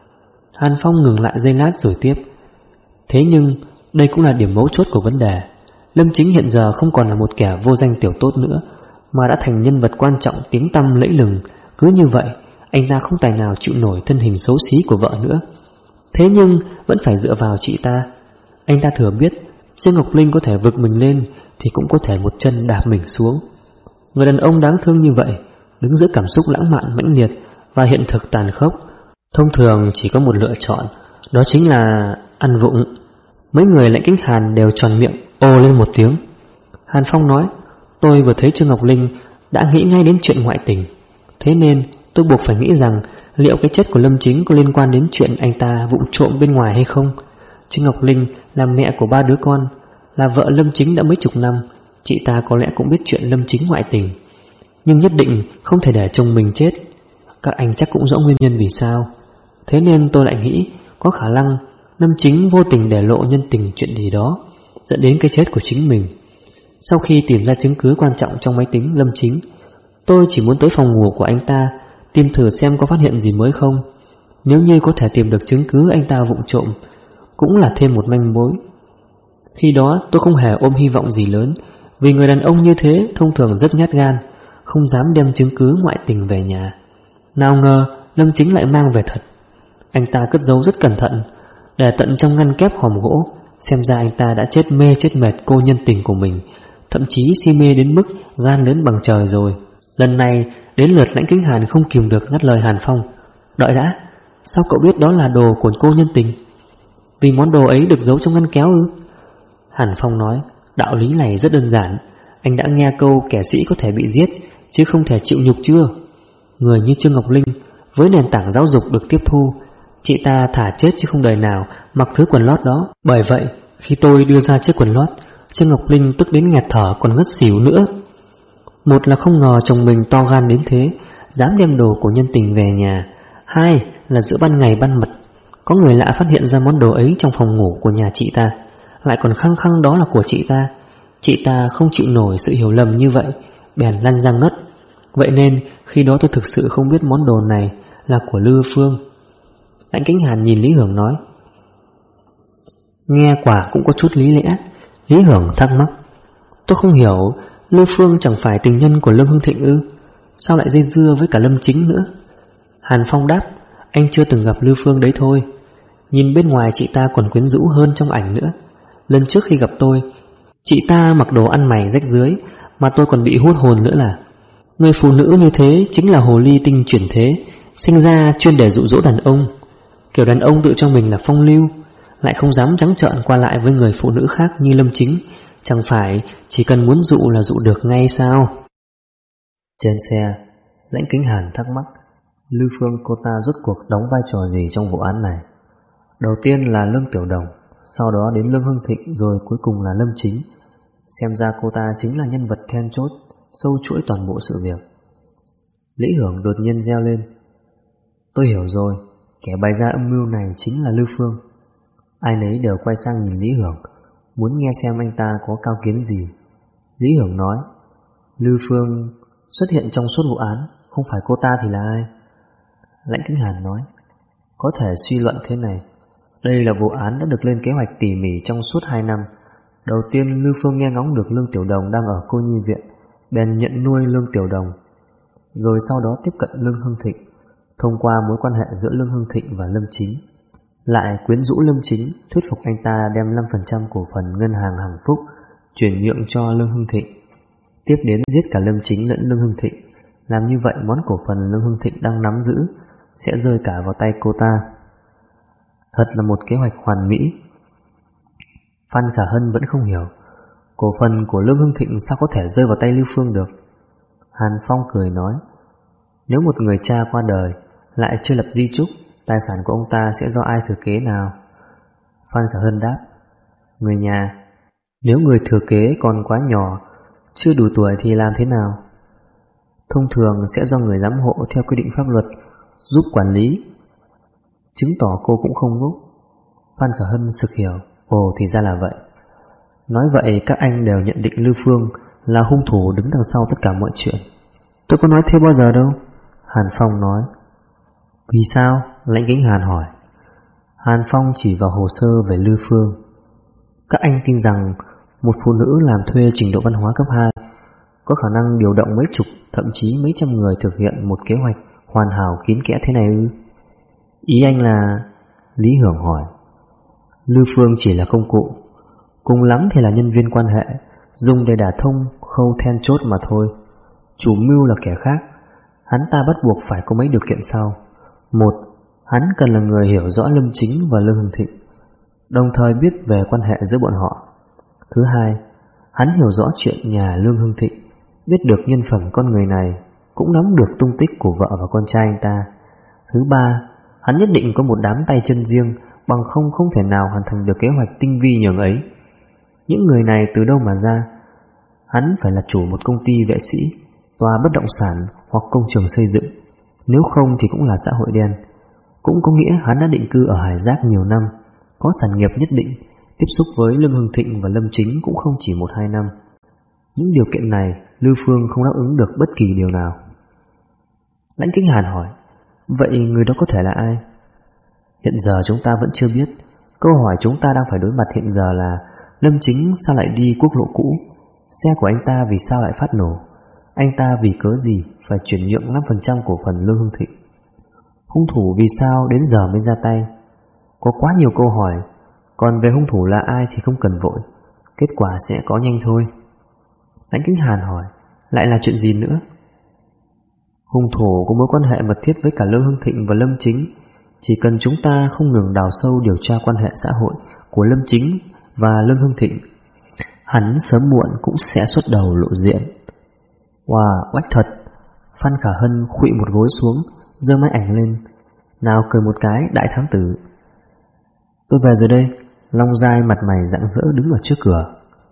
Hàn Phong ngừng lại giây lát rồi tiếp, thế nhưng đây cũng là điểm mấu chốt của vấn đề. Lâm Chính hiện giờ không còn là một kẻ vô danh tiểu tốt nữa, mà đã thành nhân vật quan trọng tiếng tăm lẫy lừng. Cứ như vậy, anh ta không tài nào chịu nổi thân hình xấu xí của vợ nữa. Thế nhưng vẫn phải dựa vào chị ta. Anh ta thừa biết Trương Ngọc Linh có thể vực mình lên thì thì cũng có thể một chân đạp mình xuống. Người đàn ông đáng thương như vậy, đứng giữa cảm xúc lãng mạn mãnh liệt và hiện thực tàn khốc, thông thường chỉ có một lựa chọn, đó chính là ăn vụng. Mấy người Lãnh Kính Hàn đều tròn miệng ồ lên một tiếng. Hàn Phong nói, tôi vừa thấy Trương Ngọc Linh đã nghĩ ngay đến chuyện ngoại tình, thế nên tôi buộc phải nghĩ rằng liệu cái chết của Lâm Chính có liên quan đến chuyện anh ta vụng trộm bên ngoài hay không. Trương Ngọc Linh là mẹ của 3 đứa con, là vợ Lâm Chính đã mấy chục năm, chị ta có lẽ cũng biết chuyện Lâm Chính ngoại tình, nhưng nhất định không thể để chồng mình chết. Các anh chắc cũng rõ nguyên nhân vì sao. Thế nên tôi lại nghĩ có khả năng Lâm Chính vô tình để lộ nhân tình chuyện gì đó, dẫn đến cái chết của chính mình. Sau khi tìm ra chứng cứ quan trọng trong máy tính Lâm Chính, tôi chỉ muốn tới phòng ngủ của anh ta, tìm thử xem có phát hiện gì mới không. Nếu như có thể tìm được chứng cứ anh ta vụng trộm, cũng là thêm một manh mối. Khi đó tôi không hề ôm hy vọng gì lớn, vì người đàn ông như thế thông thường rất nhát gan, không dám đem chứng cứ ngoại tình về nhà. Nào ngờ Lâm Chính lại mang về thật. Anh ta cất giấu rất cẩn thận, để tận trong ngăn kép hòm gỗ. Xem ra anh ta đã chết mê chết mệt cô nhân tình của mình, thậm chí si mê đến mức gan lớn bằng trời rồi. Lần này đến lượt Lãnh Kính Hàn không kìm được ngắt lời Hàn Phong. Đợi đã, sao cậu biết đó là đồ của cô nhân tình? Vì món đồ ấy được giấu trong ngăn kéo ư? Hàn Phong nói, đạo lý này rất đơn giản. Anh đã nghe câu kẻ sĩ có thể bị giết, chứ không thể chịu nhục chưa? Người như Trương Ngọc Linh, với nền tảng giáo dục được tiếp thu, chị ta thả chết chứ không đời nào mặc thứ quần lót đó. Bởi vậy, khi tôi đưa ra chiếc quần lót, Trương Ngọc Linh tức đến nghẹt thở còn ngất xỉu nữa. Một là không ngờ chồng mình to gan đến thế, dám đem đồ của nhân tình về nhà. Hai là giữa ban ngày ban mặt, có người lạ phát hiện ra món đồ ấy trong phòng ngủ của nhà chị ta, lại còn khăng khăng đó là của chị ta. Chị ta không chịu nổi sự hiểu lầm như vậy, bèn lăn ra ngất. Vậy nên khi đó tôi thực sự không biết món đồ này là của Lư Phương. Lãnh Kính Hàn nhìn Lý Hưởng nói, nghe quả cũng có chút lý lẽ. Lý Hưởng thắc mắc, tôi không hiểu, Lư Phương chẳng phải tình nhân của Lâm Hưng Thịnh ư? Sao lại dây dưa với cả Lâm Chính nữa? Hàn Phong đáp, anh chưa từng gặp Lư Phương đấy thôi. Nhìn bên ngoài chị ta còn quyến rũ hơn trong ảnh nữa. Lần trước khi gặp tôi, chị ta mặc đồ ăn mày rách rưới, mà tôi còn bị hút hồn nữa là. Người phụ nữ như thế chính là hồ ly tinh chuyển thế, sinh ra chuyên để dụ dỗ đàn ông. Kiểu đàn ông tự cho mình là phong lưu, lại không dám trắng trợn qua lại với người phụ nữ khác như Lâm Chính. Chẳng phải chỉ cần muốn dụ là dụ được ngay sao? Trên xe, Lãnh Kính Hàn thắc mắc, Lư Phương cô ta rốt cuộc đóng vai trò gì trong vụ án này? Đầu tiên là Lương Tiểu Đồng, sau đó đến Lương Hưng Thịnh, rồi cuối cùng là Lâm Chính. Xem ra cô ta chính là nhân vật then chốt, sâu chuỗi toàn bộ sự việc. Lý Hưởng đột nhiên reo lên, tôi hiểu rồi, kẻ bày ra âm mưu này chính là Lư Phương. Ai nấy đều quay sang nhìn Lý Hưởng, muốn nghe xem anh ta có cao kiến gì. Lý Hưởng nói, Lư Phương xuất hiện trong suốt vụ án, không phải cô ta thì là ai? Lãnh Kính Hàn nói, có thể suy luận thế này. Đây là vụ án đã được lên kế hoạch tỉ mỉ trong suốt 2 năm. Đầu tiên Lư Phương nghe ngóng được Lương Tiểu Đồng đang ở cô nhi viện, bèn nhận nuôi Lương Tiểu Đồng. Rồi sau đó tiếp cận Lương Hưng Thịnh, thông qua mối quan hệ giữa Lương Hưng Thịnh và Lâm Chính. Lại quyến rũ Lâm Chính, thuyết phục anh ta đem 5% cổ phần ngân hàng Hằng Phúc chuyển nhượng cho Lương Hưng Thịnh. Tiếp đến giết cả Lâm Chính lẫn Lương Hưng Thịnh. Làm như vậy món cổ phần Lương Hưng Thịnh đang nắm giữ sẽ rơi cả vào tay cô ta. Thật là một kế hoạch hoàn mỹ. Phan Khả Hân vẫn không hiểu, cổ phần của Lương Hưng Thịnh sao có thể rơi vào tay Lưu Phương được. Hàn Phong cười nói, nếu một người cha qua đời lại chưa lập di chúc, tài sản của ông ta sẽ do ai thừa kế nào? Phan Khả Hân đáp, người nhà. Nếu người thừa kế còn quá nhỏ, chưa đủ tuổi thì làm thế nào? Thông thường sẽ do người giám hộ theo quy định pháp luật giúp quản lý. Chứng tỏ cô cũng không ngốc. Phan Khả Hân sực hiểu, ồ thì ra là vậy. Nói vậy các anh đều nhận định Lư Phương là hung thủ đứng đằng sau tất cả mọi chuyện. Tôi có nói thế bao giờ đâu. Hàn Phong nói. Vì sao? Lãnh Kính Hàn hỏi. Hàn Phong chỉ vào hồ sơ về Lư Phương. Các anh tin rằng một phụ nữ làm thuê trình độ văn hóa cấp 2 có khả năng điều động mấy chục, thậm chí mấy trăm người thực hiện một kế hoạch hoàn hảo kín kẽ thế này ư? Ý anh là... Lý Hưởng hỏi. Lư Phương chỉ là công cụ, cùng lắm thì là nhân viên quan hệ, dùng để đả thông khâu then chốt mà thôi. Chủ mưu là kẻ khác, hắn ta bắt buộc phải có mấy điều kiện sau. Một, hắn cần là người hiểu rõ Lâm Chính và Lương Hưng Thịnh, đồng thời biết về quan hệ giữa bọn họ. Thứ hai, hắn hiểu rõ chuyện nhà Lương Hưng Thịnh, biết được nhân phẩm con người này, cũng nắm được tung tích của vợ và con trai anh ta. Thứ ba, hắn nhất định có một đám tay chân riêng, bằng không thể nào hoàn thành được kế hoạch tinh vi nhường ấy. Những người này từ đâu mà ra? Hắn phải là chủ một công ty vệ sĩ, tòa bất động sản hoặc công trường xây dựng. Nếu không thì cũng là xã hội đen. Cũng có nghĩa hắn đã định cư ở Hải Giác nhiều năm, có sản nghiệp nhất định, tiếp xúc với Lương Hưng Thịnh và Lâm Chính cũng không chỉ 1-2 năm. Những điều kiện này Lưu Phương không đáp ứng được bất kỳ điều nào. Lãnh Kính Hàn hỏi, vậy người đó có thể là ai? Hiện giờ chúng ta vẫn chưa biết. Câu hỏi chúng ta đang phải đối mặt hiện giờ là Lâm Chính sao lại đi quốc lộ cũ? Xe của anh ta vì sao lại phát nổ? Anh ta vì cớ gì phải chuyển nhượng 5% cổ phần Lương Hưng Thịnh? Hung thủ vì sao đến giờ mới ra tay? Có quá nhiều câu hỏi. Còn về hung thủ là ai thì không cần vội, kết quả sẽ có nhanh thôi. Lãnh Kính Hàn hỏi, lại là chuyện gì nữa? Hung thủ có mối quan hệ mật thiết với cả Lương Hưng Thịnh và Lâm Chính. Chỉ cần chúng ta không ngừng đào sâu điều tra quan hệ xã hội của Lâm Chính và Lương Hưng Thịnh, hắn sớm muộn cũng sẽ xuất đầu lộ diện. Wow, oách thật. Phan Khả Hân khuỵu một gối xuống, giơ máy ảnh lên. Nào cười một cái, đại thám tử. Tôi về rồi đây. Long Giai mặt mày rạng rỡ đứng ở trước cửa.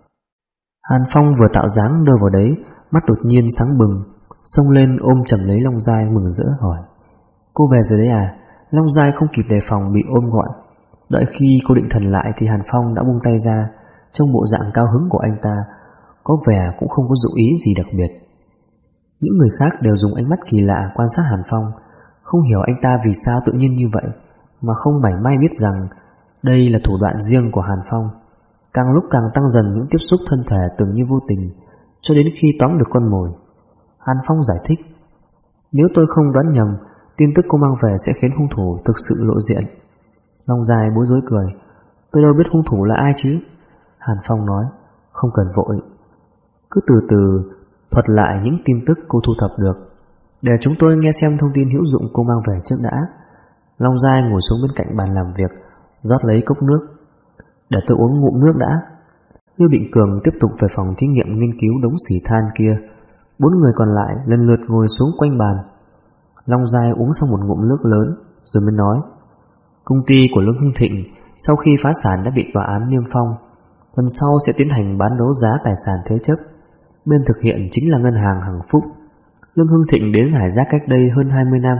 Hàn Phong vừa tạo dáng đơ vào đấy, mắt đột nhiên sáng bừng, xông lên ôm chầm lấy Long Giai mừng rỡ hỏi, cô về rồi đấy à? Long Giai không kịp đề phòng bị ôm gọn. Đợi khi cô định thần lại thì Hàn Phong đã buông tay ra. Trong bộ dạng cao hứng của anh ta, có vẻ cũng không có dụng ý gì đặc biệt. Những người khác đều dùng ánh mắt kỳ lạ quan sát Hàn Phong, không hiểu anh ta vì sao tự nhiên như vậy, mà không mảy may biết rằng đây là thủ đoạn riêng của Hàn Phong. Càng lúc càng tăng dần những tiếp xúc thân thể tưởng như vô tình, cho đến khi tóm được con mồi. Hàn Phong giải thích, nếu tôi không đoán nhầm, tin tức cô mang về sẽ khiến hung thủ thực sự lộ diện. Long Dài bối rối cười, tôi đâu biết hung thủ là ai chứ? Hàn Phong nói, không cần vội, cứ từ từ thuật lại những tin tức cô thu thập được, để chúng tôi nghe xem thông tin hữu dụng cô mang về trước đã. Long Giai ngồi xuống bên cạnh bàn làm việc, rót lấy cốc nước. Để tôi uống ngụm nước đã. Lưu Định Cường tiếp tục về phòng thí nghiệm nghiên cứu đống xỉ than kia. 4 người còn lại lần lượt ngồi xuống quanh bàn. Long Giai uống xong một ngụm nước lớn rồi mới nói, công ty của Lương Hưng Thịnh sau khi phá sản đã bị tòa án niêm phong, lần sau sẽ tiến hành bán đấu giá tài sản thế chấp. Bên thực hiện chính là ngân hàng Hằng Phúc. Lương Hưng Thịnh đến Hải Giác cách đây hơn 20 năm.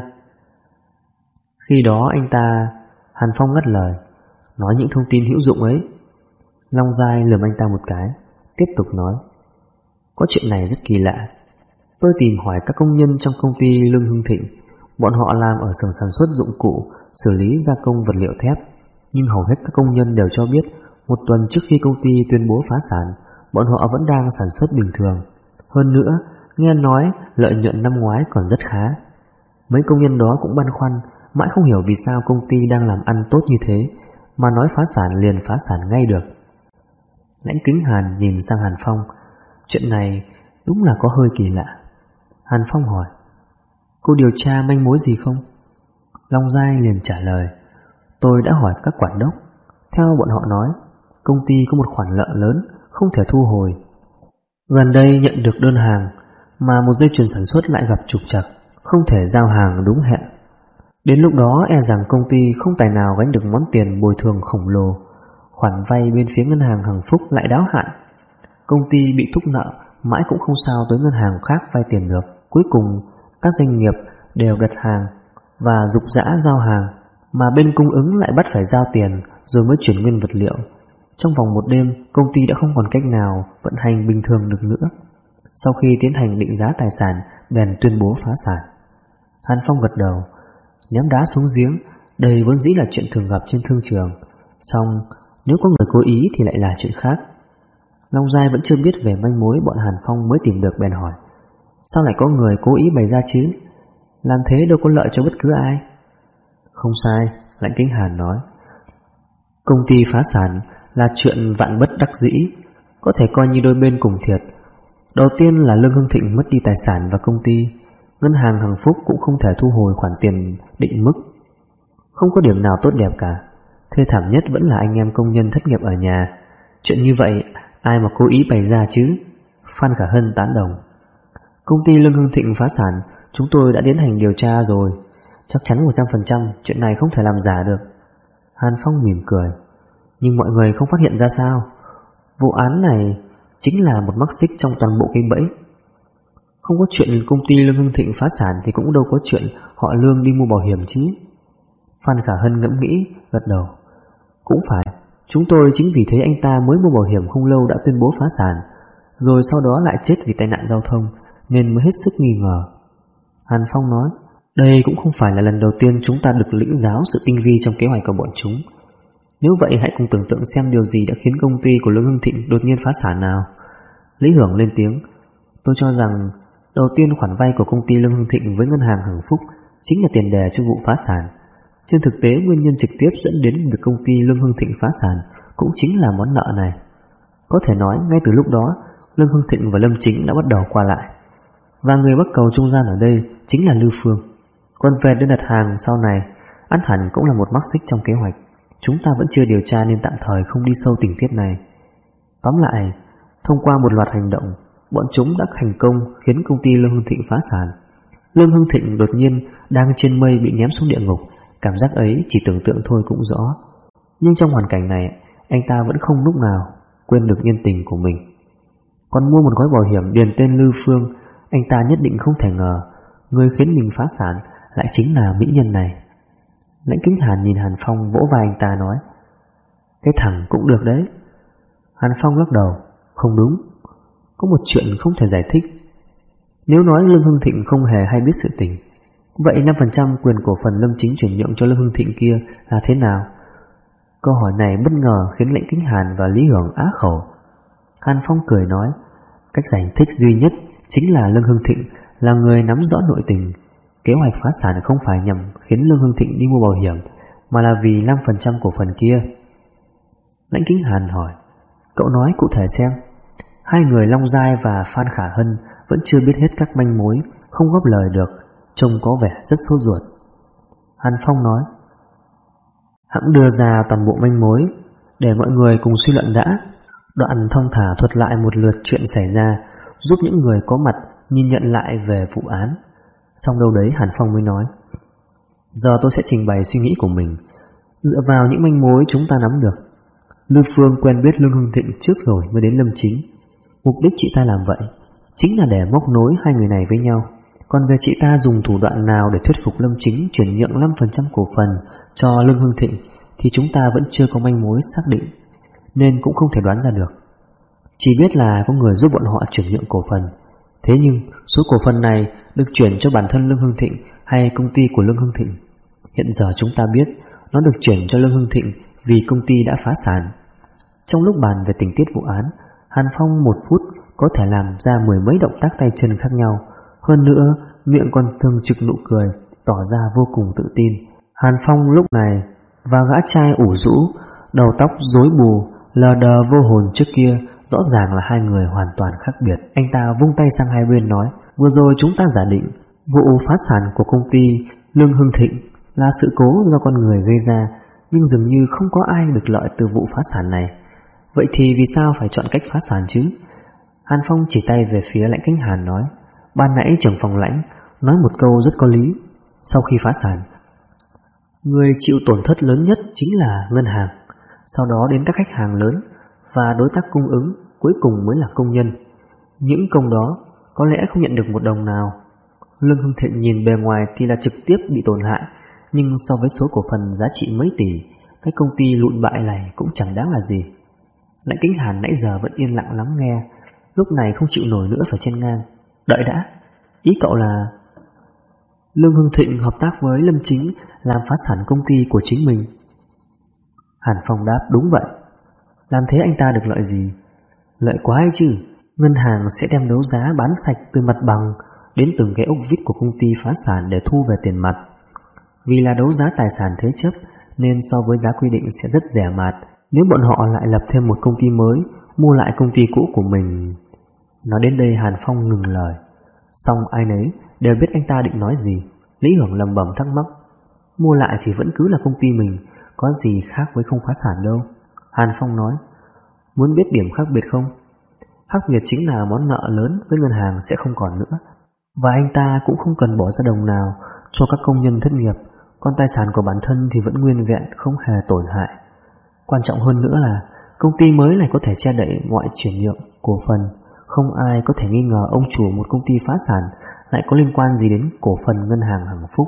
Khi đó anh ta... Hàn Phong ngắt lời, nói những thông tin hữu dụng ấy. Long Giai lườm anh ta một cái, tiếp tục nói, có chuyện này rất kỳ lạ. Tôi tìm hỏi các công nhân trong công ty Lương Hưng Thịnh. Bọn họ làm ở xưởng sản xuất dụng cụ xử lý gia công vật liệu thép, nhưng hầu hết các công nhân đều cho biết một tuần trước khi công ty tuyên bố phá sản, bọn họ vẫn đang sản xuất bình thường. Hơn nữa, nghe nói lợi nhuận năm ngoái còn rất khá. Mấy công nhân đó cũng băn khoăn, mãi không hiểu vì sao công ty đang làm ăn tốt như thế mà nói phá sản liền phá sản ngay được. Lãnh Kính Hàn nhìn sang Hàn Phong, chuyện này đúng là có hơi kỳ lạ. Hàn Phong hỏi, cô điều tra manh mối gì không? Long Giai liền trả lời, tôi đã hỏi các quản đốc. Theo bọn họ nói, công ty có một khoản nợ lớn không thể thu hồi. Gần đây nhận được đơn hàng mà một dây chuyền sản xuất lại gặp trục trặc, không thể giao hàng đúng hẹn. Đến lúc đó e rằng công ty không tài nào gánh được món tiền bồi thường khổng lồ. Khoản vay bên phía ngân hàng Hằng Phúc lại đáo hạn. Công ty bị thúc nợ, mãi cũng không sao tới ngân hàng khác vay tiền được. Cuối cùng các doanh nghiệp đều đặt hàng và rục rã giao hàng, mà bên cung ứng lại bắt phải giao tiền rồi mới chuyển nguyên vật liệu. Trong vòng một đêm, công ty đã không còn cách nào vận hành bình thường được nữa. Sau khi tiến hành định giá tài sản, bèn tuyên bố phá sản. Hàn Phong gật đầu, ném đá xuống giếng. Đây vốn dĩ là chuyện thường gặp trên thương trường, song nếu có người cố ý thì lại là chuyện khác. Long Giai vẫn chưa biết về manh mối bọn Hàn Phong mới tìm được, bèn hỏi, sao lại có người cố ý bày ra chứ? Làm thế đâu có lợi cho bất cứ ai. Không sai, Lãnh Kính Hàn nói, công ty phá sản là chuyện vạn bất đắc dĩ, có thể coi như đôi bên cùng thiệt. Đầu tiên là Lương Hưng Thịnh mất đi tài sản và công ty, ngân hàng Hằng Phúc cũng không thể thu hồi khoản tiền định mức. Không có điểm nào tốt đẹp cả. Thê thảm nhất vẫn là anh em công nhân thất nghiệp ở nhà. Chuyện như vậy ai mà cố ý bày ra chứ? Phan Khả Hân tán đồng. Công ty Lương Hưng Thịnh phá sản, chúng tôi đã tiến hành điều tra rồi, chắc chắn 100% chuyện này không thể làm giả được. Hàn Phong mỉm cười. Nhưng mọi người không phát hiện ra sao? Vụ án này chính là một mắc xích trong toàn bộ cái bẫy. Không có chuyện công ty Lương Hưng Thịnh phá sản thì cũng đâu có chuyện họ Lương đi mua bảo hiểm chứ. Phan Khả Hân ngẫm nghĩ, gật đầu. Cũng phải, chúng tôi chính vì thế anh ta mới mua bảo hiểm không lâu đã tuyên bố phá sản, rồi sau đó lại chết vì tai nạn giao thông, nên mới hết sức nghi ngờ. Hàn Phong nói, đây cũng không phải là lần đầu tiên chúng ta được lĩnh giáo sự tinh vi trong kế hoạch của bọn chúng. Nếu vậy hãy cùng tưởng tượng xem điều gì đã khiến công ty của Lương Hưng Thịnh đột nhiên phá sản nào. Lý Hưởng lên tiếng, tôi cho rằng đầu tiên khoản vay của công ty Lương Hưng Thịnh với ngân hàng Hằng Phúc chính là tiền đề cho vụ phá sản. Trên thực tế nguyên nhân trực tiếp dẫn đến việc công ty Lương Hưng Thịnh phá sản cũng chính là món nợ này. Có thể nói ngay từ lúc đó Lương Hưng Thịnh và Lâm Chính đã bắt đầu qua lại, và người bắt cầu trung gian ở đây chính là Lưu Phương. Còn về đơn đặt hàng sau này, ắt hẳn cũng là một mắc xích trong kế hoạch. Chúng ta vẫn chưa điều tra nên tạm thời không đi sâu tình tiết này. Tóm lại, thông qua một loạt hành động, bọn chúng đã thành công khiến công ty Lương Hưng Thịnh phá sản. Lương Hưng Thịnh đột nhiên đang trên mây bị ném xuống địa ngục. Cảm giác ấy chỉ tưởng tượng thôi cũng rõ. Nhưng trong hoàn cảnh này, anh ta vẫn không lúc nào quên được nhân tình của mình. Còn mua một gói bảo hiểm điền tên Lưu Phương, anh ta nhất định không thể ngờ người khiến mình phá sản lại chính là mỹ nhân này. Lãnh Kính Hàn nhìn Hàn Phong vỗ vai anh ta nói, cái thằng cũng được đấy. Hàn Phong lắc đầu, không đúng, có một chuyện không thể giải thích. Nếu nói Lương Hưng Thịnh không hề hay biết sự tình, vậy 5% quyền cổ phần Lâm Chính chuyển nhượng cho Lương Hưng Thịnh kia là thế nào? Câu hỏi này bất ngờ khiến Lãnh Kính Hàn và Lý Hưởng á khẩu. Hàn Phong cười nói, cách giải thích duy nhất chính là Lương Hưng Thịnh là người nắm rõ nội tình. Kế hoạch phá sản không phải nhằm khiến Lương Hưng Thịnh đi mua bảo hiểm, mà là vì 5% cổ phần kia. Lãnh Kính Hàn hỏi, cậu nói cụ thể xem. Hai người Long Giai và Phan Khả Hân vẫn chưa biết hết các manh mối, không góp lời được, trông có vẻ rất sốt ruột. Hàn Phong nói, hãng đưa ra toàn bộ manh mối để mọi người cùng suy luận đã. Đoạn thong thả thuật lại một lượt chuyện xảy ra, giúp những người có mặt nhìn nhận lại về vụ án. Xong đâu đấy Hàn Phong mới nói, giờ tôi sẽ trình bày suy nghĩ của mình dựa vào những manh mối chúng ta nắm được. Lưu Phương quen biết Lương Hưng Thịnh trước rồi mới đến Lâm Chính. Mục đích chị ta làm vậy chính là để móc nối hai người này với nhau. Còn về chị ta dùng thủ đoạn nào để thuyết phục Lâm Chính chuyển nhượng 5% cổ phần cho Lương Hưng Thịnh thì chúng ta vẫn chưa có manh mối xác định, nên cũng không thể đoán ra được. Chỉ biết là có người giúp bọn họ chuyển nhượng cổ phần. Thế nhưng số cổ phần này được chuyển cho bản thân Lương Hưng Thịnh hay công ty của Lương Hưng Thịnh? Hiện giờ chúng ta biết nó được chuyển cho Lương Hưng Thịnh vì công ty đã phá sản. Trong lúc bàn về tình tiết vụ án, Hàn Phong 1 phút có thể làm ra 10 mấy động tác tay chân khác nhau. Hơn nữa miệng còn thường trực nụ cười, tỏ ra vô cùng tự tin. Hàn Phong lúc này và gã trai ủ rũ, đầu tóc rối bù, lờ đờ vô hồn trước kia rõ ràng là hai người hoàn toàn khác biệt. Anh ta vung tay sang hai bên nói, vừa rồi chúng ta giả định vụ phá sản của công ty Lương Hưng Thịnh là sự cố do con người gây ra, nhưng dường như không có ai được lợi từ vụ phá sản này. Vậy thì vì sao phải chọn cách phá sản chứ? Hàn Phong chỉ tay về phía Lãnh Kính Hàn nói, ban nãy trưởng phòng Lãnh nói một câu rất có lý. Sau khi phá sản, người chịu tổn thất lớn nhất chính là ngân hàng, sau đó đến các khách hàng lớn và đối tác cung ứng, cuối cùng mới là công nhân. Những công đó có lẽ không nhận được một đồng nào. Lương Hưng Thịnh nhìn bề ngoài thì là trực tiếp bị tổn hại, nhưng so với số cổ phần giá trị mấy tỷ, cái công ty lụn bại này cũng chẳng đáng là gì. Lãnh Kính Hàn nãy giờ vẫn yên lặng lắng nghe, lúc này không chịu nổi nữa phải chen ngang. Đợi đã, ý cậu là Lương Hưng Thịnh hợp tác với Lâm Chính làm phá sản công ty của chính mình? Hàn Phong đáp, đúng vậy. Làm thế anh ta được lợi gì? Lợi quá hay chứ. Ngân hàng sẽ đem đấu giá bán sạch từ mặt bằng đến từng cái ốc vít của công ty phá sản để thu về tiền mặt. Vì là đấu giá tài sản thế chấp nên so với giá quy định sẽ rất rẻ mạt. Nếu bọn họ lại lập thêm một công ty mới, mua lại công ty cũ của mình. Nói đến đây Hàn Phong ngừng lời. Xong ai nấy đều biết anh ta định nói gì. Lý Hưởng lẩm bẩm thắc mắc. Mua lại thì vẫn cứ là công ty mình, có gì khác với không phá sản đâu. Hàn Phong nói. Muốn biết điểm khác biệt không? Khác biệt chính là món nợ lớn với ngân hàng sẽ không còn nữa, và anh ta cũng không cần bỏ ra đồng nào cho các công nhân thất nghiệp. Còn tài sản của bản thân thì vẫn nguyên vẹn, không hề tổn hại. Quan trọng hơn nữa là công ty mới này có thể che đậy mọi chuyển nhượng cổ phần. Không ai có thể nghi ngờ ông chủ một công ty phá sản lại có liên quan gì đến cổ phần ngân hàng Hằng Phúc.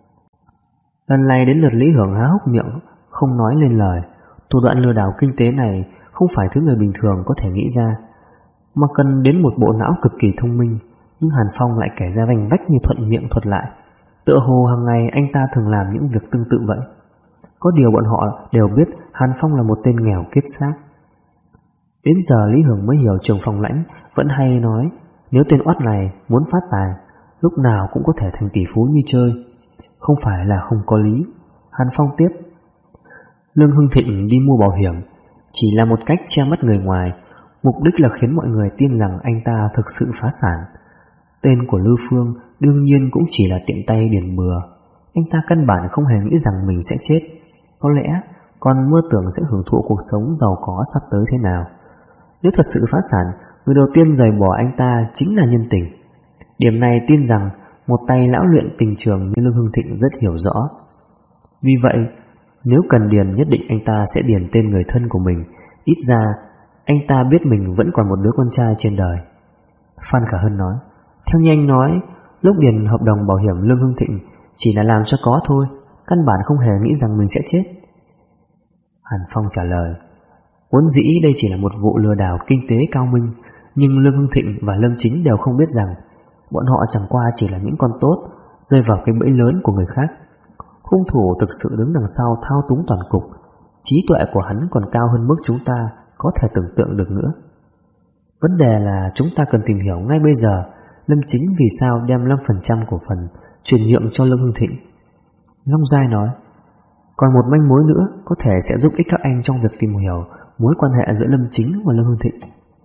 Lần này đến lượt Lý Hưởng há hốc miệng, không nói lên lời. Thủ đoạn lừa đảo kinh tế này không phải thứ người bình thường có thể nghĩ ra, mà cần đến một bộ não cực kỳ thông minh. Nhưng Hàn Phong lại kể ra vành vách như thuận miệng thuật lại, tựa hồ hàng ngày anh ta thường làm những việc tương tự vậy. Có điều bọn họ đều biết Hàn Phong là một tên nghèo kiết xác. Đến giờ Lý Hưởng mới hiểu Trường Phong Lãnh vẫn hay nói, nếu tên oát này muốn phát tài, lúc nào cũng có thể thành tỷ phú như chơi. Không phải là không có lý. Hàn Phong tiếp. Lương Hưng Thịnh đi mua bảo hiểm chỉ là một cách che mắt người ngoài, mục đích là khiến mọi người tin rằng anh ta thực sự phá sản. Tên của Lưu Phương đương nhiên cũng chỉ là tiện tay điền bừa. Anh ta căn bản không hề nghĩ rằng mình sẽ chết, có lẽ còn mơ tưởng sẽ hưởng thụ cuộc sống giàu có sắp tới thế nào. Nếu thật sự phá sản, người đầu tiên rời bỏ anh ta chính là nhân tình. Điểm này tin rằng một tay lão luyện tình trường như Lương Hưng Thịnh rất hiểu rõ. Vì vậy, nếu cần điền nhất định anh ta sẽ điền tên người thân của mình. Ít ra anh ta biết mình vẫn còn một đứa con trai trên đời. Phan Khả Hân nói. Theo như anh nói, lúc điền hợp đồng bảo hiểm Lương Hưng Thịnh chỉ là làm cho có thôi, căn bản không hề nghĩ rằng mình sẽ chết. Hàn Phong trả lời. Vốn dĩ đây chỉ là một vụ lừa đảo kinh tế cao minh, nhưng Lương Hưng Thịnh và Lâm Chính đều không biết rằng bọn họ chẳng qua chỉ là những con tốt rơi vào cái bẫy lớn của người khác. Hung thủ thực sự đứng đằng sau thao túng toàn cục. Trí tuệ của hắn còn cao hơn mức chúng ta có thể tưởng tượng được nữa. Vấn đề là chúng ta cần tìm hiểu ngay bây giờ Lâm Chính vì sao đem 5% cổ phần chuyển nhượng cho Lương Hưng Thịnh. Long Giai nói. Còn một manh mối nữa có thể sẽ giúp ích các anh trong việc tìm hiểu mối quan hệ giữa Lâm Chính và Lương Hưng Thịnh.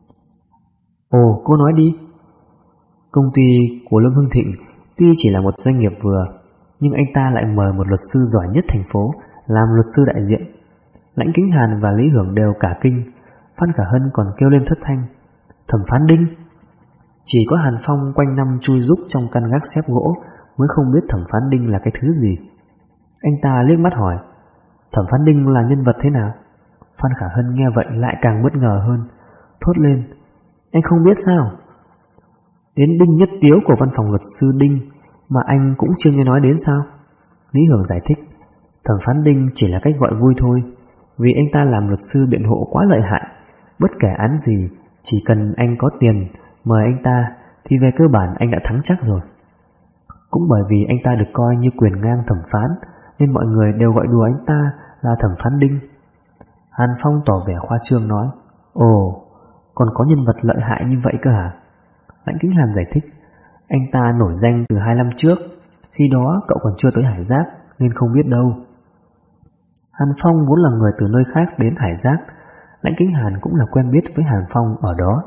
Ồ, cô nói đi. Công ty của Lương Hưng Thịnh tuy chỉ là một doanh nghiệp vừa, nhưng anh ta lại mời một luật sư giỏi nhất thành phố làm luật sư đại diện. Lãnh Kính Hàn và Lý Hưởng đều cả kinh. Phan Khả Hân còn kêu lên thất thanh. Thẩm Phán Đinh. Chỉ có Hàn Phong quanh năm chui rúc trong căn gác xếp gỗ mới không biết Thẩm Phán Đinh là cái thứ gì. Anh ta liếc mắt hỏi. Thẩm Phán Đinh là nhân vật thế nào? Phan Khả Hân nghe vậy lại càng bất ngờ hơn, thốt lên. Anh không biết sao? Đến Đinh Nhất Tiếu của văn phòng luật sư Đinh mà anh cũng chưa nghe nói đến sao? Lý Hưởng giải thích. Thẩm Phán Đinh chỉ là cách gọi vui thôi, vì anh ta làm luật sư biện hộ quá lợi hại. Bất kể án gì, chỉ cần anh có tiền mời anh ta thì về cơ bản anh đã thắng chắc rồi. Cũng bởi vì anh ta được coi như quyền ngang thẩm phán nên mọi người đều gọi đùa anh ta là Thẩm Phán Đinh. Hàn Phong tỏ vẻ khoa trương nói. Ồ, còn có nhân vật lợi hại như vậy cơ hả? Lãnh Kính Hàn giải thích. Anh ta nổi danh từ 2 năm trước, khi đó cậu còn chưa tới Hải Giác nên không biết đâu. Hàn Phong vốn là người từ nơi khác đến Hải Giác, Lãnh Kính Hàn cũng là quen biết với Hàn Phong ở đó.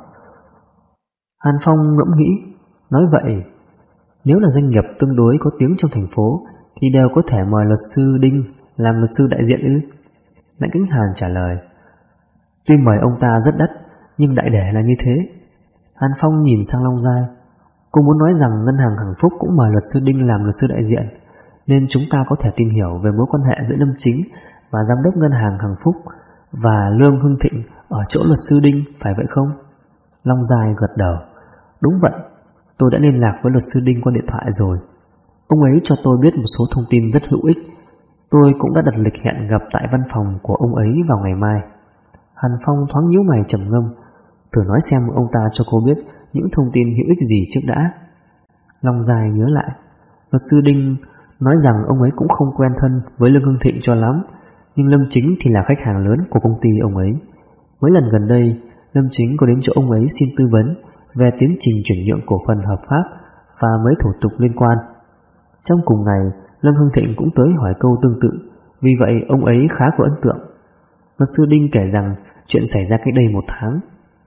Hàn Phong ngẫm nghĩ, nói vậy, nếu là doanh nghiệp tương đối có tiếng trong thành phố thì đều có thể mời luật sư Đinh làm luật sư đại diện ư? Lãnh Kính Hàn trả lời. Tuy mời ông ta rất đắt, nhưng đại để là như thế. Hàn Phong nhìn sang Long Giai. Cô muốn nói rằng ngân hàng Hằng Phúc cũng mời luật sư Đinh làm luật sư đại diện, nên chúng ta có thể tìm hiểu về mối quan hệ giữa Lâm Chính và giám đốc ngân hàng Hằng Phúc và Lương Hưng Thịnh ở chỗ luật sư Đinh, phải vậy không? Long Giai gật đầu. Đúng vậy, tôi đã liên lạc với luật sư Đinh qua điện thoại rồi. Ông ấy cho tôi biết một số thông tin rất hữu ích. Tôi cũng đã đặt lịch hẹn gặp tại văn phòng của ông ấy vào ngày mai. Hàn Phong thoáng nhíu mày trầm ngâm. Thử nói xem ông ta cho cô biết những thông tin hữu ích gì trước đã. Long Giai nhớ lại. Luật sư Đinh nói rằng ông ấy cũng không quen thân với Lương Hưng Thịnh cho lắm, nhưng Lâm Chính thì là khách hàng lớn của công ty ông ấy. Mấy lần gần đây, Lâm Chính có đến chỗ ông ấy xin tư vấn về tiến trình chuyển nhượng cổ phần hợp pháp và mấy thủ tục liên quan. Trong cùng ngày, Lương Hưng Thịnh cũng tới hỏi câu tương tự, vì vậy ông ấy khá có ấn tượng. Luật sư Đinh kể rằng chuyện xảy ra cách đây 1 tháng.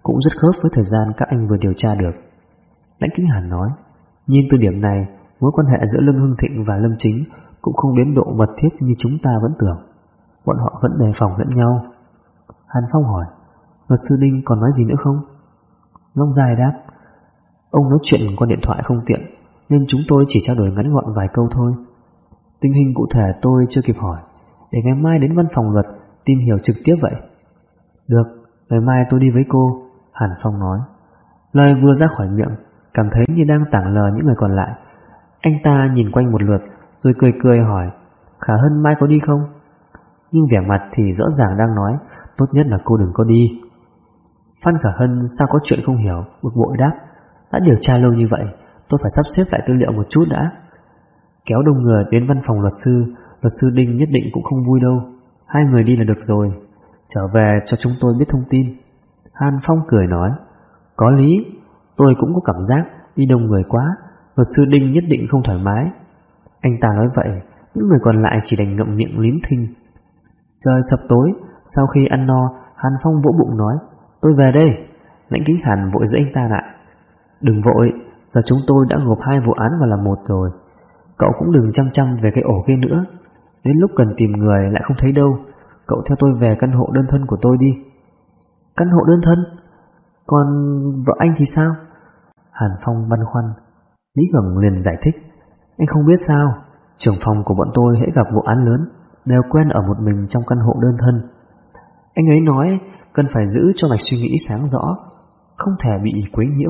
cũng rất khớp với thời gian các anh vừa điều tra được. Lãnh Kính Hàn nói, nhìn từ điểm này, mối quan hệ giữa Lâm Hưng Thịnh và Lâm Chính cũng không đến độ mật thiết như chúng ta vẫn tưởng. Bọn họ vẫn đề phòng lẫn nhau. Hàn Phong hỏi, luật sư Đinh còn nói gì nữa không? Long Dài đáp, ông nói chuyện qua điện thoại không tiện, nên chúng tôi chỉ trao đổi ngắn gọn vài câu thôi. Tình hình cụ thể tôi chưa kịp hỏi, để ngày mai đến văn phòng luật tìm hiểu trực tiếp vậy. Được, ngày mai tôi đi với cô, Hàn Phong nói. Lời vừa ra khỏi miệng, cảm thấy như đang tảng lờ những người còn lại. Anh ta nhìn quanh một lượt, rồi cười cười hỏi, Khả Hân mai có đi không? Nhưng vẻ mặt thì rõ ràng đang nói, tốt nhất là cô đừng có đi. Phan Khả Hân sao có chuyện không hiểu, bực bội đáp, đã điều tra lâu như vậy, tôi phải sắp xếp lại tư liệu một chút đã. Kéo đông người đến văn phòng luật sư Đinh nhất định cũng không vui đâu. Hai người đi là được rồi, trở về cho chúng tôi biết thông tin. Hàn Phong cười nói, có lý, tôi cũng có cảm giác đi đông người quá, luật sư Đinh nhất định không thoải mái. Anh ta nói vậy, những người còn lại chỉ đành ngậm miệng lín thinh. Trời sập tối, sau khi ăn no, Hàn Phong vỗ bụng nói, tôi về đây. Lãnh Kính Hàn vội giữ anh ta lại. Đừng vội, giờ chúng tôi đã gộp 2 vụ án vào làm một rồi. Cậu cũng đừng chăm chăm về cái ổ kia nữa. Đến lúc cần tìm người lại không thấy đâu. Cậu theo tôi về căn hộ đơn thân của tôi đi. Căn hộ đơn thân? Còn vợ anh thì sao? Hàn Phong băn khoăn. Lý Hưởng liền giải thích, anh không biết sao, trưởng phòng của bọn tôi hễ gặp vụ án lớn đều quen ở một mình trong căn hộ đơn thân. Anh ấy nói cần phải giữ cho mạch suy nghĩ sáng rõ, không thể bị quấy nhiễu.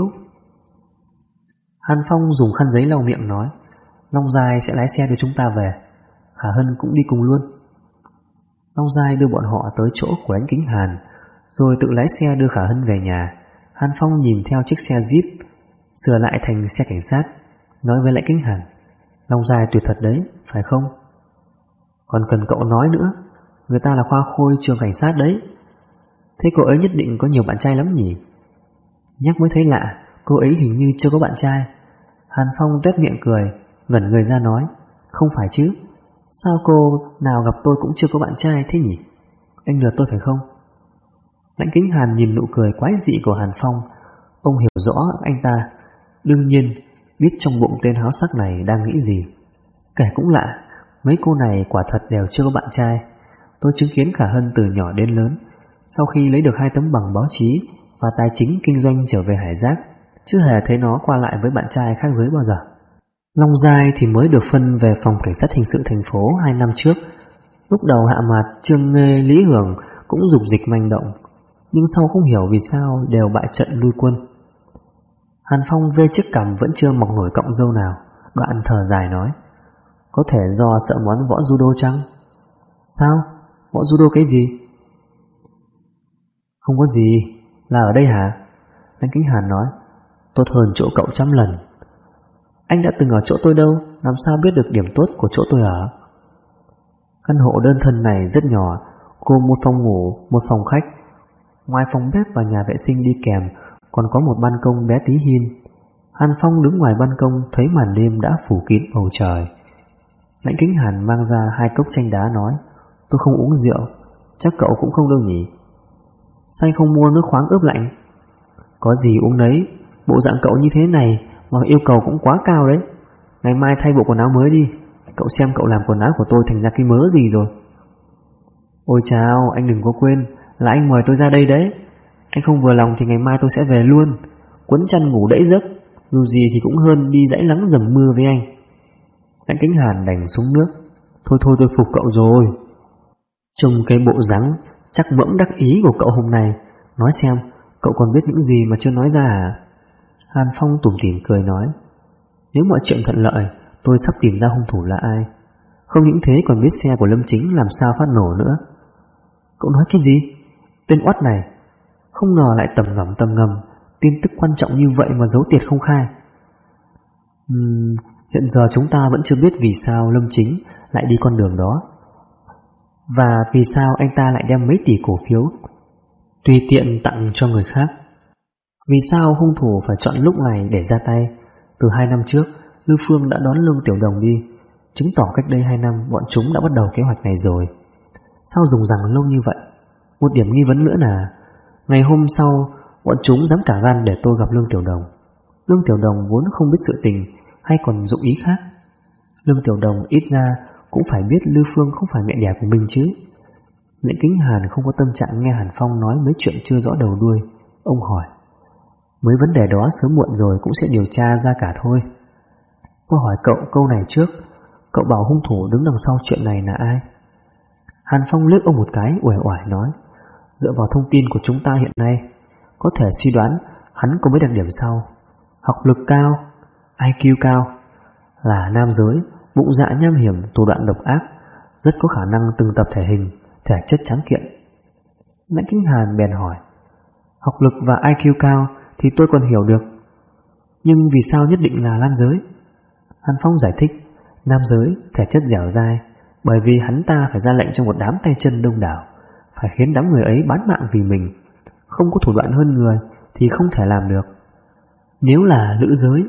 Hàn Phong dùng khăn giấy lau miệng nói, Long Dài sẽ lái xe đưa chúng ta về, Khả Hân cũng đi cùng luôn. Long Dài đưa bọn họ tới chỗ của Lãnh Kính Hàn, rồi tự lái xe đưa Khả Hân về nhà. Hàn Phong nhìn theo chiếc xe Jeep sửa lại thành xe cảnh sát, nói với Lãnh Kính Hàn, Long Dài tuyệt thật đấy, phải không? Còn cần cậu nói nữa, người ta là khoa khôi trường cảnh sát đấy. Thế cô ấy nhất định có nhiều bạn trai lắm nhỉ? Nhắc mới thấy lạ, cô ấy hình như chưa có bạn trai. Hàn Phong tuét miệng cười, ngẩn người ra nói, không phải chứ, sao cô nào gặp tôi cũng chưa có bạn trai thế nhỉ? Anh lừa tôi phải không? Lãnh Kính Hàn nhìn nụ cười quái dị của Hàn Phong. Ông hiểu rõ anh ta, đương nhiên biết trong bụng tên háo sắc này đang nghĩ gì. Kể cũng lạ, mấy cô này quả thật đều chưa có bạn trai. Tôi chứng kiến Khả Hân từ nhỏ đến lớn, sau khi lấy được 2 tấm bằng báo chí và tài chính kinh doanh trở về Hải Giác, chưa hề thấy nó qua lại với bạn trai khác giới bao giờ. Long Giai thì mới được phân về phòng cảnh sát hình sự thành phố 2 năm trước. Lúc đầu hạ mặt Trương Nghê, Lý Hưởng cũng dục dịch manh động, nhưng sau không hiểu vì sao đều bại trận lui quân. Hàn Phong vê chiếc cằm vẫn chưa mọc nổi cọng râu nào, đoạn thở dài nói, có thể do sợ món võ judo chăng? Sao? Võ judo cái gì? Không có gì, là ở đây hả? Lãnh Kính Hàn nói, tốt hơn chỗ cậu trăm lần. Anh đã từng ở chỗ tôi đâu, làm sao biết được điểm tốt của chỗ tôi ở? Căn hộ đơn thân này rất nhỏ, gồm 1 phòng ngủ, 1 phòng khách. Ngoài phòng bếp và nhà vệ sinh đi kèm, còn có một ban công bé tí hin. Hàn Phong đứng ngoài ban công thấy màn đêm đã phủ kín bầu trời. Lãnh Kính Hàn mang ra 2 cốc chanh đá nói, tôi không uống rượu, chắc cậu cũng không đâu nhỉ? Sao anh không mua nước khoáng ướp lạnh? Có gì uống đấy, bộ dạng cậu như thế này mà yêu cầu cũng quá cao đấy. Ngày mai thay bộ quần áo mới đi, cậu xem cậu làm quần áo của tôi thành ra cái mớ gì rồi. Ôi chao, anh đừng có quên là anh mời tôi ra đây đấy. Anh không vừa lòng thì ngày mai tôi sẽ về luôn, quấn chăn ngủ đẫy giấc, dù gì thì cũng hơn đi dãy nắng dầm mưa với anh. Lãnh Kính Hàn đành xuống nước, thôi tôi phục cậu rồi. Trông cái bộ dáng chắc mẫm đắc ý của cậu hôm nay, nói xem cậu còn biết những gì mà chưa nói ra hả? Hàn Phong tủm tỉm cười nói, nếu mọi chuyện thuận lợi, tôi sắp tìm ra hung thủ là ai. Không những thế còn biết xe của Lâm Chính làm sao phát nổ nữa. Cậu nói cái gì? Tên oắt này, không ngờ lại tầm ngầm tin tức quan trọng như vậy mà giấu tiệt không khai. Hiện giờ chúng ta vẫn chưa biết vì sao Lâm Chính lại đi con đường đó, và vì sao anh ta lại đem mấy tỷ cổ phiếu tùy tiện tặng cho người khác. Vì sao hung thủ phải chọn lúc này để ra tay? Từ 2 năm trước, Lưu Phương đã đón Lương Tiểu Đồng đi, chứng tỏ cách đây 2 năm bọn chúng đã bắt đầu kế hoạch này rồi. Sao dùng rằng lâu như vậy? Một điểm nghi vấn nữa là ngày hôm sau Bọn chúng dám cả gan để tôi gặp Lương Tiểu Đồng. Lương Tiểu Đồng vốn không biết sự tình, hay còn dụng ý khác. Lương Tiểu Đồng ít ra cũng phải biết Lưu Phương không phải mẹ đẻ của mình chứ. Lệnh Kính Hàn không có tâm trạng nghe Hàn Phong nói mấy chuyện chưa rõ đầu đuôi. Ông hỏi: mấy vấn đề đó sớm muộn rồi cũng sẽ điều tra ra cả thôi. Tôi hỏi cậu câu này trước, cậu bảo hung thủ đứng đằng sau chuyện này là ai? Hàn Phong liếc ông một cái, uể oải nói: dựa vào thông tin của chúng ta hiện nay, có thể suy đoán hắn có mấy đặc điểm sau: học lực cao, IQ cao, là nam giới, bụng dạ nham hiểm, thủ đoạn độc ác, rất có khả năng từng tập thể hình, thể chất tráng kiện. Lãnh Kính Hàn bèn hỏi: học lực và IQ cao thì tôi còn hiểu được, nhưng vì sao nhất định là nam giới? Hàn Phong giải thích: nam giới, thể chất dẻo dai, bởi vì hắn ta phải ra lệnh cho một đám tay chân đông đảo, phải khiến đám người ấy bán mạng vì mình, không có thủ đoạn hơn người thì không thể làm được. Nếu là nữ giới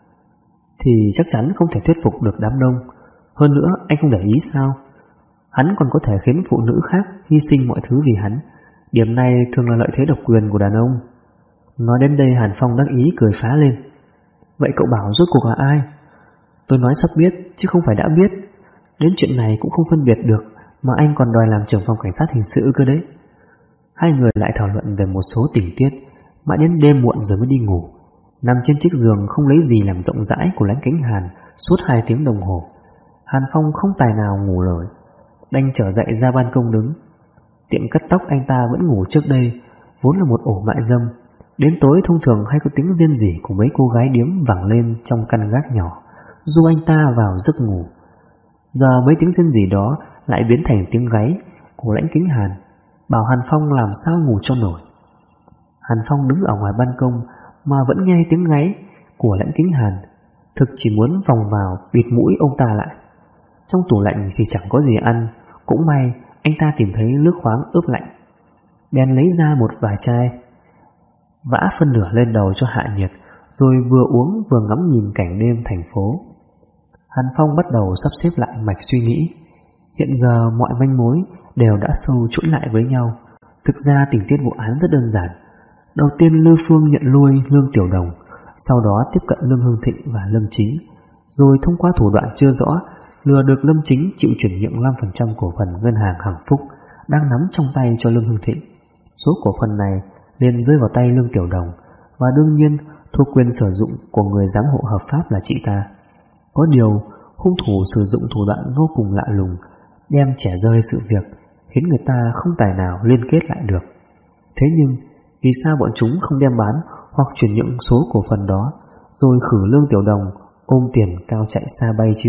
thì chắc chắn không thể thuyết phục được đám đông. Hơn nữa, anh không để ý sao? Hắn còn có thể khiến phụ nữ khác hy sinh mọi thứ vì hắn. Điểm này thường là lợi thế độc quyền của đàn ông. Nói đến đây, Hàn Phong đắc ý cười phá lên: vậy cậu bảo rốt cuộc là ai? Tôi nói sắp biết chứ không phải đã biết. Đến chuyện này cũng không phân biệt được mà anh còn đòi làm trưởng phòng cảnh sát hình sự cơ đấy. Hai người lại thảo luận về một số tình tiết, mãi đến đêm muộn rồi mới đi ngủ. Nằm trên chiếc giường không lấy gì làm rộng rãi của Lãnh Kính Hàn suốt 2 tiếng đồng hồ, Hàn Phong không tài nào ngủ nổi, đành trở dậy ra ban công đứng. Tiệm cắt tóc anh ta vẫn ngủ trước đây vốn là một ổ mại dâm. Đến tối thông thường hay có tiếng rên rỉ của mấy cô gái điếm vẳng lên trong căn gác nhỏ, du anh ta vào giấc ngủ. Giờ mấy tiếng rên rỉ đó lại biến thành tiếng gáy của Lãnh Kính Hàn, bảo Hàn Phong làm sao ngủ cho nổi. Hàn Phong đứng ở ngoài ban công mà vẫn nghe tiếng gáy của Lãnh Kính Hàn, thực chỉ muốn vòng vào bịt mũi ông ta lại. Trong tủ lạnh thì chẳng có gì ăn, cũng may anh ta tìm thấy nước khoáng ướp lạnh, bèn lấy ra một vài chai, vã phân nửa lên đầu cho hạ nhiệt, rồi vừa uống vừa ngắm nhìn cảnh đêm thành phố. Hàn Phong bắt đầu sắp xếp lại mạch suy nghĩ. Hiện giờ mọi manh mối đều đã sâu chuỗi lại với nhau. Thực ra tình tiết vụ án rất đơn giản. Đầu tiên Lưu Phương nhận nuôi Lương Tiểu Đồng, sau đó tiếp cận Lương Hưng Thịnh và Lâm Chính, rồi thông qua thủ đoạn chưa rõ lừa được Lâm Chính chịu chuyển nhượng 5% cổ phần ngân hàng Hằng Phúc đang nắm trong tay cho Lương Hưng Thịnh. Số cổ phần này liền rơi vào tay Lương Tiểu Đồng, và đương nhiên thuộc quyền sử dụng của người giám hộ hợp pháp là chị ta. Có điều hung thủ sử dụng thủ đoạn vô cùng lạ lùng, đem trẻ rơi sự việc, khiến người ta không tài nào liên kết lại được. Thế nhưng vì sao bọn chúng không đem bán hoặc chuyển nhượng số cổ phần đó, rồi khử Lương Tiểu Đồng ôm tiền cao chạy xa bay chứ?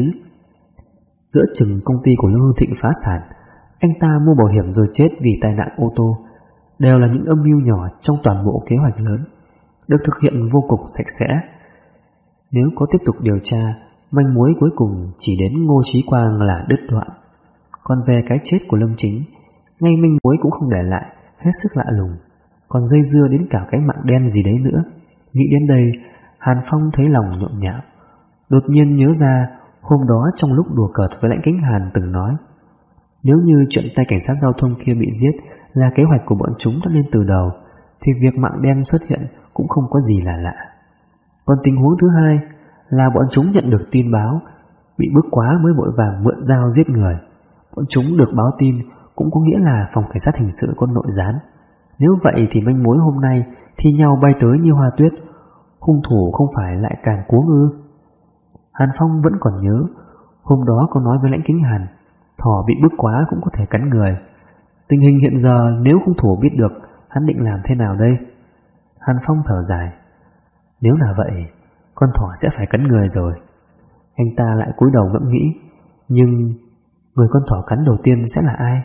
Giữa chừng công ty của Lương Hưng Thịnh phá sản, anh ta mua bảo hiểm rồi chết vì tai nạn ô tô, đều là những âm mưu nhỏ trong toàn bộ kế hoạch lớn, được thực hiện vô cùng sạch sẽ. Nếu có tiếp tục điều tra, manh mối cuối cùng chỉ đến Ngô Chí Quang là đứt đoạn. Còn về cái chết của Lâm Chính, ngay manh mối cũng không để lại, hết sức lạ lùng, còn dây dưa đến cả cái mạng đen gì đấy nữa. Nghĩ đến đây, Hàn Phong thấy lòng nhộn nhạo, đột nhiên nhớ ra hôm đó trong lúc đùa cợt với Lãnh Kính Hàn từng nói, nếu như chuyện tay cảnh sát giao thông kia bị giết là kế hoạch của bọn chúng đã lên từ đầu, thì việc mạng đen xuất hiện cũng không có gì là lạ. Còn tình huống thứ hai là bọn chúng nhận được tin báo, bị bức quá mới vội vàng mượn dao giết người. Bọn chúng được báo tin cũng có nghĩa là phòng cảnh sát hình sự có nội gián. Nếu vậy thì manh mối hôm nay thi nhau bay tới như hoa tuyết, hung thủ không phải lại càng cuống ư? Hàn Phong vẫn còn nhớ hôm đó có nói với Lãnh Kính Hàn, thỏ bị bức quá cũng có thể cắn người. Tình hình hiện giờ nếu hung thủ biết được, hắn định làm thế nào đây? Hàn Phong thở dài, nếu là vậy, con thỏ sẽ phải cắn người rồi. Anh ta lại cúi đầu ngẫm nghĩ, nhưng người con thỏ cắn đầu tiên sẽ là ai?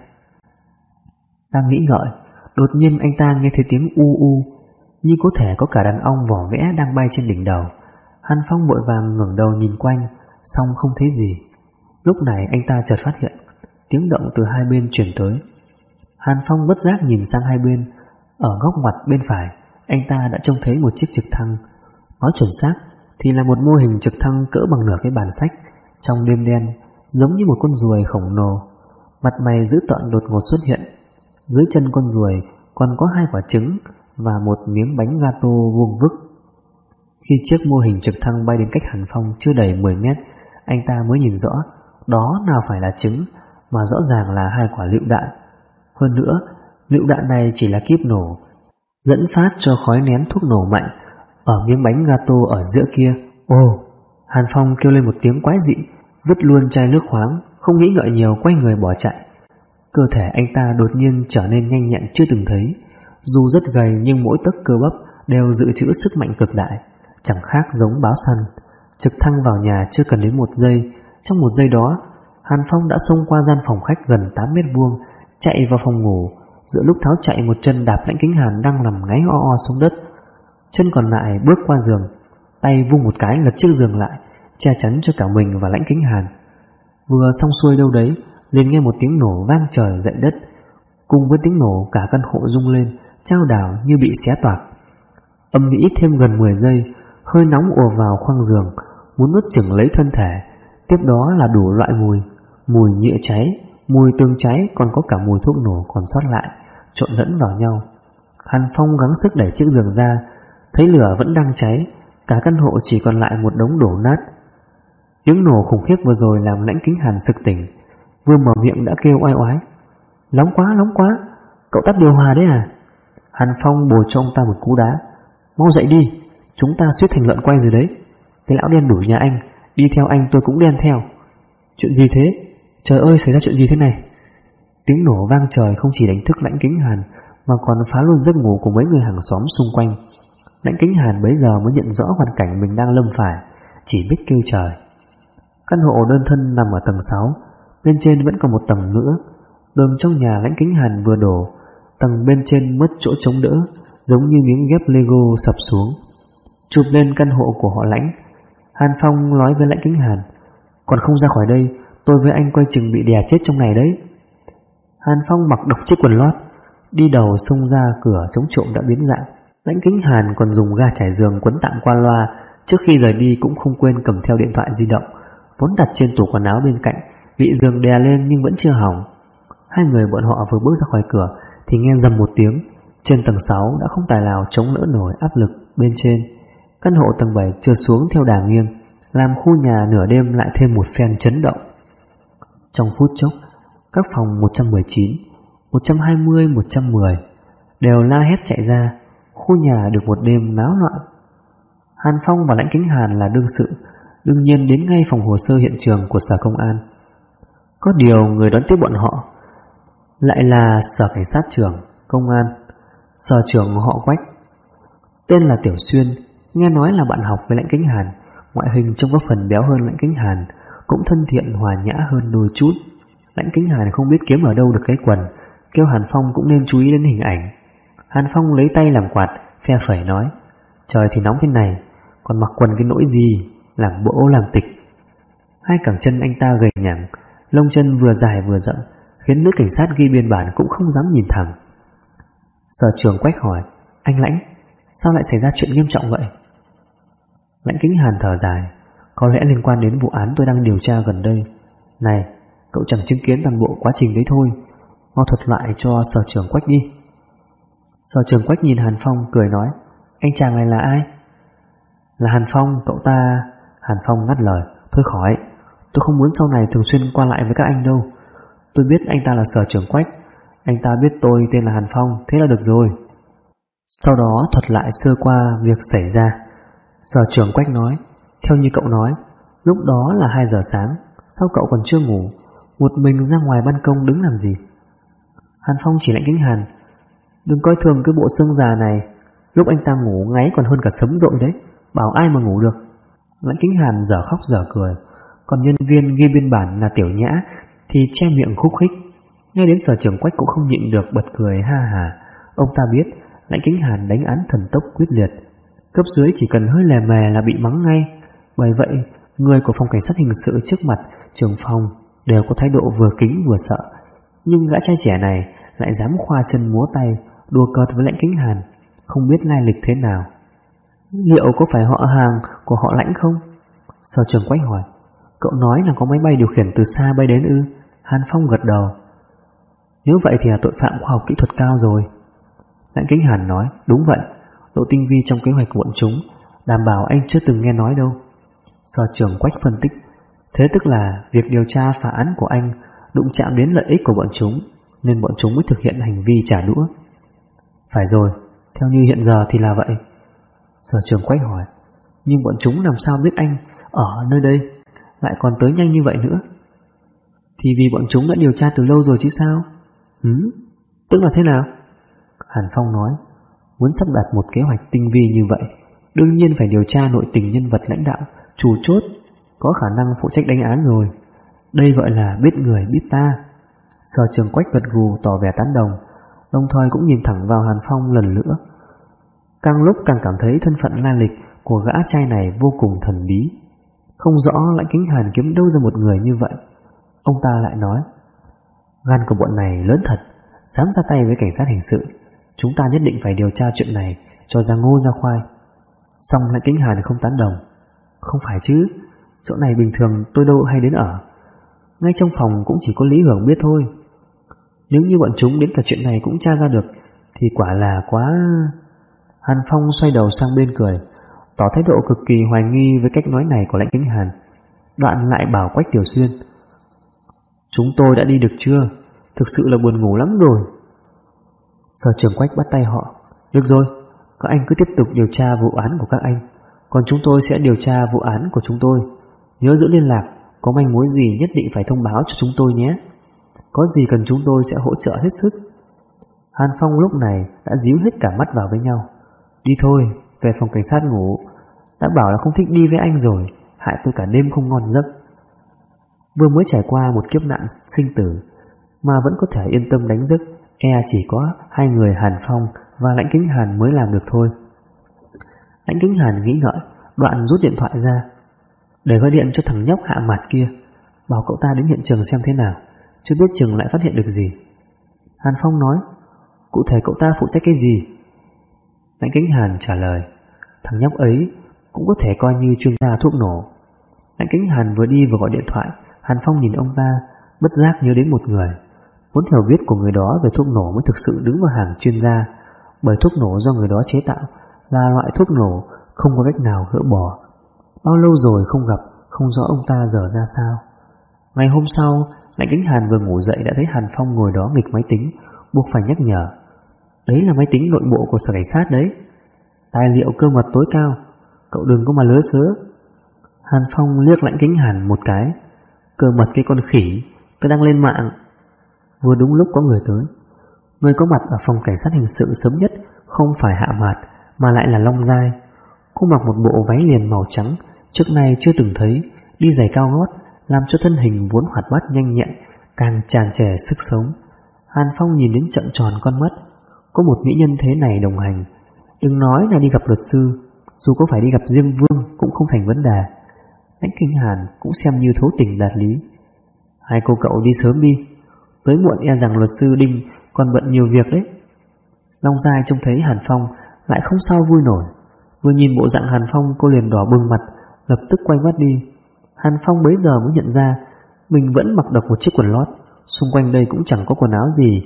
Đang nghĩ ngợi, đột nhiên anh ta nghe thấy tiếng u u, như có thể có cả đàn ong vỏ vẽ đang bay trên đỉnh đầu. Hàn Phong vội vàng ngẩng đầu nhìn quanh, xong không thấy gì. Lúc này anh ta chợt phát hiện tiếng động từ hai bên truyền tới. Hàn Phong bất giác nhìn sang hai bên. Ở góc ngoặt bên phải, anh ta đã trông thấy một chiếc trực thăng. Nói chuẩn xác thì là một mô hình trực thăng cỡ bằng nửa cái bàn sách, trong đêm đen giống như một con ruồi khổng lồ. Mặt mày dữ tợn đột ngột xuất hiện. Dưới chân con ruồi còn có hai quả trứng và một miếng bánh gato vuông vức. Khi chiếc mô hình trực thăng bay đến cách Hàn Phong chưa đầy 10 mét, anh ta mới nhìn rõ đó nào phải là trứng, mà rõ ràng là 2 quả lựu đạn. Hơn nữa, lựu đạn này chỉ là kíp nổ, dẫn phát cho khói nén thuốc nổ mạnh ở miếng bánh gato ở giữa kia. Ồ! Hàn Phong kêu lên một tiếng quái dị, vứt luôn chai nước khoáng, không nghĩ ngợi nhiều quay người bỏ chạy. Cơ thể anh ta đột nhiên trở nên nhanh nhẹn chưa từng thấy. Dù rất gầy nhưng mỗi tấc cơ bắp đều dự trữ sức mạnh cực đại, chẳng khác giống báo săn. Trực thăng vào nhà chưa cần đến 1 giây. Trong 1 giây đó, Hàn Phong đã xông qua gian phòng khách gần 8 mét vuông, chạy vào phòng ngủ. Giữa lúc tháo chạy, một chân đạp Lãnh Kính Hàn đang nằm ngáy o o xuống đất. Chân còn lại bước qua giường, tay vung một cái lật chiếc giường lại, che chắn cho cả mình và Lãnh Kính Hàn. Vừa xong xuôi đâu đấy, liền nghe một tiếng nổ vang trời dậy đất. Cùng với tiếng nổ, cả căn hộ rung lên, chao đảo như bị xé toạc. Âm ĩ thêm gần 10 giây, hơi nóng ùa vào khoang giường, muốn nuốt chửng lấy thân thể. Tiếp đó là đủ loại mùi: mùi nhựa cháy, mùi tương cháy, còn có cả mùi thuốc nổ còn sót lại, trộn lẫn vào nhau. Hàn Phong gắng sức đẩy chiếc giường ra, thấy lửa vẫn đang cháy, cả căn hộ chỉ còn lại một đống đổ nát. Tiếng nổ khủng khiếp vừa rồi làm Lãnh Kính Hàn sực tỉnh, vừa mở miệng đã kêu oai oái: nóng quá, cậu tắt điều hòa đấy à? Hàn Phong bồi cho ông ta một cú đá: mau dậy đi, chúng ta suýt thành lợn quay rồi đấy. Cái lão đen đủi nhà anh, đi theo anh tôi cũng đen theo. Chuyện gì thế? Trời ơi, xảy ra chuyện gì thế này? Tiếng nổ vang trời không chỉ đánh thức Lãnh Kính Hàn mà còn phá luôn giấc ngủ của mấy người hàng xóm xung quanh. Lãnh Kính Hàn bấy giờ mới nhận rõ hoàn cảnh mình đang lâm phải, chỉ biết kêu trời. Căn hộ đơn thân nằm ở tầng 6, bên trên vẫn còn một tầng nữa. Đường trong nhà Lãnh Kính Hàn vừa đổ, tầng bên trên mất chỗ chống đỡ, giống như miếng ghép Lego sập xuống. Chụp lên căn hộ của họ Lãnh, Hàn Phong nói với Lãnh Kính Hàn: còn không ra khỏi đây, tôi với anh quay chừng bị đè chết trong này đấy. Hàn Phong mặc độc chiếc quần lót, đi đầu xông ra cửa chống trộm đã biến dạng. Lãnh Kính Hàn còn dùng ga trải giường quấn tạm qua loa, trước khi rời đi cũng không quên cầm theo điện thoại di động, vốn đặt trên tủ quần áo bên cạnh, bị giường đè lên nhưng vẫn chưa hỏng. Hai người bọn họ vừa bước ra khỏi cửa thì nghe rầm một tiếng, trên tầng 6 đã không tài nào chống đỡ nổi áp lực bên trên. Căn hộ tầng 7 trượt xuống theo đà nghiêng, làm khu nhà nửa đêm lại thêm một phen chấn động. Trong phút chốc, các phòng 119, 120, 110 đều la hét chạy ra. Khu nhà được một đêm náo loạn. Hàn Phong và Lãnh Kính Hàn là đương sự, đương nhiên đến ngay phòng hồ sơ hiện trường của sở công an. Có điều người đón tiếp bọn họ lại là sở cảnh sát trưởng công an, sở trưởng họ Quách, tên là Tiểu Xuyên. Nghe nói là bạn học với Lãnh Kính Hàn, ngoại hình trông có phần béo hơn Lãnh Kính Hàn, cũng thân thiện hòa nhã hơn đôi chút. Lãnh Kính Hàn không biết kiếm ở đâu được cái quần, kêu Hàn Phong cũng nên chú ý đến hình ảnh. Hàn Phong lấy tay làm quạt, phe phẩy nói: trời thì nóng thế này, còn mặc quần cái nỗi gì, làm bộ làm tịch. Hai cẳng chân anh ta gầy nhẳng, lông chân vừa dài vừa rộng, khiến nữ cảnh sát ghi biên bản cũng không dám nhìn thẳng. Sở trưởng Quách hỏi: anh Lãnh, sao lại xảy ra chuyện nghiêm trọng vậy? Lãnh Kính Hàn thở dài: có lẽ liên quan đến vụ án tôi đang điều tra gần đây. Này, cậu chẳng chứng kiến toàn bộ quá trình đấy thôi, mau thuật lại cho sở trưởng Quách đi. Sở trưởng Quách nhìn Hàn Phong cười nói: anh chàng này là ai? Là Hàn Phong, cậu ta. Hàn Phong ngắt lời: thôi khỏi, tôi không muốn sau này thường xuyên qua lại với các anh đâu. Tôi biết anh ta là sở trưởng Quách, anh ta biết tôi tên là Hàn Phong, thế là được rồi. Sau đó thuật lại sơ qua việc xảy ra. Sở trưởng Quách nói: theo như cậu nói, lúc đó là 2 giờ sáng, sao cậu còn chưa ngủ, một mình ra ngoài ban công đứng làm gì? Hàn Phong chỉ Lãnh Kính Hàn: đừng coi thường cái bộ xương già này, lúc anh ta ngủ ngáy còn hơn cả sấm dội đấy, bảo ai mà ngủ được. Lãnh Kính Hàn dở khóc dở cười, còn nhân viên ghi biên bản là Tiểu Nhã thì che miệng khúc khích. Ngay đến sở trưởng Quách cũng không nhịn được bật cười ha hả. Ông ta biết Lãnh Kính Hàn đánh án thần tốc quyết liệt, cấp dưới chỉ cần hơi lè mè là bị mắng ngay. Bởi vậy người của phòng cảnh sát hình sự trước mặt trưởng phòng đều có thái độ vừa kính vừa sợ. Nhưng gã trai trẻ này lại dám khoa chân múa tay, đùa cợt với Lãnh Kính Hàn, không biết lai lịch thế nào. Liệu có phải họ hàng của họ Lãnh không? Sở trưởng Quách hỏi. Cậu nói là có máy bay điều khiển từ xa bay đến ư? Hàn Phong gật đầu. Nếu vậy thì là tội phạm khoa học kỹ thuật cao rồi. Lãnh Kính Hàn nói, đúng vậy, độ tinh vi trong kế hoạch của bọn chúng đảm bảo anh chưa từng nghe nói đâu. Sở trưởng Quách phân tích, thế tức là việc điều tra phá án của anh đụng chạm đến lợi ích của bọn chúng, nên bọn chúng mới thực hiện hành vi trả đũa. Phải rồi, theo như hiện giờ thì là vậy. Sở trưởng Quách hỏi, nhưng bọn chúng làm sao biết anh ở nơi đây lại còn tới nhanh như vậy nữa? Thì vì bọn chúng đã điều tra từ lâu rồi chứ sao? Tức là thế nào? Hàn Phong nói, muốn sắp đặt một kế hoạch tinh vi như vậy, đương nhiên phải điều tra nội tình nhân vật lãnh đạo, chủ chốt, có khả năng phụ trách đánh án rồi. Đây gọi là biết người biết ta. Sở trưởng Quách gật gù tỏ vẻ tán đồng, đồng thời cũng nhìn thẳng vào Hàn Phong lần nữa. Càng lúc càng cảm thấy thân phận lai lịch của gã trai này vô cùng thần bí. Không rõ Lãnh Kính Hàn kiếm đâu ra một người như vậy. Ông ta lại nói, gan của bọn này lớn thật, dám ra tay với cảnh sát hình sự. Chúng ta nhất định phải điều tra chuyện này cho ra ngô ra khoai. Xong Lãnh Kính Hàn không tán đồng. Không phải chứ, chỗ này bình thường tôi đâu hay đến ở. Ngay trong phòng cũng chỉ có Lý Hưởng biết thôi. Nếu như bọn chúng đến cả chuyện này cũng tra ra được thì quả là quá... Hàn Phong xoay đầu sang bên cười, tỏ thái độ cực kỳ hoài nghi với cách nói này của Lãnh Kính Hàn. Đoạn lại bảo Quách Tiểu Xuyên, chúng tôi đã đi được chưa? Thực sự là buồn ngủ lắm rồi. Sở trưởng Quách bắt tay họ, được rồi, các anh cứ tiếp tục điều tra vụ án của các anh, còn chúng tôi sẽ điều tra vụ án của chúng tôi. Nhớ giữ liên lạc, có manh mối gì nhất định phải thông báo cho chúng tôi nhé. Có gì cần chúng tôi sẽ hỗ trợ hết sức. Hàn Phong lúc này đã díu hết cả mắt vào với nhau. Đi thôi, về phòng cảnh sát ngủ. Đã bảo là không thích đi với anh rồi, hại tôi cả đêm không ngon giấc. Vừa mới trải qua một kiếp nạn sinh tử mà vẫn có thể yên tâm đánh giấc, chỉ có hai người Hàn Phong và Lãnh Kính Hàn mới làm được thôi. Lãnh Kính Hàn nghĩ ngợi, đoạn rút điện thoại ra, để gọi điện cho thằng nhóc Hạ Mạt kia, bảo cậu ta đến hiện trường xem thế nào, chưa biết chừng lại phát hiện được gì. Hàn Phong nói, cụ thể cậu ta phụ trách cái gì? Lãnh Kính Hàn trả lời, thằng nhóc ấy cũng có thể coi như chuyên gia thuốc nổ. Lãnh Kính Hàn vừa đi vừa gọi điện thoại. Hàn Phong nhìn ông ta, bất giác nhớ đến một người. Muốn hiểu biết của người đó về thuốc nổ mới thực sự đứng vào hàng chuyên gia, bởi thuốc nổ do người đó chế tạo là loại thuốc nổ không có cách nào gỡ bỏ. Bao lâu rồi không gặp, không rõ ông ta giờ ra sao. Ngày hôm sau, Lãnh Kính Hàn vừa ngủ dậy đã thấy Hàn Phong ngồi đó nghịch máy tính, buộc phải nhắc nhở. Đấy là máy tính nội bộ của sở cảnh sát đấy, tài liệu cơ mật tối cao, cậu đừng có mà lứa sứa. Hàn Phong liếc Lãnh Kính Hàn một cái, cơ mật cái con khỉ, tôi đang lên mạng. Vừa đúng lúc có người tới. Người có mặt ở phòng cảnh sát hình sự sớm nhất không phải Hạ Mạt mà lại là Long Giai. Cô mặc một bộ váy liền màu trắng, trước nay chưa từng thấy, đi giày cao gót, làm cho thân hình vốn hoạt bát nhanh nhẹn càng tràn trề sức sống. Hàn Phong nhìn đến trợn tròn con mắt. Có một mỹ nhân thế này đồng hành, đừng nói là đi gặp luật sư, dù có phải đi gặp Diêm Vương cũng không thành vấn đề. Lãnh Kính Hàn cũng xem như thấu tình đạt lý. Hai cô cậu đi sớm đi, tới muộn e rằng luật sư Đinh còn bận nhiều việc đấy. Long Giai trông thấy Hàn Phong lại không sao vui nổi. Vừa nhìn bộ dạng Hàn Phong, cô liền đỏ bừng mặt, lập tức quay mắt đi. Hàn Phong bấy giờ mới nhận ra mình vẫn mặc độc một chiếc quần lót, xung quanh đây cũng chẳng có quần áo gì.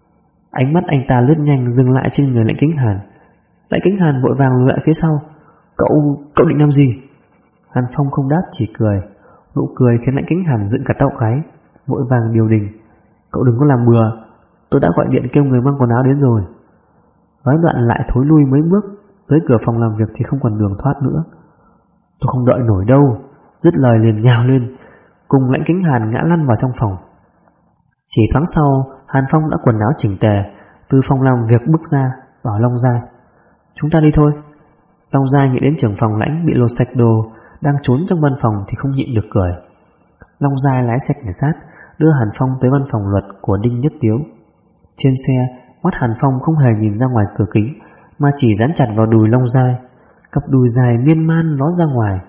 Ánh mắt anh ta lướt nhanh dừng lại trên người Lãnh Kính Hàn. Lãnh Kính Hàn vội vàng lùi lại phía sau. Cậu định làm gì? Hàn Phong không đáp, chỉ cười. Nụ cười khiến Lãnh Kính Hàn dựng cả tóc gáy, vội vàng điều đình. Cậu đừng có làm bừa, tôi đã gọi điện kêu người mang quần áo đến rồi. Nói đoạn lại thối lui mấy bước, tới cửa phòng làm việc thì không còn đường thoát nữa. Tôi không đợi nổi đâu. Dứt lời liền nhào lên, cùng Lãnh Kính Hàn ngã lăn vào trong phòng. Chỉ thoáng sau, Hàn Phong đã quần áo chỉnh tề từ phòng làm việc bước ra, bảo Long Giai, chúng ta đi thôi. Long Giai nghĩ đến trưởng phòng Lãnh bị lột sạch đồ, đang trốn trong văn phòng thì không nhịn được cười. Long Giai lái xe cảnh sát đưa Hàn Phong tới văn phòng luật của Đinh Nhất Tiếu. Trên xe, mắt Hàn Phong không hề nhìn ra ngoài cửa kính, mà chỉ dán chặt vào đùi Long Giai. Cặp đùi dài miên man ló ra ngoài,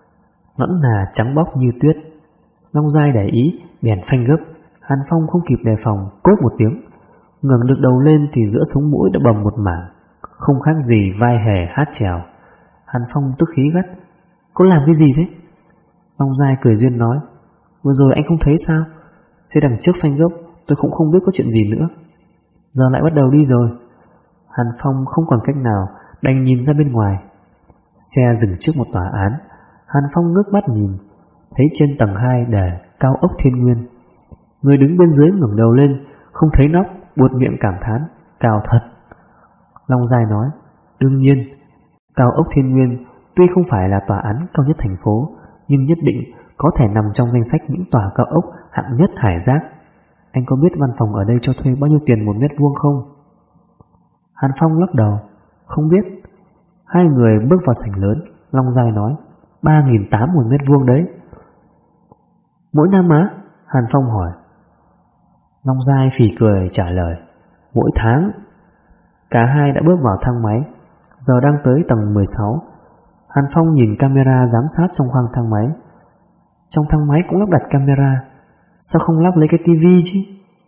nõn nà trắng bóc như tuyết. Long Giai để ý bèn phanh gấp. Hàn Phong không kịp đề phòng, cốp một tiếng, ngẩng được đầu lên thì giữa sống mũi đã bầm một mảng, không khác gì vai hề hát chèo. Hàn Phong tức khí gắt, cô làm cái gì thế? Long Giai cười duyên nói, vừa rồi anh không thấy sao, xe đằng trước phanh gấp, tôi cũng không biết có chuyện gì nữa. Giờ lại bắt đầu đi rồi. Hàn Phong không còn cách nào, đành nhìn ra bên ngoài. Xe dừng trước một tòa án. Hàn Phong ngước mắt nhìn, thấy trên tầng 2 đề Cao ốc Thiên Nguyên. Người đứng bên dưới ngẩng đầu lên, không thấy nóc, buột miệng cảm thán: cao thật. Long Giai nói: đương nhiên, Cao ốc Thiên Nguyên tuy không phải là tòa án cao nhất thành phố, nhưng nhất định có thể nằm trong danh sách những tòa cao ốc hạng nhất Hải Giác. Anh có biết văn phòng ở đây cho thuê bao nhiêu tiền 1 mét vuông không? Hàn Phong lắc đầu: không biết. Hai người bước vào sảnh lớn. Long Giai nói: 3.800 1 mét vuông đấy. Mỗi năm á? Hàn Phong hỏi. Long Giai phì cười trả lời: mỗi tháng. Cả hai đã bước vào thang máy, giờ đang tới tầng 16. Hàn Phong nhìn camera giám sát trong khoang thang máy. Trong thang máy cũng lắp đặt camera, sao không lắp lấy cái tivi chứ?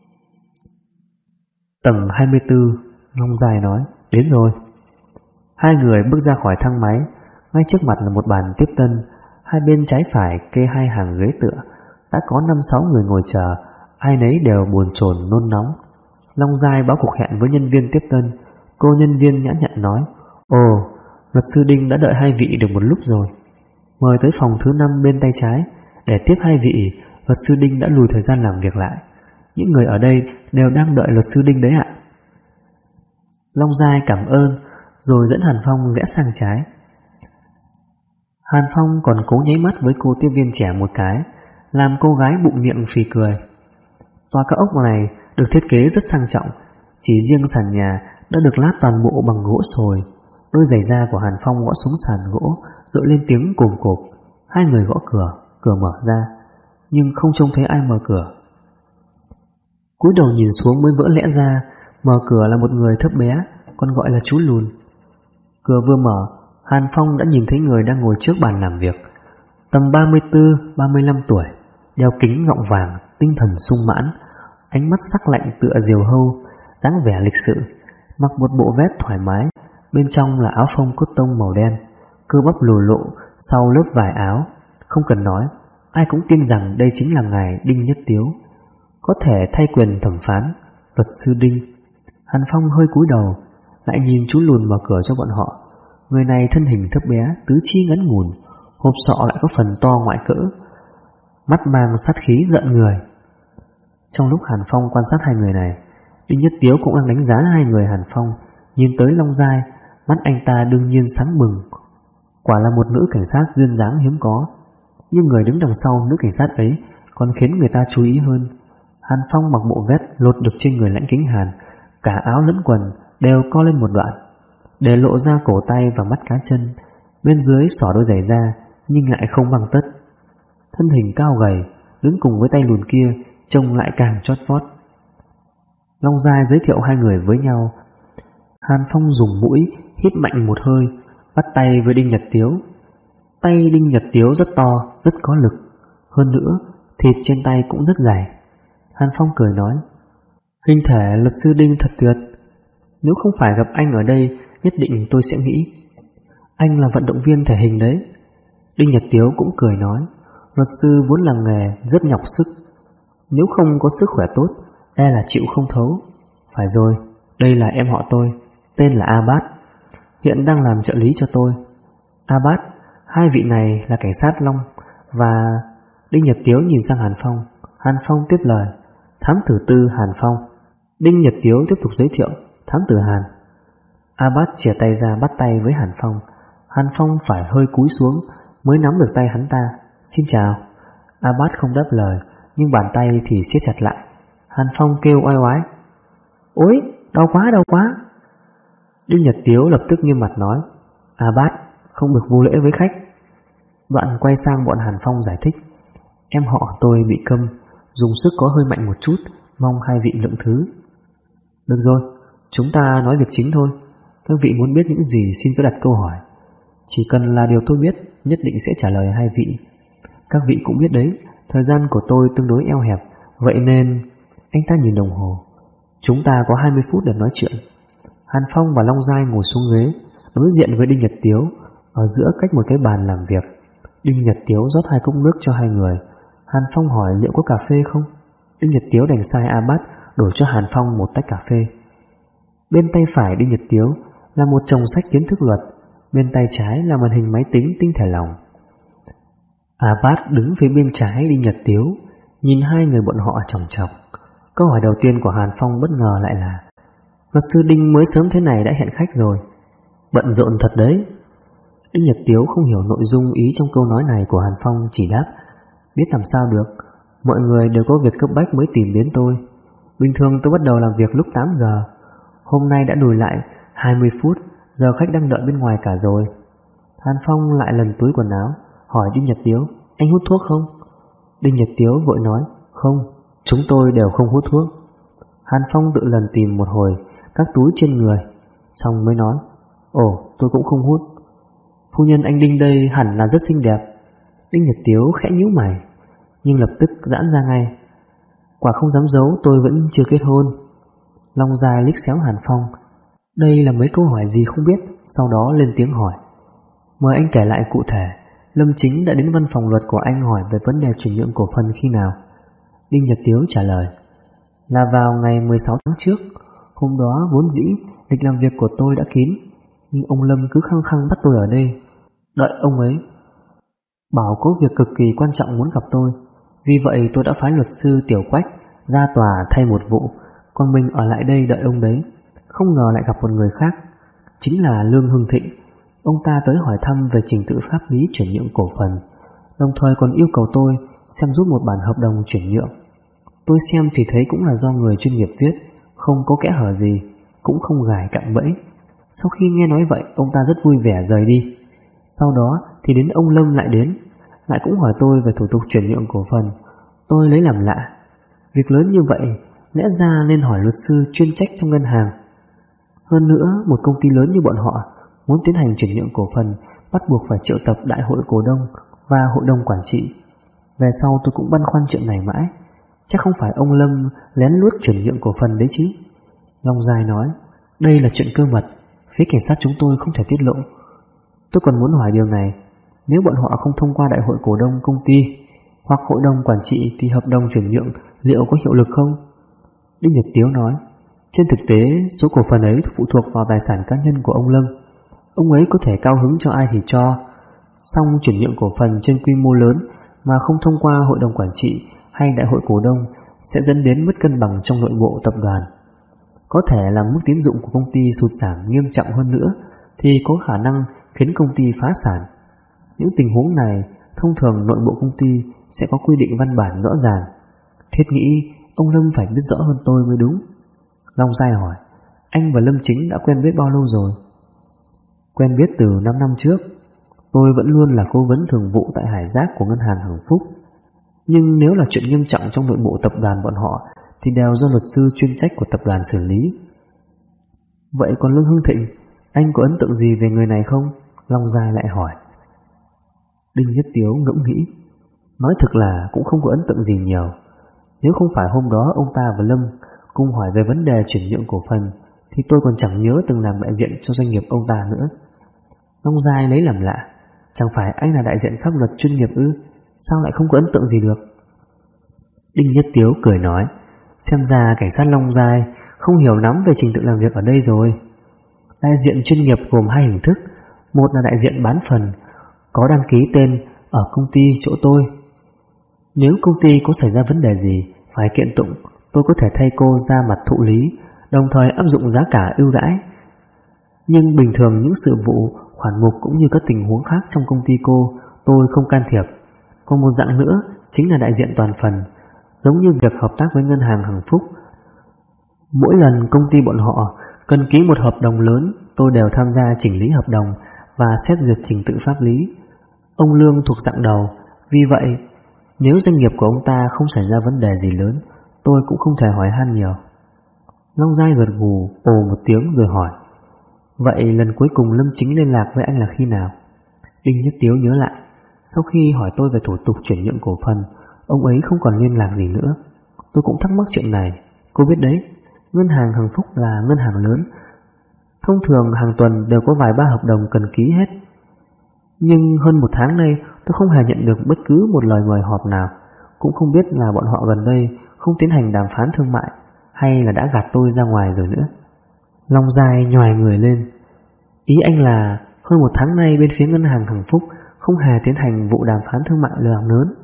Tầng 24, Long Giai nói: đến rồi. Hai người bước ra khỏi thang máy. Ngay trước mặt là một bàn tiếp tân. Hai bên trái phải kê 2 hàng ghế tựa. Đã có 5-6 người ngồi chờ, ai nấy đều bồn chồn nôn nóng. Long Giai báo cuộc hẹn với nhân viên tiếp tân. Cô nhân viên nhã nhặn nói: ồ, luật sư Đinh đã đợi hai vị được một lúc rồi. Mời tới phòng thứ 5 bên tay trái. Để tiếp hai vị, luật sư Đinh đã lùi thời gian làm việc lại. Những người ở đây đều đang đợi luật sư Đinh đấy ạ. Long Giai cảm ơn, rồi dẫn Hàn Phong rẽ sang trái. Hàn Phong còn cố nháy mắt với cô tiếp viên trẻ một cái, làm cô gái bụng miệng phì cười. Tòa cao ốc này được thiết kế rất sang trọng. Chỉ riêng sàn nhà đã được lát toàn bộ bằng gỗ sồi. Đôi giày da của Hàn Phong gõ xuống sàn gỗ, rội lên tiếng cồm cộp. Hai người gõ cửa, cửa mở ra, nhưng không trông thấy ai mở cửa. Cúi đầu nhìn xuống mới vỡ lẽ ra, mở cửa là một người thấp bé, còn gọi là chú lùn. Cửa vừa mở, Hàn Phong đã nhìn thấy người đang ngồi trước bàn làm việc. Tầm 34-35 tuổi, đeo kính gọng vàng, tinh thần sung mãn, ánh mắt sắc lạnh tựa diều hâu, dáng vẻ lịch sự, mặc một bộ vest thoải mái, bên trong là áo phông cốt tông màu đen, cơ bắp lồ lộ sau lớp vải áo. Không cần nói, ai cũng tin rằng đây chính là ngài Đinh Nhất Tiếu, có thể thay quyền thẩm phán, luật sư Đinh. Hàn Phong hơi cúi đầu, lại nhìn chú lùn mở cửa cho bọn họ. Người này thân hình thấp bé, tứ chi ngắn ngủn, hộp sọ lại có phần to ngoại cỡ, mắt mang sát khí giận người. Trong lúc Hàn Phong quan sát hai người này, Đinh Nhất Tiếu cũng đang đánh giá hai người Hàn Phong. Nhìn tới Long Giai, mắt anh ta đương nhiên sáng bừng. Quả là một nữ cảnh sát duyên dáng hiếm có. Nhưng người đứng đằng sau nữ cảnh sát ấy còn khiến người ta chú ý hơn. Hàn Phong mặc bộ vest lột được trên người lãnh kính Hàn, cả áo lẫn quần đều co lên một đoạn, để lộ ra cổ tay và mắt cá chân. Bên dưới xỏ đôi giày da, nhưng lại không băng tất. Thân hình cao gầy, đứng cùng với tay lùn kia, trông lại càng chót vót. Long Giai giới thiệu hai người với nhau. Hàn Phong dùng mũi hít mạnh một hơi, bắt tay với Đinh Nhật Tiếu. Tay Đinh Nhật Tiếu rất to, rất có lực. Hơn nữa, thịt trên tay cũng rất dài. Hàn Phong cười nói: hình thể luật sư Đinh thật tuyệt. Nếu không phải gặp anh ở đây, nhất định tôi sẽ nghĩ anh là vận động viên thể hình đấy. Đinh Nhật Tiếu cũng cười nói: luật sư vốn làm nghề rất nhọc sức, nếu không có sức khỏe tốt, e là chịu không thấu. Phải rồi, đây là em họ tôi, tên là Abbas, hiện đang làm trợ lý cho tôi. Abbas, hai vị này là cảnh sát Long và... Đinh Nhật Tiếu nhìn sang Hàn Phong. Hàn Phong tiếp lời: thám tử tư Hàn Phong. Đinh Nhật Tiếu tiếp tục giới thiệu: thám tử Hàn. Abbas chìa tay ra bắt tay với Hàn Phong. Hàn Phong phải hơi cúi xuống mới nắm được tay hắn ta. Xin chào. Abbas không đáp lời, nhưng bàn tay thì siết chặt lại. Hàn Phong kêu oai oái: ôi, đau quá, đau quá. Đinh Nhật Tiếu lập tức nghiêm mặt nói: Abbas, không được vô lễ với khách. Đoạn quay sang bọn Hàn Phong giải thích: em họ tôi bị câm, dùng sức có hơi mạnh một chút, mong hai vị lượng thứ. Được rồi, chúng ta nói việc chính thôi. Các vị muốn biết những gì xin cứ đặt câu hỏi. Chỉ cần là điều tôi biết, nhất định sẽ trả lời hai vị. Các vị cũng biết đấy, thời gian của tôi tương đối eo hẹp, vậy nên... Anh ta nhìn đồng hồ: chúng ta có 20 phút để nói chuyện. Hàn Phong và Long Giai ngồi xuống ghế, đối diện với Đinh Nhật Tiếu, ở giữa cách một cái bàn làm việc. Đinh Nhật Tiếu rót 2 cốc nước cho hai người. Hàn Phong hỏi liệu có cà phê không. Đinh Nhật Tiếu đành sai Abbas đổ cho Hàn Phong một tách cà phê. Bên tay phải Đinh Nhật Tiếu là một chồng sách kiến thức luật, bên tay trái là màn hình máy tính tinh thể lỏng. Abbas đứng phía bên trái Đinh Nhật Tiếu, nhìn hai người bọn họ chòng chọc. Câu hỏi đầu tiên của Hàn Phong bất ngờ lại là: luật sư Đinh mới sớm thế này đã hẹn khách rồi? Bận rộn thật đấy. Đinh Nhật Tiếu không hiểu nội dung ý trong câu nói này của Hàn Phong, chỉ đáp: biết làm sao được, mọi người đều có việc cấp bách mới tìm đến tôi. Bình thường tôi bắt đầu làm việc lúc 8 giờ, hôm nay đã lùi lại 20 phút, giờ khách đang đợi bên ngoài cả rồi. Hàn Phong lại lần túi quần áo, hỏi Đinh Nhật Tiếu: anh hút thuốc không? Đinh Nhật Tiếu vội nói: không, chúng tôi đều không hút thuốc. Hàn Phong tự lần tìm một hồi các túi trên người, xong mới nói: ồ, tôi cũng không hút. Phu nhân anh Đinh đây hẳn là rất xinh đẹp. Đinh Nhật Tiếu khẽ nhíu mày, nhưng lập tức giãn ra ngay: quả không dám giấu, tôi vẫn chưa kết hôn. Long dài liếc xéo Hàn Phong, đây là mấy câu hỏi gì không biết, sau đó lên tiếng hỏi: mời anh kể lại cụ thể, Lâm Chính đã đến văn phòng luật của anh hỏi về vấn đề chuyển nhượng cổ phần khi nào? Đinh Nhật Tiếu trả lời: là vào ngày 16 tháng trước. Hôm đó vốn dĩ lịch làm việc của tôi đã kín, nhưng ông Lâm cứ khăng khăng bắt tôi ở đây đợi ông ấy, bảo có việc cực kỳ quan trọng muốn gặp tôi. Vì vậy tôi đã phái luật sư Tiểu Quách ra tòa thay một vụ, còn mình ở lại đây đợi ông đấy. Không ngờ lại gặp một người khác, chính là Lương Hưng Thịnh. Ông ta tới hỏi thăm về trình tự pháp lý chuyển nhượng cổ phần, đồng thời còn yêu cầu tôi xem giúp một bản hợp đồng chuyển nhượng. Tôi xem thì thấy cũng là do người chuyên nghiệp viết, không có kẽ hở gì, cũng không gài cạm bẫy. Sau khi nghe nói vậy, ông ta rất vui vẻ rời đi. Sau đó thì đến ông Lâm lại đến, lại cũng hỏi tôi về thủ tục chuyển nhượng cổ phần. Tôi lấy làm lạ, việc lớn như vậy lẽ ra nên hỏi luật sư chuyên trách trong ngân hàng. Hơn nữa, một công ty lớn như bọn họ muốn tiến hành chuyển nhượng cổ phần bắt buộc phải triệu tập đại hội cổ đông và hội đồng quản trị. Về sau tôi cũng băn khoăn chuyện này mãi, chắc không phải ông Lâm lén lút chuyển nhượng cổ phần đấy chứ. Long Dài nói: đây là chuyện cơ mật, phía cảnh sát chúng tôi không thể tiết lộ. Tôi còn muốn hỏi điều này, nếu bọn họ không thông qua đại hội cổ đông công ty hoặc hội đồng quản trị thì hợp đồng chuyển nhượng liệu có hiệu lực không? Đinh Nhật Tiếu nói: trên thực tế số cổ phần ấy phụ thuộc vào tài sản cá nhân của ông Lâm. Ông ấy có thể cao hứng cho ai thì cho, song chuyển nhượng cổ phần trên quy mô lớn mà không thông qua hội đồng quản trị hay đại hội cổ đông sẽ dẫn đến mất cân bằng trong nội bộ tập đoàn. Có thể làm mức tín dụng của công ty sụt giảm nghiêm trọng hơn nữa thì có khả năng khiến công ty phá sản. Những tình huống này thông thường nội bộ công ty sẽ có quy định văn bản rõ ràng. Thiết nghĩ ông Lâm phải biết rõ hơn tôi mới đúng. Long Giai hỏi: anh và Lâm Chính đã quen biết bao lâu rồi? Quen biết từ 5 năm trước. Tôi vẫn luôn là cố vấn thường vụ tại Hải Giác của ngân hàng Hưng Phúc, nhưng nếu là chuyện nghiêm trọng trong nội bộ tập đoàn bọn họ thì đều do luật sư chuyên trách của tập đoàn xử lý. Vậy còn Lương Hưng Thịnh, anh có ấn tượng gì về người này không? Long Giai lại hỏi. Đinh Nhất Tiếu ngẫm nghĩ, nói thực là cũng không có ấn tượng gì nhiều. Nếu không phải hôm đó ông ta và Lâm cùng hỏi về vấn đề chuyển nhượng cổ phần thì tôi còn chẳng nhớ từng làm đại diện cho doanh nghiệp ông ta nữa. Long Giai lấy làm lạ: chẳng phải anh là đại diện pháp luật chuyên nghiệp ư? Sao lại không có ấn tượng gì được? Đinh Nhất Tiếu cười nói: xem ra cảnh sát Long Giai không hiểu lắm về trình tự làm việc ở đây rồi. Đại diện chuyên nghiệp gồm hai hình thức. Một là đại diện bán phần, có đăng ký tên ở công ty chỗ tôi. Nếu công ty có xảy ra vấn đề gì phải kiện tụng, tôi có thể thay cô ra mặt thụ lý, đồng thời áp dụng giá cả ưu đãi. Nhưng bình thường những sự vụ, khoản mục cũng như các tình huống khác trong công ty cô, tôi không can thiệp. Còn một dạng nữa chính là đại diện toàn phần, giống như việc hợp tác với ngân hàng Hưng Phúc. Mỗi lần công ty bọn họ cần ký một hợp đồng lớn, tôi đều tham gia chỉnh lý hợp đồng và xét duyệt trình tự pháp lý. Ông Lương thuộc dạng đầu, vì vậy nếu doanh nghiệp của ông ta không xảy ra vấn đề gì lớn, tôi cũng không thể hỏi han nhiều. Long Giai gật gù ồ một tiếng rồi hỏi: vậy lần cuối cùng Lâm Chính liên lạc với anh là khi nào? Đinh Nhất Tiếu nhớ lại, sau khi hỏi tôi về thủ tục chuyển nhượng cổ phần, ông ấy không còn liên lạc gì nữa. Tôi cũng thắc mắc chuyện này. Cô biết đấy, ngân hàng Hưng Phúc là ngân hàng lớn, thông thường hàng tuần đều có vài ba hợp đồng cần ký hết. Nhưng hơn một tháng nay tôi không hề nhận được bất cứ một lời mời họp nào. Cũng không biết là bọn họ gần đây không tiến hành đàm phán thương mại hay là đã gạt tôi ra ngoài rồi nữa. Long Giai nhòi người lên. Ý anh là hơn 1 tháng nay bên phía ngân hàng Hằng Phúc không hề tiến hành vụ đàm phán thương mại lừa lớn.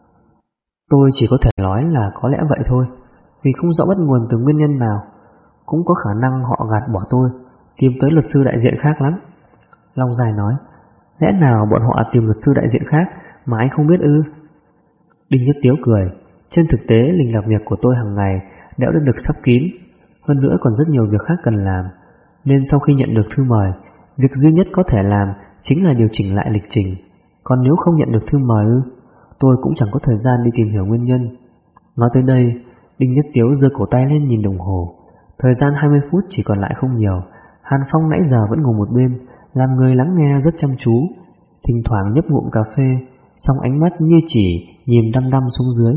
Tôi chỉ có thể nói là có lẽ vậy thôi, vì không rõ bắt nguồn từ nguyên nhân nào. Cũng có khả năng họ gạt bỏ tôi, tìm tới luật sư đại diện khác lắm. Long Giai nói. Lẽ nào bọn họ tìm luật sư đại diện khác mà anh không biết ư? Đinh Nhất Tiếu cười. Trên thực tế lịch làm việc của tôi hàng ngày đã được sắp kín, hơn nữa còn rất nhiều việc khác cần làm, nên sau khi nhận được thư mời, việc duy nhất có thể làm chính là điều chỉnh lại lịch trình. Còn nếu không nhận được thư mời ư, tôi cũng chẳng có thời gian đi tìm hiểu nguyên nhân. Nói tới đây, Đinh Nhất Tiếu giơ cổ tay lên nhìn đồng hồ. Thời gian 20 phút chỉ còn lại không nhiều. Hàn Phong nãy giờ vẫn ngồi một bên, làm người lắng nghe rất chăm chú, thỉnh thoảng nhấp ngụm cà phê, song ánh mắt như chỉ nhìn đăm đăm xuống dưới.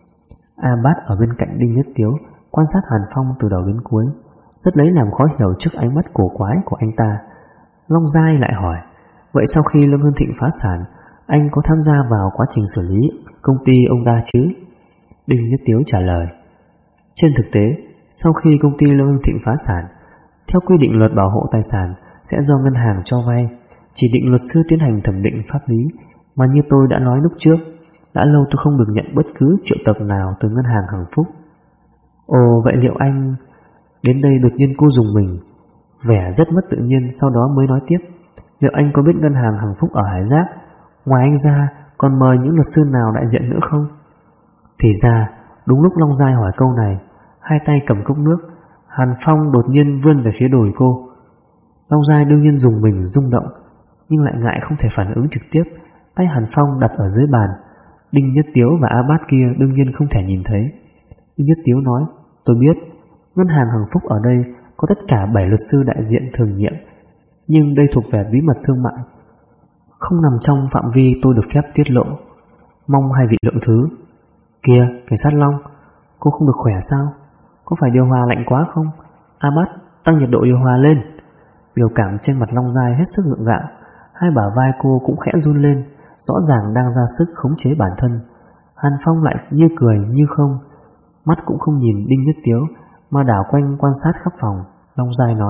A Bát ở bên cạnh Đinh Nhất Tiếu quan sát Hàn Phong từ đầu đến cuối, rất lấy làm khó hiểu trước ánh mắt cổ quái của anh ta. Long Giai lại hỏi, vậy sau khi Lâm Hưng Thịnh phá sản, anh có tham gia vào quá trình xử lý công ty ông ta chứ? Đinh Nhất Tiếu trả lời, trên thực tế, sau khi công ty Lâm Hưng Thịnh phá sản, theo quy định luật bảo hộ tài sản sẽ do ngân hàng cho vay, chỉ định luật sư tiến hành thẩm định pháp lý. Mà như tôi đã nói lúc trước, đã lâu tôi không được nhận bất cứ triệu tập nào từ ngân hàng Hằng Phúc. Ồ, vậy liệu anh... Đến đây đột nhiên cô dùng mình, vẻ rất mất tự nhiên, sau đó mới nói tiếp, liệu anh có biết ngân hàng Hằng Phúc ở Hải Giác ngoài anh ra còn mời những luật sư nào đại diện nữa không? Thì ra đúng lúc Long Giai hỏi câu này, hai tay cầm cốc nước, Hàn Phong đột nhiên vươn về phía đùi cô. Long Giai đương nhiên dùng mình rung động, nhưng lại ngại không thể phản ứng trực tiếp. Tay Hàn Phong đặt ở dưới bàn. Đinh Nhất Tiếu và A Bát kia đương nhiên không thể nhìn thấy. Đinh Nhất Tiếu nói, tôi biết ngân hàng Hằng Phúc ở đây có tất cả 7 luật sư đại diện thường nhiệm, nhưng đây thuộc về bí mật thương mại, không nằm trong phạm vi tôi được phép tiết lộ. Mong hai vị lượng thứ. Kìa, cảnh sát Long, cô không được khỏe sao? Có phải điều hòa lạnh quá không? A Bát, tăng nhiệt độ điều hòa lên. Biểu cảm trên mặt Long Giai hết sức gượng gạo, hai bả vai cô cũng khẽ run lên, rõ ràng đang ra sức khống chế bản thân. Hàn Phong lại như cười như không, mắt cũng không nhìn Đinh Nhất Tiếu mà đảo quanh quan sát khắp phòng. Long Giai nói,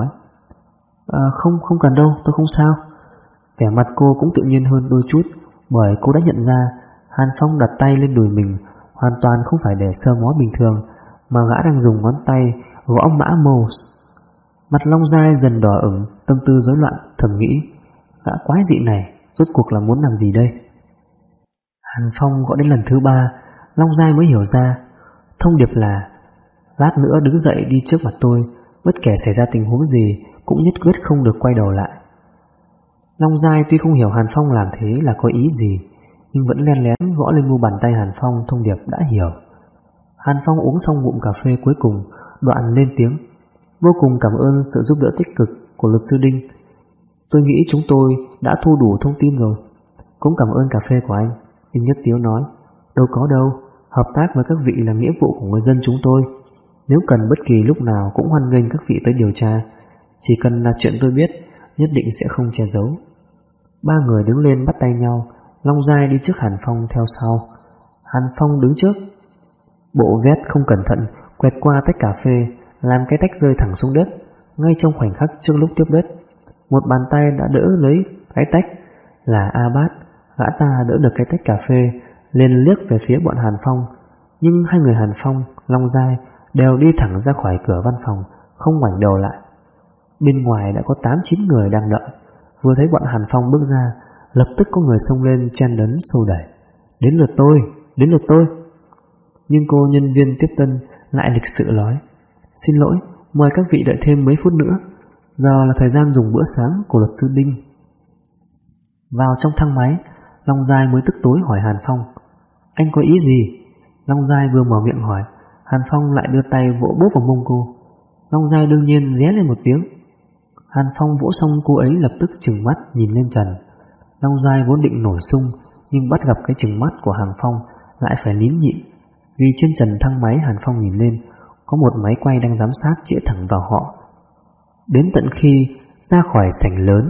không cần đâu, tôi không sao. Vẻ mặt cô cũng tự nhiên hơn đôi chút, bởi cô đã nhận ra Hàn Phong đặt tay lên đùi mình hoàn toàn không phải để sơ mó bình thường, mà gã đang dùng ngón tay gõ mã mouse. Mặt Long Giai dần đỏ ửng, tâm tư rối loạn, thầm nghĩ, gã quái dị này rốt cuộc là muốn làm gì đây? Hàn Phong gọi đến lần thứ 3, Long Giai mới hiểu ra. Thông điệp là, lát nữa đứng dậy đi trước mặt tôi, bất kể xảy ra tình huống gì cũng nhất quyết không được quay đầu lại. Long Giai tuy không hiểu Hàn Phong làm thế là có ý gì, nhưng vẫn len lén gõ lên mu bàn tay Hàn Phong thông điệp đã hiểu. Hàn Phong uống xong ngụm cà phê cuối cùng, đoạn lên tiếng, vô cùng cảm ơn sự giúp đỡ tích cực của luật sư Đinh. Tôi nghĩ chúng tôi đã thu đủ thông tin rồi. Cũng cảm ơn cà phê của anh. Đinh Nhất Tiếu nói, đâu có đâu, hợp tác với các vị là nghĩa vụ của người dân chúng tôi. Nếu cần bất kỳ lúc nào cũng hoan nghênh các vị tới điều tra. Chỉ cần là chuyện tôi biết, nhất định sẽ không che giấu. Ba người đứng lên bắt tay nhau. Long Giai đi trước Hàn Phong theo sau. Hàn Phong đứng trước, bộ vest không cẩn thận quẹt qua tách cà phê, làm cái tách rơi thẳng xuống đất. Ngay trong khoảnh khắc trước lúc tiếp đất, một bàn tay đã đỡ lấy cái tách, là A Bát. Gã ta đỡ được cái tách cà phê, liền liếc về phía bọn Hàn Phong. Nhưng hai người Hàn Phong, Long Giai đều đi thẳng ra khỏi cửa văn phòng, không ngoảnh đầu lại. Bên ngoài đã có 8-9 người đang đợi. Vừa thấy bọn Hàn Phong bước ra, lập tức có người xông lên chen lấn xô đẩy. Đến lượt tôi, đến lượt tôi. Nhưng cô nhân viên tiếp tân lại lịch sự nói, xin lỗi, mời các vị đợi thêm mấy phút nữa, giờ là thời gian dùng bữa sáng của luật sư Đinh. Vào trong thang máy, Long Giai mới tức tối hỏi Hàn Phong, anh có ý gì? Long Giai vừa mở miệng hỏi, Hàn Phong lại đưa tay vỗ bốp vào mông cô. Long Giai đương nhiên ré lên một tiếng. Hàn Phong vỗ xong cô ấy lập tức trừng mắt nhìn lên trần. Long Giai vốn định nổi sung, nhưng bắt gặp cái trừng mắt của Hàn Phong lại phải nín nhịn, vì trên trần thang máy Hàn Phong nhìn lên có một máy quay đang giám sát chĩa thẳng vào họ. Đến tận khi ra khỏi sảnh lớn,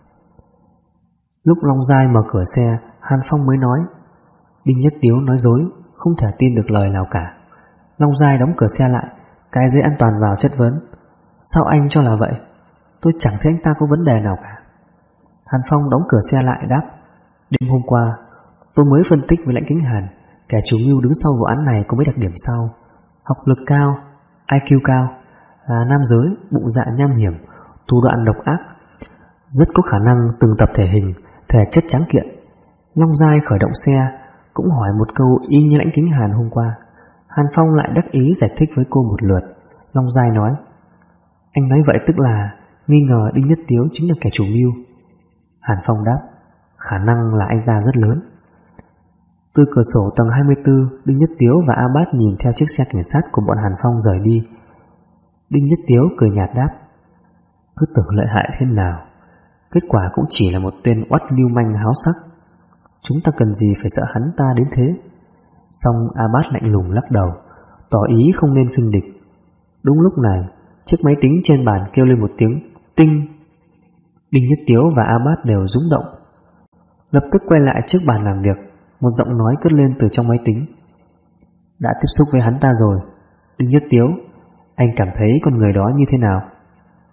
lúc Long Giai mở cửa xe, Hàn Phong mới nói, Đinh Nhất Tiếu nói dối, không thể tin được lời nào cả. Long Giai đóng cửa xe lại, cái dây an toàn vào chất vấn, sao anh cho là vậy? tôi chẳng thấy anh ta có vấn đề nào cả. Hàn Phong đóng cửa xe lại đáp: Đêm hôm qua tôi mới phân tích với Lãnh Kính Hàn, kẻ chủ mưu đứng sau vụ án này có mấy đặc điểm sau: học lực cao, IQ cao, là nam giới, bụng dạ nham hiểm, thủ đoạn độc ác, rất có khả năng từng tập thể hình, thể chất tráng kiện. Long Giai khởi động xe cũng hỏi một câu y như Lãnh Kính Hàn hôm qua. Hàn Phong lại đắc ý giải thích với cô một lượt. Long Giai nói: Anh nói vậy tức là nghi ngờ Đinh Nhất Tiếu chính là kẻ chủ mưu. Hàn Phong đáp: Khả năng là anh ta rất lớn. Từ cửa sổ tầng 24, Đinh Nhất Tiếu và A Bát nhìn theo chiếc xe cảnh sát của bọn Hàn Phong rời đi. Đinh Nhất Tiếu cười nhạt đáp: Cứ tưởng lợi hại thế nào, kết quả cũng chỉ là một tên oắt lưu manh háo sắc. Chúng ta cần gì phải sợ hắn ta đến thế? Xong A Bát lạnh lùng lắc đầu, tỏ ý không nên khinh địch. Đúng lúc này, chiếc máy tính trên bàn kêu lên một tiếng tinh. Đinh Nhất Tiếu và A Bát đều rúng động, lập tức quay lại trước bàn làm việc. Một giọng nói cất lên từ trong máy tính: Đã tiếp xúc với hắn ta rồi. Đinh Nhất Tiếu, anh cảm thấy con người đó như thế nào?